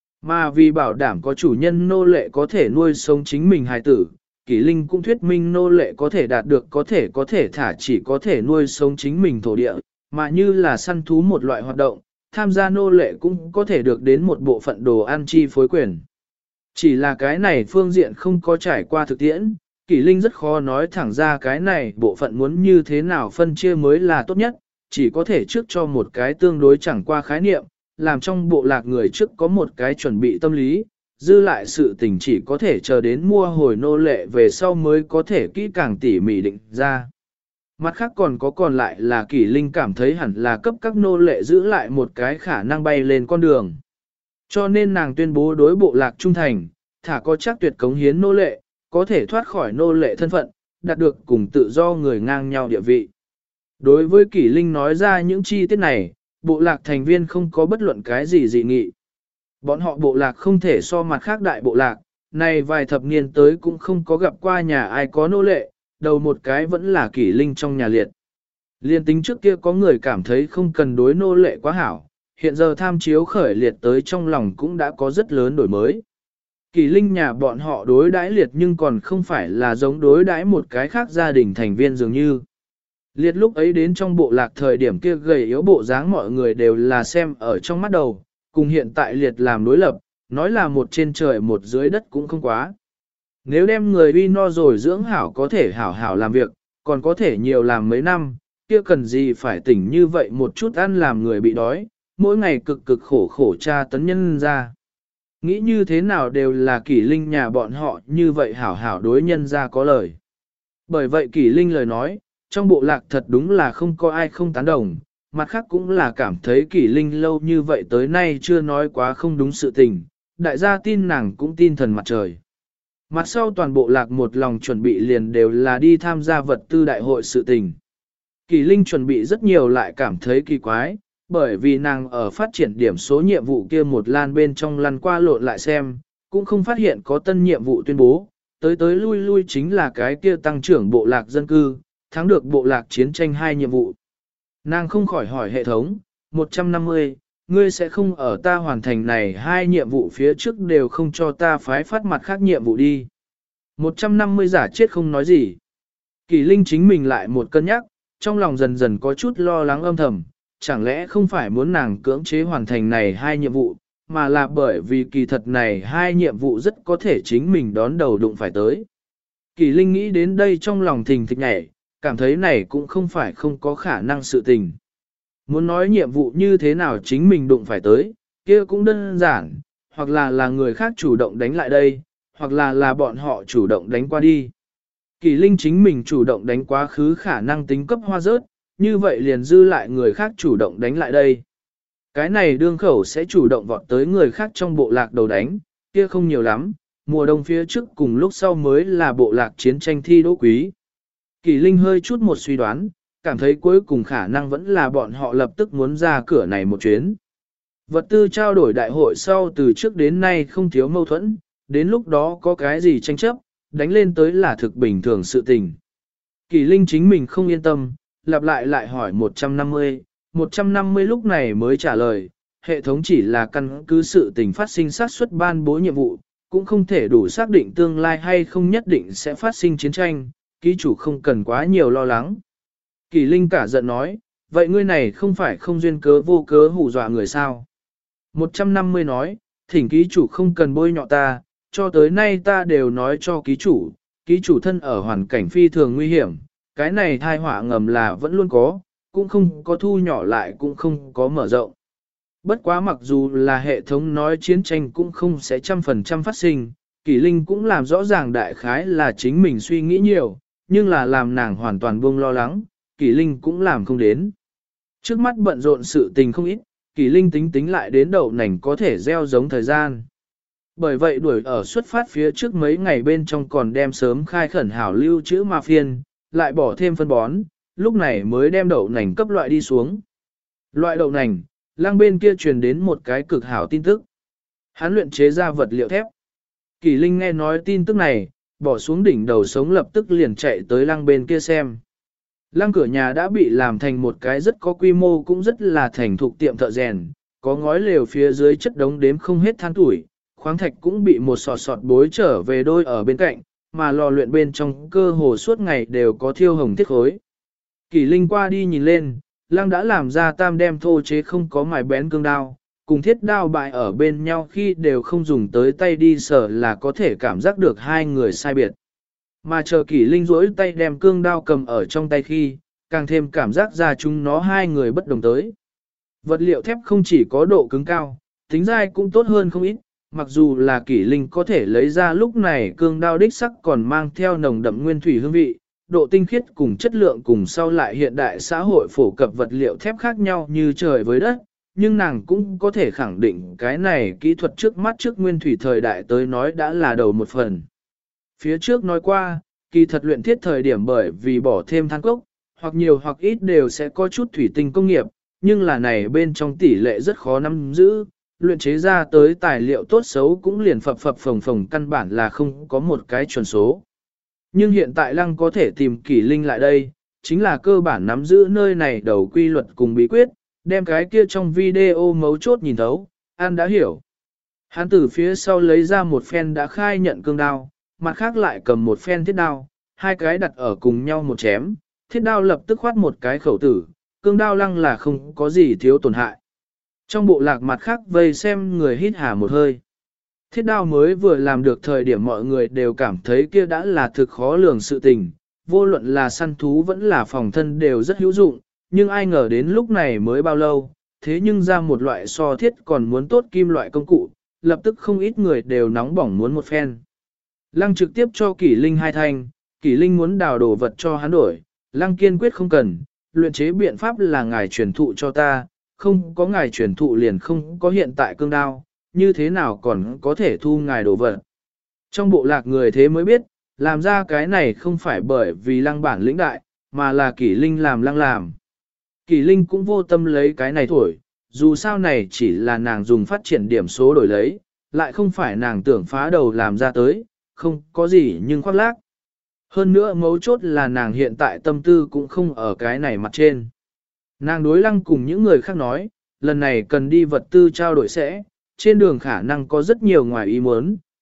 Mà vì bảo đảm có chủ nhân nô lệ có thể nuôi sống chính mình hải tử, Kỷ Linh cũng thuyết minh nô lệ có thể đạt được có thể thả chỉ có thể nuôi sống chính mình thổ địa, mà như là săn thú một loại hoạt động, tham gia nô lệ cũng có thể được đến một bộ phận đồ ăn chi phối quyền. Chỉ là cái này phương diện không có trải qua thực tiễn, Kỷ Linh rất khó nói thẳng ra cái này bộ phận muốn như thế nào phân chia mới là tốt nhất, chỉ có thể trước cho một cái tương đối chẳng qua khái niệm, làm trong bộ lạc người trước có một cái chuẩn bị tâm lý, dư lại sự tình chỉ có thể chờ đến mua hồi nô lệ về sau mới có thể kỹ càng tỉ mỉ định ra. Mặt khác còn lại là Kỷ Linh cảm thấy hẳn là cấp các nô lệ giữ lại một cái khả năng bay lên con đường. Cho nên nàng tuyên bố đối bộ lạc trung thành, thả có chắc tuyệt cống hiến nô lệ, có thể thoát khỏi nô lệ thân phận, đạt được cùng tự do người ngang nhau địa vị. Đối với Kỷ Linh nói ra những chi tiết này, bộ lạc thành viên không có bất luận cái gì dị nghị. Bọn họ bộ lạc không thể so mặt khác đại bộ lạc, này vài thập niên tới cũng không có gặp qua nhà ai có nô lệ, đầu một cái vẫn là Kỷ Linh trong nhà liệt. Liên tính trước kia có người cảm thấy không cần đối nô lệ quá hảo, hiện giờ tham chiếu khởi liệt tới trong lòng cũng đã có rất lớn đổi mới. Kỷ Linh nhà bọn họ đối đãi liệt nhưng còn không phải là giống đối đãi một cái khác gia đình thành viên dường như. Liệt lúc ấy đến trong bộ lạc thời điểm kia gầy yếu bộ dáng mọi người đều là xem ở trong mắt đầu, cùng hiện tại liệt làm đối lập, nói là một trên trời một dưới đất cũng không quá. Nếu đem người uy no rồi dưỡng hảo có thể hảo hảo làm việc, còn có thể nhiều làm mấy năm, kia cần gì phải tỉnh như vậy một chút ăn làm người bị đói, mỗi ngày cực cực khổ khổ tra tấn nhân ra. Nghĩ như thế nào đều là Kỷ Linh nhà bọn họ như vậy hảo hảo đối nhân ra có lời. Bởi vậy Kỷ Linh lời nói, trong bộ lạc thật đúng là không có ai không tán đồng, mặt khác cũng là cảm thấy Kỷ Linh lâu như vậy tới nay chưa nói quá không đúng sự tình, đại gia tin nàng cũng tin thần mặt trời. Mặt sau toàn bộ lạc một lòng chuẩn bị liền đều là đi tham gia vật tư đại hội sự tình. Kỷ Linh chuẩn bị rất nhiều lại cảm thấy kỳ quái, bởi vì nàng ở phát triển điểm số nhiệm vụ kia một lan bên trong lăn qua lộn lại xem, cũng không phát hiện có tân nhiệm vụ tuyên bố, tới lui lui chính là cái kia tăng trưởng bộ lạc dân cư, thắng được bộ lạc chiến tranh 2 nhiệm vụ. Nàng không khỏi hỏi hệ thống, 150, ngươi sẽ không ở ta hoàn thành này 2 nhiệm vụ phía trước đều không cho ta phái phát mặt khác nhiệm vụ đi. 150 giả chết không nói gì. Kỳ Linh chính mình lại một cân nhắc, trong lòng dần dần có chút lo lắng âm thầm, chẳng lẽ không phải muốn nàng cưỡng chế hoàn thành này hai nhiệm vụ, mà là bởi vì kỳ thật này hai nhiệm vụ rất có thể chính mình đón đầu đụng phải tới. Kỳ Linh nghĩ đến đây trong lòng thình thịch nhảy, cảm thấy này cũng không phải không có khả năng sự tình. Muốn nói nhiệm vụ như thế nào chính mình đụng phải tới, kia cũng đơn giản, hoặc là người khác chủ động đánh lại đây, hoặc là bọn họ chủ động đánh qua đi. Kỳ Linh chính mình chủ động đánh quá khứ khả năng tính cấp hoa rớt, như vậy liền dư lại người khác chủ động đánh lại đây. Cái này đương khẩu sẽ chủ động vọt tới người khác trong bộ lạc đầu đánh, kia không nhiều lắm, mùa đông phía trước cùng lúc sau mới là bộ lạc chiến tranh thi đỗ quý. Kỳ Linh hơi chút một suy đoán, cảm thấy cuối cùng khả năng vẫn là bọn họ lập tức muốn ra cửa này một chuyến. Vật tư trao đổi đại hội sau từ trước đến nay không thiếu mâu thuẫn, đến lúc đó có cái gì tranh chấp, đánh lên tới là thực bình thường sự tình. Kỳ Linh chính mình không yên tâm, lặp lại hỏi 150 lúc này mới trả lời, hệ thống chỉ là căn cứ sự tình phát sinh xác suất ban bố nhiệm vụ, cũng không thể đủ xác định tương lai hay không nhất định sẽ phát sinh chiến tranh, ký chủ không cần quá nhiều lo lắng. Kỳ Linh cả giận nói, vậy ngươi này không phải không duyên cớ vô cớ hù dọa người sao? 150 nói, thỉnh ký chủ không cần bôi nhọ ta, cho tới nay ta đều nói cho ký chủ thân ở hoàn cảnh phi thường nguy hiểm, cái này thai họa ngầm là vẫn luôn có, cũng không có thu nhỏ lại cũng không có mở rộng. Bất quá mặc dù là hệ thống nói chiến tranh cũng không sẽ 100% phát sinh, Kỳ Linh cũng làm rõ ràng đại khái là chính mình suy nghĩ nhiều, nhưng là làm nàng hoàn toàn buông lo lắng, Kỳ Linh cũng làm không đến. Trước mắt bận rộn sự tình không ít, Kỳ Linh tính lại đến đậu nành có thể gieo giống thời gian. Bởi vậy đuổi ở xuất phát phía trước mấy ngày bên trong còn đem sớm khai khẩn hảo lưu trữ ma phiên, lại bỏ thêm phân bón, lúc này mới đem đậu nành cấp loại đi xuống. Loại đậu nành, Lăng bên kia truyền đến một cái cực hảo tin tức. Hắn luyện chế ra vật liệu thép. Kỳ Linh nghe nói tin tức này, bỏ xuống đỉnh đầu sống lập tức liền chạy tới Lăng bên kia xem. Lăng cửa nhà đã bị làm thành một cái rất có quy mô cũng rất là thành thục tiệm thợ rèn, có ngói lều phía dưới chất đống đếm không hết than tuổi, khoáng thạch cũng bị một sọt bối trở về đôi ở bên cạnh, mà lò luyện bên trong cơ hồ suốt ngày đều có thiêu hồng thiết khối. Kỳ Linh qua đi nhìn lên, Lăng đã làm ra tam đem thô chế không có mài bén cương đao, cùng thiết đao bại ở bên nhau khi đều không dùng tới tay đi sở là có thể cảm giác được hai người sai biệt. Mà chờ Kỳ Linh rỗi tay đem cương đao cầm ở trong tay khi, càng thêm cảm giác ra chúng nó hai người bất đồng tới. Vật liệu thép không chỉ có độ cứng cao, tính dai cũng tốt hơn không ít, mặc dù là Kỳ Linh có thể lấy ra lúc này cương đao đích sắc còn mang theo nồng đậm nguyên thủy hương vị, độ tinh khiết cùng chất lượng cùng sau lại hiện đại xã hội phổ cập vật liệu thép khác nhau như trời với đất, nhưng nàng cũng có thể khẳng định cái này kỹ thuật trước mắt trước nguyên thủy thời đại tới nói đã là đầu một phần. Phía trước nói qua, kỳ thật luyện thiết thời điểm bởi vì bỏ thêm than cốc, hoặc nhiều hoặc ít đều sẽ có chút thủy tinh công nghiệp, nhưng là này bên trong tỷ lệ rất khó nắm giữ, luyện chế ra tới tài liệu tốt xấu cũng liền phập phồng căn bản là không có một cái chuẩn số. Nhưng hiện tại Lăng có thể tìm Kỳ Linh lại đây, chính là cơ bản nắm giữ nơi này đầu quy luật cùng bí quyết, đem cái kia trong video mấu chốt nhìn thấu, An đã hiểu. Hắn từ phía sau lấy ra một phen đã khai nhận cương đao, mặt khác lại cầm một phen thiết đao, hai cái đặt ở cùng nhau một chém, thiết đao lập tức khoát một cái khẩu tử, cương đao Lăng là không có gì thiếu tổn hại. Trong bộ lạc mặt khác vây xem người hít hà một hơi. Thiết đao mới vừa làm được thời điểm mọi người đều cảm thấy kia đã là thực khó lường sự tình, vô luận là săn thú vẫn là phòng thân đều rất hữu dụng, nhưng ai ngờ đến lúc này mới bao lâu, thế nhưng ra một loại so thiết còn muốn tốt kim loại công cụ, lập tức không ít người đều nóng bỏng muốn một phen. Lăng trực tiếp cho Kỳ Linh hai thanh, Kỳ Linh muốn đào đồ vật cho hắn đổi, Lăng kiên quyết không cần, luyện chế biện pháp là ngài truyền thụ cho ta, không có ngài truyền thụ liền không có hiện tại cương đao, như thế nào còn có thể thu ngài đồ vật. Trong bộ lạc người thế mới biết, làm ra cái này không phải bởi vì Lăng bản lĩnh đại, mà là Kỳ Linh làm Lăng làm. Kỳ Linh cũng vô tâm lấy cái này thổi, dù sao này chỉ là nàng dùng phát triển điểm số đổi lấy, lại không phải nàng tưởng phá đầu làm ra tới, không có gì nhưng khoác lác. Hơn nữa mấu chốt là nàng hiện tại tâm tư cũng không ở cái này mặt trên. Nàng đối Lăng cùng những người khác nói, lần này cần đi vật tư trao đổi sẽ, trên đường khả năng có rất nhiều ngoài ý muốn,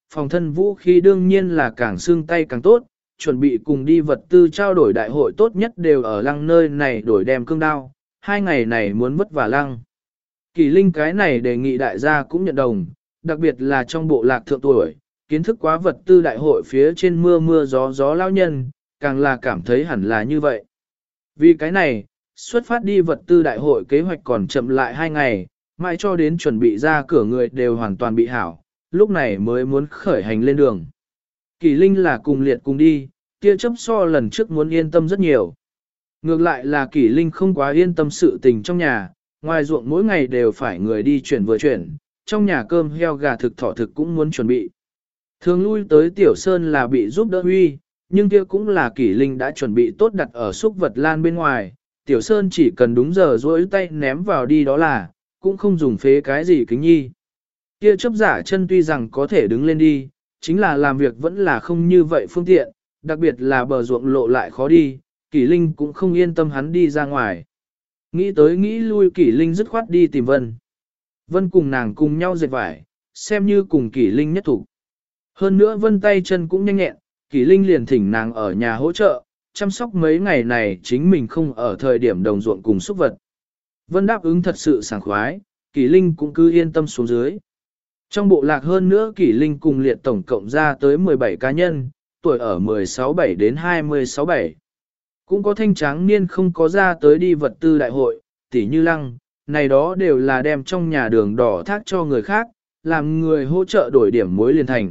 phòng thân vũ khí đương nhiên là càng xương tay càng tốt, chuẩn bị cùng đi vật tư trao đổi đại hội tốt nhất đều ở lăng nơi này đổi đem cương đao, 2 ngày này muốn vất vả lăng. Kỳ Linh cái này đề nghị đại gia cũng nhận đồng, đặc biệt là trong bộ lạc thượng tuổi, kiến thức quá vật tư đại hội phía trên mưa mưa gió gió lao nhân, càng là cảm thấy hẳn là như vậy. Vì cái này, xuất phát đi vật tư đại hội kế hoạch còn chậm lại 2 ngày, mãi cho đến chuẩn bị ra cửa người đều hoàn toàn bị hảo, lúc này mới muốn khởi hành lên đường. Kỳ Linh là cùng liệt cùng đi, kia chấp so lần trước muốn yên tâm rất nhiều. Ngược lại là Kỳ Linh không quá yên tâm sự tình trong nhà, ngoài ruộng mỗi ngày đều phải người đi chuyển vừa chuyển, trong nhà cơm heo gà thực thỏ thực cũng muốn chuẩn bị. Thường lui tới Tiểu Sơn là bị giúp đỡ huy, nhưng kia cũng là Kỳ Linh đã chuẩn bị tốt đặt ở xúc vật lan bên ngoài, Tiểu Sơn chỉ cần đúng giờ duỗi tay ném vào đi đó là, cũng không dùng phế cái gì kính nhi. Kia chấp giả chân tuy rằng có thể đứng lên đi, chính là làm việc vẫn là không như vậy phương tiện, đặc biệt là bờ ruộng lộ lại khó đi, Kỳ Linh cũng không yên tâm hắn đi ra ngoài. Nghĩ tới nghĩ lui Kỳ Linh dứt khoát đi tìm Vân. Vân cùng nàng cùng nhau dệt vải, xem như cùng Kỳ Linh nhất thủ. Hơn nữa Vân tay chân cũng nhanh nhẹn, Kỳ Linh liền thỉnh nàng ở nhà hỗ trợ, chăm sóc mấy ngày này chính mình không ở thời điểm đồng ruộng cùng xúc vật. Vân đáp ứng thật sự sảng khoái, Kỳ Linh cũng cứ yên tâm xuống dưới. Trong bộ lạc hơn nữa Kỳ Linh cùng liệt tổng cộng ra tới 17 cá nhân, tuổi ở 16-7 đến 26-7. Cũng có thanh tráng niên không có ra tới đi vật tư đại hội, tỉ như lăng, này đó đều là đem trong nhà đường đỏ thác cho người khác, làm người hỗ trợ đổi điểm muối liền thành.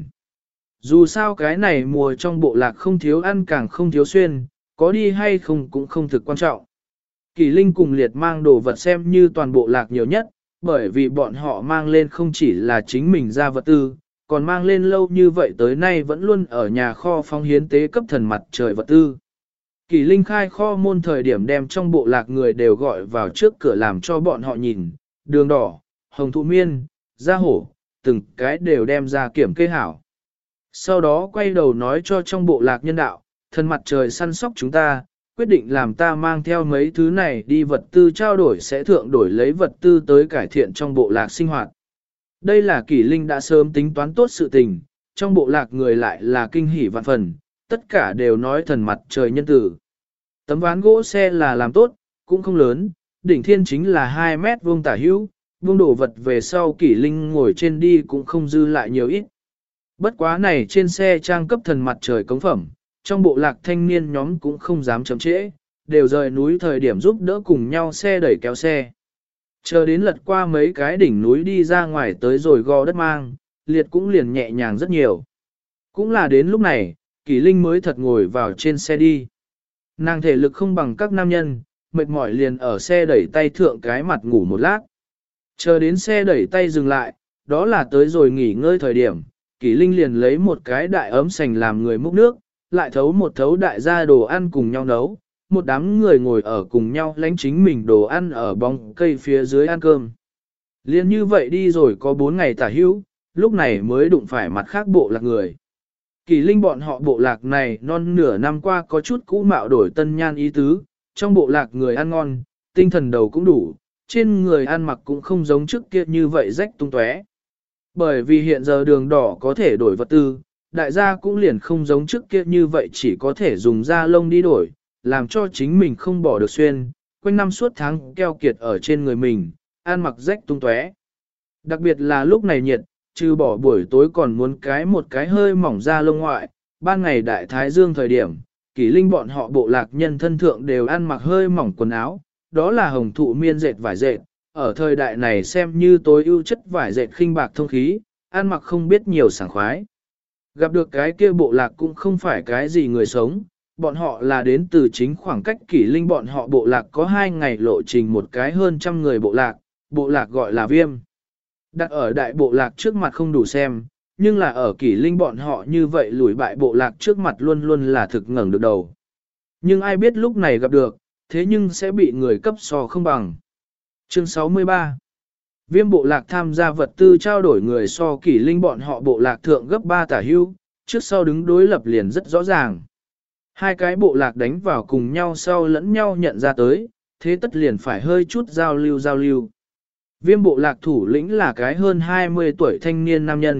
Dù sao cái này mùa trong bộ lạc không thiếu ăn càng không thiếu xuyên, có đi hay không cũng không thực quan trọng. Kỳ Linh cùng liệt mang đồ vật xem như toàn bộ lạc nhiều nhất, bởi vì bọn họ mang lên không chỉ là chính mình ra vật tư, còn mang lên lâu như vậy tới nay vẫn luôn ở nhà kho phóng hiến tế cấp thần mặt trời vật tư. Kỳ Linh khai kho môn thời điểm đem trong bộ lạc người đều gọi vào trước cửa làm cho bọn họ nhìn, đường đỏ, hồng thụ miên, da hổ, từng cái đều đem ra kiểm kê hảo. Sau đó quay đầu nói cho trong bộ lạc nhân đạo, thần mặt trời săn sóc chúng ta, quyết định làm ta mang theo mấy thứ này đi vật tư trao đổi sẽ thượng đổi lấy vật tư tới cải thiện trong bộ lạc sinh hoạt. Đây là Kỳ Linh đã sớm tính toán tốt sự tình, trong bộ lạc người lại là kinh hỉ vạn phần, tất cả đều nói thần mặt trời nhân tử. Tấm ván gỗ xe là làm tốt, cũng không lớn, đỉnh thiên chính là 2 mét vuông tả hữu, vuông đổ vật về sau Kỳ Linh ngồi trên đi cũng không dư lại nhiều ít. Bất quá này trên xe trang cấp thần mặt trời cống phẩm, trong bộ lạc thanh niên nhóm cũng không dám chậm trễ, đều rời núi thời điểm giúp đỡ cùng nhau xe đẩy kéo xe. Chờ đến lật qua mấy cái đỉnh núi đi ra ngoài tới rồi gò đất mang, liệt cũng liền nhẹ nhàng rất nhiều. Cũng là đến lúc này, Kỳ Linh mới thật ngồi vào trên xe đi. Nàng thể lực không bằng các nam nhân, mệt mỏi liền ở xe đẩy tay thượng cái mặt ngủ một lát. Chờ đến xe đẩy tay dừng lại, đó là tới rồi nghỉ ngơi thời điểm, Kỳ Linh liền lấy một cái đại ấm sành làm người múc nước, lại thấu một thấu đại gia đồ ăn cùng nhau nấu, một đám người ngồi ở cùng nhau lánh chính mình đồ ăn ở bóng cây phía dưới ăn cơm. Liên như vậy đi rồi có 4 ngày tả hữu, lúc này mới đụng phải mặt khác bộ lạc người. Kỳ Linh bọn họ bộ lạc này non nửa năm qua có chút cũ mạo đổi tân nhan ý tứ, trong bộ lạc người ăn ngon, tinh thần đầu cũng đủ, trên người ăn mặc cũng không giống trước kia như vậy rách tung tóe. Bởi vì hiện giờ đường đỏ có thể đổi vật tư, đại gia cũng liền không giống trước kia như vậy chỉ có thể dùng da lông đi đổi, làm cho chính mình không bỏ được xuyên, quanh năm suốt tháng keo kiệt ở trên người mình, ăn mặc rách tung tóe. Đặc biệt là lúc này nhiệt, trừ bỏ buổi tối còn muốn một cái hơi mỏng da lông ngoại, ban ngày đại thái dương thời điểm, Kỳ Linh bọn họ bộ lạc nhân thân thượng đều ăn mặc hơi mỏng quần áo, đó là hồng thụ miên dệt vải dệt, ở thời đại này xem như tối ưu chất vải dệt khinh bạc thông khí, ăn mặc không biết nhiều sảng khoái. Gặp được cái kia bộ lạc cũng không phải cái gì người sống, bọn họ là đến từ chính khoảng cách Kỳ Linh bọn họ bộ lạc có 2 ngày lộ trình một cái hơn 100 người bộ lạc gọi là Viêm. Đặt ở đại bộ lạc trước mặt không đủ xem, nhưng là ở Kỳ Linh bọn họ như vậy lùi bại bộ lạc trước mặt luôn luôn là thực ngẩng được đầu. Nhưng ai biết lúc này gặp được, thế nhưng sẽ bị người cấp so không bằng. Chương 63 Viêm bộ lạc tham gia vật tư trao đổi người so Kỳ Linh bọn họ bộ lạc thượng gấp 3 tả hưu, trước sau đứng đối lập liền rất rõ ràng. Hai cái bộ lạc đánh vào cùng nhau sau lẫn nhau nhận ra tới, thế tất liền phải hơi chút giao lưu. Viêm bộ lạc thủ lĩnh là cái hơn 20 tuổi thanh niên nam nhân,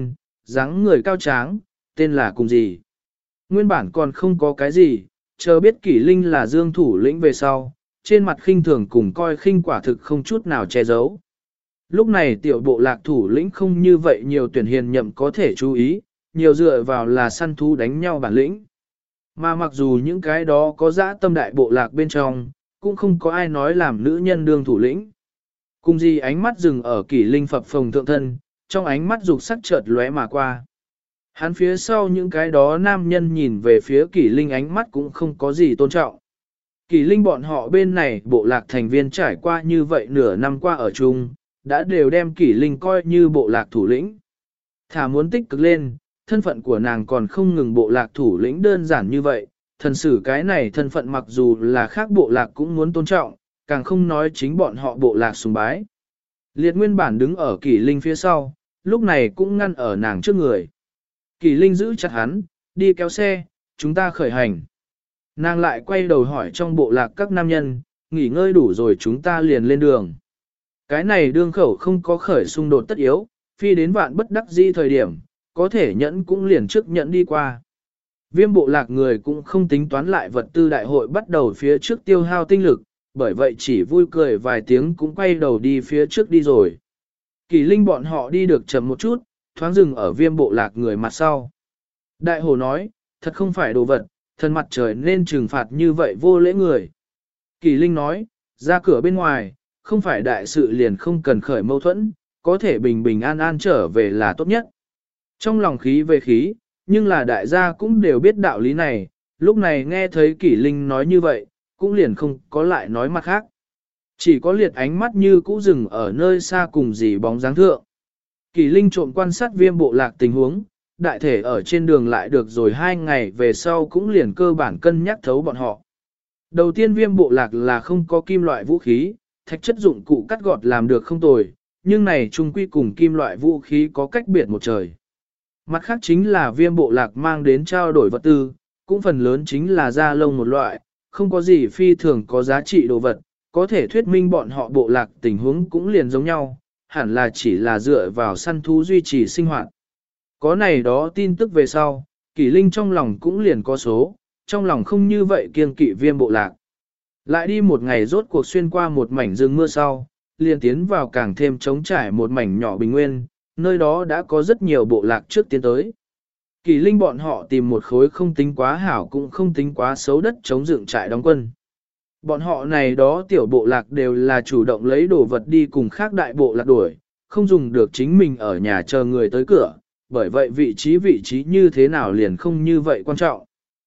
dáng người cao tráng, tên là cùng gì. Nguyên bản còn không có cái gì, chờ biết Kỷ Linh là Dương thủ lĩnh về sau, trên mặt khinh thường cùng coi khinh quả thực không chút nào che giấu. Lúc này tiểu bộ lạc thủ lĩnh không như vậy nhiều tuyển hiền nhậm có thể chú ý, nhiều dựa vào là săn thú đánh nhau bản lĩnh. Mà mặc dù những cái đó có dã tâm đại bộ lạc bên trong, cũng không có ai nói làm nữ nhân đương thủ lĩnh. Cùng gì ánh mắt dừng ở Kỷ Linh phập phồng thượng thân, trong ánh mắt dục sắc chợt lóe mà qua. Hắn phía sau những cái đó nam nhân nhìn về phía Kỷ Linh ánh mắt cũng không có gì tôn trọng. Kỷ Linh bọn họ bên này bộ lạc thành viên trải qua như vậy nửa năm qua ở chung, đã đều đem Kỷ Linh coi như bộ lạc thủ lĩnh. Thả muốn tích cực lên, thân phận của nàng còn không ngừng bộ lạc thủ lĩnh đơn giản như vậy, thần sử cái này thân phận mặc dù là khác bộ lạc cũng muốn tôn trọng, càng không nói chính bọn họ bộ lạc sùng bái. Liệt nguyên bản đứng ở Kỷ Linh phía sau, lúc này cũng ngăn ở nàng trước người. Kỷ Linh giữ chặt hắn, đi kéo xe, chúng ta khởi hành. Nàng lại quay đầu hỏi trong bộ lạc các nam nhân, nghỉ ngơi đủ rồi chúng ta liền lên đường. Cái này đương khẩu không có khởi xung đột tất yếu, phi đến vạn bất đắc dĩ thời điểm, có thể nhẫn cũng liền trước nhẫn đi qua. Viêm bộ lạc người cũng không tính toán lại vật tư đại hội bắt đầu phía trước tiêu hao tinh lực, bởi vậy chỉ vui cười vài tiếng cũng quay đầu đi phía trước đi rồi. Kỷ Linh bọn họ đi được chậm một chút, thoáng dừng ở viêm bộ lạc người mặt sau. Đại hồ nói, thật không phải đồ vật, thần mặt trời nên trừng phạt như vậy vô lễ người. Kỷ Linh nói, ra cửa bên ngoài, không phải đại sự liền không cần khởi mâu thuẫn, có thể bình bình an an trở về là tốt nhất. Trong lòng khí về khí, nhưng là đại gia cũng đều biết đạo lý này, lúc này nghe thấy Kỷ Linh nói như vậy, cũng liền không có lại nói mặt khác. Chỉ có liệt ánh mắt như cũ rừng ở nơi xa cùng dì bóng dáng thượng. Kỷ Linh trộm quan sát viêm bộ lạc tình huống, đại thể ở trên đường lại được rồi 2 ngày về sau cũng liền cơ bản cân nhắc thấu bọn họ. Đầu tiên viêm bộ lạc là không có kim loại vũ khí, thạch chất dụng cụ cắt gọt làm được không tồi, nhưng này chung quy cùng kim loại vũ khí có cách biệt một trời. Mặt khác chính là viêm bộ lạc mang đến trao đổi vật tư, cũng phần lớn chính là da lông một loại, không có gì phi thường có giá trị đồ vật, có thể thuyết minh bọn họ bộ lạc tình huống cũng liền giống nhau, hẳn là chỉ là dựa vào săn thú duy trì sinh hoạt. Có này đó tin tức về sau, Kỷ Linh trong lòng cũng liền có số, trong lòng không như vậy kiêng kỵ viêm bộ lạc. Lại đi một ngày rốt cuộc xuyên qua một mảnh rừng mưa sau, liền tiến vào càng thêm trống trải một mảnh nhỏ bình nguyên, nơi đó đã có rất nhiều bộ lạc trước tiến tới. Kỷ Linh bọn họ tìm một khối không tính quá hảo cũng không tính quá xấu đất chống dựng trại đóng quân. Bọn họ này đó tiểu bộ lạc đều là chủ động lấy đồ vật đi cùng khác đại bộ lạc đuổi, không dùng được chính mình ở nhà chờ người tới cửa, bởi vậy vị trí như thế nào liền không như vậy quan trọng.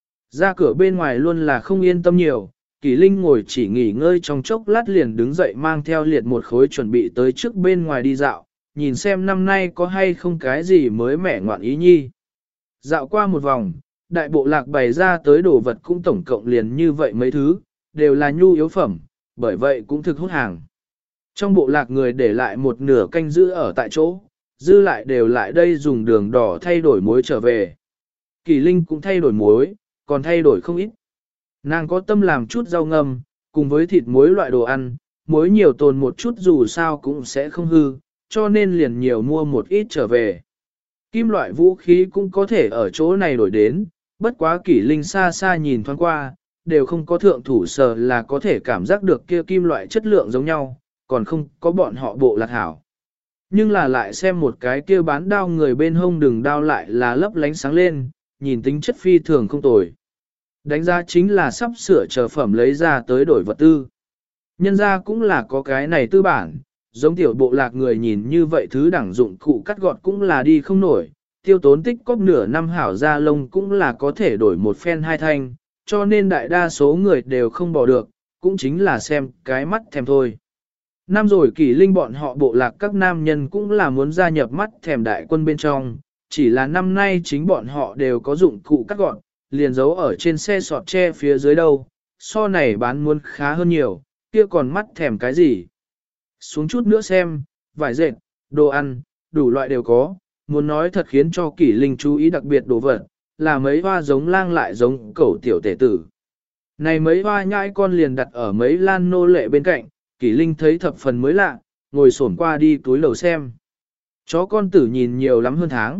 Ra cửa bên ngoài luôn là không yên tâm nhiều, Kỷ Linh ngồi chỉ nghỉ ngơi trong chốc lát liền đứng dậy mang theo liệt một khối chuẩn bị tới trước bên ngoài đi dạo, nhìn xem năm nay có hay không cái gì mới mẻ ngoạn ý nhi. Dạo qua một vòng, đại bộ lạc bày ra tới đồ vật cũng tổng cộng liền như vậy mấy thứ, đều là nhu yếu phẩm, bởi vậy cũng thực hút hàng. Trong bộ lạc người để lại một nửa canh giữ ở tại chỗ, dư lại đều lại đây dùng đường đỏ thay đổi muối trở về. Kỷ Linh cũng thay đổi muối, còn thay đổi không ít. Nàng có tâm làm chút rau ngâm, cùng với thịt muối loại đồ ăn, muối nhiều tồn một chút dù sao cũng sẽ không hư, cho nên liền nhiều mua một ít trở về. Kim loại vũ khí cũng có thể ở chỗ này đổi đến, bất quá Kỷ Linh xa xa nhìn thoáng qua, đều không có thượng thủ sờ là có thể cảm giác được kia kim loại chất lượng giống nhau, còn không có bọn họ bộ lạc hảo. Nhưng là lại xem một cái kia bán đao người bên hông đường đao lại là lấp lánh sáng lên, nhìn tính chất phi thường không tồi. Đánh giá chính là sắp sửa chờ phẩm lấy ra tới đổi vật tư. Nhân ra cũng là có cái này tư bản, giống tiểu bộ lạc người nhìn như vậy thứ đẳng dụng cụ cắt gọt cũng là đi không nổi, tiêu tốn tích cóp nửa năm hảo ra lông cũng là có thể đổi một phen hai thanh, cho nên đại đa số người đều không bỏ được, cũng chính là xem cái mắt thèm thôi. Năm rồi Kỷ Linh bọn họ bộ lạc các nam nhân cũng là muốn gia nhập mắt thèm đại quân bên trong, chỉ là năm nay chính bọn họ đều có dụng cụ cắt gọn, liền giấu ở trên xe sọt tre phía dưới đâu, so này bán muốn khá hơn nhiều, kia còn mắt thèm cái gì. Xuống chút nữa xem, vải dệt, đồ ăn, đủ loại đều có, muốn nói thật khiến cho Kỷ Linh chú ý đặc biệt đồ vật, là mấy hoa giống lang lại giống cẩu tiểu tể tử. Này mấy hoa nhãi con liền đặt ở mấy lan nô lệ bên cạnh, Kỷ Linh thấy thập phần mới lạ, ngồi xổm qua đi túi lầu xem. Chó con tử nhìn nhiều lắm hơn tháng,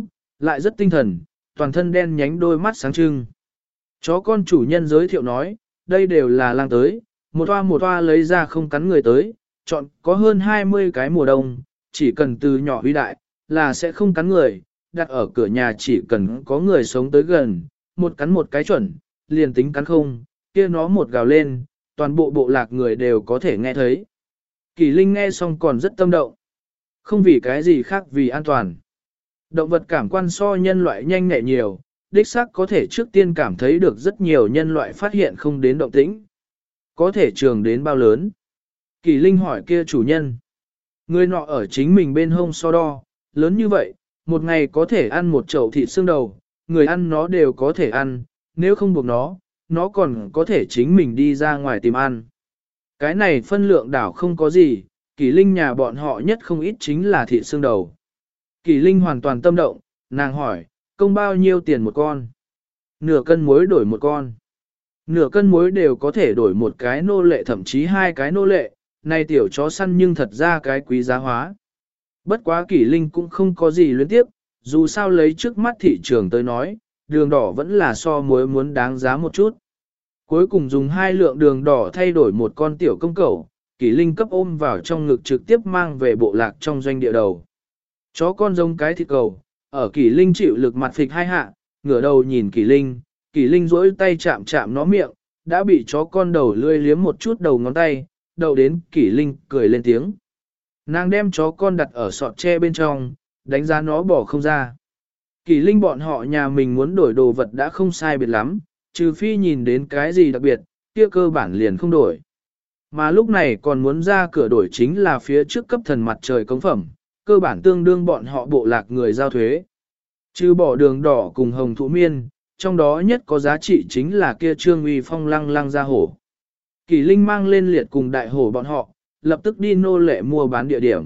lại rất tinh thần, toàn thân đen nhánh đôi mắt sáng trưng. Chó con chủ nhân giới thiệu nói, đây đều là lang tới, một toa lấy ra không cắn người tới, chọn có hơn 20 cái mùa đông, chỉ cần từ nhỏ huy đại, là sẽ không cắn người, đặt ở cửa nhà chỉ cần có người sống tới gần, một cắn một cái chuẩn, liền tính cắn không, kia nó một gào lên, toàn bộ bộ lạc người đều có thể nghe thấy. Kỳ Linh nghe xong còn rất tâm động. Không vì cái gì khác vì an toàn. Động vật cảm quan so nhân loại nhanh nhẹ nhiều, đích xác có thể trước tiên cảm thấy được rất nhiều nhân loại phát hiện không đến động tĩnh. Có thể trường đến bao lớn? Kỳ Linh hỏi kia chủ nhân. Người nọ ở chính mình bên hông so đo, lớn như vậy, một ngày có thể ăn một chậu thịt xương đầu, người ăn nó đều có thể ăn, nếu không buộc nó còn có thể chính mình đi ra ngoài tìm ăn. Cái này phân lượng đảo không có gì, Kỳ Linh nhà bọn họ nhất không ít chính là thịt xương đầu. Kỳ Linh hoàn toàn tâm động, nàng hỏi, công bao nhiêu tiền một con? Nửa cân muối đổi một con. Nửa cân muối đều có thể đổi một cái nô lệ thậm chí hai cái nô lệ, này tiểu chó săn nhưng thật ra cái quý giá hóa. Bất quá Kỳ Linh cũng không có gì luyến tiếp, dù sao lấy trước mắt thị trường tới nói, đường đỏ vẫn là so muối muốn đáng giá một chút. Cuối cùng dùng 2 lượng đường đỏ thay đổi một con tiểu công cẩu, Kỳ Linh cấp ôm vào trong ngực trực tiếp mang về bộ lạc trong doanh địa đầu. Chó con giống cái thịt cầu, ở Kỳ Linh chịu lực mặt phịch hai hạ, ngửa đầu nhìn Kỳ Linh duỗi tay chạm chạm nó miệng, đã bị chó con đầu lươi liếm một chút đầu ngón tay, đầu đến Kỳ Linh cười lên tiếng. Nàng đem chó con đặt ở sọt tre bên trong, đánh giá nó bỏ không ra. Kỳ Linh bọn họ nhà mình muốn đổi đồ vật đã không sai biệt lắm, trừ phi nhìn đến cái gì đặc biệt, kia cơ bản liền không đổi. Mà lúc này còn muốn ra cửa đổi chính là phía trước cấp thần mặt trời cống phẩm, cơ bản tương đương bọn họ bộ lạc người giao thuế. Trừ bỏ đường đỏ cùng hồng thụ miên, trong đó nhất có giá trị chính là kia trương uy phong lăng lăng ra hổ. Kỳ Linh mang lên liệt cùng đại hổ bọn họ, lập tức đi nô lệ mua bán địa điểm.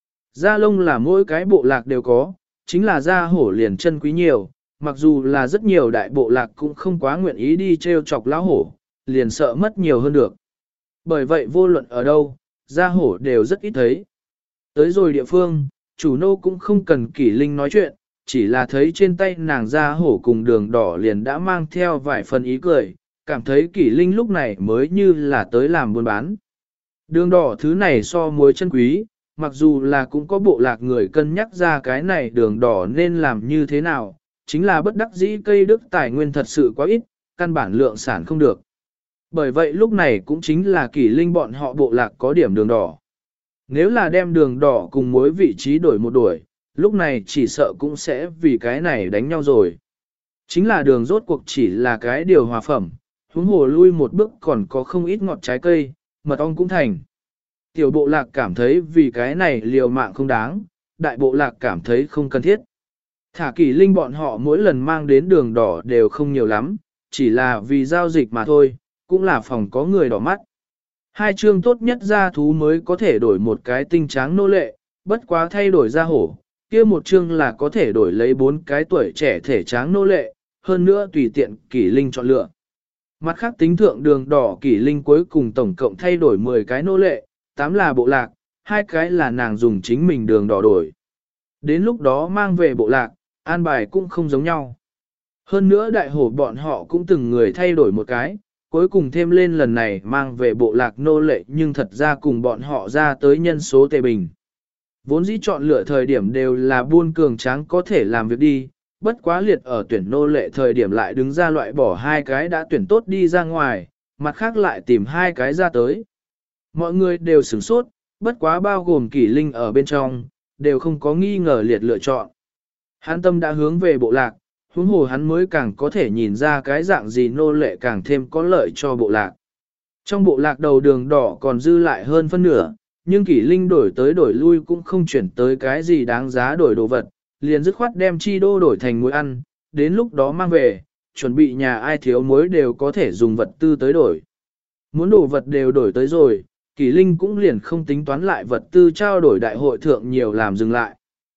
Da lông là mỗi cái bộ lạc đều có, chính là da hổ liền chân quý nhiều, mặc dù là rất nhiều đại bộ lạc cũng không quá nguyện ý đi treo chọc lão hổ, liền sợ mất nhiều hơn được. Bởi vậy vô luận ở đâu, da hổ đều rất ít thấy. Tới rồi địa phương, chủ nô cũng không cần Kỳ Linh nói chuyện, chỉ là thấy trên tay nàng da hổ cùng đường đỏ liền đã mang theo vài phần ý cười, cảm thấy Kỳ Linh lúc này mới như là tới làm buôn bán. Đường đỏ thứ này so muối chân quý, mặc dù là cũng có bộ lạc người cân nhắc ra cái này đường đỏ nên làm như thế nào, chính là bất đắc dĩ cây đức tài nguyên thật sự quá ít, căn bản lượng sản không được. Bởi vậy lúc này cũng chính là Kỳ Linh bọn họ bộ lạc có điểm đường đỏ. Nếu là đem đường đỏ cùng muối vị trí đổi một đuổi, lúc này chỉ sợ cũng sẽ vì cái này đánh nhau rồi. Chính là đường rốt cuộc chỉ là cái điều hòa phẩm, huống hồ lui một bước còn có không ít ngọt trái cây, mật ong cũng thành. Tiểu bộ lạc cảm thấy vì cái này liều mạng không đáng, đại bộ lạc cảm thấy không cần thiết. Thả Kỳ Linh bọn họ mỗi lần mang đến đường đỏ đều không nhiều lắm, chỉ là vì giao dịch mà thôi, cũng là phòng có người đỏ mắt. 2 chương tốt nhất gia thú mới có thể đổi một cái tinh tráng nô lệ, bất quá thay đổi gia hổ, kia một chương là có thể đổi lấy 4 cái tuổi trẻ thể tráng nô lệ, hơn nữa tùy tiện Kỳ Linh chọn lựa. Mặt khác tính thượng đường đỏ Kỳ Linh cuối cùng tổng cộng thay đổi 10 cái nô lệ, 8 là bộ lạc, 2 cái là nàng dùng chính mình đường đỏ đổi. Đến lúc đó mang về bộ lạc, an bài cũng không giống nhau. Hơn nữa đại hổ bọn họ cũng từng người thay đổi một cái, cuối cùng thêm lên lần này mang về bộ lạc nô lệ nhưng thật ra cùng bọn họ ra tới nhân số tề bình. Vốn dĩ chọn lựa thời điểm đều là buôn cường tráng có thể làm việc đi, bất quá liệt ở tuyển nô lệ thời điểm lại đứng ra loại bỏ 2 cái đã tuyển tốt đi ra ngoài, mặt khác lại tìm 2 cái ra tới. Mọi người đều sửng sốt, bất quá bao gồm Kỳ Linh ở bên trong, đều không có nghi ngờ liệt lựa chọn. Hắn tâm đã hướng về bộ lạc, huống hồ hắn mới càng có thể nhìn ra cái dạng gì nô lệ càng thêm có lợi cho bộ lạc. Trong bộ lạc đầu đường đỏ còn dư lại hơn phân nửa, nhưng Kỳ Linh đổi tới đổi lui cũng không chuyển tới cái gì đáng giá đổi đồ vật, liền dứt khoát đem chi đô đổi thành muối ăn, đến lúc đó mang về, chuẩn bị nhà ai thiếu muối đều có thể dùng vật tư tới đổi. Muốn đồ vật đều đổi tới rồi, Kỳ Linh cũng liền không tính toán lại vật tư trao đổi đại hội thượng nhiều làm dừng lại.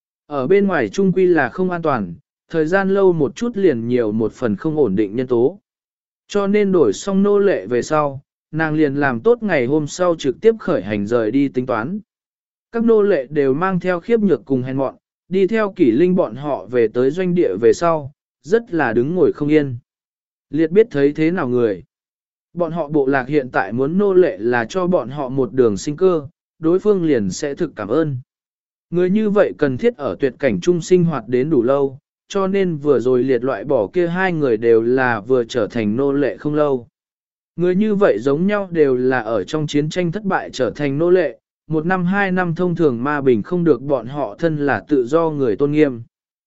Ở bên ngoài trung quy là không an toàn, thời gian lâu một chút liền nhiều một phần không ổn định nhân tố. Cho nên đổi xong nô lệ về sau, nàng liền làm tốt ngày hôm sau trực tiếp khởi hành rời đi tính toán. Các nô lệ đều mang theo khiếp nhược cùng hèn mọn, đi theo Kỷ Linh bọn họ về tới doanh địa về sau, rất là đứng ngồi không yên. Liệt biết thấy thế nào người. Bọn họ bộ lạc hiện tại muốn nô lệ là cho bọn họ một đường sinh cơ, đối phương liền sẽ thực cảm ơn. Người như vậy cần thiết ở tuyệt cảnh chung sinh hoạt đến đủ lâu, cho nên vừa rồi liệt loại bỏ kia hai người đều là vừa trở thành nô lệ không lâu. Người như vậy giống nhau đều là ở trong chiến tranh thất bại trở thành nô lệ, 1 năm 2 năm thông thường ma bình không được bọn họ thân là tự do người tôn nghiêm.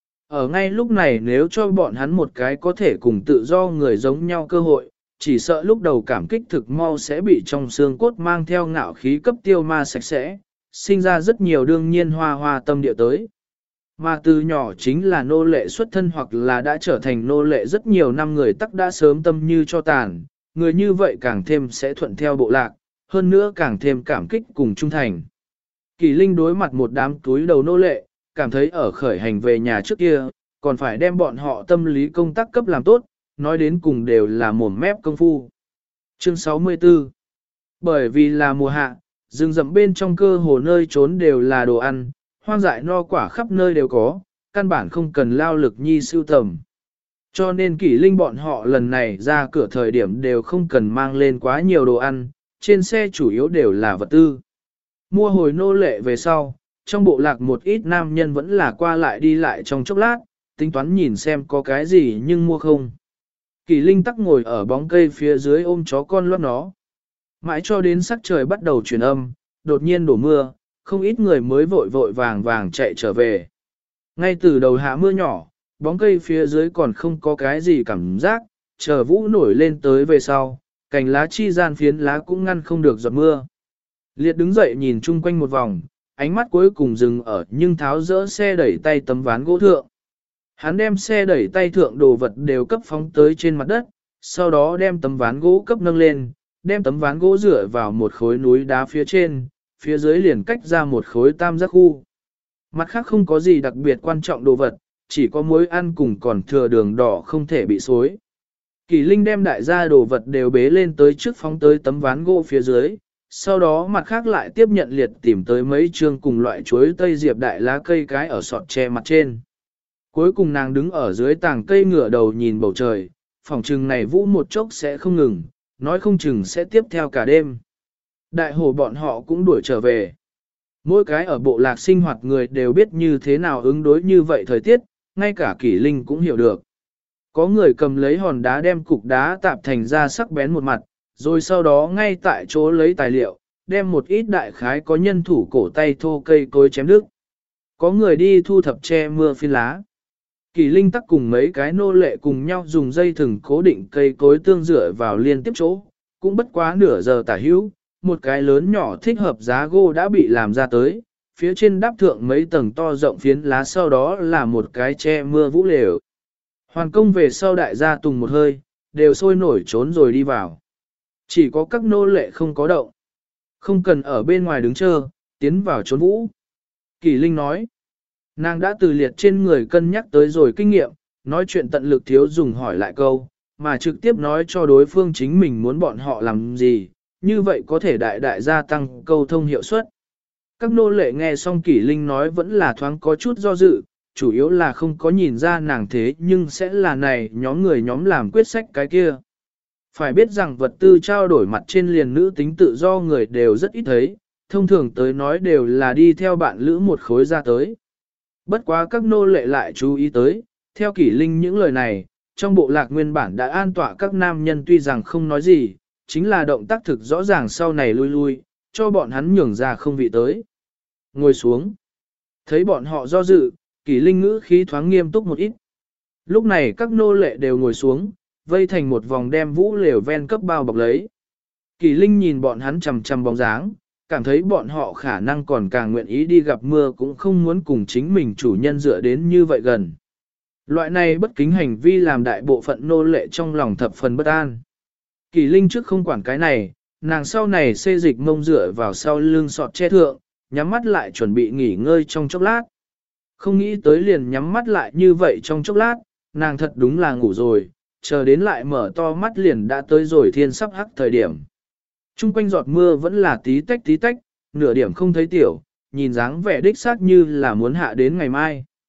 Ở ngay lúc này nếu cho bọn hắn một cái có thể cùng tự do người giống nhau cơ hội, chỉ sợ lúc đầu cảm kích thực mau sẽ bị trong xương cốt mang theo ngạo khí cấp tiêu ma sạch sẽ, sinh ra rất nhiều đương nhiên hoa hoa tâm địa tới. Mà từ nhỏ chính là nô lệ xuất thân hoặc là đã trở thành nô lệ rất nhiều năm người tắc đã sớm tâm như cho tàn, người như vậy càng thêm sẽ thuận theo bộ lạc, hơn nữa càng thêm cảm kích cùng trung thành. Kỳ Linh đối mặt một đám túi đầu nô lệ, cảm thấy ở khởi hành về nhà trước kia, còn phải đem bọn họ tâm lý công tác cấp làm tốt, nói đến cùng đều là mồm mép công phu. Chương 64 Bởi vì là mùa hạ, rừng rậm bên trong cơ hồ nơi trốn đều là đồ ăn, hoang dại no quả khắp nơi đều có, căn bản không cần lao lực nhi sưu tầm. Cho nên Kỷ Linh bọn họ lần này ra cửa thời điểm đều không cần mang lên quá nhiều đồ ăn, trên xe chủ yếu đều là vật tư. Mua hồi nô lệ về sau, trong bộ lạc một ít nam nhân vẫn là qua lại đi lại trong chốc lát, tính toán nhìn xem có cái gì nhưng mua không. Kỷ Linh tắc ngồi ở bóng cây phía dưới ôm chó con lót nó. Mãi cho đến sắc trời bắt đầu chuyển âm, đột nhiên đổ mưa, không ít người mới vội vội vàng vàng chạy trở về. Ngay từ đầu hạ mưa nhỏ, bóng cây phía dưới còn không có cái gì cảm giác, chờ vũ nổi lên tới về sau, cành lá chi gian phiến lá cũng ngăn không được giọt mưa. Liệt đứng dậy nhìn chung quanh một vòng, ánh mắt cuối cùng dừng ở nhưng tháo dỡ xe đẩy tay tấm ván gỗ thượng. Hắn đem xe đẩy tay thượng đồ vật đều cấp phóng tới trên mặt đất, sau đó đem tấm ván gỗ cấp nâng lên, đem tấm ván gỗ dựa vào một khối núi đá phía trên, phía dưới liền cách ra một khối tam giác khu. Mặt khác không có gì đặc biệt quan trọng đồ vật, chỉ có muối ăn cùng còn thừa đường đỏ không thể bị xối. Kỳ Linh đem đại gia đồ vật đều bế lên tới trước phóng tới tấm ván gỗ phía dưới, sau đó mặt khác lại tiếp nhận liệt tìm tới mấy chương cùng loại chuối tây diệp đại lá cây cái ở sọt tre mặt trên. Cuối cùng nàng đứng ở dưới tàng cây ngửa đầu nhìn bầu trời, phòng trừng này vũ một chốc sẽ không ngừng, nói không chừng sẽ tiếp theo cả đêm. Đại hồ bọn họ cũng đuổi trở về. Mỗi cái ở bộ lạc sinh hoạt người đều biết như thế nào ứng đối như vậy thời tiết, ngay cả Kỷ Linh cũng hiểu được. Có người cầm lấy hòn đá đem cục đá tạp thành ra sắc bén một mặt, rồi sau đó ngay tại chỗ lấy tài liệu, đem một ít đại khái có nhân thủ cổ tay thô cây cối chém đứt. Có người đi thu thập che mưa phiến lá. Kỳ Linh tắc cùng mấy cái nô lệ cùng nhau dùng dây thừng cố định cây cối tương dựa vào liên tiếp chỗ, cũng bất quá nửa giờ tả hữu, một cái lớn nhỏ thích hợp giá gỗ đã bị làm ra tới, phía trên đáp thượng mấy tầng to rộng phiến lá sau đó là một cái che mưa vũ lều. Hoàn công về sau đại gia tùng một hơi, đều sôi nổi trốn rồi đi vào. Chỉ có các nô lệ không có động. Không cần ở bên ngoài đứng chờ, tiến vào trốn vũ. Kỳ Linh nói, nàng đã từ liệt trên người cân nhắc tới rồi kinh nghiệm, nói chuyện tận lực thiếu dùng hỏi lại câu, mà trực tiếp nói cho đối phương chính mình muốn bọn họ làm gì, như vậy có thể đại gia tăng câu thông hiệu suất. Các nô lệ nghe xong Kỷ Linh nói vẫn là thoáng có chút do dự, chủ yếu là không có nhìn ra nàng thế nhưng sẽ là này nhóm làm quyết sách cái kia. Phải biết rằng vật tư trao đổi mặt trên liền nữ tính tự do người đều rất ít thấy, thông thường tới nói đều là đi theo bạn lữ một khối ra tới. Bất quá các nô lệ lại chú ý tới, theo Kỷ Linh những lời này, trong bộ lạc nguyên bản đã an tọa các nam nhân tuy rằng không nói gì, chính là động tác thực rõ ràng sau này lui lui, cho bọn hắn nhường ra không vị tới. Ngồi xuống. Thấy bọn họ do dự, Kỷ Linh ngữ khí thoáng nghiêm túc một ít. Lúc này các nô lệ đều ngồi xuống, vây thành một vòng đem vũ lều ven cấp bao bọc lấy. Kỷ Linh nhìn bọn hắn chằm chằm bóng dáng, cảm thấy bọn họ khả năng còn càng nguyện ý đi gặp mưa cũng không muốn cùng chính mình chủ nhân dựa đến như vậy gần. Loại này bất kính hành vi làm đại bộ phận nô lệ trong lòng thập phần bất an. Kỷ Linh trước không quản cái này, nàng sau này xê dịch mông dựa vào sau lưng sọt che thượng, nhắm mắt lại chuẩn bị nghỉ ngơi trong chốc lát. Không nghĩ tới liền nhắm mắt lại như vậy trong chốc lát, nàng thật đúng là ngủ rồi, chờ đến lại mở to mắt liền đã tới rồi thiên sắp hắc thời điểm. Trung quanh giọt mưa vẫn là tí tách, nửa điểm không thấy tiểu, nhìn dáng vẻ đích xác như là muốn hạ đến ngày mai.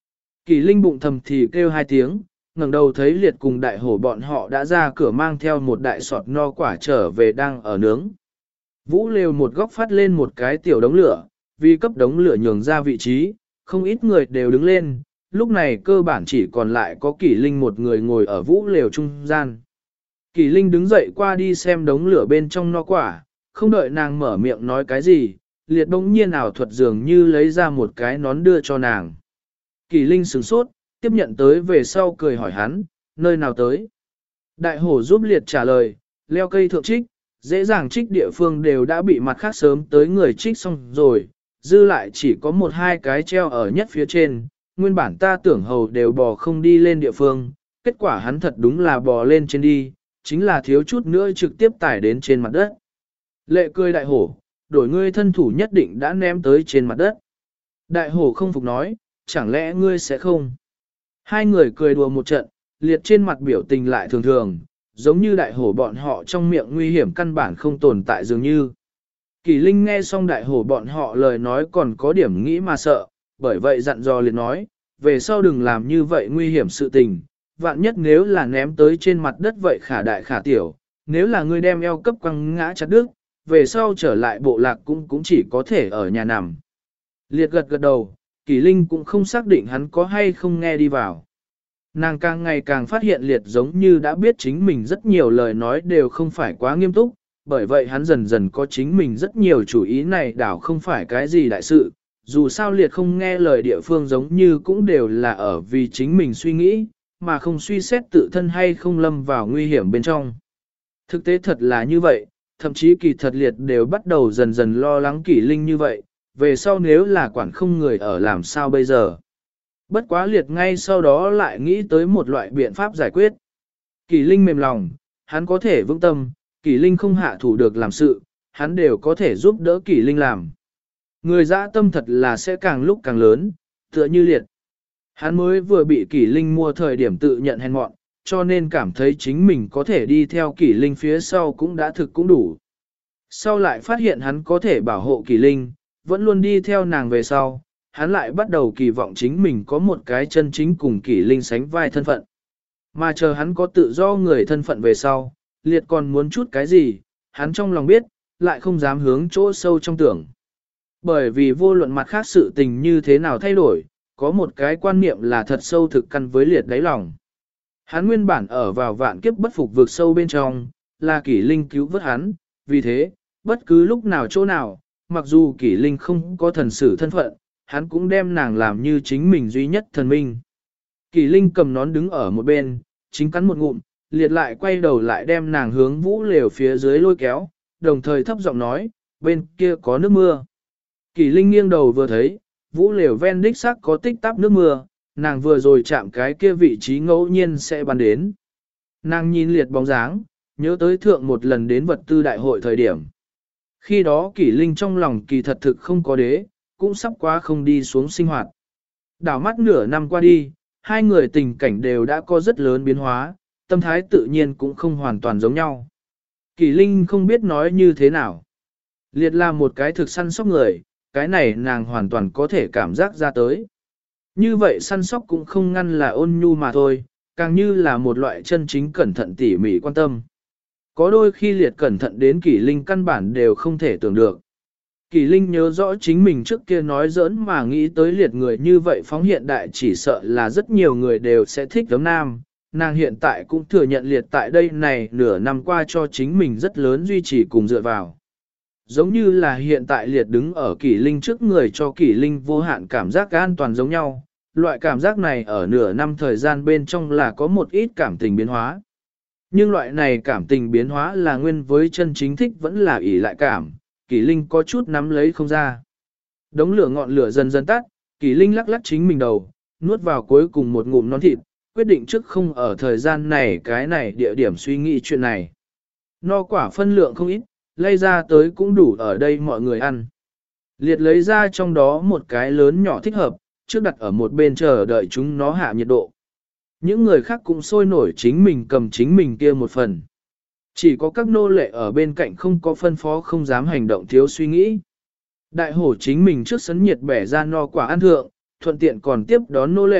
Kỷ Linh bụng thầm thì kêu hai tiếng, ngẩng đầu thấy liệt cùng đại hổ bọn họ đã ra cửa mang theo một đại sọt no quả trở về đang ở nướng. Vũ lều một góc phát lên một cái tiểu đống lửa, vì cấp đống lửa nhường ra vị trí, không ít người đều đứng lên, lúc này cơ bản chỉ còn lại có Kỷ Linh một người ngồi ở vũ lều trung gian. Kỷ Linh đứng dậy qua đi xem đống lửa bên trong no quả, không đợi nàng mở miệng nói cái gì, liệt bỗng nhiên ảo thuật dường như lấy ra một cái nón đưa cho nàng. Kỷ Linh sửng sốt, tiếp nhận tới về sau cười hỏi hắn, nơi nào tới. Đại hổ giúp liệt trả lời, leo cây thượng trích, dễ dàng trích địa phương đều đã bị mặt khác sớm tới người trích xong rồi, dư lại chỉ có một hai cái treo ở nhất phía trên, nguyên bản ta tưởng hầu đều bò không đi lên địa phương, kết quả hắn thật đúng là bò lên trên đi, chính là thiếu chút nữa trực tiếp tải đến trên mặt đất. Lệ cười đại hổ, đổi ngươi thân thủ nhất định đã ném tới trên mặt đất. Đại hổ không phục nói, chẳng lẽ ngươi sẽ không? Hai người cười đùa một trận, liệt trên mặt biểu tình lại thường thường, giống như đại hổ bọn họ trong miệng nguy hiểm căn bản không tồn tại dường như. Kỳ Linh nghe xong đại hổ bọn họ lời nói còn có điểm nghĩ mà sợ, bởi vậy dặn dò liệt nói, về sau đừng làm như vậy nguy hiểm sự tình, vạn nhất nếu là ném tới trên mặt đất vậy khả đại khả tiểu, nếu là ngươi đem eo cấp quăng ngã chặt đứt, về sau trở lại bộ lạc cũng chỉ có thể ở nhà nằm. Liệt gật gật đầu, Kỳ Linh cũng không xác định hắn có hay không nghe đi vào. Nàng càng ngày càng phát hiện liệt giống như đã biết chính mình rất nhiều lời nói đều không phải quá nghiêm túc, bởi vậy hắn dần dần có chính mình rất nhiều chủ ý này đảo không phải cái gì đại sự, dù sao liệt không nghe lời địa phương giống như cũng đều là ở vì chính mình suy nghĩ, mà không suy xét tự thân hay không lâm vào nguy hiểm bên trong. Thực tế thật là như vậy, thậm chí kỳ thật liệt đều bắt đầu dần dần lo lắng Kỷ Linh như vậy, về sau nếu là quản không người ở làm sao bây giờ. Bất quá liệt ngay sau đó lại nghĩ tới một loại biện pháp giải quyết. Kỷ Linh mềm lòng, hắn có thể vững tâm, Kỷ Linh không hạ thủ được làm sự, hắn đều có thể giúp đỡ Kỷ Linh làm. Người dã tâm thật là sẽ càng lúc càng lớn, tựa như liệt. Hắn mới vừa bị Kỷ Linh mua thời điểm tự nhận hèn mọn, cho nên cảm thấy chính mình có thể đi theo Kỷ Linh phía sau cũng đã thực cũng đủ. Sau lại phát hiện hắn có thể bảo hộ Kỷ Linh, vẫn luôn đi theo nàng về sau, hắn lại bắt đầu kỳ vọng chính mình có một cái chân chính cùng Kỷ Linh sánh vai thân phận. Mà chờ hắn có tự do người thân phận về sau, liệt còn muốn chút cái gì, hắn trong lòng biết, lại không dám hướng chỗ sâu trong tưởng. Bởi vì vô luận mặt khác sự tình như thế nào thay đổi, có một cái quan niệm là thật sâu thực căn với liệt đáy lòng. Hắn nguyên bản ở vào vạn kiếp bất phục vượt sâu bên trong, là Kỷ Linh cứu vớt hắn, vì thế, bất cứ lúc nào chỗ nào, mặc dù Kỷ Linh không có thần sử thân phận, hắn cũng đem nàng làm như chính mình duy nhất thần minh. Kỷ Linh cầm nón đứng ở một bên, chính cắn một ngụm, liệt lại quay đầu lại đem nàng hướng vũ lều phía dưới lôi kéo, đồng thời thấp giọng nói, bên kia có nước mưa. Kỷ Linh nghiêng đầu vừa thấy, vũ lều ven đích xác có tích tắp nước mưa, nàng vừa rồi chạm cái kia vị trí ngẫu nhiên sẽ bắn đến. Nàng nhìn liệt bóng dáng, nhớ tới thượng một lần đến vật tư đại hội thời điểm. Khi đó Kỷ Linh trong lòng kỳ thật thực không có đế, cũng sắp quá không đi xuống sinh hoạt. Đảo mắt nửa năm qua đi, hai người tình cảnh đều đã có rất lớn biến hóa, tâm thái tự nhiên cũng không hoàn toàn giống nhau. Kỷ Linh không biết nói như thế nào. Liệt là một cái thực săn sóc người, cái này nàng hoàn toàn có thể cảm giác ra tới. Như vậy săn sóc cũng không ngăn là ôn nhu mà thôi, càng như là một loại chân chính cẩn thận tỉ mỉ quan tâm. Có đôi khi liệt cẩn thận đến Kỷ Linh căn bản đều không thể tưởng được. Kỷ Linh nhớ rõ chính mình trước kia nói giỡn mà nghĩ tới liệt người như vậy phóng hiện đại chỉ sợ là rất nhiều người đều sẽ thích giống nam. Nàng hiện tại cũng thừa nhận liệt tại đây này nửa năm qua cho chính mình rất lớn duy trì cùng dựa vào. Giống như là hiện tại liệt đứng ở Kỷ Linh trước người cho Kỷ Linh vô hạn cảm giác an toàn giống nhau. Loại cảm giác này ở nửa năm thời gian bên trong là có một ít cảm tình biến hóa. Nhưng loại này cảm tình biến hóa là nguyên với chân chính thích vẫn là ỷ lại cảm, Kỷ Linh có chút nắm lấy không ra. Đống lửa ngọn lửa dần dần tắt, Kỷ Linh lắc lắc chính mình đầu, nuốt vào cuối cùng một ngụm non thịt, quyết định trước không ở thời gian này cái này địa điểm suy nghĩ chuyện này. No quả phân lượng không ít, lay ra tới cũng đủ ở đây mọi người ăn. Liệt lấy ra trong đó một cái lớn nhỏ thích hợp, trước đặt ở một bên chờ đợi chúng nó hạ nhiệt độ. Những người khác cũng sôi nổi chính mình cầm chính mình kia một phần. Chỉ có các nô lệ ở bên cạnh không có phân phó không dám hành động thiếu suy nghĩ. Đại hổ chính mình trước sấn nhiệt bẻ ra no quả ăn thượng, thuận tiện còn tiếp đón nô lệ,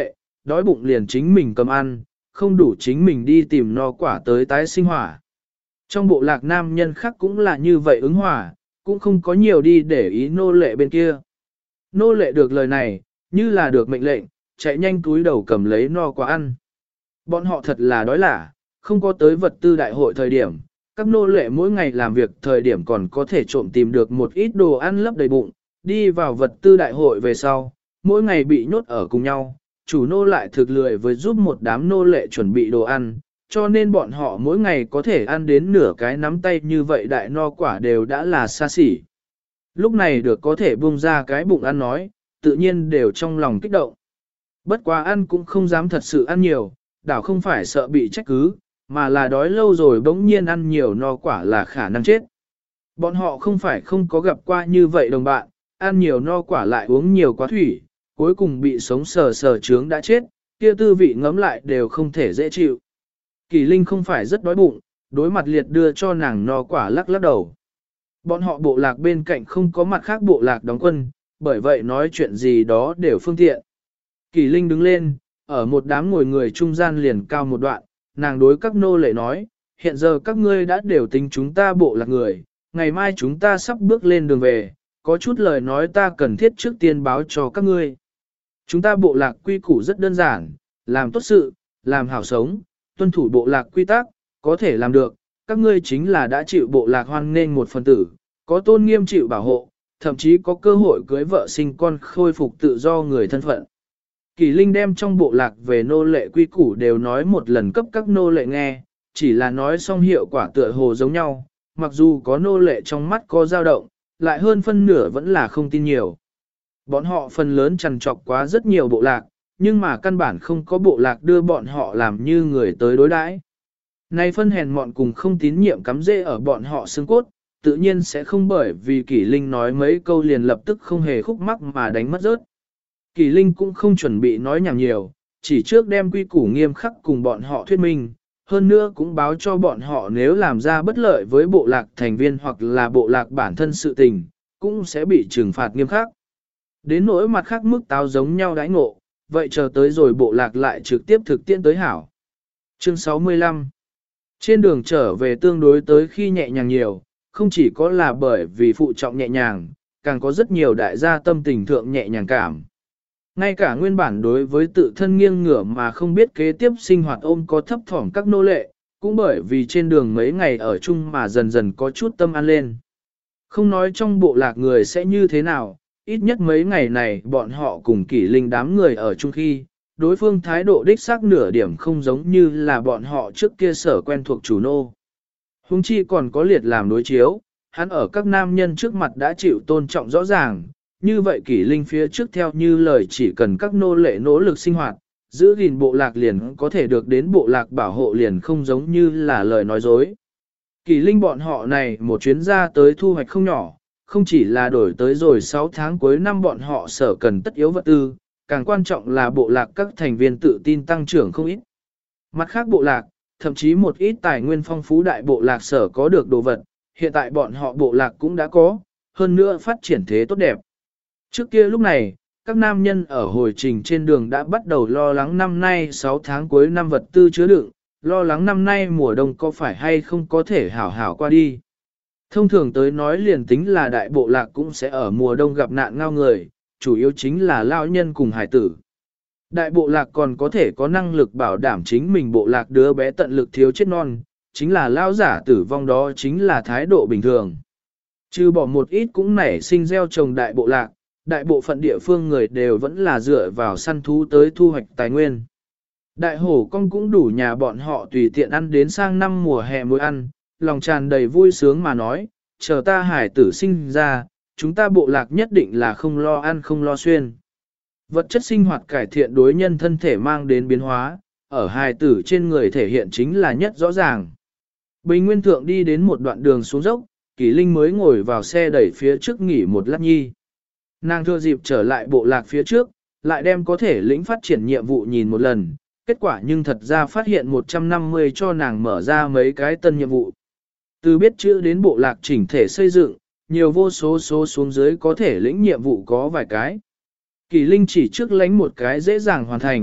đói bụng liền chính mình cầm ăn, không đủ chính mình đi tìm no quả tới tái sinh hỏa. Trong bộ lạc nam nhân khác cũng là như vậy ứng hỏa, cũng không có nhiều đi để ý nô lệ bên kia. Nô lệ được lời này, như là được mệnh lệnh, chạy nhanh túi đầu cầm lấy no quả ăn. Bọn họ thật là đói lả, không có tới vật tư đại hội thời điểm, các nô lệ mỗi ngày làm việc thời điểm còn có thể trộm tìm được một ít đồ ăn lấp đầy bụng, đi vào vật tư đại hội về sau, mỗi ngày bị nhốt ở cùng nhau, chủ nô lại thực lười với giúp một đám nô lệ chuẩn bị đồ ăn, cho nên bọn họ mỗi ngày có thể ăn đến nửa cái nắm tay như vậy đại no quả đều đã là xa xỉ. Lúc này được có thể buông ra cái bụng ăn nói, tự nhiên đều trong lòng kích động. Bất quá ăn cũng không dám thật sự ăn nhiều, đảo không phải sợ bị trách cứ, mà là đói lâu rồi bỗng nhiên ăn nhiều no quả là khả năng chết. Bọn họ không phải không có gặp qua như vậy đồng bạn, ăn nhiều no quả lại uống nhiều quá thủy, cuối cùng bị sống sờ sờ trướng đã chết, kia tư vị ngấm lại đều không thể dễ chịu. Kỳ Linh không phải rất đói bụng, đối mặt liệt đưa cho nàng no quả lắc lắc đầu. Bọn họ bộ lạc bên cạnh không có mặt khác bộ lạc đóng quân, bởi vậy nói chuyện gì đó đều phương tiện. Kỳ Linh đứng lên, ở một đám ngồi người trung gian liền cao một đoạn, nàng đối các nô lệ nói, hiện giờ các ngươi đã đều tính chúng ta bộ lạc người, ngày mai chúng ta sắp bước lên đường về, có chút lời nói ta cần thiết trước tiên báo cho các ngươi. Chúng ta bộ lạc quy củ rất đơn giản, làm tốt sự, làm hảo sống, tuân thủ bộ lạc quy tắc, có thể làm được, các ngươi chính là đã chịu bộ lạc hoan nghênh một phần tử, có tôn nghiêm chịu bảo hộ, thậm chí có cơ hội cưới vợ sinh con khôi phục tự do người thân phận. Kỳ Linh đem trong bộ lạc về nô lệ quy củ đều nói một lần cấp các nô lệ nghe, chỉ là nói xong hiệu quả tựa hồ giống nhau, mặc dù có nô lệ trong mắt có dao động, lại hơn phân nửa vẫn là không tin nhiều. Bọn họ phần lớn trằn trọc quá rất nhiều bộ lạc, nhưng mà căn bản không có bộ lạc đưa bọn họ làm như người tới đối đãi. Nay phân hèn mọn cùng không tín nhiệm cắm rễ ở bọn họ xương cốt, tự nhiên sẽ không bởi vì Kỷ Linh nói mấy câu liền lập tức không hề khúc mắc mà đánh mất rớt. Kỷ Linh cũng không chuẩn bị nói nhảm nhiều, chỉ trước đem quy củ nghiêm khắc cùng bọn họ thuyết minh, hơn nữa cũng báo cho bọn họ nếu làm ra bất lợi với bộ lạc thành viên hoặc là bộ lạc bản thân sự tình, cũng sẽ bị trừng phạt nghiêm khắc. Đến nỗi mặt khác mức táo giống nhau đãi ngộ, vậy chờ tới rồi bộ lạc lại trực tiếp thực tiễn tới hảo. Chương 65 Trên đường trở về tương đối tới khi nhẹ nhàng nhiều, không chỉ có là bởi vì phụ trọng nhẹ nhàng, càng có rất nhiều đại gia tâm tình thượng nhẹ nhàng cảm. Ngay cả nguyên bản đối với tự thân nghiêng ngửa mà không biết kế tiếp sinh hoạt ôm có thấp thỏm các nô lệ, cũng bởi vì trên đường mấy ngày ở chung mà dần dần có chút tâm an lên. Không nói trong bộ lạc người sẽ như thế nào, ít nhất mấy ngày này bọn họ cùng Kỷ Linh đám người ở chung khi, đối phương thái độ đích xác nửa điểm không giống như là bọn họ trước kia sở quen thuộc chủ nô. Hùng chi còn có liệt làm đối chiếu, hắn ở các nam nhân trước mặt đã chịu tôn trọng rõ ràng, như vậy Kỷ Linh phía trước theo như lời chỉ cần các nô lệ nỗ lực sinh hoạt, giữ gìn bộ lạc liền có thể được đến bộ lạc bảo hộ liền không giống như là lời nói dối. Kỷ Linh bọn họ này một chuyến ra tới thu hoạch không nhỏ, không chỉ là đổi tới rồi 6 tháng cuối năm bọn họ sở cần tất yếu vật tư, càng quan trọng là bộ lạc các thành viên tự tin tăng trưởng không ít. Mặt khác bộ lạc, thậm chí một ít tài nguyên phong phú đại bộ lạc sở có được đồ vật, hiện tại bọn họ bộ lạc cũng đã có, hơn nữa phát triển thế tốt đẹp. Trước kia lúc này, các nam nhân ở hồi trình trên đường đã bắt đầu lo lắng năm nay 6 tháng cuối năm vật tư chứa đựng, lo lắng năm nay mùa đông có phải hay không có thể hảo hảo qua đi. Thông thường tới nói liền tính là đại bộ lạc cũng sẽ ở mùa đông gặp nạn ngao người, chủ yếu chính là lao nhân cùng hải tử. Đại bộ lạc còn có thể có năng lực bảo đảm chính mình bộ lạc đứa bé tận lực thiếu chết non, chính là lao giả tử vong đó chính là thái độ bình thường. Trừ bỏ một ít cũng nảy sinh gieo trồng đại bộ lạc, đại bộ phận địa phương người đều vẫn là dựa vào săn thú tới thu hoạch tài nguyên. Đại hổ con cũng đủ nhà bọn họ tùy tiện ăn đến sang năm mùa hè mới ăn, lòng tràn đầy vui sướng mà nói, chờ ta hải tử sinh ra, chúng ta bộ lạc nhất định là không lo ăn không lo xuyên. Vật chất sinh hoạt cải thiện đối nhân thân thể mang đến biến hóa, ở hài tử trên người thể hiện chính là nhất rõ ràng. Bình Nguyên Thượng đi đến một đoạn đường xuống dốc, Kỷ Linh mới ngồi vào xe đẩy phía trước nghỉ một lát nhi. Nàng thừa dịp trở lại bộ lạc phía trước, lại đem có thể lĩnh phát triển nhiệm vụ nhìn một lần, kết quả nhưng thật ra phát hiện 150 cho nàng mở ra mấy cái tân nhiệm vụ. Từ biết chữ đến bộ lạc chỉnh thể xây dựng, nhiều vô số số xuống dưới có thể lĩnh nhiệm vụ có vài cái. Kỳ Linh chỉ trước lánh một cái dễ dàng hoàn thành,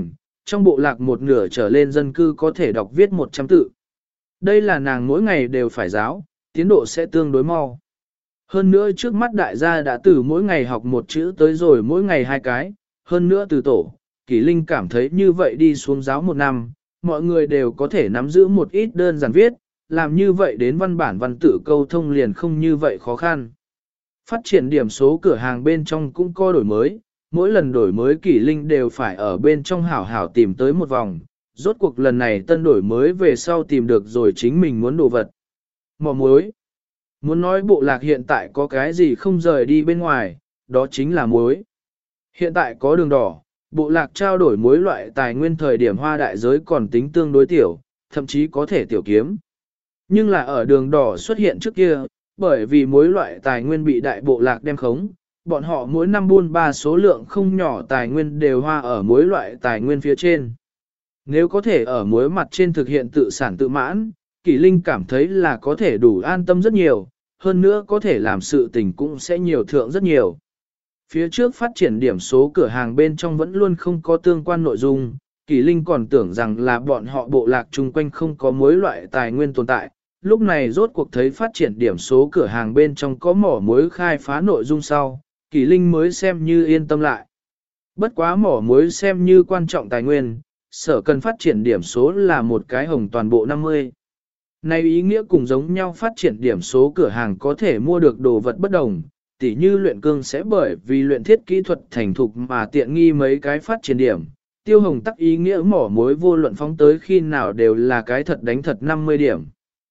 trong bộ lạc một nửa trở lên dân cư có thể đọc viết 100 tự. Đây là nàng mỗi ngày đều phải giáo, tiến độ sẽ tương đối mau. Hơn nữa trước mắt đại gia đã từ mỗi ngày học một chữ tới rồi mỗi ngày 2 cái, hơn nữa từ tổ, Kỷ Linh cảm thấy như vậy đi xuống giáo 1 năm, mọi người đều có thể nắm giữ một ít đơn giản viết, làm như vậy đến văn bản văn tự câu thông liền không như vậy khó khăn. Phát triển điểm số cửa hàng bên trong cũng có đổi mới, mỗi lần đổi mới Kỷ Linh đều phải ở bên trong hảo hảo tìm tới một vòng, rốt cuộc lần này tân đổi mới về sau tìm được rồi chính mình muốn đồ vật. Mỏ muối. Muốn nói bộ lạc hiện tại có cái gì không rời đi bên ngoài, đó chính là muối. Hiện tại có đường đỏ, bộ lạc trao đổi muối loại tài nguyên thời điểm hoa đại giới còn tính tương đối tiểu, thậm chí có thể tiểu kiếm. Nhưng là ở đường đỏ xuất hiện trước kia, bởi vì muối loại tài nguyên bị đại bộ lạc đem khống, bọn họ mỗi năm buôn ba số lượng không nhỏ tài nguyên đều hoa ở muối loại tài nguyên phía trên. Nếu có thể ở muối mặt trên thực hiện tự sản tự mãn, Kỷ Linh cảm thấy là có thể đủ an tâm rất nhiều, hơn nữa có thể làm sự tình cũng sẽ nhiều thượng rất nhiều. Phía trước phát triển điểm số cửa hàng bên trong vẫn luôn không có tương quan nội dung, Kỷ Linh còn tưởng rằng là bọn họ bộ lạc chung quanh không có muối loại tài nguyên tồn tại. Lúc này rốt cuộc thấy phát triển điểm số cửa hàng bên trong có mỏ muối khai phá nội dung sau, Kỷ Linh mới xem như yên tâm lại. Bất quá mỏ muối xem như quan trọng tài nguyên, sở cần phát triển điểm số là một cái hồng toàn bộ 50. Này ý nghĩa cùng giống nhau phát triển điểm số cửa hàng có thể mua được đồ vật bất đồng, tỉ như luyện cương sẽ bởi vì luyện thiết kỹ thuật thành thục mà tiện nghi mấy cái phát triển điểm. Tiêu hồng tắc ý nghĩa mỏ muối vô luận phóng tới khi nào đều là cái thật đánh thật 50 điểm.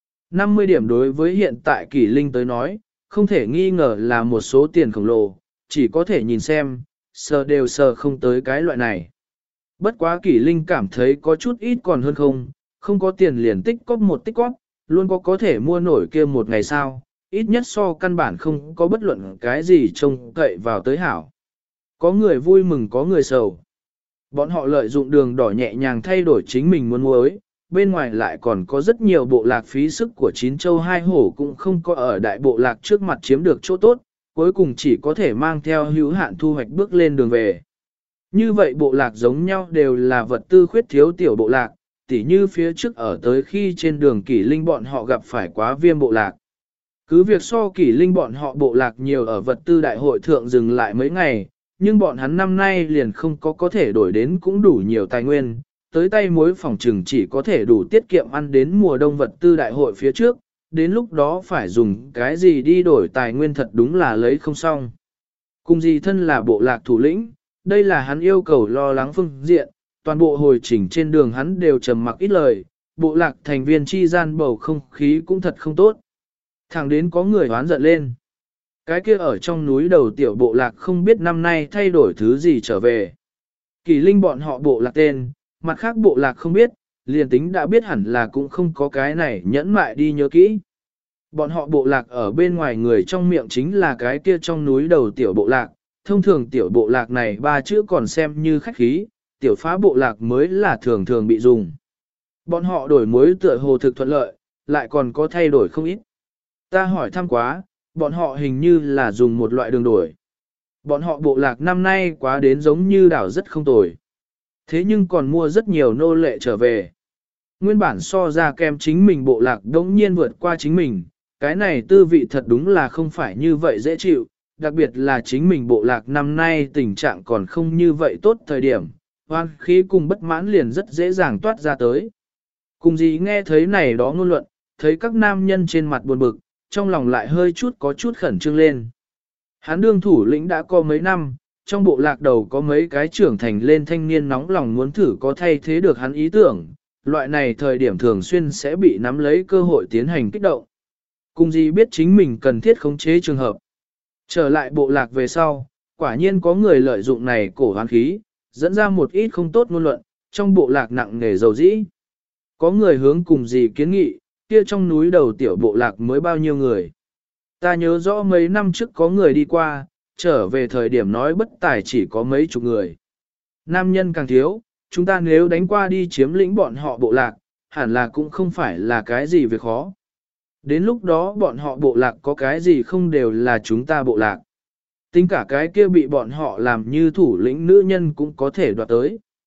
50 điểm đối với hiện tại Kỷ Linh tới nói, không thể nghi ngờ là một số tiền khổng lồ, chỉ có thể nhìn xem, sờ đều sờ không tới cái loại này. Bất quá Kỷ Linh cảm thấy có chút ít còn hơn không có tiền liền tích cóp một tích cóp, luôn có thể mua nổi kia một ngày sau, ít nhất so căn bản không có bất luận cái gì trông cậy vào tới hảo. Có người vui mừng có người sầu. Bọn họ lợi dụng đường đỏ nhẹ nhàng thay đổi chính mình muốn muối, bên ngoài lại còn có rất nhiều bộ lạc phí sức của chín châu hai hổ cũng không có ở đại bộ lạc trước mặt chiếm được chỗ tốt, cuối cùng chỉ có thể mang theo hữu hạn thu hoạch bước lên đường về. Như vậy bộ lạc giống nhau đều là vật tư khuyết thiếu tiểu bộ lạc, tỉ như phía trước ở tới khi trên đường Kỷ Linh bọn họ gặp phải quá viêm bộ lạc. Cứ việc so Kỷ Linh bọn họ bộ lạc nhiều ở vật tư đại hội thượng dừng lại mấy ngày, nhưng bọn hắn năm nay liền không có thể đổi đến cũng đủ nhiều tài nguyên, tới tay muối phòng trừng chỉ có thể đủ tiết kiệm ăn đến mùa đông vật tư đại hội phía trước, đến lúc đó phải dùng cái gì đi đổi tài nguyên thật đúng là lấy không xong. Cùng gì thân là bộ lạc thủ lĩnh, đây là hắn yêu cầu lo lắng phương diện, toàn bộ hồi trình trên đường hắn đều trầm mặc ít lời, bộ lạc thành viên chi gian bầu không khí cũng thật không tốt. Thẳng đến có người hoán giận lên. Cái kia ở trong núi đầu tiểu bộ lạc không biết năm nay thay đổi thứ gì trở về. Kỷ Linh bọn họ bộ lạc tên, mặt khác bộ lạc không biết, liền tính đã biết hẳn là cũng không có cái này nhẫn mại đi nhớ kỹ. Bọn họ bộ lạc ở bên ngoài người trong miệng chính là cái kia trong núi đầu tiểu bộ lạc, thông thường tiểu bộ lạc này 3 chữ còn xem như khách khí, tiểu phá bộ lạc mới là thường thường bị dùng. Bọn họ đổi muối tựa hồ thực thuận lợi, lại còn có thay đổi không ít. Ta hỏi thăm quá, bọn họ hình như là dùng một loại đường đổi. Bọn họ bộ lạc năm nay quá đến giống như đảo rất không tồi. Thế nhưng còn mua rất nhiều nô lệ trở về. Nguyên bản so ra kem chính mình bộ lạc đống nhiên vượt qua chính mình, cái này tư vị thật đúng là không phải như vậy dễ chịu, đặc biệt là chính mình bộ lạc năm nay tình trạng còn không như vậy tốt thời điểm, hoan khí cùng bất mãn liền rất dễ dàng toát ra tới. Cùng gì nghe thấy này đó ngôn luận, thấy các nam nhân trên mặt buồn bực, trong lòng lại hơi chút có chút khẩn trương lên. Hắn đương thủ lĩnh đã có mấy năm, trong bộ lạc đầu có mấy cái trưởng thành lên thanh niên nóng lòng muốn thử có thay thế được hắn ý tưởng, loại này thời điểm thường xuyên sẽ bị nắm lấy cơ hội tiến hành kích động. Cùng gì biết chính mình cần thiết khống chế trường hợp. Trở lại bộ lạc về sau, quả nhiên có người lợi dụng này cổ hoán khí, dẫn ra một ít không tốt ngôn luận, trong bộ lạc nặng nề dầu dĩ. Có người hướng cùng gì kiến nghị, kia trong núi đầu tiểu bộ lạc mới bao nhiêu người. Ta nhớ rõ mấy năm trước có người đi qua, trở về thời điểm nói bất tài chỉ có mấy chục người. Nam nhân càng thiếu, chúng ta nếu đánh qua đi chiếm lĩnh bọn họ bộ lạc, hẳn là cũng không phải là cái gì việc khó. Đến lúc đó bọn họ bộ lạc có cái gì không đều là chúng ta bộ lạc. Tính cả cái kia bị bọn họ làm như thủ lĩnh nữ nhân cũng có thể đoạt tới.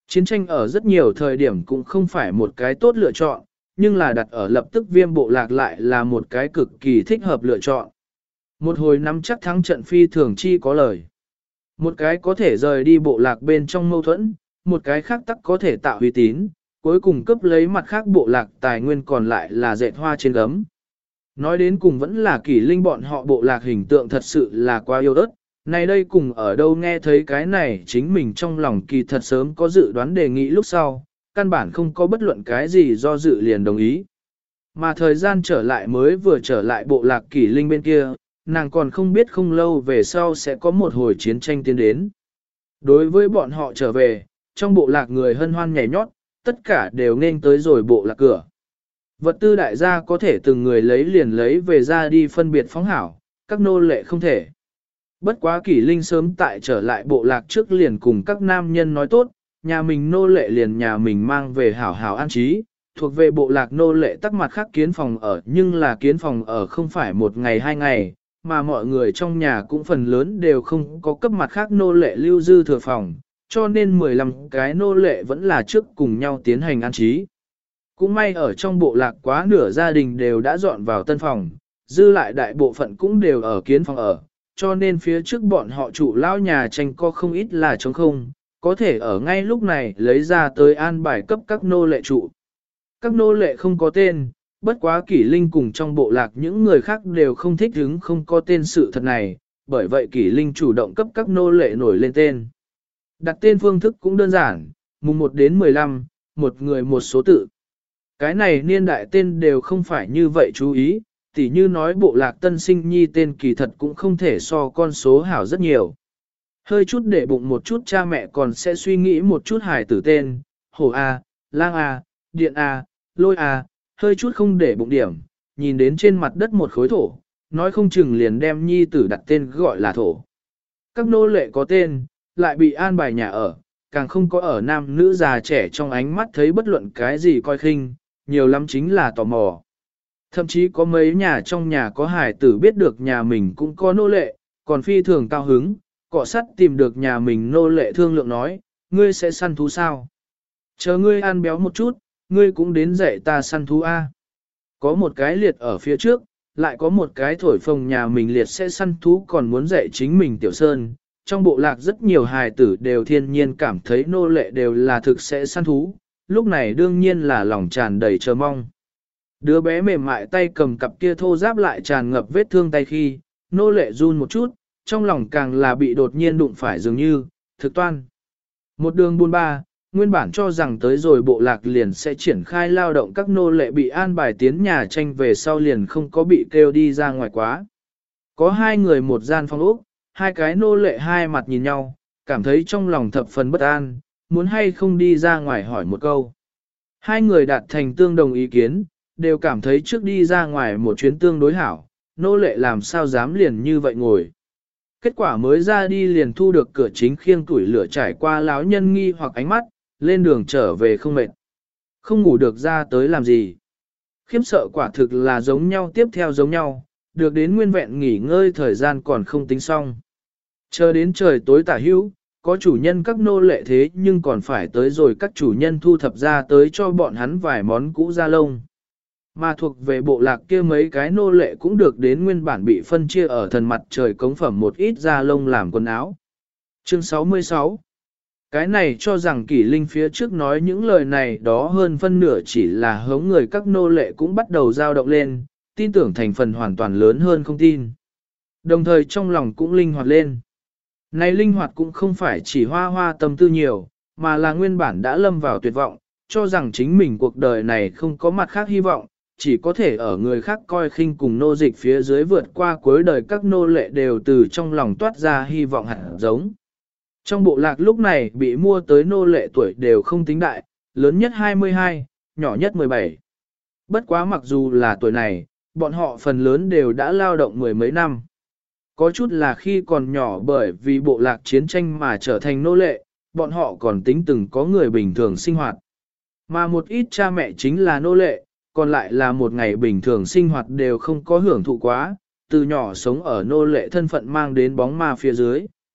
Chiến tranh ở rất nhiều thời điểm cũng không phải một cái tốt lựa chọn, nhưng là đặt ở lập tức Viêm bộ lạc lại là một cái cực kỳ thích hợp lựa chọn. Một hồi nắm chắc thắng trận phi thường chi có lời. Một cái có thể rời đi bộ lạc bên trong mâu thuẫn, một cái khác tắc có thể tạo uy tín, cuối cùng cấp lấy mặt khác bộ lạc tài nguyên còn lại là dệt hoa trên gấm. Nói đến cùng vẫn là Kỷ Linh bọn họ bộ lạc hình tượng thật sự là quá yêu đất. Này đây cùng ở đâu nghe thấy cái này chính mình trong lòng kỳ thật sớm có dự đoán đề nghị lúc sau, căn bản không có bất luận cái gì do dự liền đồng ý. Mà thời gian trở lại mới vừa trở lại bộ lạc Kỷ Linh bên kia, nàng còn không biết không lâu về sau sẽ có một hồi chiến tranh tiến đến. Đối với bọn họ trở về, trong bộ lạc người hân hoan nhảy nhót, tất cả đều nên tới rồi bộ lạc cửa. Vật tư đại gia có thể từng người lấy liền lấy về ra đi phân biệt phóng hảo, các nô lệ không thể. Bất quá Kỷ Linh sớm tại trở lại bộ lạc trước liền cùng các nam nhân nói tốt, nhà mình nô lệ liền nhà mình mang về hảo hảo an trí, thuộc về bộ lạc nô lệ tắc mặt khác kiến phòng ở nhưng là kiến phòng ở không phải một ngày hai ngày, mà mọi người trong nhà cũng phần lớn đều không có cấp mặt khác nô lệ lưu dư thừa phòng, cho nên 15 cái nô lệ vẫn là trước cùng nhau tiến hành an trí. Cũng may ở trong bộ lạc quá nửa gia đình đều đã dọn vào tân phòng, dư lại đại bộ phận cũng đều ở kiến phòng ở, cho nên phía trước bọn họ trụ lao nhà tranh co không ít là trống không, có thể ở ngay lúc này lấy ra tới an bài cấp các nô lệ trụ. Các nô lệ không có tên, bất quá Kỷ Linh cùng trong bộ lạc những người khác đều không thích hứng không có tên sự thật này, bởi vậy Kỷ Linh chủ động cấp các nô lệ nổi lên tên. Đặt tên phương thức cũng đơn giản, mùng 1 đến 15, một người một số tự. Cái này niên đại tên đều không phải như vậy chú ý, tỉ như nói bộ lạc tân sinh nhi tên kỳ thật cũng không thể so con số hảo rất nhiều. Hơi chút để bụng một chút cha mẹ còn sẽ suy nghĩ một chút hài tử tên, hổ A, lang A, điện A, lôi A, hơi chút không để bụng điểm, nhìn đến trên mặt đất một khối thổ, nói không chừng liền đem nhi tử đặt tên gọi là thổ. Các nô lệ có tên, lại bị an bài nhà ở, càng không có ở nam nữ già trẻ trong ánh mắt thấy bất luận cái gì coi khinh, nhiều lắm chính là tò mò. Thậm chí có mấy nhà trong nhà có hài tử biết được nhà mình cũng có nô lệ, còn phi thường cao hứng, cọ sắt tìm được nhà mình nô lệ thương lượng nói, ngươi sẽ săn thú sao? Chờ ngươi ăn béo một chút, ngươi cũng đến dạy ta săn thú A. Có một cái liệt ở phía trước, lại có một cái thổi phồng nhà mình liệt sẽ săn thú còn muốn dạy chính mình tiểu sơn. Trong bộ lạc rất nhiều hài tử đều thiên nhiên cảm thấy nô lệ đều là thực sẽ săn thú, lúc này đương nhiên là lòng tràn đầy chờ mong. Đứa bé mềm mại tay cầm cặp kia thô giáp lại tràn ngập vết thương tay khi, nô lệ run một chút, trong lòng càng là bị đột nhiên đụng phải dường như, thực toan. Một đường buôn ba, nguyên bản cho rằng tới rồi bộ lạc liền sẽ triển khai lao động các nô lệ bị an bài tiến nhà tranh về sau liền không có bị kêu đi ra ngoài quá. Có hai người một gian phòng ốc, hai cái nô lệ hai mặt nhìn nhau, cảm thấy trong lòng thập phần bất an, muốn hay không đi ra ngoài hỏi một câu. Hai người đạt thành tương đồng ý kiến, đều cảm thấy trước đi ra ngoài một chuyến tương đối hảo, nô lệ làm sao dám liền như vậy ngồi. Kết quả mới ra đi liền thu được cửa chính khiêng tuổi lửa trải qua láo nhân nghi hoặc ánh mắt, lên đường trở về không mệt. Không ngủ được ra tới làm gì. Khiếm sợ quả thực là giống nhau tiếp theo giống nhau, được đến nguyên vẹn nghỉ ngơi thời gian còn không tính xong. Chờ đến trời tối tả hữu, có chủ nhân các nô lệ thế nhưng còn phải tới rồi các chủ nhân thu thập ra tới cho bọn hắn vài món cũ da lông. Mà thuộc về bộ lạc kia mấy cái nô lệ cũng được đến nguyên bản bị phân chia ở thần mặt trời cống phẩm một ít da lông làm quần áo. Chương 66 Cái này cho rằng Kỷ Linh phía trước nói những lời này đó hơn phân nửa chỉ là hống người các nô lệ cũng bắt đầu dao động lên, tin tưởng thành phần hoàn toàn lớn hơn không tin. Đồng thời trong lòng cũng linh hoạt lên. Này linh hoạt cũng không phải chỉ hoa hoa tâm tư nhiều, mà là nguyên bản đã lâm vào tuyệt vọng, cho rằng chính mình cuộc đời này không có mặt khác hy vọng, chỉ có thể ở người khác coi khinh cùng nô dịch phía dưới vượt qua cuối đời các nô lệ đều từ trong lòng toát ra hy vọng hẳn giống. Trong bộ lạc lúc này bị mua tới nô lệ tuổi đều không tính đại, lớn nhất 22, nhỏ nhất 17. Bất quá mặc dù là tuổi này, bọn họ phần lớn đều đã lao động mười mấy năm. Có chút là khi còn nhỏ bởi vì bộ lạc chiến tranh mà trở thành nô lệ, bọn họ còn tính từng có người bình thường sinh hoạt. Mà một ít cha mẹ chính là nô lệ, còn lại là một ngày bình thường sinh hoạt đều không có hưởng thụ quá, từ nhỏ sống ở nô lệ thân phận mang đến bóng ma phía dưới.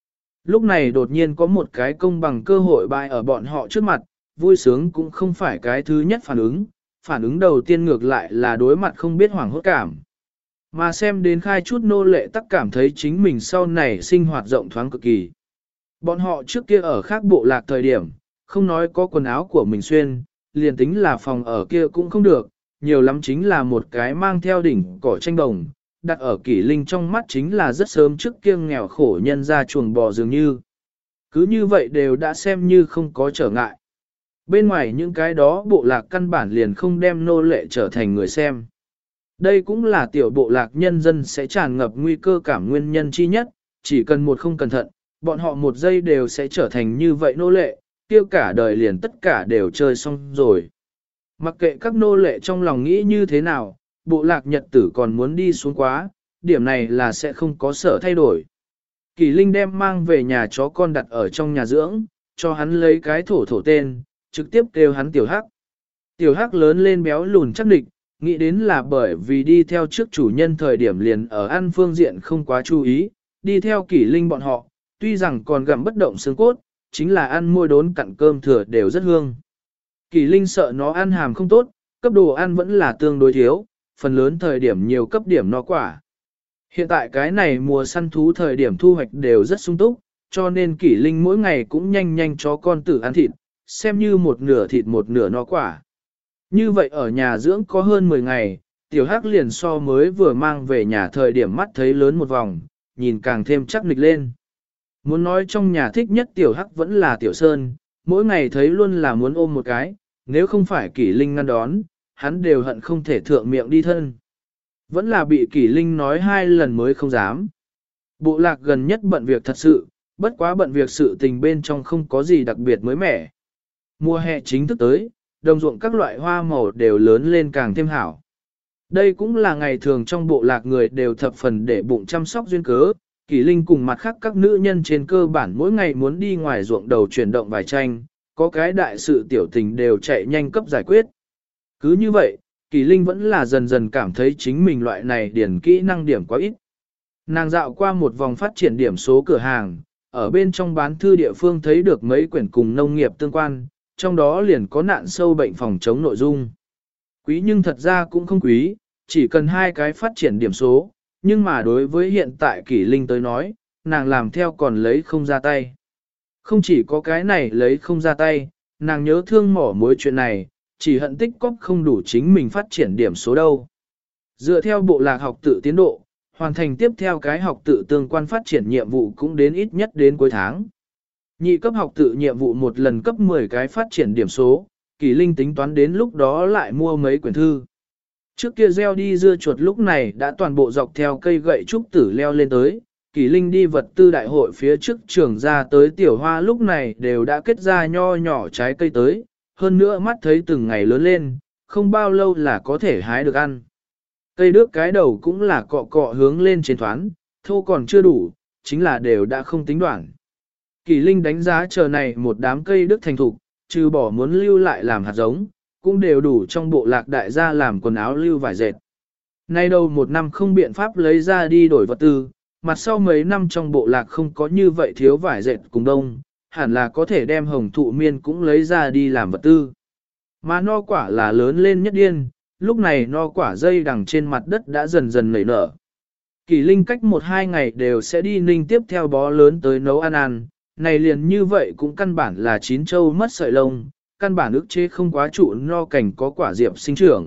Lúc này đột nhiên có một cái công bằng cơ hội bại ở bọn họ trước mặt, vui sướng cũng không phải cái thứ nhất phản ứng đầu tiên ngược lại là đối mặt không biết hoảng hốt cảm. Mà xem đến khai chút nô lệ tắc cảm thấy chính mình sau này sinh hoạt rộng thoáng cực kỳ. Bọn họ trước kia ở khác bộ lạc thời điểm, không nói có quần áo của mình xuyên, liền tính là phòng ở kia cũng không được, nhiều lắm chính là một cái mang theo đỉnh cỏ tranh đồng, đặt ở Kỷ Linh trong mắt chính là rất sớm trước kia nghèo khổ nhân ra chuồng bò dường như. Cứ như vậy đều đã xem như không có trở ngại. Bên ngoài những cái đó bộ lạc căn bản liền không đem nô lệ trở thành người xem. Đây cũng là tiểu bộ lạc nhân dân sẽ tràn ngập nguy cơ cảm nguyên nhân chi nhất, chỉ cần một không cẩn thận, bọn họ một giây đều sẽ trở thành như vậy nô lệ, tiêu cả đời liền tất cả đều chơi xong rồi. Mặc kệ các nô lệ trong lòng nghĩ như thế nào, bộ lạc nhật tử còn muốn đi xuống quá, điểm này là sẽ không có sở thay đổi. Kỳ Linh đem mang về nhà chó con đặt ở trong nhà dưỡng, cho hắn lấy cái thổ tên, trực tiếp kêu hắn tiểu hắc. Tiểu hắc lớn lên béo lùn chắc địch, nghĩ đến là bởi vì đi theo trước chủ nhân thời điểm liền ở ăn phương diện không quá chú ý, đi theo Kỷ Linh bọn họ, tuy rằng còn gặm bất động xương cốt, chính là ăn môi đốn cặn cơm thừa đều rất hương. Kỷ Linh sợ nó ăn hàm không tốt, cấp đồ ăn vẫn là tương đối thiếu, phần lớn thời điểm nhiều cấp điểm no quả. Hiện tại cái này mùa săn thú thời điểm thu hoạch đều rất sung túc, cho nên Kỷ Linh mỗi ngày cũng nhanh chó con tử ăn thịt, xem như một nửa thịt một nửa no quả. Như vậy ở nhà dưỡng có hơn 10 ngày, tiểu hắc liền so mới vừa mang về nhà thời điểm mắt thấy lớn một vòng, nhìn càng thêm chắc nịch lên. Muốn nói trong nhà thích nhất tiểu hắc vẫn là tiểu sơn, mỗi ngày thấy luôn là muốn ôm một cái, nếu không phải Kỷ Linh ngăn đón, hắn đều hận không thể thượng miệng đi thân. Vẫn là bị Kỷ Linh nói 2 lần mới không dám. Bộ lạc gần nhất bận việc thật sự, bất quá bận việc sự tình bên trong không có gì đặc biệt mới mẻ. Mùa hè chính thức tới, đồng ruộng các loại hoa màu đều lớn lên càng thêm hảo. Đây cũng là ngày thường trong bộ lạc người đều thập phần để bụng chăm sóc duyên cớ, Kỷ Linh cùng mặt khác các nữ nhân trên cơ bản mỗi ngày muốn đi ngoài ruộng đầu chuyển động vài tranh, có cái đại sự tiểu tình đều chạy nhanh cấp giải quyết. Cứ như vậy, Kỷ Linh vẫn là dần dần cảm thấy chính mình loại này điển kỹ năng điểm quá ít. Nàng dạo qua một vòng phát triển điểm số cửa hàng, ở bên trong bán thư địa phương thấy được mấy quyển cùng nông nghiệp tương quan, trong đó liền có nạn sâu bệnh phòng chống nội dung. Quý nhưng thật ra cũng không quý, chỉ cần 2 cái phát triển điểm số, nhưng mà đối với hiện tại Kỷ Linh tới nói, nàng làm theo còn lấy không ra tay. Không chỉ có cái này lấy không ra tay, nàng nhớ thương mỏ mối chuyện này, chỉ hận tích cóp không đủ chính mình phát triển điểm số đâu. Dựa theo bộ lạc học tự tiến độ, hoàn thành tiếp theo cái học tự tương quan phát triển nhiệm vụ cũng đến ít nhất đến cuối tháng. Nhị cấp học tự nhiệm vụ một lần cấp 10 cái phát triển điểm số, Kỷ Linh tính toán đến lúc đó lại mua mấy quyển thư. Trước kia gieo đi dưa chuột lúc này đã toàn bộ dọc theo cây gậy trúc tử leo lên tới, Kỷ Linh đi vật tư đại hội phía trước trường ra tới tiểu hoa lúc này đều đã kết ra nho nhỏ trái cây tới, hơn nữa mắt thấy từng ngày lớn lên, không bao lâu là có thể hái được ăn. Cây đước cái đầu cũng là cọ cọ hướng lên trên thoán, thô còn chưa đủ, chính là đều đã không tính đoạn. Kỷ Linh đánh giá chờ này một đám cây đức thành thục, trừ bỏ muốn lưu lại làm hạt giống, cũng đều đủ trong bộ lạc đại gia làm quần áo lưu vải dệt. Nay đầu một năm không biện pháp lấy ra đi đổi vật tư, mặt sau mấy năm trong bộ lạc không có như vậy thiếu vải dệt cùng đông, hẳn là có thể đem hồng thụ miên cũng lấy ra đi làm vật tư. Mà no quả là lớn lên nhất điên, lúc này no quả dây đằng trên mặt đất đã dần dần nảy nở. Kỷ Linh cách 1-2 ngày đều sẽ đi ninh tiếp theo bó lớn tới nấu ăn, này liền như vậy cũng căn bản là chín châu mất sợi lông, căn bản ức chế không quá trụ no cảnh có quả diệp sinh trưởng.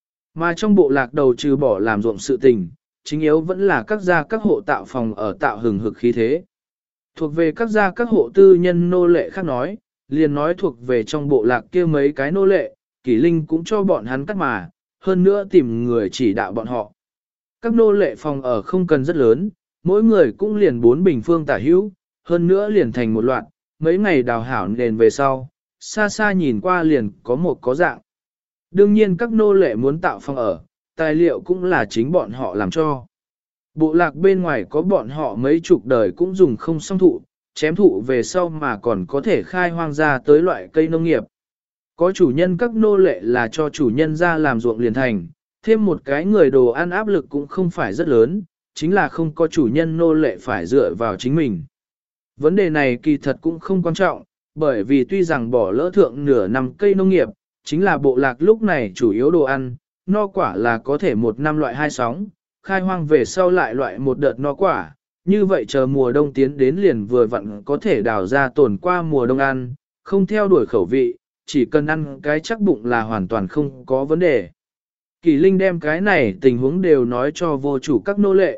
Mà trong bộ lạc đầu trừ bỏ làm ruộng sự tình, chính yếu vẫn là các gia các hộ tạo phòng ở tạo hừng hực khí thế. Thuộc về các gia các hộ tư nhân nô lệ khác nói, liền nói thuộc về trong bộ lạc kia mấy cái nô lệ, Kỷ Linh cũng cho bọn hắn cắt mà, hơn nữa tìm người chỉ đạo bọn họ. Các nô lệ phòng ở không cần rất lớn, mỗi người cũng liền 4 bình phương tả hữu, hơn nữa liền thành một loạt, mấy ngày đào hảo nền về sau, xa xa nhìn qua liền có một có dạng. Đương nhiên các nô lệ muốn tạo phòng ở, tài liệu cũng là chính bọn họ làm cho. Bộ lạc bên ngoài có bọn họ mấy chục đời cũng dùng không xong thụ, chém thụ về sau mà còn có thể khai hoang ra tới loại cây nông nghiệp. Có chủ nhân các nô lệ là cho chủ nhân ra làm ruộng liền thành, thêm một cái người đồ ăn áp lực cũng không phải rất lớn, chính là không có chủ nhân nô lệ phải dựa vào chính mình. Vấn đề này kỳ thật cũng không quan trọng, bởi vì tuy rằng bỏ lỡ thượng nửa năm cây nông nghiệp, chính là bộ lạc lúc này chủ yếu đồ ăn, no quả là có thể một năm loại hai sóng, khai hoang về sau lại loại một đợt no quả, như vậy chờ mùa đông tiến đến liền vừa vặn có thể đào ra tồn qua mùa đông ăn, không theo đuổi khẩu vị, chỉ cần ăn cái chắc bụng là hoàn toàn không có vấn đề. Kỳ Linh đem cái này tình huống đều nói cho vô chủ các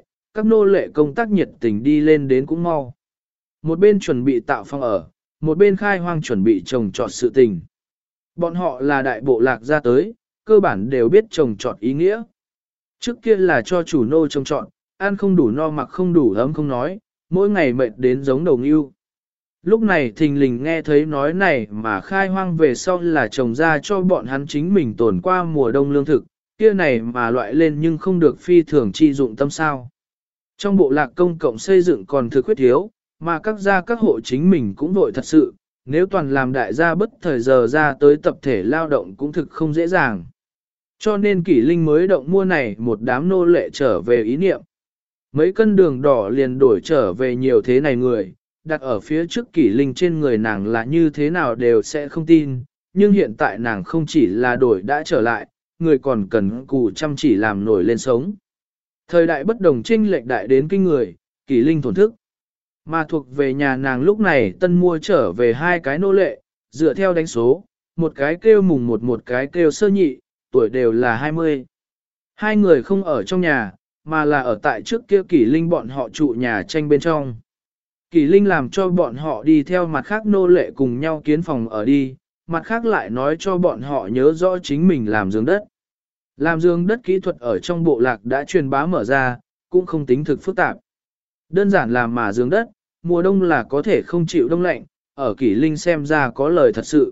nô lệ công tác nhiệt tình đi lên đến cũng mau. Một bên chuẩn bị tạo phòng ở, một bên khai hoang chuẩn bị trồng trọt sự tình. Bọn họ là đại bộ lạc ra tới, cơ bản đều biết trồng trọt ý nghĩa. Trước kia là cho chủ nô trồng trọt, ăn không đủ no mặc không đủ ấm không nói, mỗi ngày mệt đến giống đầu ngưu. Lúc này thình lình nghe thấy nói này mà khai hoang về sau là trồng ra cho bọn hắn chính mình tồn qua mùa đông lương thực, kia này mà loại lên nhưng không được phi thường chi dụng tâm sao. Trong bộ lạc công cộng xây dựng còn thực khuyết thiếu, mà các gia các hộ chính mình cũng vội thật sự, nếu toàn làm đại gia bất thời giờ ra tới tập thể lao động cũng thực không dễ dàng. Cho nên Kỷ Linh mới động mua này một đám nô lệ trở về ý niệm. Mấy cân đường đỏ liền đổi trở về nhiều thế này người, đặt ở phía trước Kỷ Linh trên người nàng là như thế nào đều sẽ không tin, nhưng hiện tại nàng không chỉ là đổi đã trở lại, người còn cần cù chăm chỉ làm nổi lên sống. Thời đại bất đồng chênh lệch đại đến kinh người, Kỷ Linh thổn thức. Mà thuộc về nhà nàng lúc này tân mua trở về hai cái nô lệ, dựa theo đánh số, một cái kêu mùng một cái kêu sơ nhị, tuổi đều là 20. Hai người không ở trong nhà, mà là ở tại trước kia Kỷ Linh bọn họ trụ nhà tranh bên trong. Kỷ Linh làm cho bọn họ đi theo mặt khác nô lệ cùng nhau kiến phòng ở đi, mặt khác lại nói cho bọn họ nhớ rõ chính mình làm giường đất. Làm giường đất kỹ thuật ở trong bộ lạc đã truyền bá mở ra, cũng không tính thực phức tạp. Đơn giản làm mà giường đất, mùa đông là có thể không chịu đông lạnh, ở Kỷ Linh xem ra có lời thật sự.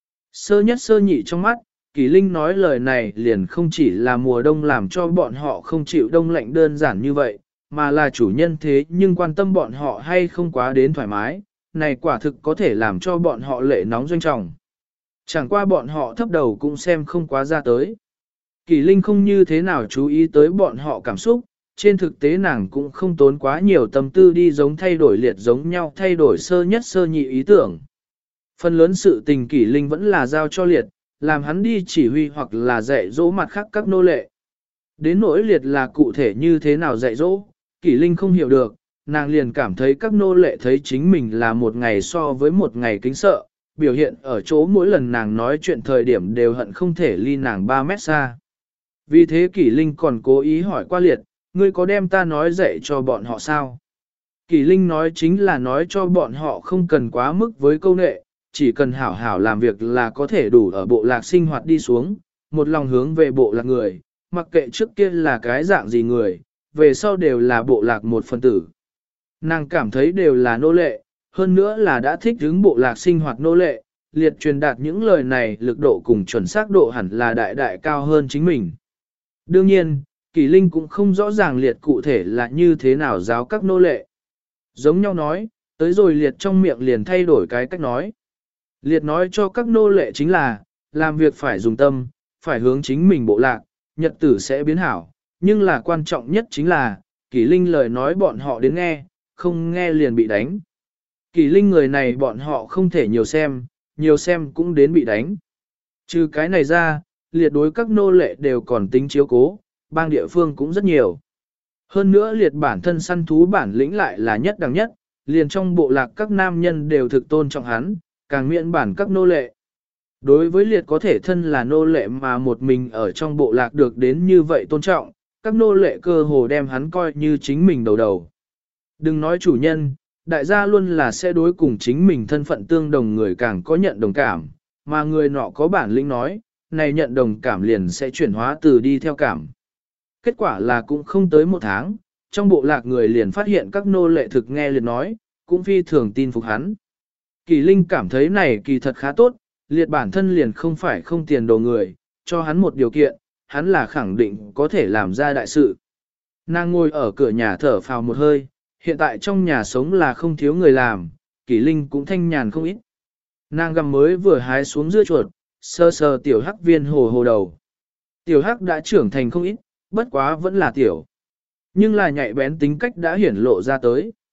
Sơ nhất sơ nhị trong mắt, Kỷ Linh nói lời này liền không chỉ là mùa đông làm cho bọn họ không chịu đông lạnh đơn giản như vậy, mà là chủ nhân thế nhưng quan tâm bọn họ hay không quá đến thoải mái, này quả thực có thể làm cho bọn họ lệ nóng doanh trọng. Chẳng qua bọn họ thấp đầu cũng xem không quá ra tới. Kỷ Linh không như thế nào chú ý tới bọn họ cảm xúc, trên thực tế nàng cũng không tốn quá nhiều tâm tư đi giống thay đổi liệt giống nhau thay đổi sơ nhất sơ nhị ý tưởng. Phần lớn sự tình Kỷ Linh vẫn là giao cho liệt, làm hắn đi chỉ huy hoặc là dạy dỗ mặt khác các nô lệ. Đến nỗi liệt là cụ thể như thế nào dạy dỗ, Kỷ Linh không hiểu được, nàng liền cảm thấy các nô lệ thấy chính mình là một ngày so với một ngày kính sợ, biểu hiện ở chỗ mỗi lần nàng nói chuyện thời điểm đều hận không thể ly nàng 3 mét xa. Vì thế Kỷ Linh còn cố ý hỏi qua liệt, ngươi có đem ta nói dạy cho bọn họ sao? Kỷ Linh nói chính là nói cho bọn họ không cần quá mức với câu nệ, chỉ cần hảo hảo làm việc là có thể đủ ở bộ lạc sinh hoạt đi xuống, một lòng hướng về bộ lạc người, mặc kệ trước kia là cái dạng gì người, về sau đều là bộ lạc một phần tử. Nàng cảm thấy đều là nô lệ, hơn nữa là đã thích hướng bộ lạc sinh hoạt nô lệ, liệt truyền đạt những lời này lực độ cùng chuẩn xác độ hẳn là đại đại cao hơn chính mình. Đương nhiên, Kỷ Linh cũng không rõ ràng liệt cụ thể là như thế nào giáo các nô lệ. Giống nhau nói, tới rồi liệt trong miệng liền thay đổi cái cách nói. Liệt nói cho các nô lệ chính là, làm việc phải dùng tâm, phải hướng chính mình bộ lạc, nhật tử sẽ biến hảo, nhưng là quan trọng nhất chính là, Kỷ Linh lời nói bọn họ đến nghe, không nghe liền bị đánh. Kỷ Linh người này bọn họ không thể nhiều xem cũng đến bị đánh. Trừ cái này ra, liệt đối các nô lệ đều còn tính chiếu cố, bang địa phương cũng rất nhiều. Hơn nữa liệt bản thân săn thú bản lĩnh lại là nhất đẳng nhất, liền trong bộ lạc các nam nhân đều thực tôn trọng hắn, càng miễn bản các nô lệ. Đối với liệt có thể thân là nô lệ mà một mình ở trong bộ lạc được đến như vậy tôn trọng, các nô lệ cơ hồ đem hắn coi như chính mình đầu đầu. Đừng nói chủ nhân, đại gia luôn là sẽ đối cùng chính mình thân phận tương đồng người càng có nhận đồng cảm, mà người nọ có bản lĩnh nói, này nhận đồng cảm liền sẽ chuyển hóa từ đi theo cảm. Kết quả là cũng không tới một tháng, trong bộ lạc người liền phát hiện các nô lệ thực nghe liệt nói, cũng phi thường tin phục hắn. Kỳ Linh cảm thấy này kỳ thật khá tốt, liệt bản thân liền không phải không tiền đồ người, cho hắn một điều kiện, hắn là khẳng định có thể làm ra đại sự. Nàng ngồi ở cửa nhà thở phào một hơi, hiện tại trong nhà sống là không thiếu người làm, Kỳ Linh cũng thanh nhàn không ít. Nàng gặm mới vừa hái xuống dưa chuột, sơ sơ tiểu hắc viên hồ hồ đầu. Tiểu hắc đã trưởng thành không ít, bất quá vẫn là tiểu. Nhưng là nhạy bén tính cách đã hiển lộ ra tới.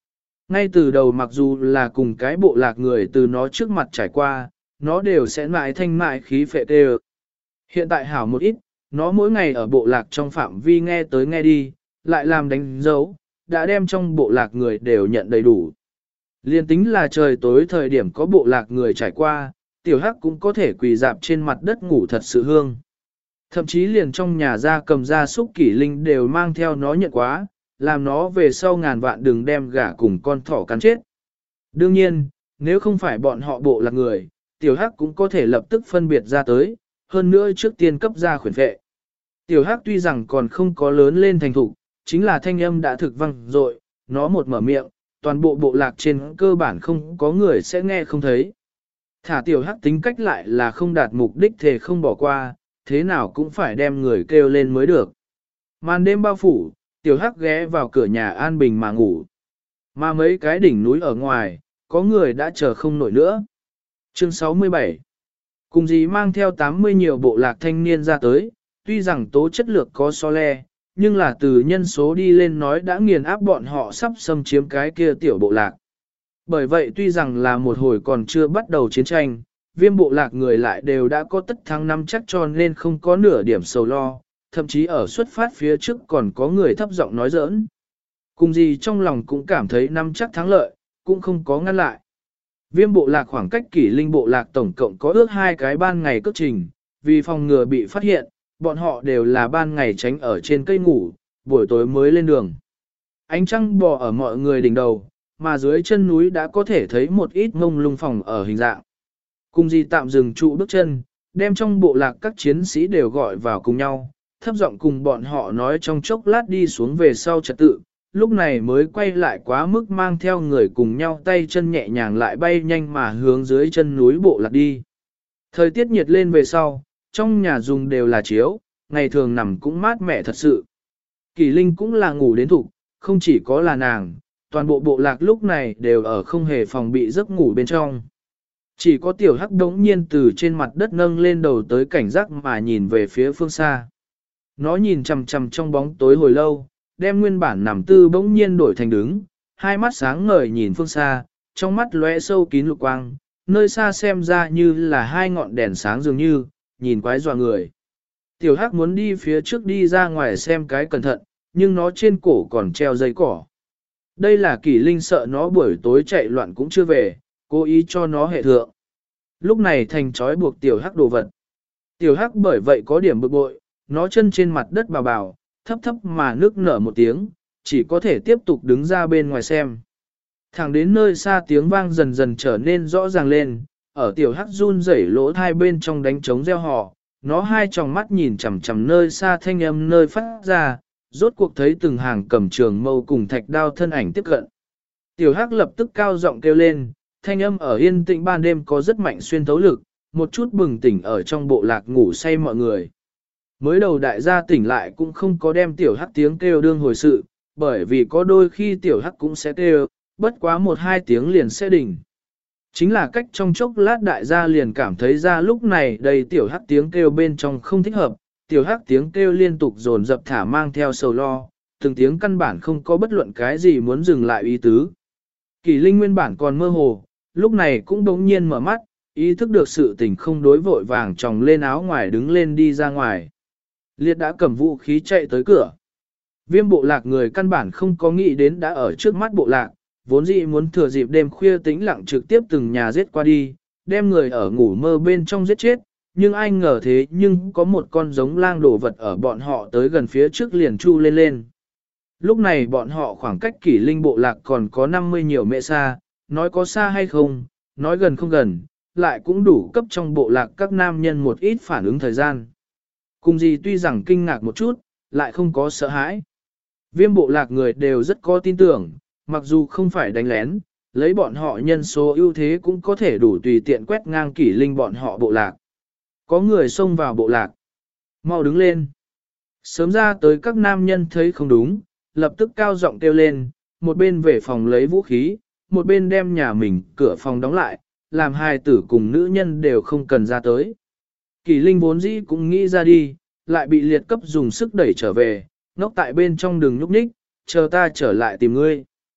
Ngay từ đầu mặc dù là cùng cái bộ lạc người từ nó trước mặt trải qua, nó đều sẽ mãi thanh mại khí phệ tê. Hiện tại hảo một ít, nó mỗi ngày ở bộ lạc trong phạm vi nghe tới nghe đi, lại làm đánh dấu, đã đem trong bộ lạc người đều nhận đầy đủ. Liên tính là trời tối thời điểm có bộ lạc người trải qua, tiểu hắc cũng có thể quỳ dạp trên mặt đất ngủ thật sự hương. Thậm chí liền trong nhà gia cầm gia súc kỷ linh đều mang theo nó nhận quá, làm nó về sau ngàn vạn đừng đem gà cùng con thỏ cắn chết. Đương nhiên, nếu không phải bọn họ bộ lạc người, tiểu hắc cũng có thể lập tức phân biệt ra tới, hơn nữa trước tiên cấp ra khuyển phệ. Tiểu hắc tuy rằng còn không có lớn lên thành thục, chính là thanh âm đã thực vang dội, nó một mở miệng, toàn bộ bộ lạc trên cơ bản không có người sẽ nghe không thấy. Thả tiểu hắc tính cách lại là không đạt mục đích thì không bỏ qua, thế nào cũng phải đem người kêu lên mới được. Màn đêm bao phủ, tiểu hắc ghé vào cửa nhà an bình mà ngủ. Mà mấy cái đỉnh núi ở ngoài, có người đã chờ không nổi nữa. Chương 67 Cùng dì mang theo 80 nhiều bộ lạc thanh niên ra tới, tuy rằng tố chất lược có so le, nhưng là từ nhân số đi lên nói đã nghiền áp bọn họ sắp xâm chiếm cái kia tiểu bộ lạc. Bởi vậy tuy rằng là một hồi còn chưa bắt đầu chiến tranh, viêm bộ lạc người lại đều đã có tất thắng năm chắc cho nên không có nửa điểm sầu lo, thậm chí ở xuất phát phía trước còn có người thấp giọng nói giỡn. Cùng gì trong lòng cũng cảm thấy năm chắc thắng lợi, cũng không có ngăn lại. Viêm bộ lạc khoảng cách kỷ linh bộ lạc tổng cộng có ước 2 cái ban ngày cước trình, vì phòng ngừa bị phát hiện, bọn họ đều là ban ngày tránh ở trên cây ngủ, buổi tối mới lên đường. Ánh trăng bò ở mọi người đỉnh đầu, mà dưới chân núi đã có thể thấy một ít ngông lung phòng ở hình dạng. Cùng gì tạm dừng trụ bước chân, đem trong bộ lạc các chiến sĩ đều gọi vào cùng nhau, thấp giọng cùng bọn họ nói trong chốc lát đi xuống về sau trật tự, lúc này mới quay lại quá mức mang theo người cùng nhau tay chân nhẹ nhàng lại bay nhanh mà hướng dưới chân núi bộ lạc đi. Thời tiết nhiệt lên về sau, trong nhà dùng đều là chiếu, ngày thường nằm cũng mát mẻ thật sự. Kỳ Linh cũng là ngủ đến thục, không chỉ có là nàng, toàn bộ bộ lạc lúc này đều ở không hề phòng bị giấc ngủ bên trong. Chỉ có tiểu hắc đống nhiên từ trên mặt đất nâng lên đầu tới cảnh giác mà nhìn về phía phương xa. Nó nhìn chằm chằm trong bóng tối hồi lâu, đem nguyên bản nằm tư bỗng nhiên đổi thành đứng, hai mắt sáng ngời nhìn phương xa, trong mắt lóe sâu kín lục quang, nơi xa xem ra như là hai ngọn đèn sáng dường như, nhìn quái dọa người. Tiểu hắc muốn đi phía trước đi ra ngoài xem cái cẩn thận, nhưng nó trên cổ còn treo dây cỏ. Đây là Kỷ Linh sợ nó buổi tối chạy loạn cũng chưa về, cố ý cho nó hệ thượng. Lúc này thành trói buộc tiểu hắc đồ vật. Tiểu hắc bởi vậy có điểm bực bội, nó chân trên mặt đất bào bào, thấp thấp mà nước nở một tiếng, chỉ có thể tiếp tục đứng ra bên ngoài xem. Thẳng đến nơi xa tiếng vang dần dần trở nên rõ ràng lên, ở tiểu hắc run rẩy lỗ thai bên trong đánh trống reo hò, nó hai tròng mắt nhìn chằm chằm nơi xa thanh âm nơi phát ra, rốt cuộc thấy từng hàng cầm trường mâu cùng thạch đao thân ảnh tiếp cận. Tiểu hắc lập tức cao giọng kêu lên, thanh âm ở yên tĩnh ban đêm có rất mạnh xuyên thấu lực, một chút bừng tỉnh ở trong bộ lạc ngủ say mọi người. Mới đầu đại gia tỉnh lại cũng không có đem tiểu hắc tiếng kêu đương hồi sự, bởi vì có đôi khi tiểu hắc cũng sẽ kêu, bất quá 1-2 tiếng liền sẽ đỉnh. Chính là cách trong chốc lát đại gia liền cảm thấy ra lúc này đầy tiểu hắc tiếng kêu bên trong không thích hợp, tiểu hắc tiếng kêu liên tục dồn dập thả mang theo sầu lo, từng tiếng căn bản không có bất luận cái gì muốn dừng lại ý tứ. Kỳ Linh nguyên bản còn mơ hồ, lúc này cũng đống nhiên mở mắt, ý thức được sự tình không đối vội vàng tròng lên áo ngoài đứng lên đi ra ngoài. Liệt đã cầm vũ khí chạy tới cửa. Viêm bộ lạc người căn bản không có nghĩ đến đã ở trước mắt bộ lạc, vốn dĩ muốn thừa dịp đêm khuya tĩnh lặng trực tiếp từng nhà giết qua đi, đem người ở ngủ mơ bên trong giết chết, nhưng ai ngờ thế nhưng có một con giống lang đồ vật ở bọn họ tới gần phía trước liền chu lên lên. Lúc này bọn họ khoảng cách Kỷ Linh bộ lạc còn có 50 nhiều mẹ xa, nói có xa hay không, nói gần không gần, lại cũng đủ cấp trong bộ lạc các nam nhân một ít phản ứng thời gian. Cùng gì tuy rằng kinh ngạc một chút, lại không có sợ hãi. Viêm bộ lạc người đều rất có tin tưởng, mặc dù không phải đánh lén, lấy bọn họ nhân số ưu thế cũng có thể đủ tùy tiện quét ngang Kỷ Linh bọn họ bộ lạc. Có người xông vào bộ lạc. Mau đứng lên. Sớm ra tới các nam nhân thấy không đúng, lập tức cao giọng kêu lên, một bên về phòng lấy vũ khí, một bên đem nhà mình cửa phòng đóng lại, làm hai tử cùng nữ nhân đều không cần ra tới. Kỷ Linh vốn dĩ cũng nghĩ ra đi, lại bị liệt cấp dùng sức đẩy trở về, ngốc tại bên trong đường nhúc nhích, chờ ta trở lại tìm ngươi.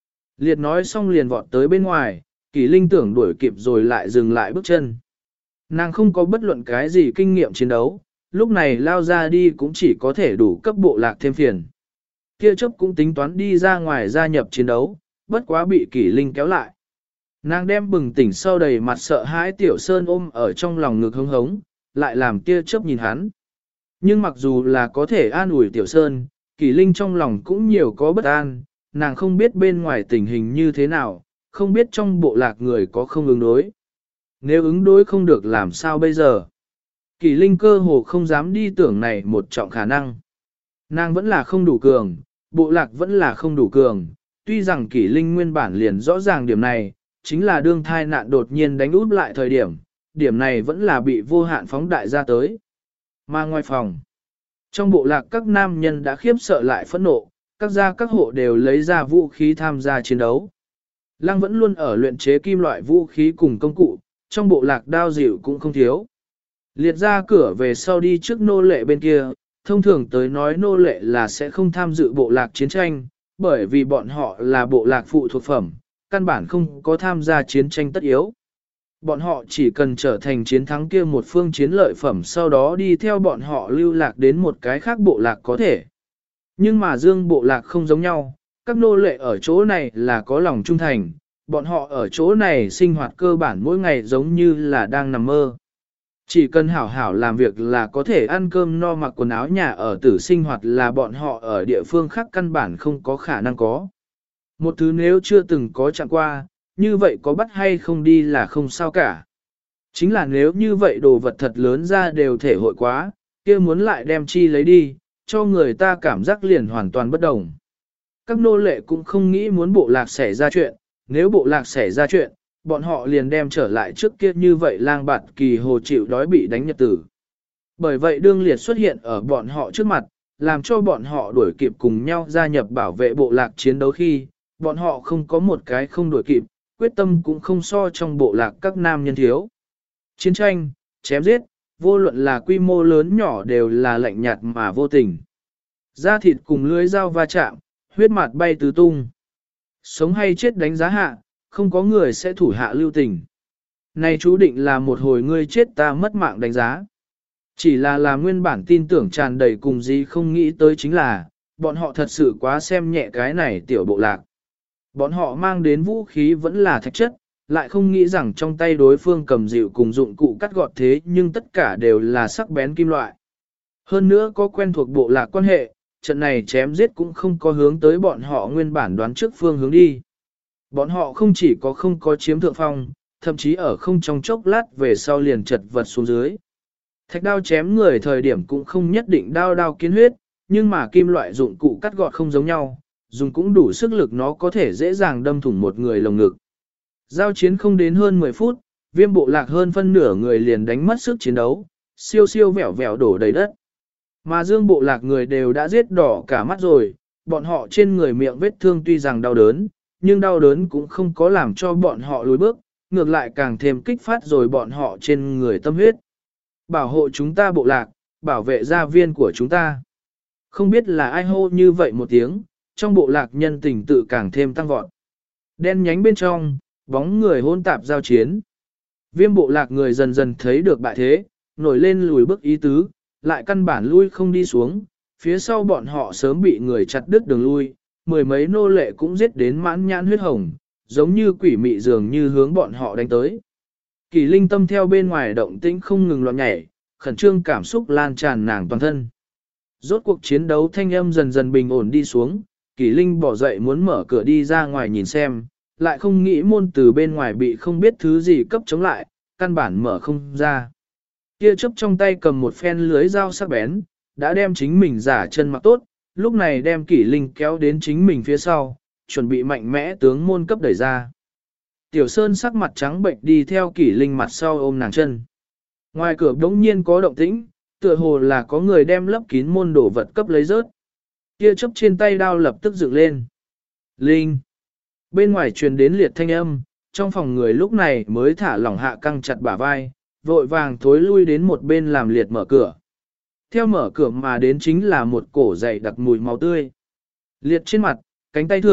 Liệt nói xong liền vọt tới bên ngoài, Kỷ Linh tưởng đuổi kịp rồi lại dừng lại bước chân. Nàng không có bất luận cái gì kinh nghiệm chiến đấu, lúc này lao ra đi cũng chỉ có thể đủ cấp bộ lạc thêm phiền. Kia chớp cũng tính toán đi ra ngoài gia nhập chiến đấu, bất quá bị Kỷ Linh kéo lại. Nàng đem bừng tỉnh sau đầy mặt sợ hãi Tiểu Sơn ôm ở trong lòng ngực hống hống, lại làm kia chớp nhìn hắn. Nhưng mặc dù là có thể an ủi Tiểu Sơn, Kỷ Linh trong lòng cũng nhiều có bất an, nàng không biết bên ngoài tình hình như thế nào, không biết trong bộ lạc người có không ứng đối. Nếu ứng đối không được làm sao bây giờ? Kỷ Linh cơ hồ không dám đi tưởng này một trọng khả năng. Nàng vẫn là không đủ cường, bộ lạc vẫn là không đủ cường, tuy rằng Kỷ Linh nguyên bản liền rõ ràng điểm này, chính là đương thai nạn đột nhiên đánh úp lại thời điểm, điểm này vẫn là bị vô hạn phóng đại ra tới. Mà ngoài phòng, trong bộ lạc các nam nhân đã khiếp sợ lại phẫn nộ, các gia các hộ đều lấy ra vũ khí tham gia chiến đấu. Lăng vẫn luôn ở luyện chế kim loại vũ khí cùng công cụ, trong bộ lạc đao dịu cũng không thiếu. Liệt ra cửa về sau đi trước nô lệ bên kia, thông thường tới nói nô lệ là sẽ không tham dự bộ lạc chiến tranh, bởi vì bọn họ là bộ lạc phụ thuộc phẩm, căn bản không có tham gia chiến tranh tất yếu. Bọn họ chỉ cần trở thành chiến thắng kia một phương chiến lợi phẩm sau đó đi theo bọn họ lưu lạc đến một cái khác bộ lạc có thể. Nhưng mà dương bộ lạc không giống nhau, các nô lệ ở chỗ này là có lòng trung thành, bọn họ ở chỗ này sinh hoạt cơ bản mỗi ngày giống như là đang nằm mơ. Chỉ cần hảo hảo làm việc là có thể ăn cơm no mặc quần áo nhà ở tử sinh hoạt là bọn họ ở địa phương khác căn bản không có khả năng có. Một thứ nếu chưa từng có chạm qua, như vậy có bắt hay không đi là không sao cả. Chính là nếu như vậy đồ vật thật lớn ra đều thể hội quá, kia muốn lại đem chi lấy đi, cho người ta cảm giác liền hoàn toàn bất đồng. Các nô lệ cũng không nghĩ muốn bộ lạc xảy ra chuyện, nếu bộ lạc xảy ra chuyện, bọn họ liền đem trở lại trước kia như vậy lang bạt kỳ hồ chịu đói bị đánh nhật tử. Bởi vậy đương liệt xuất hiện ở bọn họ trước mặt, làm cho bọn họ đuổi kịp cùng nhau gia nhập bảo vệ bộ lạc chiến đấu khi, bọn họ không có một cái không đuổi kịp, quyết tâm cũng không so trong bộ lạc các nam nhân thiếu. Chiến tranh, chém giết, vô luận là quy mô lớn nhỏ đều là lạnh nhạt mà vô tình. Da thịt cùng lưới dao va chạm, huyết mạt bay tứ tung. Sống hay chết đánh giá hạ, không có người sẽ thủ hạ lưu tình. Này chú định là một hồi ngươi chết ta mất mạng đánh giá. Chỉ là nguyên bản tin tưởng tràn đầy cùng gì không nghĩ tới chính là, bọn họ thật sự quá xem nhẹ cái này tiểu bộ lạc. Bọn họ mang đến vũ khí vẫn là thạch chất, lại không nghĩ rằng trong tay đối phương cầm dịu cùng dụng cụ cắt gọt thế nhưng tất cả đều là sắc bén kim loại. Hơn nữa có quen thuộc bộ lạc quan hệ, trận này chém giết cũng không có hướng tới bọn họ nguyên bản đoán trước phương hướng đi. Bọn họ không chỉ có không có chiếm thượng phong, thậm chí ở không trong chốc lát về sau liền chật vật xuống dưới. Thạch đao chém người thời điểm cũng không nhất định đao kiến huyết, nhưng mà kim loại dụng cụ cắt gọt không giống nhau, dùng cũng đủ sức lực nó có thể dễ dàng đâm thủng một người lồng ngực. Giao chiến không đến hơn 10 phút, viêm bộ lạc hơn phân nửa người liền đánh mất sức chiến đấu, siêu vẻo vẻo đổ đầy đất. Mà dương bộ lạc người đều đã giết đỏ cả mắt rồi, bọn họ trên người miệng vết thương tuy rằng đau đớn, nhưng đau đớn cũng không có làm cho bọn họ lùi bước, ngược lại càng thêm kích phát rồi bọn họ trên người tâm huyết. Bảo hộ chúng ta bộ lạc, bảo vệ gia viên của chúng ta. Không biết là ai hô như vậy một tiếng, trong bộ lạc nhân tình tự càng thêm tăng vọt. Đen nhánh bên trong, bóng người hôn tạp giao chiến. Viêm bộ lạc người dần dần thấy được bại thế, nổi lên lùi bước ý tứ, lại căn bản lui không đi xuống, phía sau bọn họ sớm bị người chặt đứt đường lui, mười mấy nô lệ cũng giết đến mãn nhãn huyết hồng, giống như quỷ mị dường như hướng bọn họ đánh tới. Kỳ linh tâm theo bên ngoài động tĩnh không ngừng loạn nhảy, khẩn trương cảm xúc lan tràn nàng toàn thân. Rốt cuộc chiến đấu thanh âm dần dần bình ổn đi xuống, Kỳ linh bỏ dậy muốn mở cửa đi ra ngoài nhìn xem, lại không nghĩ môn từ bên ngoài bị không biết thứ gì cấp chống lại, căn bản mở không ra. Kia chấp trong tay cầm một phen lưới dao sắc bén, đã đem chính mình giả chân mặc tốt, lúc này đem Kỷ Linh kéo đến chính mình phía sau, chuẩn bị mạnh mẽ tướng môn cấp đẩy ra. Tiểu Sơn sắc mặt trắng bệnh đi theo Kỷ Linh mặt sau ôm nàng chân. Ngoài cửa đống nhiên có động tĩnh, tựa hồ là có người đem lấp kín môn đổ vật cấp lấy rớt. Kia chấp trên tay đao lập tức dựng lên. Linh! Bên ngoài truyền đến liệt thanh âm, trong phòng người lúc này mới thả lỏng hạ căng chặt bả vai, vội vàng thối lui đến một bên làm liệt mở cửa. Theo mở cửa mà đến chính là một cổ dày đặc mùi máu tươi. Liệt trên mặt, cánh tay thượng,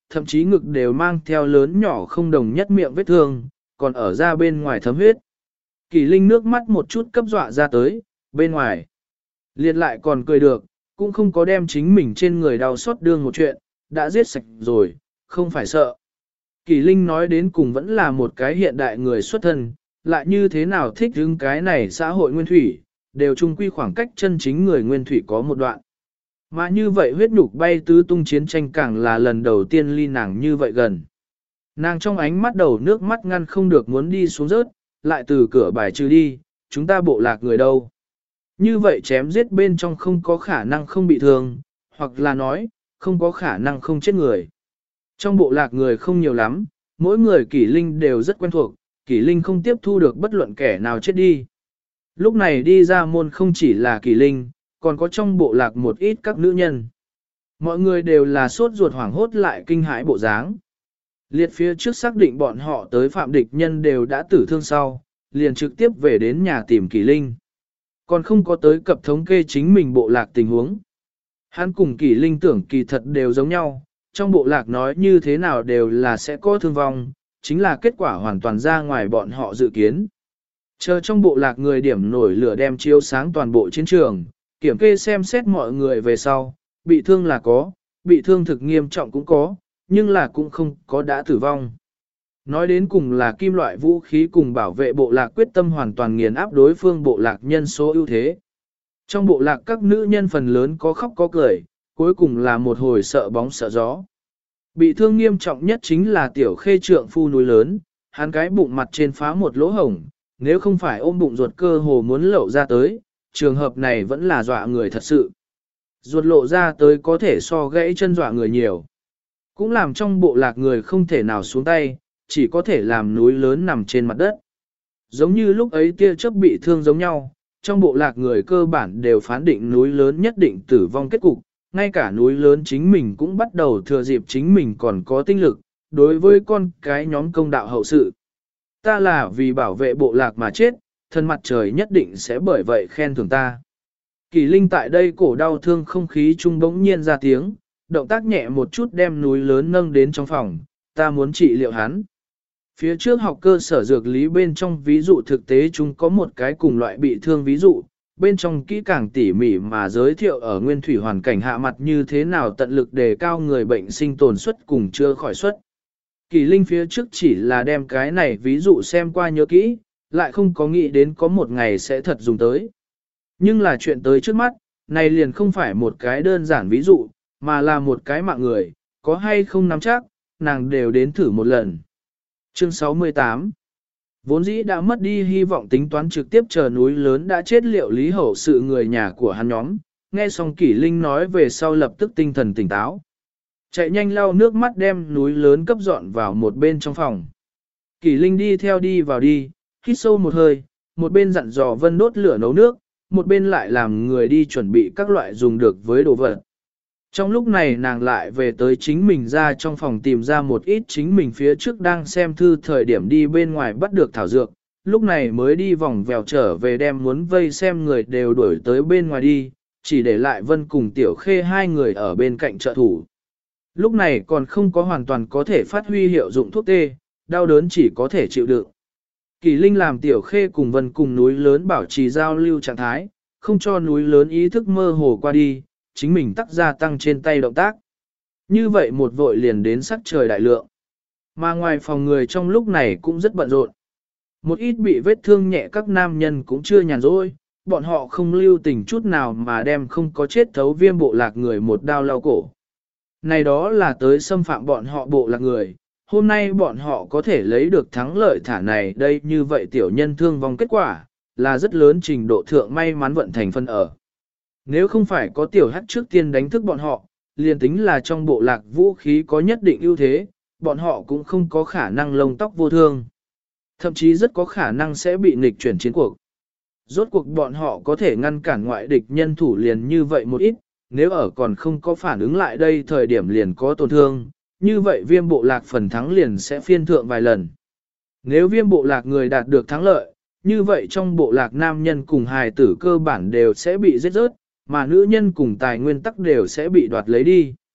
thậm chí ngực đều mang theo lớn nhỏ không đồng nhất miệng vết thương, còn ở ra bên ngoài thấm huyết. Kỳ Linh nước mắt một chút cấp dọa ra tới, bên ngoài. Liệt lại còn cười được, cũng không có đem chính mình trên người đau xót đương một chuyện, đã giết sạch rồi, không phải sợ. Kỳ Linh nói đến cùng vẫn là một cái hiện đại người xuất thân, lại như thế nào thích hứng cái này xã hội nguyên thủy, đều chung quy khoảng cách chân chính người nguyên thủy có một đoạn. Mà như vậy huyết nhục bay tứ tung chiến tranh càng là lần đầu tiên ly nàng như vậy gần. Nàng trong ánh mắt đầu nước mắt ngăn không được muốn đi xuống rớt, lại từ cửa bài trừ đi, chúng ta bộ lạc người đâu. Như vậy chém giết bên trong không có khả năng không bị thương, hoặc là nói, không có khả năng không chết người. Trong bộ lạc người không nhiều lắm, mỗi người Kỷ Linh đều rất quen thuộc, Kỷ Linh không tiếp thu được bất luận kẻ nào chết đi. Lúc này đi ra môn không chỉ là Kỷ Linh, còn có trong bộ lạc một ít các nữ nhân. Mọi người đều là sốt ruột hoảng hốt lại kinh hãi bộ dáng. Liệt phía trước xác định bọn họ tới phạm địch nhân đều đã tử thương sau, liền trực tiếp về đến nhà tìm Kỷ Linh. Còn không có tới cập thống kê chính mình bộ lạc tình huống. Hắn cùng Kỷ Linh tưởng kỳ thật đều giống nhau, trong bộ lạc nói như thế nào đều là sẽ có thương vong, chính là kết quả hoàn toàn ra ngoài bọn họ dự kiến. Chờ trong bộ lạc người điểm nổi lửa đem chiếu sáng toàn bộ chiến trường, kiểm kê xem xét mọi người về sau, bị thương là có, bị thương thực nghiêm trọng cũng có, nhưng là cũng không có đã tử vong. Nói đến cùng là kim loại vũ khí cùng bảo vệ bộ lạc quyết tâm hoàn toàn nghiền áp đối phương bộ lạc nhân số ưu thế. Trong bộ lạc các nữ nhân phần lớn có khóc có cười, cuối cùng là một hồi sợ bóng sợ gió. Bị thương nghiêm trọng nhất chính là tiểu khê trượng phu núi lớn, hắn cái bụng mặt trên phá một lỗ hổng, nếu không phải ôm bụng ruột cơ hồ muốn lậu ra tới, trường hợp này vẫn là dọa người thật sự. Ruột lộ ra tới có thể so gãy chân dọa người nhiều. Cũng làm trong bộ lạc người không thể nào xuống tay, chỉ có thể làm núi lớn nằm trên mặt đất. Giống như lúc ấy tia chớp bị thương giống nhau, trong bộ lạc người cơ bản đều phán định núi lớn nhất định tử vong kết cục, ngay cả núi lớn chính mình cũng bắt đầu thừa dịp chính mình còn có tinh lực, đối với con cái nhóm công đạo hậu sự. Ta là vì bảo vệ bộ lạc mà chết, thân mặt trời nhất định sẽ bởi vậy khen thưởng ta. Kỳ Linh tại đây cổ đau thương không khí trung bỗng nhiên ra tiếng, động tác nhẹ một chút đem núi lớn nâng đến trong phòng, ta muốn trị liệu hắn. Phía trước học cơ sở dược lý bên trong ví dụ thực tế chúng có một cái cùng loại bị thương ví dụ, bên trong kỹ càng tỉ mỉ mà giới thiệu ở nguyên thủy hoàn cảnh hạ mặt như thế nào tận lực đề cao người bệnh sinh tồn suất cùng chưa khỏi suất. Kỳ Linh phía trước chỉ là đem cái này ví dụ xem qua nhớ kỹ, lại không có nghĩ đến có một ngày sẽ thật dùng tới. Nhưng là chuyện tới trước mắt, này liền không phải một cái đơn giản ví dụ, mà là một cái mạng người, có hay không nắm chắc, nàng đều đến thử một lần. Chương 68 Vốn dĩ đã mất đi hy vọng tính toán trực tiếp chờ núi lớn đã chết liệu lý hậu sự người nhà của hắn nhóm, nghe xong Kỷ Linh nói về sau lập tức tinh thần tỉnh táo. Chạy nhanh lau nước mắt đem núi lớn cấp dọn vào một bên trong phòng. Kỷ Linh đi theo đi vào đi, hít sâu một hơi, một bên dặn dò Vân đốt lửa nấu nước, một bên lại làm người đi chuẩn bị các loại dùng được với đồ vật. Trong lúc này nàng lại về tới chính mình ra trong phòng tìm ra một ít chính mình phía trước đang xem thư thời điểm đi bên ngoài bắt được thảo dược, lúc này mới đi vòng vèo trở về đem muốn vây xem người đều đuổi tới bên ngoài đi, chỉ để lại Vân cùng Tiểu Khê hai người ở bên cạnh trợ thủ. Lúc này còn không có hoàn toàn có thể phát huy hiệu dụng thuốc tê, đau đớn chỉ có thể chịu đựng. Kỳ Linh làm Tiểu Khê cùng Vân cùng núi lớn bảo trì giao lưu trạng thái, không cho núi lớn ý thức mơ hồ qua đi, chính mình tắc gia tăng trên tay động tác. Như vậy một vội liền đến sắc trời đại lượng. Mà ngoài phòng người trong lúc này cũng rất bận rộn. Một ít bị vết thương nhẹ các nam nhân cũng chưa nhàn rỗi, bọn họ không lưu tình chút nào mà đem không có chết thấu viêm bộ lạc người một đao lau cổ. Này đó là tới xâm phạm bọn họ bộ lạc người, hôm nay bọn họ có thể lấy được thắng lợi thả này đây như vậy tiểu nhân thương vong kết quả, là rất lớn trình độ thượng may mắn vận thành phân ở. Nếu không phải có tiểu hắc trước tiên đánh thức bọn họ, liền tính là trong bộ lạc vũ khí có nhất định ưu thế, bọn họ cũng không có khả năng lông tóc vô thương. Thậm chí rất có khả năng sẽ bị nghịch chuyển chiến cuộc. Rốt cuộc bọn họ có thể ngăn cản ngoại địch nhân thủ liền như vậy một ít, nếu ở còn không có phản ứng lại đây thời điểm liền có tổn thương, như vậy viêm bộ lạc phần thắng liền sẽ phiên thượng vài lần. Nếu viêm bộ lạc người đạt được thắng lợi, như vậy trong bộ lạc nam nhân cùng hài tử cơ bản đều sẽ bị giết rớt, mà nữ nhân cùng tài nguyên tắc đều sẽ bị đoạt lấy đi.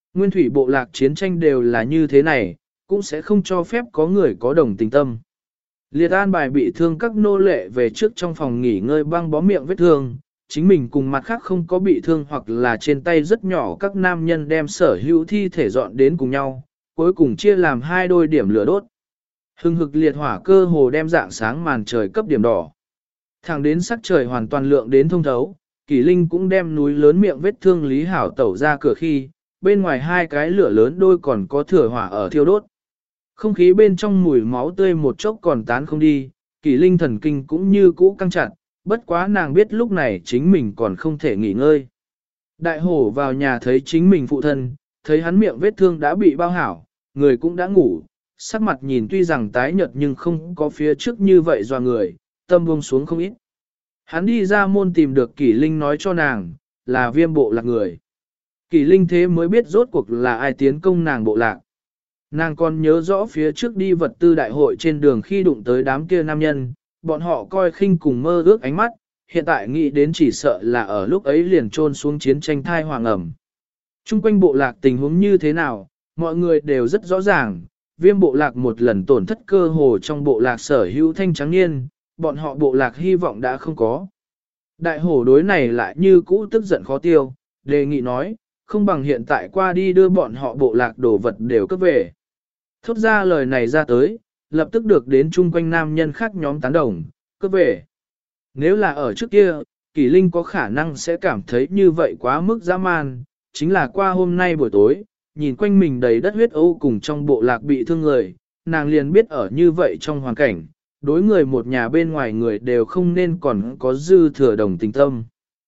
Nguyên thủy bộ lạc chiến tranh đều là như thế này, cũng sẽ không cho phép có người có đồng tình tâm. Liệt an bài bị thương các nô lệ về trước trong phòng nghỉ ngơi băng bó miệng vết thương, chính mình cùng mặt khác không có bị thương hoặc là trên tay rất nhỏ các nam nhân đem sở hữu thi thể dọn đến cùng nhau, cuối cùng chia làm hai đôi điểm lửa đốt. Hừng hực liệt hỏa cơ hồ đem dạng sáng màn trời cấp điểm đỏ. Thẳng đến sắc trời hoàn toàn lượng đến thông thấu, Kỷ Linh cũng đem núi lớn miệng vết thương Lý Hảo tẩu ra cửa khi, bên ngoài hai cái lửa lớn đôi còn có thừa hỏa ở thiêu đốt. Không khí bên trong mùi máu tươi một chốc còn tán không đi, Kỷ Linh thần kinh cũng như cũ căng chặt, bất quá nàng biết lúc này chính mình còn không thể nghỉ ngơi. Đại hổ vào nhà thấy chính mình phụ thân, thấy hắn miệng vết thương đã bị bao hảo, người cũng đã ngủ, sắc mặt nhìn tuy rằng tái nhợt nhưng không có phía trước như vậy doa người, tâm buông xuống không ít. Hắn đi ra môn tìm được Kỷ Linh nói cho nàng, là Viêm bộ lạc người. Kỷ Linh thế mới biết rốt cuộc là ai tiến công nàng bộ lạc. Nàng còn nhớ rõ phía trước đi vật tư đại hội trên đường khi đụng tới đám kia nam nhân, bọn họ coi khinh cùng mơ ước ánh mắt, hiện tại nghĩ đến chỉ sợ là ở lúc ấy liền trôn xuống chiến tranh thai hoàng ẩm. Trung quanh bộ lạc tình huống như thế nào, mọi người đều rất rõ ràng, Viêm bộ lạc một lần tổn thất cơ hồ trong bộ lạc sở hữu thanh trắng niên, bọn họ bộ lạc hy vọng đã không có. Đại hổ đối này lại như cũ tức giận khó tiêu, đề nghị nói, không bằng hiện tại qua đi đưa bọn họ bộ lạc đồ vật đều cướp về. Thốt ra lời này ra tới, lập tức được đến chung quanh nam nhân khác nhóm tán đồng, cướp về. Nếu là ở trước kia, Kỷ Linh có khả năng sẽ cảm thấy như vậy quá mức dã man, chính là qua hôm nay buổi tối, nhìn quanh mình đầy đất huyết âu cùng trong bộ lạc bị thương người, nàng liền biết ở như vậy trong hoàn cảnh, đối người một nhà bên ngoài người đều không nên còn có dư thừa đồng tình tâm.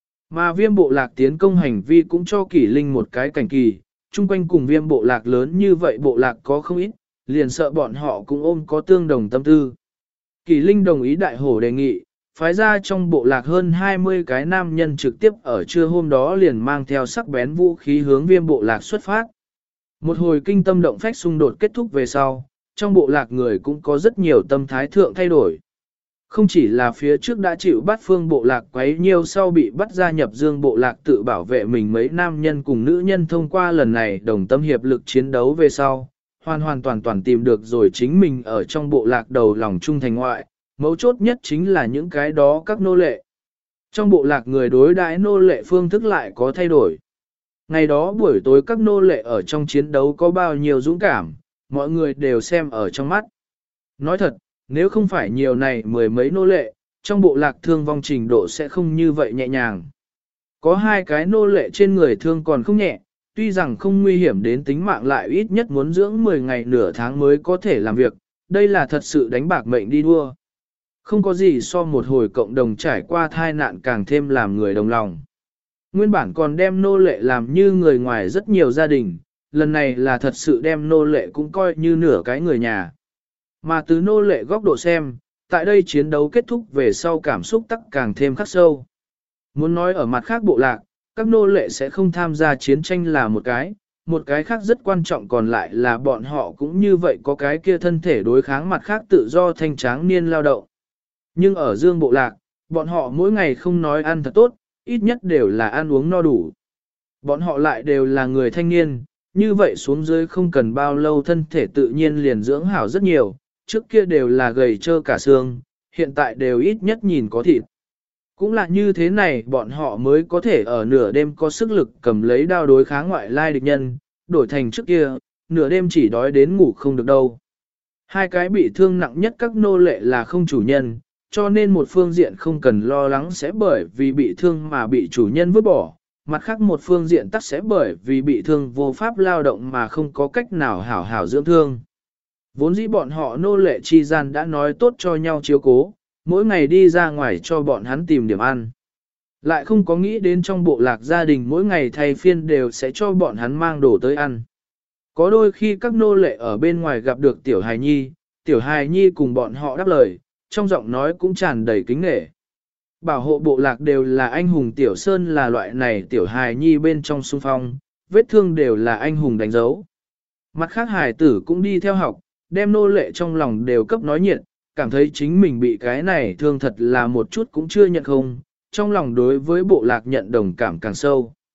Mà Viêm bộ lạc tiến công hành vi cũng cho Kỷ Linh một cái cảnh kỳ, chung quanh cùng Viêm bộ lạc lớn như vậy bộ lạc có không ít, liền sợ bọn họ cũng ôm có tương đồng tâm tư. Kỷ Linh đồng ý đại hổ đề nghị, phái ra trong bộ lạc hơn 20 cái nam nhân trực tiếp ở trưa hôm đó liền mang theo sắc bén vũ khí hướng Viêm bộ lạc xuất phát. Một hồi kinh tâm động phách xung đột kết thúc về sau, trong bộ lạc người cũng có rất nhiều tâm thái thượng thay đổi. Không chỉ là phía trước đã chịu bắt phương bộ lạc quấy nhiều sau bị bắt gia nhập dương bộ lạc tự bảo vệ mình mấy nam nhân cùng nữ nhân thông qua lần này đồng tâm hiệp lực chiến đấu về sau, hoàn toàn tìm được rồi chính mình ở trong bộ lạc đầu lòng trung thành ngoại, mấu chốt nhất chính là những cái đó các nô lệ. Trong bộ lạc người đối đãi nô lệ phương thức lại có thay đổi. Ngày đó buổi tối các nô lệ ở trong chiến đấu có bao nhiêu dũng cảm, mọi người đều xem ở trong mắt. Nói thật, nếu không phải nhiều này mười mấy nô lệ, trong bộ lạc thương vong trình độ sẽ không như vậy nhẹ nhàng. Có hai cái nô lệ trên người thương còn không nhẹ, tuy rằng không nguy hiểm đến tính mạng lại ít nhất muốn dưỡng 10 ngày nửa tháng mới có thể làm việc, đây là thật sự đánh bạc mệnh đi đua. Không có gì so một hồi cộng đồng trải qua thai nạn càng thêm làm người đồng lòng. Nguyên bản còn đem nô lệ làm như người ngoài rất nhiều gia đình, lần này là thật sự đem nô lệ cũng coi như nửa cái người nhà. Mà từ nô lệ góc độ xem, tại đây chiến đấu kết thúc về sau cảm xúc tắc càng thêm khắc sâu. Muốn nói ở mặt khác bộ lạc, các nô lệ sẽ không tham gia chiến tranh là một cái khác rất quan trọng còn lại là bọn họ cũng như vậy có cái kia thân thể đối kháng mặt khác tự do thanh tráng niên lao động. Nhưng ở dương bộ lạc, bọn họ mỗi ngày không nói ăn thật tốt, ít nhất đều là ăn uống no đủ. Bọn họ lại đều là người thanh niên, như vậy xuống dưới không cần bao lâu thân thể tự nhiên liền dưỡng hảo rất nhiều, trước kia đều là gầy trơ cả xương, hiện tại đều ít nhất nhìn có thịt. Cũng là như thế này bọn họ mới có thể ở nửa đêm có sức lực cầm lấy đao đối kháng ngoại lai địch nhân, đổi thành trước kia, nửa đêm chỉ đói đến ngủ không được đâu. Hai cái bị thương nặng nhất các nô lệ là không chủ nhân, cho nên một phương diện không cần lo lắng sẽ bởi vì bị thương mà bị chủ nhân vứt bỏ, mặt khác một phương diện tắc sẽ bởi vì bị thương vô pháp lao động mà không có cách nào hảo hảo dưỡng thương. Vốn dĩ bọn họ nô lệ chi gian đã nói tốt cho nhau chiếu cố, mỗi ngày đi ra ngoài cho bọn hắn tìm điểm ăn. Lại không có nghĩ đến trong bộ lạc gia đình mỗi ngày thay phiên đều sẽ cho bọn hắn mang đồ tới ăn. Có đôi khi các nô lệ ở bên ngoài gặp được tiểu hài nhi cùng bọn họ đáp lời, trong giọng nói cũng tràn đầy kính nể. Bảo hộ bộ lạc đều là anh hùng tiểu sơn là loại này tiểu hài nhi bên trong xung phong, vết thương đều là anh hùng đánh dấu. Mặt khác hài tử cũng đi theo học, đem nô lệ trong lòng đều cấp nói nhiệt, cảm thấy chính mình bị cái này thương thật là một chút cũng chưa nhận không, trong lòng đối với bộ lạc nhận đồng cảm càng sâu.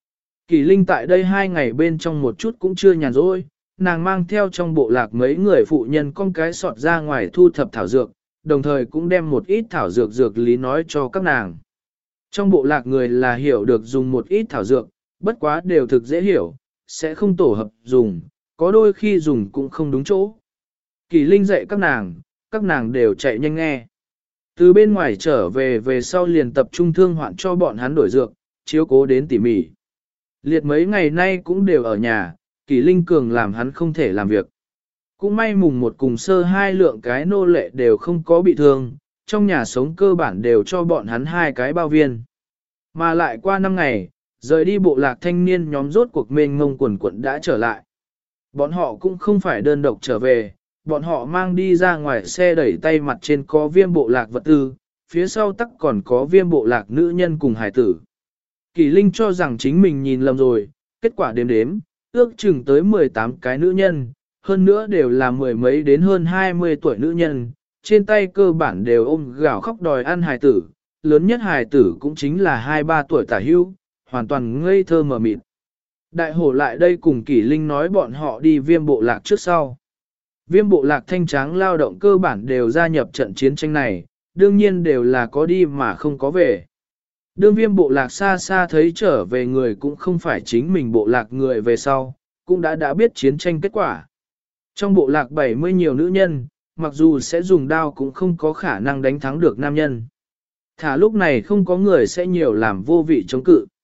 Kỳ Linh tại đây 2 ngày bên trong một chút cũng chưa nhàn rỗi, nàng mang theo trong bộ lạc mấy người phụ nhân con cái sọt ra ngoài thu thập thảo dược, đồng thời cũng đem một ít thảo dược dược lý nói cho các nàng. Trong bộ lạc người là hiểu được dùng một ít thảo dược, bất quá đều thực dễ hiểu, sẽ không tổ hợp dùng, có đôi khi dùng cũng không đúng chỗ. Kỳ Linh dạy các nàng đều chạy nhanh nghe. Từ bên ngoài trở về sau liền tập trung thương hoạn cho bọn hắn đổi dược, chiếu cố đến tỉ mỉ. Liệt mấy ngày nay cũng đều ở nhà, Kỳ Linh cường làm hắn không thể làm việc. Cũng may mùng một cùng sơ 2 lượng cái nô lệ đều không có bị thương, trong nhà sống cơ bản đều cho bọn hắn 2 cái bao viên. Mà lại qua 5 ngày, rời đi bộ lạc thanh niên nhóm rốt cuộc mênh ngông quần quận đã trở lại. Bọn họ cũng không phải đơn độc trở về, bọn họ mang đi ra ngoài xe đẩy tay mặt trên có viêm bộ lạc vật tư, phía sau tắc còn có viêm bộ lạc nữ nhân cùng hải tử. Kỳ Linh cho rằng chính mình nhìn lầm rồi, kết quả đếm đếm, ước chừng tới 18 cái nữ nhân, hơn nữa đều là mười mấy đến hơn 20 tuổi nữ nhân, trên tay cơ bản đều ôm gạo khóc đòi ăn hài tử, lớn nhất hài tử cũng chính là 2-3 tuổi tả hữu, hoàn toàn ngây thơ mờ mịt. Đại hổ lại đây cùng Kỷ Linh nói bọn họ đi viêm bộ lạc trước sau. Viêm bộ lạc thanh tráng lao động cơ bản đều gia nhập trận chiến tranh này, đương nhiên đều là có đi mà không có về. Đương viêm bộ lạc xa xa thấy trở về người cũng không phải chính mình bộ lạc người về sau, cũng đã biết chiến tranh kết quả. Trong bộ lạc 70 nhiều nữ nhân, mặc dù sẽ dùng đao cũng không có khả năng đánh thắng được nam nhân. Thả lúc này không có người sẽ nhiều làm vô vị chống cự.